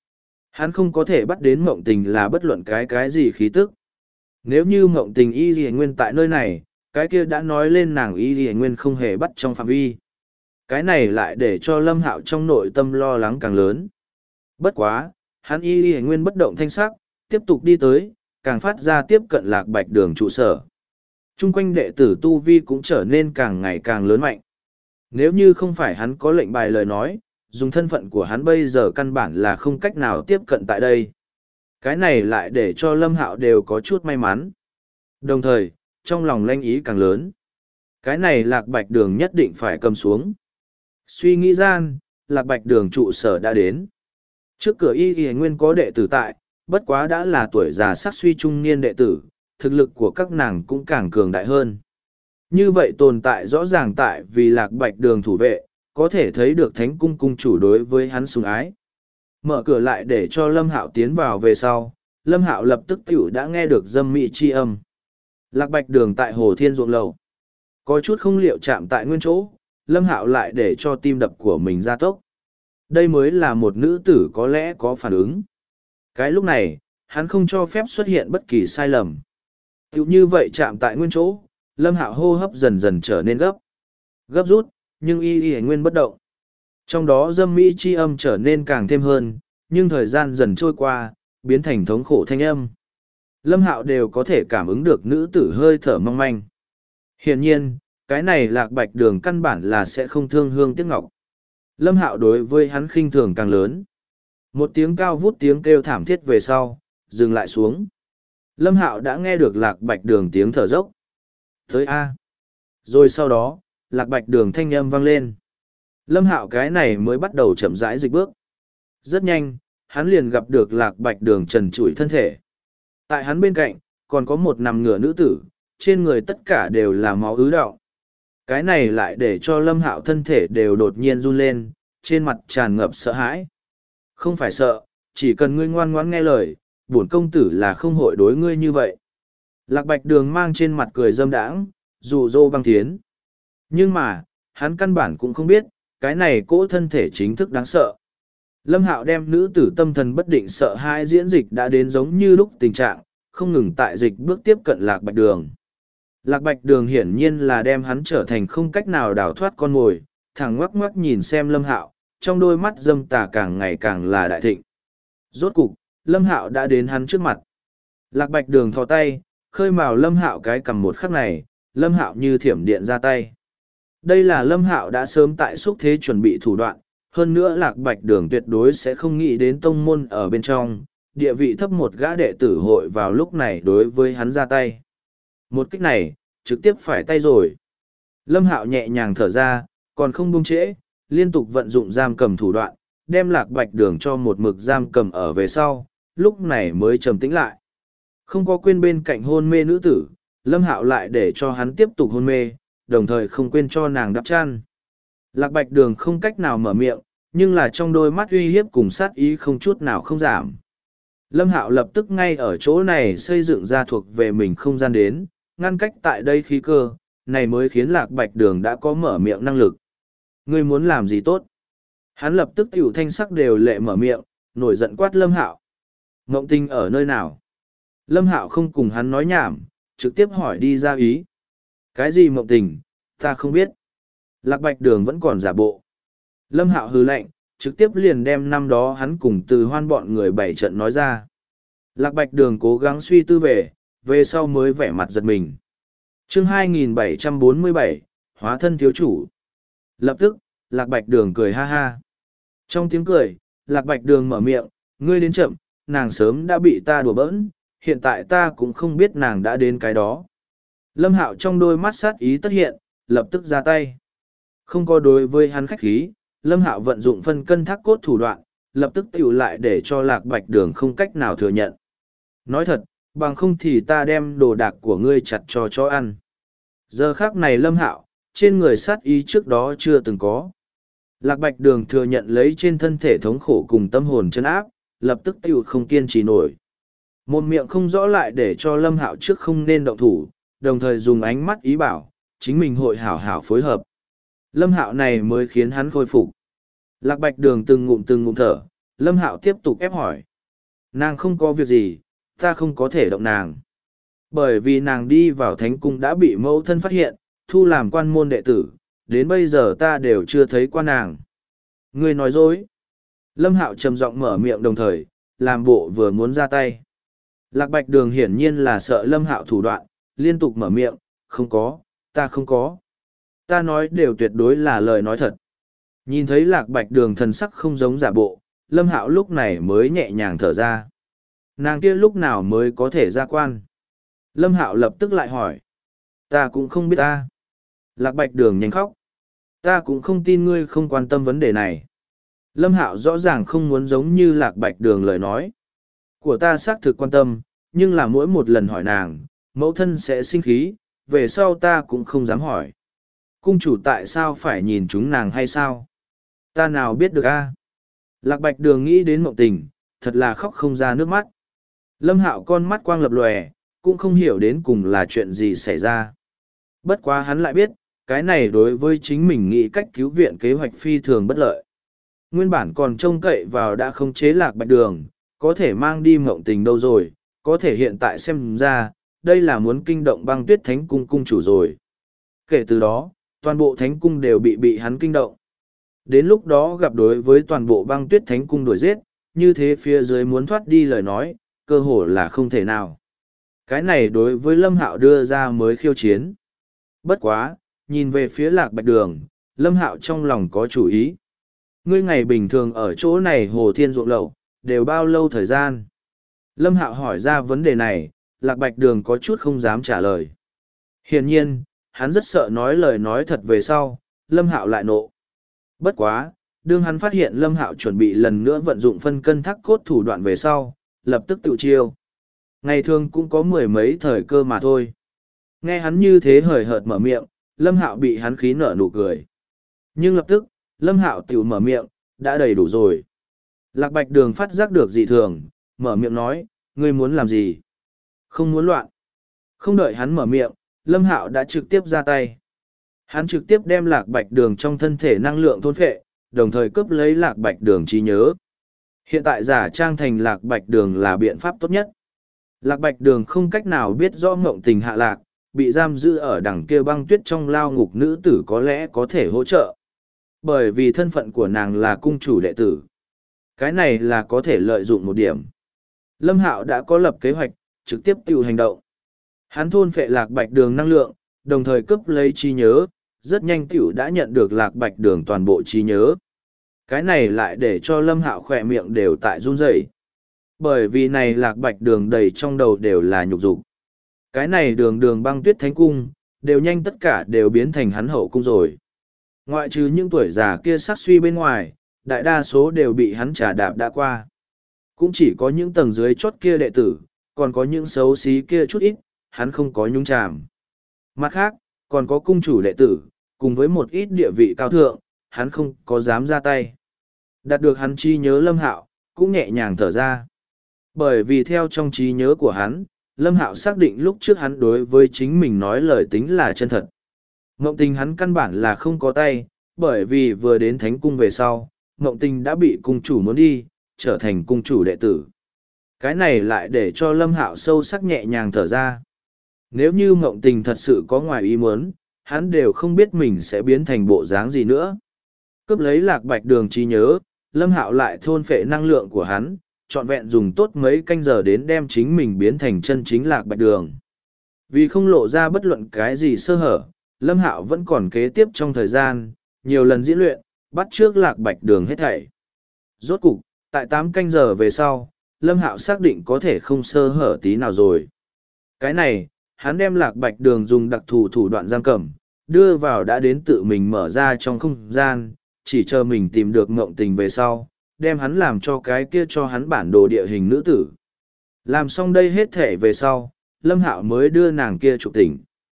Hắn không có thể bắt đến Mộng Tình là bất luận cái gì khí tức. Nếu như Mộng Tình y lìa nguyên tại nơi này, cái kia đã nói lên nàng y lìa nguyên không hề bắt trong phạm vi. Cái này lại để cho Lâm Hạo trong nội tâm lo lắng càng lớn. Bất quá, hắn y lìa nguyên bất động thanh sắc, tiếp tục đi tới, càng phát ra tiếp cận Lạc Bạch Đường trụ sở. Trung quanh đệ tử tu vi cũng trở nên càng ngày càng lớn mạnh. Nếu như không phải hắn có lệnh bài lời nói, dùng thân phận của hắn bây giờ căn bản là không cách nào tiếp cận tại đây. Cái này lại để cho Lâm Hạo đều có chút may mắn. Đồng thời, trong lòng lanh ý càng lớn. Cái này Lạc Bạch Đường nhất định phải cầm xuống. Suy nghĩ gian, Lạc Bạch Đường trụ sở đã đến. Trước cửa y nguyên có đệ tử tại, bất quá đã là tuổi già sắc suy trung niên đệ tử, thực lực của các nàng cũng càng cường đại hơn. Như vậy tồn tại rõ ràng tại vì Lạc Bạch Đường thủ vệ, có thể thấy được Thánh Cung cung chủ đối với hắn sủng ái. Mở cửa lại để cho Lâm Hạo tiến vào về sau, Lâm Hạo lập tức tiểu đã nghe được dâm mị chi âm. Lạc Bạch Đường tại Hồ Thiên ruộng lầu. Có chút không liệu chạm tại nguyên chỗ, Lâm Hạo lại để cho tim đập của mình gia tốc. Đây mới là một nữ tử có lẽ có phản ứng. Cái lúc này, hắn không cho phép xuất hiện bất kỳ sai lầm. Tiểu như vậy chạm tại nguyên chỗ, Lâm Hạo hô hấp dần dần trở nên gấp. Gấp rút, nhưng y nguyên bất động. Trong đó dâm mỹ chi âm trở nên càng thêm hơn, nhưng thời gian dần trôi qua, biến thành thống khổ thanh âm. Lâm Hạo đều có thể cảm ứng được nữ tử hơi thở mong manh. Hiển nhiên, cái này Lạc Bạch Đường căn bản là sẽ không thương hương tiếc ngọc. Lâm Hạo đối với hắn khinh thường càng lớn. Một tiếng cao vút tiếng kêu thảm thiết về sau, dừng lại xuống. Lâm Hạo đã nghe được Lạc Bạch Đường tiếng thở dốc. Tới A. Rồi sau đó, Lạc Bạch Đường thanh âm vang lên. Lâm Hạo cái này mới bắt đầu chậm rãi dịch bước. Rất nhanh, hắn liền gặp được Lạc Bạch Đường trần trụi thân thể. Tại hắn bên cạnh, còn có một nằm ngửa nữ tử, trên người tất cả đều là máu ứ đọng. Cái này lại để cho Lâm Hạo thân thể đều đột nhiên run lên, trên mặt tràn ngập sợ hãi. Không phải sợ, chỉ cần ngươi ngoan ngoãn nghe lời, bổn công tử là không hội đối ngươi như vậy. Lạc Bạch Đường mang trên mặt cười dâm đãng, dụ dỗ băng thiến. Nhưng mà, hắn căn bản cũng không biết, cái này cỗ thân thể chính thức đáng sợ. Lâm Hạo đem nữ tử tâm thần bất định sợ hãi diễn dịch đã đến giống như lúc tình trạng, không ngừng tại dịch bước tiếp cận Lạc Bạch Đường. Lạc Bạch Đường hiển nhiên là đem hắn trở thành không cách nào đào thoát con mồi, thẳng ngoắc ngoắc nhìn xem Lâm Hạo, trong đôi mắt dâm tà càng ngày càng là đại thịnh. Rốt cục, Lâm Hạo đã đến hắn trước mặt. Lạc Bạch Đường thò tay, khơi mào Lâm Hạo cái cầm một khắc này, Lâm Hạo như thiểm điện ra tay. Đây là Lâm Hạo đã sớm tại xúc thế chuẩn bị thủ đoạn, hơn nữa Lạc Bạch Đường tuyệt đối sẽ không nghĩ đến tông môn ở bên trong, địa vị thấp một gã đệ tử hội vào lúc này đối với hắn ra tay. Một kích này, trực tiếp phải tay rồi. Lâm Hạo nhẹ nhàng thở ra, còn không buông trễ, liên tục vận dụng giam cầm thủ đoạn, đem Lạc Bạch Đường cho một mực giam cầm ở về sau, lúc này mới trầm tĩnh lại. Không có quên bên cạnh hôn mê nữ tử, Lâm Hạo lại để cho hắn tiếp tục hôn mê, đồng thời không quên cho nàng đắp chăn. Lạc Bạch Đường không cách nào mở miệng, nhưng là trong đôi mắt uy hiếp cùng sát ý không chút nào không giảm. Lâm Hạo lập tức ngay ở chỗ này xây dựng ra thuộc về mình không gian đến, ngăn cách tại đây khí cơ, này mới khiến Lạc Bạch Đường đã có mở miệng năng lực. Ngươi muốn làm gì tốt? Hắn lập tức tiểu thanh sắc đều lệ mở miệng, nổi giận quát Lâm Hạo. Mộng Tình ở nơi nào? Lâm Hạo không cùng hắn nói nhảm, trực tiếp hỏi đi ra ý. Cái gì Mộng Tình, ta không biết. Lạc Bạch Đường vẫn còn giả bộ. Lâm Hạo hừ lạnh, trực tiếp liền đem năm đó hắn cùng Từ Hoan bọn người bảy trận nói ra. Lạc Bạch Đường cố gắng suy tư về sau mới vẻ mặt giật mình. Chương 2747, hóa thân thiếu chủ. Lập tức, Lạc Bạch Đường cười ha ha. Trong tiếng cười, Lạc Bạch Đường mở miệng, ngươi đến chậm, nàng sớm đã bị ta đùa bỡn, hiện tại ta cũng không biết nàng đã đến cái đó. Lâm Hạo trong đôi mắt sát ý tất hiện, lập tức ra tay. Không có đối với hắn khách khí, Lâm Hạo vận dụng phân cân thác cốt thủ đoạn, lập tức tiểu lại để cho Lạc Bạch Đường không cách nào thừa nhận. Nói thật, bằng không thì ta đem đồ đạc của ngươi chặt cho chó ăn. Giờ khác này Lâm Hạo, trên người sát ý trước đó chưa từng có. Lạc Bạch Đường thừa nhận lấy trên thân thể thống khổ cùng tâm hồn chân áp, lập tức tiểu không kiên trì nổi. Một miệng không rõ lại để cho Lâm Hạo trước không nên động thủ, đồng thời dùng ánh mắt ý bảo, chính mình hội hảo hảo phối hợp. Lâm Hạo này mới khiến hắn khôi phục. Lạc Bạch Đường từng ngụm thở, Lâm Hạo tiếp tục ép hỏi, Nàng không có việc gì, ta không có thể động nàng. Bởi vì nàng đi vào thánh cung đã bị mẫu thân phát hiện, thu làm quan môn đệ tử, đến bây giờ ta đều chưa thấy qua nàng. Ngươi nói dối. Lâm Hạo trầm giọng mở miệng đồng thời, làm bộ vừa muốn ra tay. Lạc Bạch Đường hiển nhiên là sợ Lâm Hạo thủ đoạn, liên tục mở miệng, không có, ta không có. Ta nói đều tuyệt đối là lời nói thật. Nhìn thấy Lạc Bạch Đường thần sắc không giống giả bộ, Lâm Hạo lúc này mới nhẹ nhàng thở ra. Nàng kia lúc nào mới có thể ra quan? Lâm Hạo lập tức lại hỏi. Ta cũng không biết ta. Lạc Bạch Đường nhanh khóc. Ta cũng không tin ngươi không quan tâm vấn đề này. Lâm Hạo rõ ràng không muốn giống như Lạc Bạch Đường lời nói. Của ta xác thực quan tâm, nhưng là mỗi một lần hỏi nàng, mẫu thân sẽ sinh khí, về sau ta cũng không dám hỏi. Cung chủ tại sao phải nhìn chúng nàng hay sao? Ta nào biết được a? Lạc Bạch Đường nghĩ đến Mộng Tình, thật là khóc không ra nước mắt. Lâm Hạo con mắt quang lập lòe, cũng không hiểu đến cùng là chuyện gì xảy ra. Bất quá hắn lại biết, cái này đối với chính mình nghĩ cách cứu viện kế hoạch phi thường bất lợi. Nguyên bản còn trông cậy vào đã không chế Lạc Bạch Đường, có thể mang đi Mộng Tình đâu rồi, có thể hiện tại xem ra, đây là muốn kinh động Băng Tuyết Thánh Cung cung chủ rồi. Kể từ đó, toàn bộ Thánh Cung đều bị hắn kinh động. Đến lúc đó gặp đối với toàn bộ Băng Tuyết Thánh Cung đuổi giết, như thế phía dưới muốn thoát đi lời nói, cơ hồ là không thể nào. Cái này đối với Lâm Hạo đưa ra mới khiêu chiến. Bất quá, nhìn về phía Lạc Bạch Đường, Lâm Hạo trong lòng có chủ ý. Ngươi ngày bình thường ở chỗ này Hồ Thiên ruộng lậu, đều bao lâu thời gian? Lâm Hạo hỏi ra vấn đề này, Lạc Bạch Đường có chút không dám trả lời. Hiển nhiên, hắn rất sợ nói lời nói thật về sau, Lâm Hạo lại nộ. Bất quá, đương hắn phát hiện Lâm Hạo chuẩn bị lần nữa vận dụng phân cân thác cốt thủ đoạn về sau, lập tức tự chiêu. Ngày thường cũng có mười mấy thời cơ mà thôi. Nghe hắn như thế hời hợt mở miệng, Lâm Hạo bị hắn khí nở nụ cười. Nhưng lập tức, Lâm Hạo tiểu mở miệng, đã đầy đủ rồi. Lạc Bạch Đường phát giác được dị thường, mở miệng nói, ngươi muốn làm gì? Không muốn loạn. Không đợi hắn mở miệng, Lâm Hạo đã trực tiếp ra tay. Hắn trực tiếp đem Lạc Bạch Đường trong thân thể năng lượng thôn phệ, đồng thời cướp lấy Lạc Bạch Đường trí nhớ. Hiện tại giả trang thành Lạc Bạch Đường là biện pháp tốt nhất. Lạc Bạch Đường không cách nào biết rõ Mộng Tình hạ lạc, bị giam giữ ở đằng kia băng tuyết trong lao ngục nữ tử có lẽ có thể hỗ trợ. Bởi vì thân phận của nàng là cung chủ đệ tử. Cái này là có thể lợi dụng một điểm. Lâm Hạo đã có lập kế hoạch, trực tiếp tiêu hành động. Hắn thôn phệ Lạc Bạch Đường năng lượng, đồng thời cướp lấy trí nhớ, rất nhanh tiểu đã nhận được Lạc Bạch Đường toàn bộ trí nhớ. Cái này lại để cho Lâm Hạo khỏe miệng đều tại run rẩy. Bởi vì này Lạc Bạch Đường đầy trong đầu đều là nhục dục. Cái này đường Băng Tuyết Thánh Cung, đều nhanh tất cả đều biến thành hắn hậu cung rồi. Ngoại trừ những tuổi già kia sắc suy bên ngoài, đại đa số đều bị hắn trà đạp đã qua. Cũng chỉ có những tầng dưới chốt kia đệ tử, còn có những xấu xí kia chút ít, hắn không có nhúng chàm. Mặt khác, còn có cung chủ đệ tử, cùng với một ít địa vị cao thượng, hắn không có dám ra tay. Đạt được hắn chi nhớ Lâm Hạo, cũng nhẹ nhàng thở ra. Bởi vì theo trong trí nhớ của hắn, Lâm Hạo xác định lúc trước hắn đối với chính mình nói lời tính là chân thật. Mộng Tình hắn căn bản là không có tay, bởi vì vừa đến Thánh Cung về sau, Mộng Tình đã bị cung chủ muốn đi, trở thành cung chủ đệ tử. Cái này lại để cho Lâm Hạo sâu sắc nhẹ nhàng thở ra. Nếu như Mộng Tình thật sự có ngoài ý muốn, hắn đều không biết mình sẽ biến thành bộ dáng gì nữa. Cướp lấy Lạc Bạch Đường trí nhớ, Lâm Hạo lại thôn phệ năng lượng của hắn, trọn vẹn dùng tốt mấy canh giờ đến đem chính mình biến thành chân chính Lạc Bạch Đường. Vì không lộ ra bất luận cái gì sơ hở, Lâm Hạo vẫn còn kế tiếp trong thời gian, nhiều lần diễn luyện, bắt trước Lạc Bạch Đường hết thảy. Rốt cục, tại 8 canh giờ về sau, Lâm Hạo xác định có thể không sơ hở tí nào rồi. Cái này, hắn đem Lạc Bạch Đường dùng đặc thù thủ đoạn giam cầm, đưa vào đã đến tự mình mở ra trong không gian, chỉ chờ mình tìm được Mộng Tình về sau, đem hắn làm cho cái kia cho hắn bản đồ địa hình nữ tử. Làm xong đây hết thể về sau, Lâm Hạo mới đưa nàng kia trục tỉnh.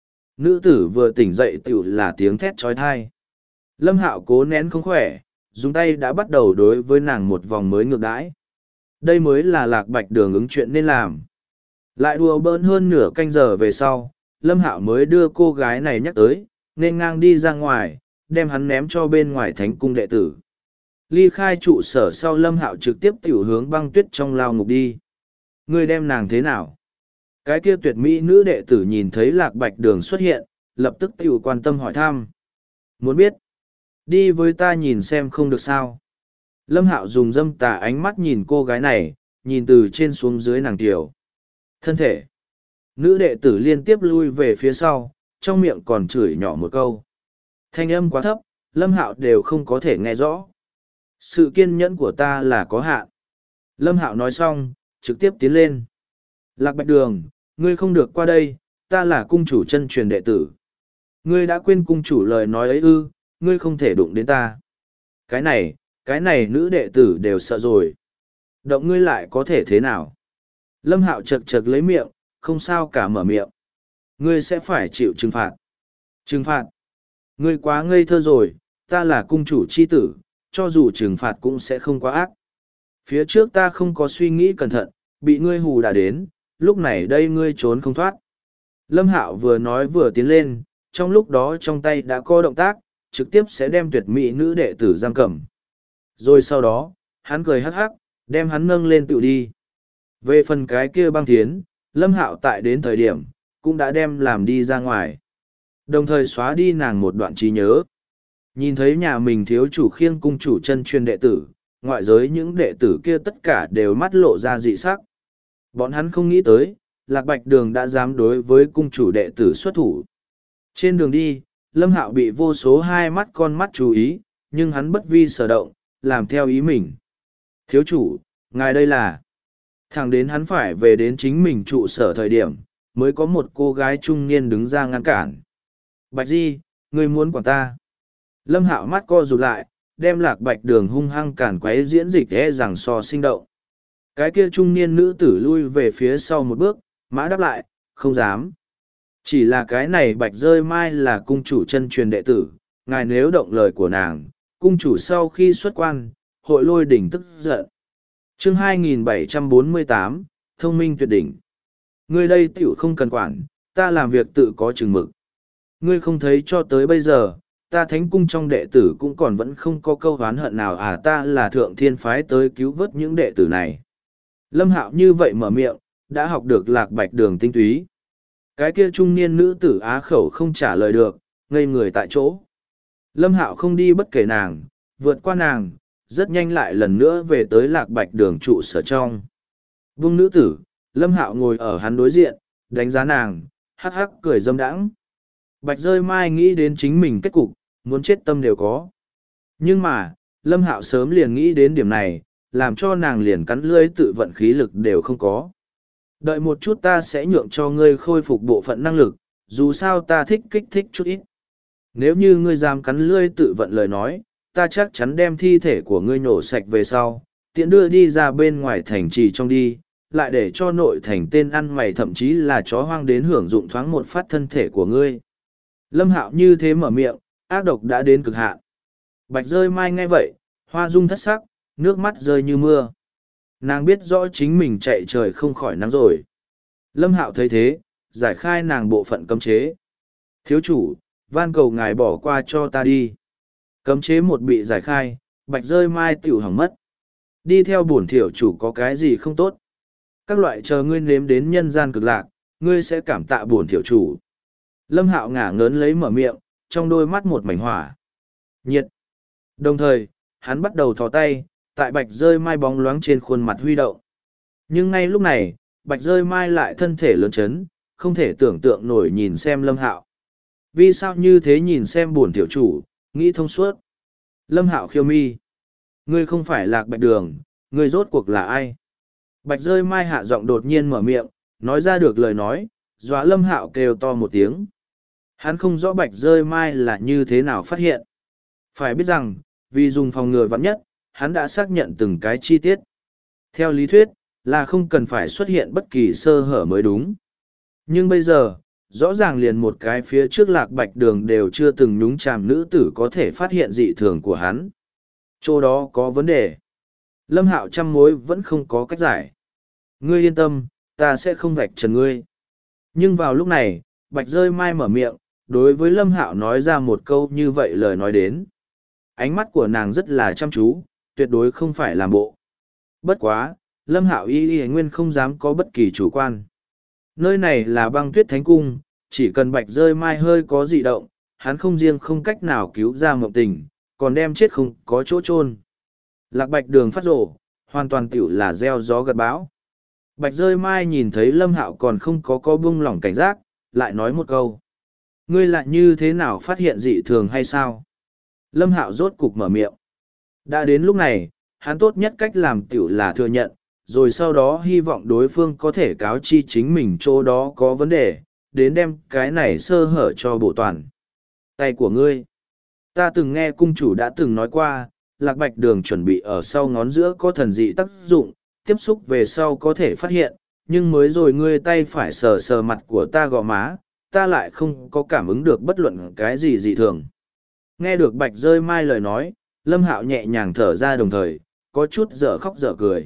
Nữ tử vừa tỉnh dậy tiểu là tiếng thét trói thai. Lâm Hạo cố nén không khỏe, dùng tay đã bắt đầu đối với nàng một vòng mới ngược đãi. Đây mới là Lạc Bạch Đường ứng chuyện nên làm. Lại đùa bỡn hơn nửa canh giờ về sau, Lâm Hạo mới đưa cô gái này nhắc tới, nên ngang đi ra ngoài, đem hắn ném cho bên ngoài Thánh Cung đệ tử. Ly khai trụ sở sau Lâm Hạo trực tiếp tiểu hướng Băng Tuyết trong lao ngục đi. Ngươi đem nàng thế nào? Cái kia tuyệt mỹ nữ đệ tử nhìn thấy Lạc Bạch Đường xuất hiện, lập tức tiểu quan tâm hỏi thăm. Muốn biết? Đi với ta nhìn xem không được sao. Lâm Hạo dùng dâm tà ánh mắt nhìn cô gái này, nhìn từ trên xuống dưới nàng tiểu. Thân thể. Nữ đệ tử liên tiếp lui về phía sau, trong miệng còn chửi nhỏ một câu. Thanh âm quá thấp, Lâm Hạo đều không có thể nghe rõ. Sự kiên nhẫn của ta là có hạn. Lâm Hạo nói xong, trực tiếp tiến lên. Lạc Bạch Đường, ngươi không được qua đây, ta là cung chủ chân truyền đệ tử. Ngươi đã quên cung chủ lời nói ấy ư, ngươi không thể đụng đến ta. Cái này nữ đệ tử đều sợ rồi. Động ngươi lại có thể thế nào? Lâm Hạo chật chật lấy miệng, không sao cả mở miệng. Ngươi sẽ phải chịu trừng phạt. Trừng phạt? Ngươi quá ngây thơ rồi, ta là cung chủ chi tử, cho dù trừng phạt cũng sẽ không quá ác. Phía trước ta không có suy nghĩ cẩn thận, bị ngươi hù đã đến, lúc này đây ngươi trốn không thoát. Lâm Hạo vừa nói vừa tiến lên, trong lúc đó trong tay đã có động tác, trực tiếp sẽ đem tuyệt mỹ nữ đệ tử giam cầm. Rồi sau đó, hắn cười hắc hắc, đem hắn nâng lên tự đi. Về phần cái kia băng thiến, Lâm Hạo tại đến thời điểm, cũng đã đem làm đi ra ngoài. Đồng thời xóa đi nàng một đoạn trí nhớ. Nhìn thấy nhà mình thiếu chủ khiêng cung chủ chân truyền đệ tử, ngoại giới những đệ tử kia tất cả đều mắt lộ ra dị sắc. Bọn hắn không nghĩ tới, Lạc Bạch Đường đã dám đối với cung chủ đệ tử xuất thủ. Trên đường đi, Lâm Hạo bị vô số hai mắt con mắt chú ý, nhưng hắn bất vi sở động, làm theo ý mình. Thiếu chủ, ngài đây là... Thẳng đến hắn phải về đến chính mình trụ sở thời điểm, mới có một cô gái trung niên đứng ra ngăn cản. Bạch Di, ngươi muốn quản ta. Lâm Hạo mắt co rụt lại, đem Lạc Bạch Đường hung hăng cản quấy diễn dịch rằng so sinh động. Cái kia trung niên nữ tử lui về phía sau một bước, mã đáp lại, không dám. Chỉ là cái này Bạch Rơi Mai là cung chủ chân truyền đệ tử, ngài nếu động lời của nàng, cung chủ sau khi xuất quan, hội lôi đỉnh tức giận. Chương 2748, Thông minh tuyệt đỉnh. Ngươi đây tiểu không cần quản, ta làm việc tự có chừng mực. Ngươi không thấy cho tới bây giờ, ta thánh cung trong đệ tử cũng còn vẫn không có câu oán hận nào ta là thượng thiên phái tới cứu vớt những đệ tử này. Lâm Hạo như vậy mở miệng, đã học được Lạc Bạch Đường tinh túy. Cái kia trung niên nữ tử á khẩu không trả lời được, ngây người tại chỗ. Lâm Hạo không đi bất kể nàng, vượt qua nàng, rất nhanh lại lần nữa về tới Lạc Bạch Đường trụ sở trong. Vung nữ tử, Lâm Hạo ngồi ở hắn đối diện, đánh giá nàng, hắc hắc cười dâm đãng. Bạch Rơi Mai nghĩ đến chính mình kết cục, muốn chết tâm đều có. Nhưng mà, Lâm Hạo sớm liền nghĩ đến điểm này, làm cho nàng liền cắn lưỡi tự vận khí lực đều không có. Đợi một chút ta sẽ nhượng cho ngươi khôi phục bộ phận năng lực, dù sao ta thích kích thích chút ít. Nếu như ngươi dám cắn lưỡi tự vận lời nói, ta chắc chắn đem thi thể của ngươi nổ sạch về sau, tiện đưa đi ra bên ngoài thành trì trong đi, lại để cho nội thành tên ăn mày thậm chí là chó hoang đến hưởng dụng thoáng một phát thân thể của ngươi. Lâm Hạo như thế mở miệng, ác độc đã đến cực hạn. Bạch Rơi Mai nghe vậy, hoa dung thất sắc, nước mắt rơi như mưa. Nàng biết rõ chính mình chạy trời không khỏi nắng rồi. Lâm Hạo thấy thế, giải khai nàng bộ phận cấm chế. Thiếu chủ, van cầu ngài bỏ qua cho ta đi. Cấm chế một bị giải khai, Bạch Rơi Mai tiểu hỏng mất. Đi theo bổn thiểu chủ có cái gì không tốt. Các loại chờ ngươi nếm đến nhân gian cực lạc, ngươi sẽ cảm tạ bổn thiểu chủ. Lâm Hạo ngả ngớn lấy mở miệng, trong đôi mắt một mảnh hỏa. Nhiệt. Đồng thời, hắn bắt đầu thò tay, tại Bạch Rơi Mai bóng loáng trên khuôn mặt huy động. Nhưng ngay lúc này, Bạch Rơi Mai lại thân thể lớn chấn, không thể tưởng tượng nổi nhìn xem Lâm Hạo. Vì sao như thế nhìn xem bổn tiểu chủ, nghĩ thông suốt. Lâm Hạo khiêu mi. Ngươi không phải Lạc Bạch Đường, ngươi rốt cuộc là ai? Bạch Rơi Mai hạ giọng đột nhiên mở miệng, nói ra được lời nói, dọa Lâm Hạo kêu to một tiếng. Hắn không rõ Bạch Rơi Mai là như thế nào phát hiện. Phải biết rằng, vì dùng phòng ngừa vắn nhất, hắn đã xác nhận từng cái chi tiết. Theo lý thuyết, là không cần phải xuất hiện bất kỳ sơ hở mới đúng. Nhưng bây giờ, rõ ràng liền một cái phía trước Lạc Bạch Đường đều chưa từng nhúng chàm nữ tử có thể phát hiện dị thường của hắn. Chỗ đó có vấn đề. Lâm Hạo trăm mối vẫn không có cách giải. Ngươi yên tâm, ta sẽ không vạch trần ngươi. Nhưng vào lúc này, Bạch Rơi Mai mở miệng, đối với Lâm Hạo nói ra một câu như vậy lời nói đến. Ánh mắt của nàng rất là chăm chú, tuyệt đối không phải làm bộ. Bất quá, Lâm Hạo y nguyên không dám có bất kỳ chủ quan. Nơi này là băng tuyết thánh cung, chỉ cần Bạch Rơi Mai hơi có dị động, hắn không riêng không cách nào cứu ra Mộng Tình, còn đem chết không có chỗ chôn. Lạc Bạch Đường phát rổ, hoàn toàn tiểu là gieo gió gặt bão. Bạch Rơi Mai nhìn thấy Lâm Hạo còn không có buông lỏng cảnh giác, lại nói một câu. Ngươi lại như thế nào phát hiện dị thường hay sao? Lâm Hạo rốt cục mở miệng. Đã đến lúc này, hắn tốt nhất cách làm tiểu là thừa nhận, rồi sau đó hy vọng đối phương có thể cáo chi chính mình chỗ đó có vấn đề, đến đem cái này sơ hở cho bộ toàn. Tay của ngươi. Ta từng nghe cung chủ đã từng nói qua, Lạc Bạch Đường chuẩn bị ở sau ngón giữa có thần dị tác dụng, tiếp xúc về sau có thể phát hiện, nhưng mới rồi ngươi tay phải sờ sờ mặt của ta gò má, ta lại không có cảm ứng được bất luận cái gì dị thường. Nghe được Bạch Rơi Mai lời nói, Lâm Hạo nhẹ nhàng thở ra đồng thời, có chút dở khóc dở cười.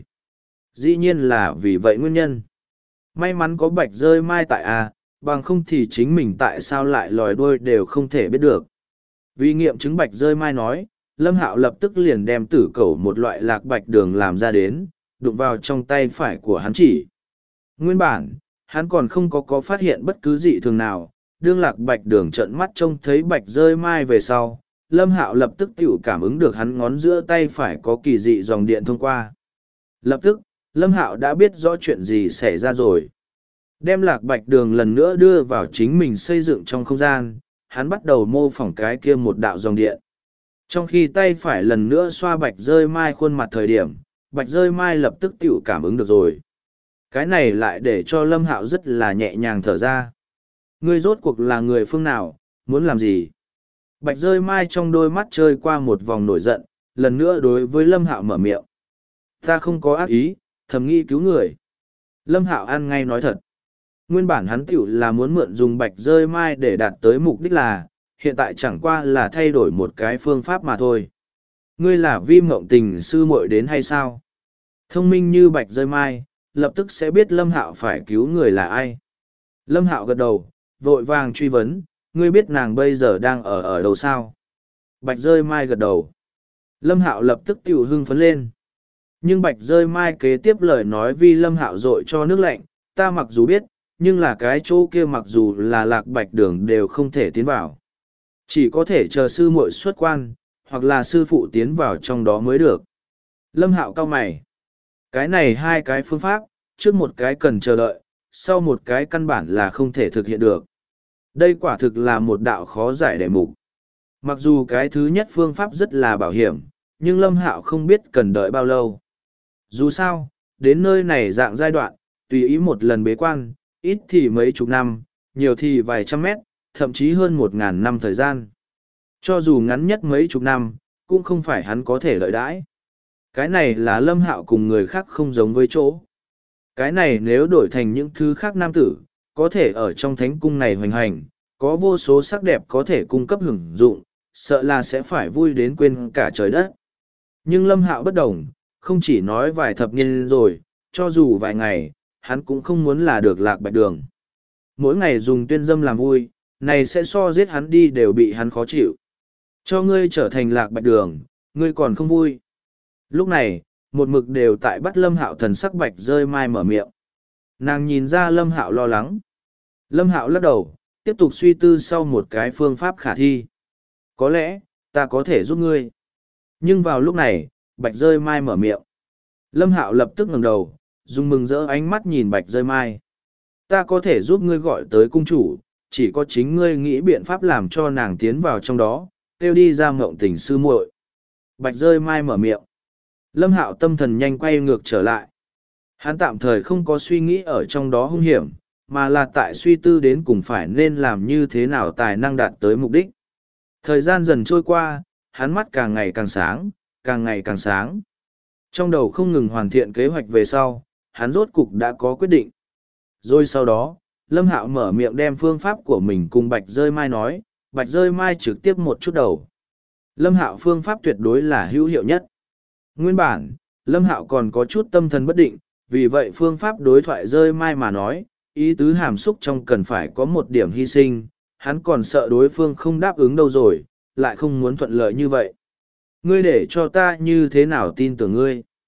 Dĩ nhiên là vì vậy nguyên nhân. May mắn có Bạch Rơi Mai tại A, bằng không thì chính mình tại sao lại lòi đuôi đều không thể biết được. Vì nghiệm chứng Bạch Rơi Mai nói, Lâm Hạo lập tức liền đem tử cẩu một loại lạc bạch đường làm ra đến, đụng vào trong tay phải của hắn chỉ. Nguyên bản, hắn còn không có phát hiện bất cứ dị thường nào, đương lạc bạch đường trợn mắt trông thấy Bạch Rơi Mai về sau. Lâm Hạo lập tức tự cảm ứng được hắn ngón giữa tay phải có kỳ dị dòng điện thông qua. Lập tức, Lâm Hạo đã biết rõ chuyện gì xảy ra rồi. Đem lạc bạch đường lần nữa đưa vào chính mình xây dựng trong không gian, hắn bắt đầu mô phỏng cái kia một đạo dòng điện. Trong khi tay phải lần nữa xoa Bạch Rơi Mai khuôn mặt thời điểm, Bạch Rơi Mai lập tức tự cảm ứng được rồi. Cái này lại để cho Lâm Hạo rất là nhẹ nhàng thở ra. Ngươi rốt cuộc là người phương nào, muốn làm gì? Bạch Rơi Mai trong đôi mắt trôi qua một vòng nổi giận, lần nữa đối với Lâm Hạo mở miệng. Ta không có ác ý, thầm nghĩ cứu người. Lâm Hạo ăn ngay nói thật. Nguyên bản hắn tiểu là muốn mượn dùng Bạch Rơi Mai để đạt tới mục đích là, hiện tại chẳng qua là thay đổi một cái phương pháp mà thôi. Ngươi là Vi Mộng Tình sư muội đến hay sao? Thông minh như Bạch Rơi Mai, lập tức sẽ biết Lâm Hạo phải cứu người là ai. Lâm Hạo gật đầu, vội vàng truy vấn, ngươi biết nàng bây giờ đang ở đâu sao? Bạch Rơi Mai gật đầu. Lâm Hạo lập tức tiểu hưng phấn lên. Nhưng Bạch Rơi Mai kế tiếp lời nói vì Lâm Hạo dội cho nước lạnh, ta mặc dù biết, nhưng là cái chỗ kia mặc dù là lạc bạch đường đều không thể tiến vào. Chỉ có thể chờ sư muội xuất quan, hoặc là sư phụ tiến vào trong đó mới được. Lâm Hạo cau mày. Cái này hai cái phương pháp, trước một cái cần chờ đợi, sau một cái căn bản là không thể thực hiện được. Đây quả thực là một đạo khó giải đề mục. Mặc dù cái thứ nhất phương pháp rất là bảo hiểm, nhưng Lâm Hạo không biết cần đợi bao lâu. Dù sao, đến nơi này dạng giai đoạn, tùy ý một lần bế quan, ít thì mấy chục năm, nhiều thì vài trăm mét, thậm chí hơn 1.000 năm thời gian. Cho dù ngắn nhất mấy chục năm, cũng không phải hắn có thể lợi đãi. Cái này là Lâm Hạo cùng người khác không giống với chỗ. Cái này nếu đổi thành những thứ khác nam tử, có thể ở trong thánh cung này hoành hành, có vô số sắc đẹp có thể cung cấp hưởng dụng, sợ là sẽ phải vui đến quên cả trời đất. Nhưng Lâm Hạo bất đồng, không chỉ nói vài thập niên rồi, cho dù vài ngày, hắn cũng không muốn là được lạc bạch đường. Mỗi ngày dùng tuyên dâm làm vui, này sẽ so giết hắn đi đều bị hắn khó chịu. Cho ngươi trở thành lạc bạch đường, ngươi còn không vui. Lúc này, một mực đều tại bắt Lâm Hạo thần sắc Bạch Rơi Mai mở miệng. Nàng nhìn ra Lâm Hạo lo lắng. Lâm Hạo lắc đầu, tiếp tục suy tư sau một cái phương pháp khả thi. Có lẽ, ta có thể giúp ngươi. Nhưng vào lúc này, Bạch Rơi Mai mở miệng. Lâm Hạo lập tức ngẩng đầu, dùng mừng rỡ ánh mắt nhìn Bạch Rơi Mai. Ta có thể giúp ngươi gọi tới cung chủ, chỉ có chính ngươi nghĩ biện pháp làm cho nàng tiến vào trong đó, kêu đi ra Mộng Tình sư muội. Bạch Rơi Mai mở miệng. Lâm Hạo tâm thần nhanh quay ngược trở lại. Hắn tạm thời không có suy nghĩ ở trong đó hung hiểm, mà là tại suy tư đến cùng phải nên làm như thế nào tài năng đạt tới mục đích. Thời gian dần trôi qua, hắn mắt càng ngày càng sáng, càng ngày càng sáng. Trong đầu không ngừng hoàn thiện kế hoạch về sau, hắn rốt cục đã có quyết định. Rồi sau đó, Lâm Hạo mở miệng đem phương pháp của mình cùng Bạch Rơi Mai nói, Bạch Rơi Mai trực tiếp một chút đầu. Lâm Hạo phương pháp tuyệt đối là hữu hiệu nhất. Nguyên bản, Lâm Hạo còn có chút tâm thần bất định, vì vậy phương pháp đối thoại Rơi Mai mà nói, ý tứ hàm xúc trong cần phải có một điểm hy sinh, hắn còn sợ đối phương không đáp ứng đâu rồi, lại không muốn thuận lợi như vậy. Ngươi để cho ta như thế nào tin tưởng ngươi?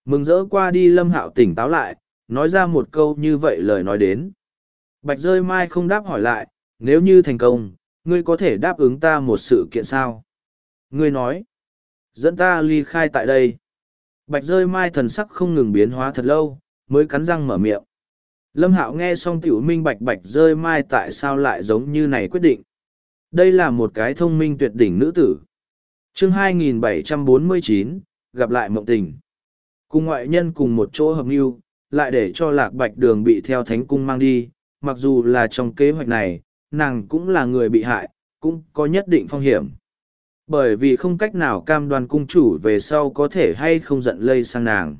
Mừng rỡ qua đi Lâm Hạo tỉnh táo lại, nói ra một câu như vậy lời nói đến. Bạch rơi mai không đáp hỏi lại, nếu như thành công, ngươi có thể đáp ứng ta một sự kiện sao? Ngươi nói, dẫn ta ly khai tại đây. Bạch rơi mai thần sắc không ngừng biến hóa thật lâu, mới cắn răng mở miệng. Lâm Hạo nghe xong tiểu minh bạch rơi mai tại sao lại giống như này quyết định. Đây là một cái thông minh tuyệt đỉnh nữ tử. Chương 2749, gặp lại mộng tình. Cùng ngoại nhân cùng một chỗ hợp mưu, lại để cho Lạc Bạch Đường bị theo Thánh Cung mang đi, mặc dù là trong kế hoạch này, nàng cũng là người bị hại, cũng có nhất định phong hiểm. Bởi vì không cách nào cam đoan cung chủ về sau có thể hay không giận lây sang nàng.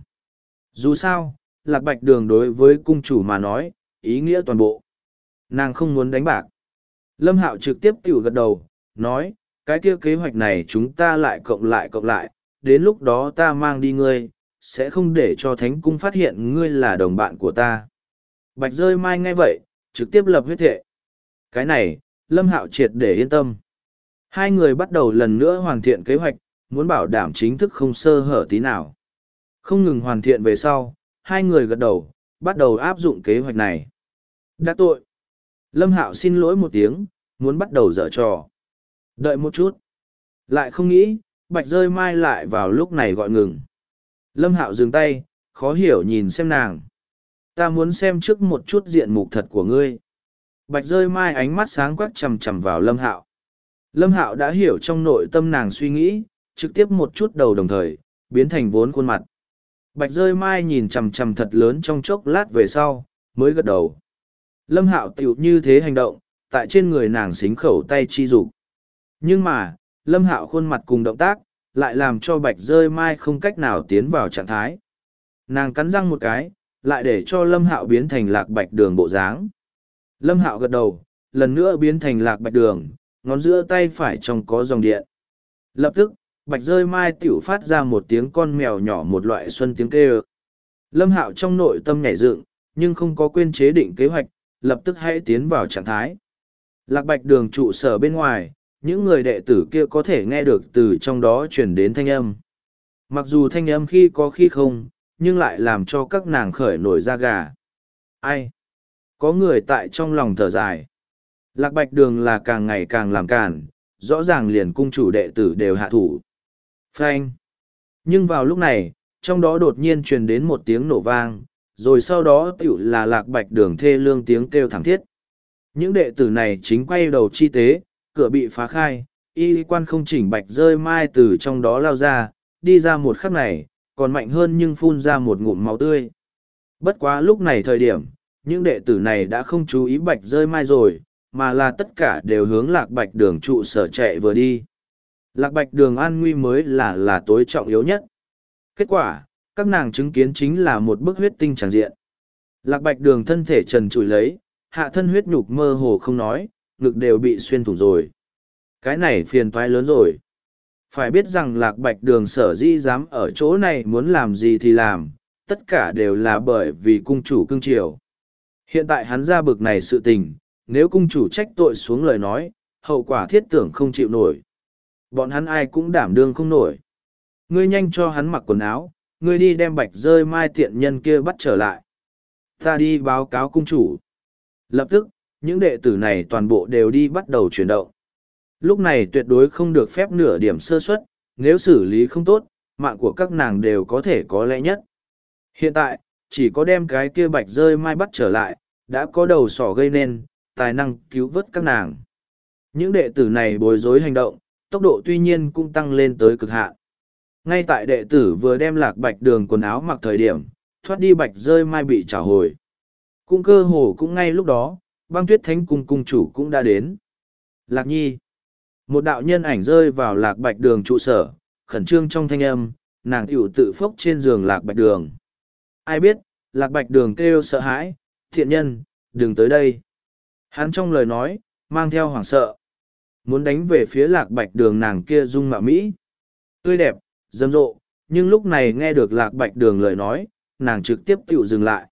Dù sao, Lạc Bạch Đường đối với cung chủ mà nói, ý nghĩa toàn bộ. Nàng không muốn đánh bạc. Lâm Hạo trực tiếp tiểu gật đầu, nói, cái kia kế hoạch này chúng ta lại cộng lại, đến lúc đó ta mang đi ngươi, sẽ không để cho Thánh Cung phát hiện ngươi là đồng bạn của ta. Bạch rơi mai nghe vậy, trực tiếp lập huyết thệ. Cái này, Lâm Hạo triệt để yên tâm. Hai người bắt đầu lần nữa hoàn thiện kế hoạch, muốn bảo đảm chính thức không sơ hở tí nào. Không ngừng hoàn thiện về sau, hai người gật đầu, bắt đầu áp dụng kế hoạch này. Đắc tội. Lâm Hạo xin lỗi một tiếng, muốn bắt đầu dở trò. Đợi một chút. Lại không nghĩ, Bạch rơi mai lại vào lúc này gọi ngừng. Lâm Hạo dừng tay, khó hiểu nhìn xem nàng. Ta muốn xem trước một chút diện mục thật của ngươi. Bạch rơi mai ánh mắt sáng quắc chằm chằm vào Lâm Hạo. Lâm Hạo đã hiểu trong nội tâm nàng suy nghĩ, trực tiếp một chút đầu đồng thời, biến thành vốn khuôn mặt. Bạch rơi mai nhìn chằm chằm thật lớn trong chốc lát về sau, mới gật đầu. Lâm Hạo tiểu như thế hành động, tại trên người nàng xính khẩu tay chi dục. Nhưng mà, Lâm Hạo khuôn mặt cùng động tác, lại làm cho Bạch rơi mai không cách nào tiến vào trạng thái. Nàng cắn răng một cái, lại để cho Lâm Hạo biến thành Lạc Bạch Đường bộ dáng. Lâm Hạo gật đầu, lần nữa biến thành Lạc Bạch Đường, ngón giữa tay phải trong có dòng điện. Lập tức, Bạch rơi mai tiểu phát ra một tiếng con mèo nhỏ một loại xuân tiếng kêu. Lâm Hạo trong nội tâm nhảy dựng, nhưng không có quên chế định kế hoạch, lập tức hãy tiến vào trạng thái. Lạc Bạch Đường trụ sở bên ngoài, những người đệ tử kia có thể nghe được từ trong đó truyền đến thanh âm. Mặc dù thanh âm khi có khi không, nhưng lại làm cho các nàng khởi nổi da gà. Ai? Có người tại trong lòng thở dài. Lạc Bạch Đường là càng ngày càng làm càn, rõ ràng liền cung chủ đệ tử đều hạ thủ. Phanh! Nhưng vào lúc này, trong đó đột nhiên truyền đến một tiếng nổ vang, rồi sau đó tiểu là Lạc Bạch Đường thê lương tiếng kêu thảm thiết. Những đệ tử này chính quay đầu chi tế, cửa bị phá khai, y quan không chỉnh Bạch rơi mai từ trong đó lao ra, đi ra một khắc này, còn mạnh hơn nhưng phun ra một ngụm máu tươi. Bất quá lúc này thời điểm, những đệ tử này đã không chú ý Bạch rơi mai rồi, mà là tất cả đều hướng Lạc Bạch Đường trụ sở chạy vừa đi. Lạc Bạch Đường an nguy mới là tối trọng yếu nhất. Kết quả, các nàng chứng kiến chính là một bức huyết tinh tràng diện. Lạc Bạch Đường thân thể trần trụi lấy, hạ thân huyết nhục mơ hồ không nói, ngực đều bị xuyên thủng rồi. Cái này phiền toái lớn rồi. Phải biết rằng Lạc Bạch Đường sở dĩ dám ở chỗ này muốn làm gì thì làm, tất cả đều là bởi vì cung chủ cưng chiều. Hiện tại hắn ra bực này sự tình, nếu cung chủ trách tội xuống lời nói, hậu quả thiết tưởng không chịu nổi. Bọn hắn ai cũng đảm đương không nổi. Ngươi nhanh cho hắn mặc quần áo, ngươi đi đem Bạch rơi mai tiện nhân kia bắt trở lại. Ta đi báo cáo cung chủ. Lập tức, những đệ tử này toàn bộ đều đi bắt đầu chuyển động. Lúc này tuyệt đối không được phép nửa điểm sơ suất, nếu xử lý không tốt, mạng của các nàng đều có thể có lẽ nhất. Hiện tại, chỉ có đem cái kia Bạch rơi mai bắt trở lại, đã có đầu sỏ gây nên, tài năng cứu vớt các nàng. Những đệ tử này bối rối hành động, tốc độ tuy nhiên cũng tăng lên tới cực hạn. Ngay tại đệ tử vừa đem Lạc Bạch Đường quần áo mặc thời điểm, thoát đi Bạch rơi mai bị trả hồi. Cung cơ hồ cũng ngay lúc đó, Băng Tuyết Thánh Cung cung chủ cũng đã đến. Lạc Nhi. Một đạo nhân ảnh rơi vào Lạc Bạch Đường trụ sở, khẩn trương trong thanh âm, nàng tiểu tự phốc trên giường Lạc Bạch Đường. Ai biết, Lạc Bạch Đường kêu sợ hãi, thiện nhân, đừng tới đây. Hắn trong lời nói, mang theo hoảng sợ. Muốn đánh về phía Lạc Bạch Đường nàng kia dung mạo Mỹ. Tươi đẹp, rầm rộ, nhưng lúc này nghe được Lạc Bạch Đường lời nói, nàng trực tiếp tiểu dừng lại.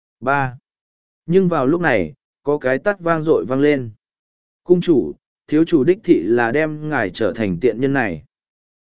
3. Nhưng vào lúc này, có cái tắt vang dội vang lên. Cung chủ, thiếu chủ đích thị là đem ngài trở thành tiện nhân này.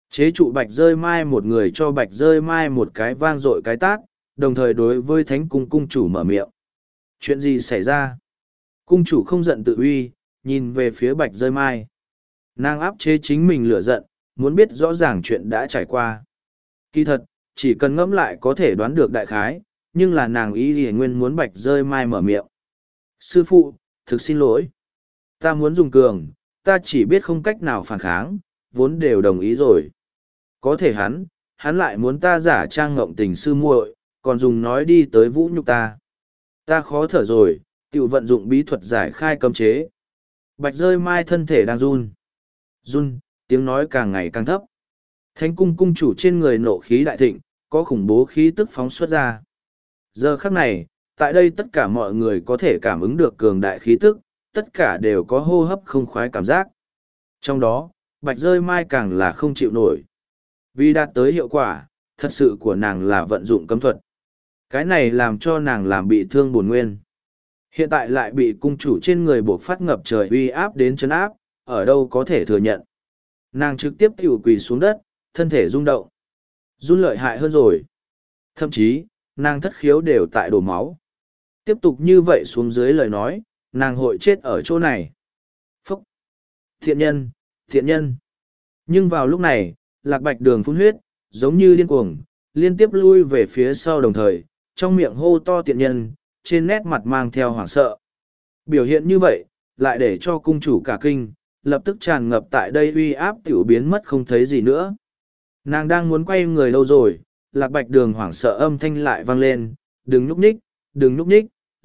Chế trụ Bạch Dơi Mai, một người cho Bạch Dơi Mai một cái vang dội cái tát, đồng thời đối với Thánh Cung cung chủ mở miệng. Chuyện gì xảy ra? Cung chủ không giận tự uy, nhìn về phía Bạch Dơi Mai. Nàng áp chế chính mình lửa giận, muốn biết rõ ràng chuyện đã trải qua. Kỳ thật, chỉ cần ngẫm lại có thể đoán được đại khái, nhưng là nàng ý thì nguyên muốn Bạch Dơi Mai mở miệng. Sư phụ, thực xin lỗi. Ta muốn dùng cường, ta chỉ biết không cách nào phản kháng, vốn đều đồng ý rồi. Có thể hắn lại muốn ta giả trang ngộng tình sư muội, còn dùng nói đi tới vũ nhục ta. Ta khó thở rồi, tự vận dụng bí thuật giải khai cấm chế. Bạch Dơi Mai thân thể đang run. Run, tiếng nói càng ngày càng thấp. Thánh cung cung chủ trên người nộ khí đại thịnh, có khủng bố khí tức phóng xuất ra. Giờ khắc này, tại đây tất cả mọi người có thể cảm ứng được cường đại khí tức, tất cả đều có hô hấp không khoái cảm giác. Trong đó, Bạch Dơi Mai càng là không chịu nổi. Vì đạt tới hiệu quả, thật sự của nàng là vận dụng cấm thuật. Cái này làm cho nàng làm bị thương bổn nguyên. Hiện tại lại bị cung chủ trên người buộc phát ngập trời uy áp đến chấn áp, ở đâu có thể thừa nhận. Nàng trực tiếp tiểu quỳ xuống đất, thân thể rung động. Run lợi hại hơn rồi. Thậm chí, nàng thất khiếu đều tại đổ máu. Tiếp tục như vậy xuống dưới lời nói, nàng hội chết ở chỗ này. Phúc! Thiện nhân! Thiện nhân! Nhưng vào lúc này, Lạc Bạch Đường phun huyết, giống như điên cuồng, liên tiếp lui về phía sau đồng thời, trong miệng hô to tiện nhân, trên nét mặt mang theo hoảng sợ. Biểu hiện như vậy, lại để cho cung chủ cả kinh, lập tức tràn ngập tại đây uy áp tiểu biến mất không thấy gì nữa. Nàng đang muốn quay người đâu rồi, Lạc Bạch Đường hoảng sợ âm thanh lại vang lên, đừng núp ních,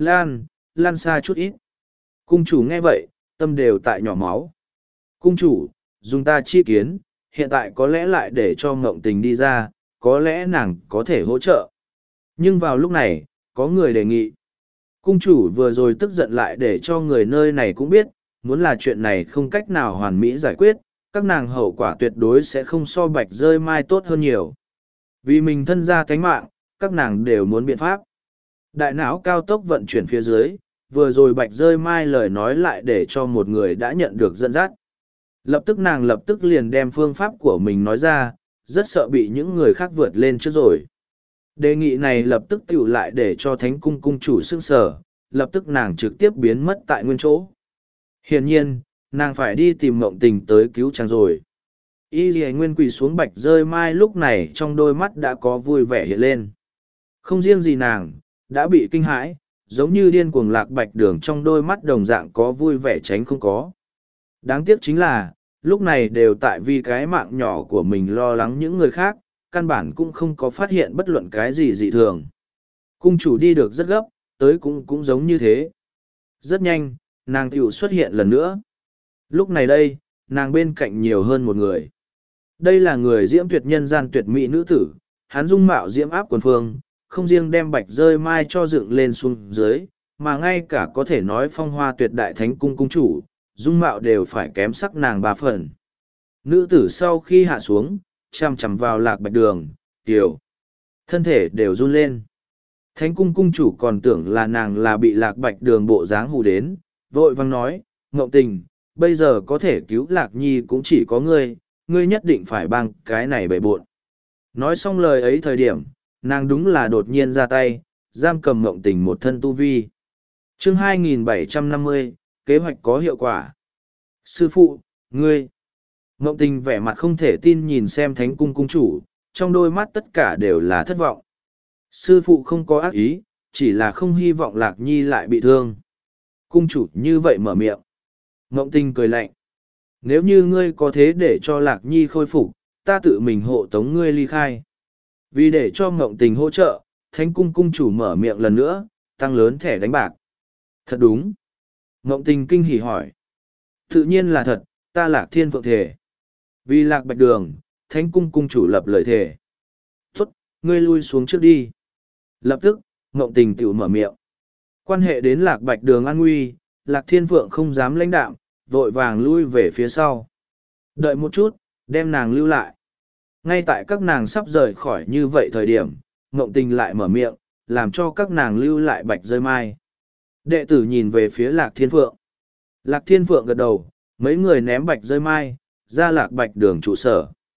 lan xa chút ít. Cung chủ nghe vậy, tâm đều tại nhỏ máu. Cung chủ, dùng ta chi kiến, hiện tại có lẽ lại để cho Ngộng Tình đi ra, có lẽ nàng có thể hỗ trợ. Nhưng vào lúc này, có người đề nghị. Cung chủ vừa rồi tức giận lại để cho người nơi này cũng biết, muốn là chuyện này không cách nào hoàn mỹ giải quyết, các nàng hậu quả tuyệt đối sẽ không so Bạch Dơi Mai tốt hơn nhiều. Vì mình thân ra cánh mạng, các nàng đều muốn biện pháp. Đại não cao tốc vận chuyển phía dưới, vừa rồi Bạch Dơi Mai lời nói lại để cho một người đã nhận được dẫn dắt. Lập tức nàng lập tức liền đem phương pháp của mình nói ra, rất sợ bị những người khác vượt lên trước rồi. Đề nghị này lập tức tiểu lại để cho Thánh Cung cung chủ sững sờ, lập tức nàng trực tiếp biến mất tại nguyên chỗ. Hiển nhiên, nàng phải đi tìm Ngộng Tình tới cứu chàng rồi. Y Lì Nguyên quỳ xuống Bạch Dơi Mai lúc này trong đôi mắt đã có vui vẻ hiện lên. Không riêng gì nàng, đã bị kinh hãi, giống như điên cuồng Lạc Bạch Đường trong đôi mắt đồng dạng có vui vẻ tránh không có. Đáng tiếc chính là, lúc này đều tại vì cái mạng nhỏ của mình lo lắng những người khác, căn bản cũng không có phát hiện bất luận cái gì dị thường. Cung chủ đi được rất gấp, tới cũng giống như thế. Rất nhanh, nàng tiểu xuất hiện lần nữa. Lúc này đây, nàng bên cạnh nhiều hơn một người. Đây là người diễm tuyệt nhân gian tuyệt mỹ nữ tử, hắn dung mạo diễm áp quần phương, không riêng đem Bạch Dơi Mai cho dựng lên xuống dưới, mà ngay cả có thể nói phong hoa tuyệt đại Thánh Cung cung chủ, dung mạo đều phải kém sắc nàng 3 phần. Nữ tử sau khi hạ xuống, chằm chằm vào Lạc Bạch Đường, tiểu, thân thể đều run lên. Thánh Cung cung chủ còn tưởng là nàng là bị Lạc Bạch Đường bộ dáng hù đến, vội vang nói, Ngộng Tình, bây giờ có thể cứu Lạc Nhi cũng chỉ có ngươi, ngươi nhất định phải bằng cái này bậy bộn. Nói xong lời ấy thời điểm, nàng đúng là đột nhiên ra tay, giam cầm Ngộng Tình một thân tu vi. Chương 2750, kế hoạch có hiệu quả. Sư phụ, ngươi. Ngộng Tình vẻ mặt không thể tin nhìn xem Thánh Cung cung chủ, trong đôi mắt tất cả đều là thất vọng. Sư phụ không có ác ý, chỉ là không hy vọng Lạc Nhi lại bị thương. Cung chủ như vậy mở miệng. Ngộng Tình cười lạnh. Nếu như ngươi có thế để cho Lạc Nhi khôi phục, ta tự mình hộ tống ngươi ly khai. Vì để cho Ngộng Tình hỗ trợ, Thánh Cung cung chủ mở miệng lần nữa, tăng lớn thẻ đánh bạc. Thật đúng. Ngộng Tình kinh hỉ hỏi. Tự nhiên là thật, ta Lạc Thiên Phượng thể. Vì Lạc Bạch Đường, Thánh Cung cung chủ lập lời thể. Tốt, ngươi lui xuống trước đi. Lập tức, Ngộng Tình tiểu mở miệng. Quan hệ đến Lạc Bạch Đường an nguy, Lạc Thiên Phượng không dám lãnh đạm, vội vàng lui về phía sau. Đợi một chút, đem nàng lưu lại. Ngay tại các nàng sắp rời khỏi như vậy thời điểm, Ngộng Tình lại mở miệng, làm cho các nàng lưu lại Bạch Dơi Mai. Đệ tử nhìn về phía Lạc Thiên Phượng. Lạc Thiên Phượng gật đầu, mấy người ném Bạch Dơi Mai, ra Lạc Bạch Đường trụ sở.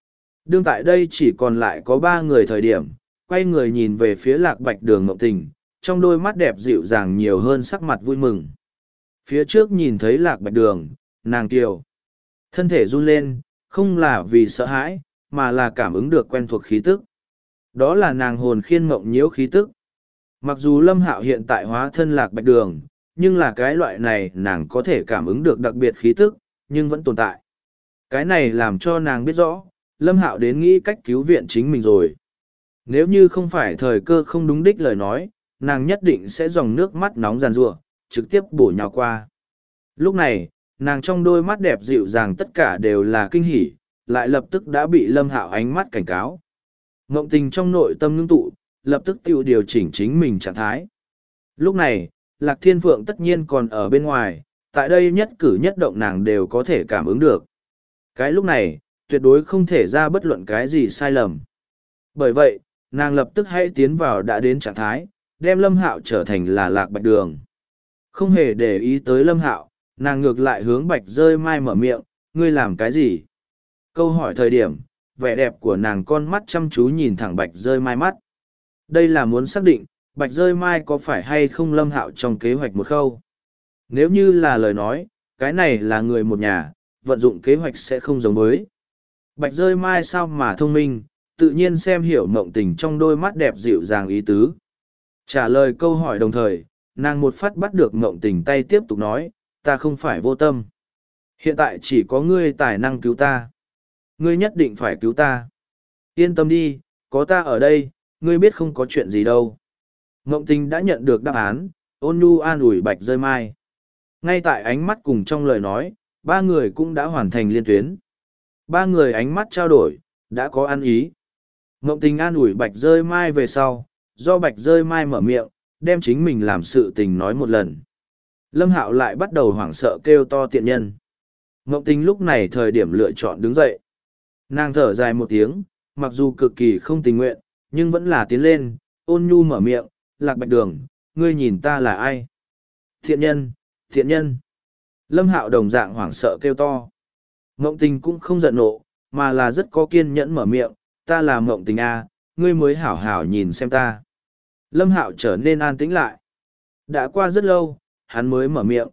Đương tại đây chỉ còn lại có ba người thời điểm, quay người nhìn về phía Lạc Bạch Đường Mộng Tình, trong đôi mắt đẹp dịu dàng nhiều hơn sắc mặt vui mừng. Phía trước nhìn thấy Lạc Bạch Đường, nàng kiều. Thân thể run lên, không là vì sợ hãi, mà là cảm ứng được quen thuộc khí tức. Đó là nàng hồn khiên mộng nhiễu khí tức. Mặc dù Lâm Hạo hiện tại hóa thân Lạc Bạch Đường, nhưng là cái loại này nàng có thể cảm ứng được đặc biệt khí tức, nhưng vẫn tồn tại. Cái này làm cho nàng biết rõ, Lâm Hạo đến nghĩ cách cứu viện chính mình rồi. Nếu như không phải thời cơ không đúng đích lời nói, nàng nhất định sẽ dòng nước mắt nóng giàn giụa, trực tiếp bổ nhào qua. Lúc này, nàng trong đôi mắt đẹp dịu dàng tất cả đều là kinh hỉ, lại lập tức đã bị Lâm Hạo ánh mắt cảnh cáo. Ngộng Tình trong nội tâm ngưng tụ, lập tức tự điều chỉnh chính mình trạng thái. Lúc này, Lạc Thiên Phượng tất nhiên còn ở bên ngoài, tại đây nhất cử nhất động nàng đều có thể cảm ứng được. Cái lúc này, tuyệt đối không thể ra bất luận cái gì sai lầm. Bởi vậy, nàng lập tức hãy tiến vào đã đến trạng thái, đem Lâm Hạo trở thành là Lạc Bạch Đường. Không hề để ý tới Lâm Hạo, nàng ngược lại hướng Bạch Dơi Mai mở miệng, ngươi làm cái gì? Câu hỏi thời điểm, vẻ đẹp của nàng con mắt chăm chú nhìn thẳng Bạch Dơi Mai mắt. Đây là muốn xác định, Bạch Dơi Mai có phải hay không Lâm Hạo trong kế hoạch một khâu. Nếu như là lời nói, cái này là người một nhà, vận dụng kế hoạch sẽ không giống với. Bạch Dơi Mai sao mà thông minh, tự nhiên xem hiểu Mộng Tình trong đôi mắt đẹp dịu dàng ý tứ. Trả lời câu hỏi đồng thời, nàng một phát bắt được Mộng Tình tay tiếp tục nói, ta không phải vô tâm. Hiện tại chỉ có ngươi tài năng cứu ta. Ngươi nhất định phải cứu ta. Yên tâm đi, có ta ở đây, ngươi biết không có chuyện gì đâu. Mộng Tình đã nhận được đáp án, ôn nhu an ủi Bạch Dơi Mai. Ngay tại ánh mắt cùng trong lời nói, ba người cũng đã hoàn thành liên tuyến. Ba người ánh mắt trao đổi, đã có ăn ý. Mộng Tình an ủi Bạch Dơi Mai về sau, do Bạch Dơi Mai mở miệng, đem chính mình làm sự tình nói một lần. Lâm Hạo lại bắt đầu hoảng sợ kêu to tiện nhân. Mộng Tình lúc này thời điểm lựa chọn đứng dậy. Nàng thở dài một tiếng, mặc dù cực kỳ không tình nguyện, nhưng vẫn là tiến lên, ôn nhu mở miệng, Lạc Bạch Đường, ngươi nhìn ta là ai? Thiện nhân, thiện nhân. Lâm Hạo đồng dạng hoảng sợ kêu to. Mộng Tình cũng không giận nộ, mà là rất có kiên nhẫn mở miệng, ta là Mộng Tình à, ngươi mới hảo hảo nhìn xem ta. Lâm Hạo trở nên an tĩnh lại. Đã qua rất lâu, hắn mới mở miệng,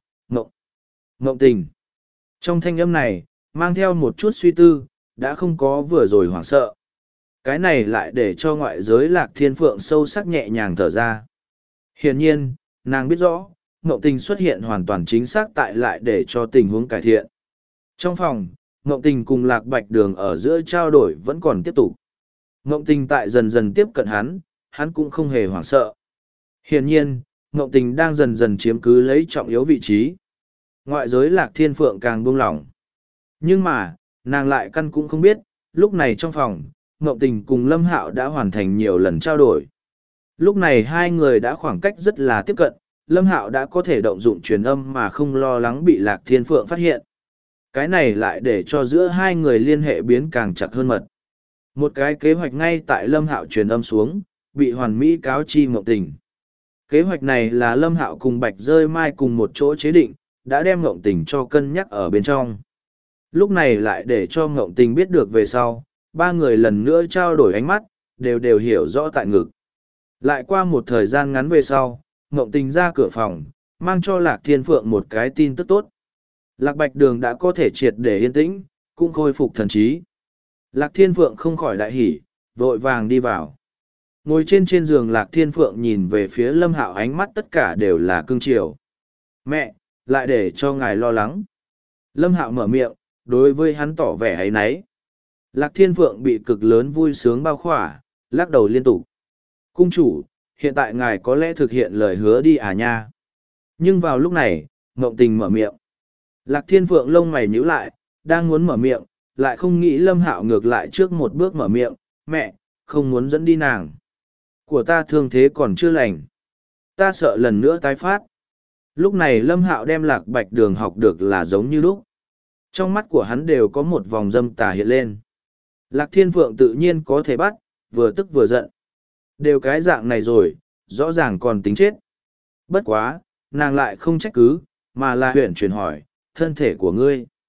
Mộng Tình. Trong thanh âm này, mang theo một chút suy tư, đã không có vừa rồi hoảng sợ. Cái này lại để cho ngoại giới Lạc Thiên Phượng sâu sắc nhẹ nhàng thở ra. Hiển nhiên, nàng biết rõ, Mộng Tình xuất hiện hoàn toàn chính xác tại lại để cho tình huống cải thiện. Trong phòng, Mộng Tình cùng Lạc Bạch Đường ở giữa trao đổi vẫn còn tiếp tục. Mộng Tình tại dần dần tiếp cận hắn cũng không hề hoảng sợ. Hiển nhiên, Mộng Tình đang dần dần chiếm cứ lấy trọng yếu vị trí. Ngoại giới Lạc Thiên Phượng càng buông lỏng. Nhưng mà, nàng lại căn cũng không biết, lúc này trong phòng, Mộng Tình cùng Lâm Hạo đã hoàn thành nhiều lần trao đổi. Lúc này hai người đã khoảng cách rất là tiếp cận, Lâm Hạo đã có thể động dụng truyền âm mà không lo lắng bị Lạc Thiên Phượng phát hiện. Cái này lại để cho giữa hai người liên hệ biến càng chặt hơn mật. Một cái kế hoạch ngay tại Lâm Hạo truyền âm xuống, bị hoàn mỹ cáo chi Mộng Tình. Kế hoạch này là Lâm Hạo cùng Bạch Dơi Mai cùng một chỗ chế định, đã đem Mộng Tình cho cân nhắc ở bên trong. Lúc này lại để cho Mộng Tình biết được về sau, ba người lần nữa trao đổi ánh mắt, đều hiểu rõ tại ngực. Lại qua một thời gian ngắn về sau, Mộng Tình ra cửa phòng, mang cho Lạc Thiên Phượng một cái tin tức tốt. Lạc Bạch Đường đã có thể triệt để yên tĩnh, cũng khôi phục thần trí. Lạc Thiên Phượng không khỏi đại hỉ, vội vàng đi vào. Ngồi trên giường Lạc Thiên Phượng nhìn về phía Lâm Hạo ánh mắt tất cả đều là cưng chiều. Mẹ, lại để cho ngài lo lắng. Lâm Hạo mở miệng, đối với hắn tỏ vẻ áy náy. Lạc Thiên Phượng bị cực lớn vui sướng bao khỏa, lắc đầu liên tục. Cung chủ, hiện tại ngài có lẽ thực hiện lời hứa đi à nha. Nhưng vào lúc này, Mộng Tình mở miệng. Lạc Thiên Phượng lông mày nhíu lại, đang muốn mở miệng, lại không nghĩ Lâm Hạo ngược lại trước một bước mở miệng. Mẹ, không muốn dẫn đi nàng. Của ta thương thế còn chưa lành. Ta sợ lần nữa tái phát. Lúc này Lâm Hạo đem Lạc Bạch Đường học được là giống như lúc. Trong mắt của hắn đều có một vòng dâm tà hiện lên. Lạc Thiên Phượng tự nhiên có thể bắt, vừa tức vừa giận. Đều cái dạng này rồi, rõ ràng còn tính chết. Bất quá, nàng lại không trách cứ, mà là huyện chuyển hỏi, thân thể của ngươi.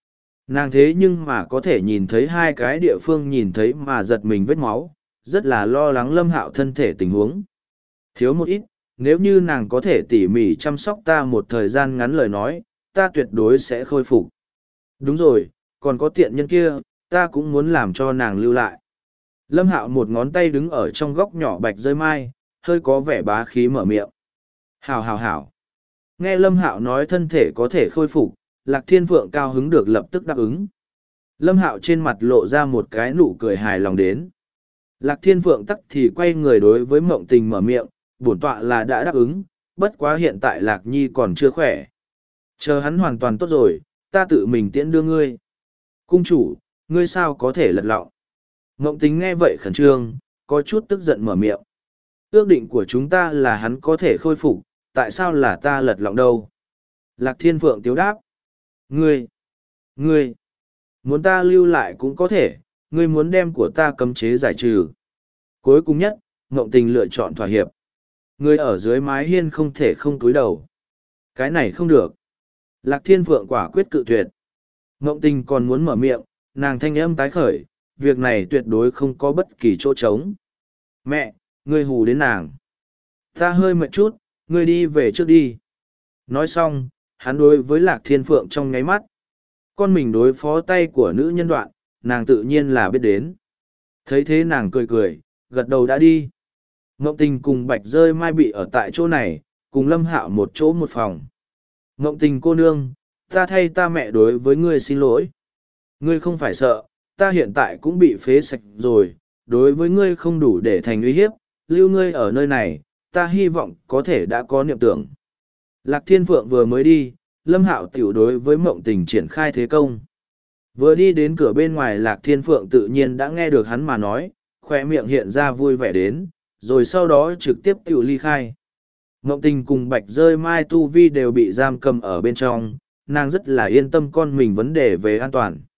Nàng thế nhưng mà có thể nhìn thấy hai cái địa phương nhìn thấy mà giật mình vết máu, rất là lo lắng Lâm Hạo thân thể tình huống. Thiếu một ít, nếu như nàng có thể tỉ mỉ chăm sóc ta một thời gian ngắn lời nói, ta tuyệt đối sẽ khôi phục. Đúng rồi, còn có tiện nhân kia, ta cũng muốn làm cho nàng lưu lại. Lâm Hạo một ngón tay đứng ở trong góc nhỏ bạch rơi mai, hơi có vẻ bá khí mở miệng. Hảo hảo hảo. Nghe Lâm Hạo nói thân thể có thể khôi phục, Lạc Thiên Phượng cao hứng được lập tức đáp ứng. Lâm Hạo trên mặt lộ ra một cái nụ cười hài lòng đến. Lạc Thiên Phượng tắc thì quay người đối với Mộng Tình mở miệng, bổn tọa là đã đáp ứng, bất quá hiện tại Lạc Nhi còn chưa khỏe. Chờ hắn hoàn toàn tốt rồi, ta tự mình tiễn đưa ngươi. Cung chủ, ngươi sao có thể lật lọng? Mộng Tình nghe vậy khẩn trương, có chút tức giận mở miệng. Ước định của chúng ta là hắn có thể khôi phục, tại sao là ta lật lọng đâu? Lạc Thiên Phượng tiếu đáp. Ngươi, muốn ta lưu lại cũng có thể, ngươi muốn đem của ta cấm chế giải trừ. Cuối cùng nhất, Mộng Tình lựa chọn thỏa hiệp. Ngươi ở dưới mái hiên không thể không cúi đầu. Cái này không được. Lạc Thiên Phượng quả quyết cự tuyệt. Mộng Tình còn muốn mở miệng, nàng thanh âm tái khởi, việc này tuyệt đối không có bất kỳ chỗ trống. Mẹ, ngươi hù đến nàng. Ta hơi mệt chút, ngươi đi về trước đi. Nói xong, hắn đối với Lạc Thiên Phượng trong ngáy mắt. Con mình đối phó tay của nữ nhân đoạn, nàng tự nhiên là biết đến. Thấy thế nàng cười cười, gật đầu đã đi. Ngộng Tình cùng Bạch Rơi Mai bị ở tại chỗ này, cùng Lâm Hạo một chỗ một phòng. Ngộng Tình cô nương, ta thay ta mẹ đối với ngươi xin lỗi. Ngươi không phải sợ, ta hiện tại cũng bị phế sạch rồi, đối với ngươi không đủ để thành uy hiếp, lưu ngươi ở nơi này, ta hy vọng có thể đã có niệm tưởng. Lạc Thiên Phượng vừa mới đi, Lâm Hạo tiểu đối với Mộng Tình triển khai thế công. Vừa đi đến cửa bên ngoài Lạc Thiên Phượng tự nhiên đã nghe được hắn mà nói, khoe miệng hiện ra vui vẻ đến, rồi sau đó trực tiếp tiểu ly khai. Mộng Tình cùng Bạch Rơi Mai tu vi đều bị giam cầm ở bên trong, nàng rất là yên tâm con mình vấn đề về an toàn.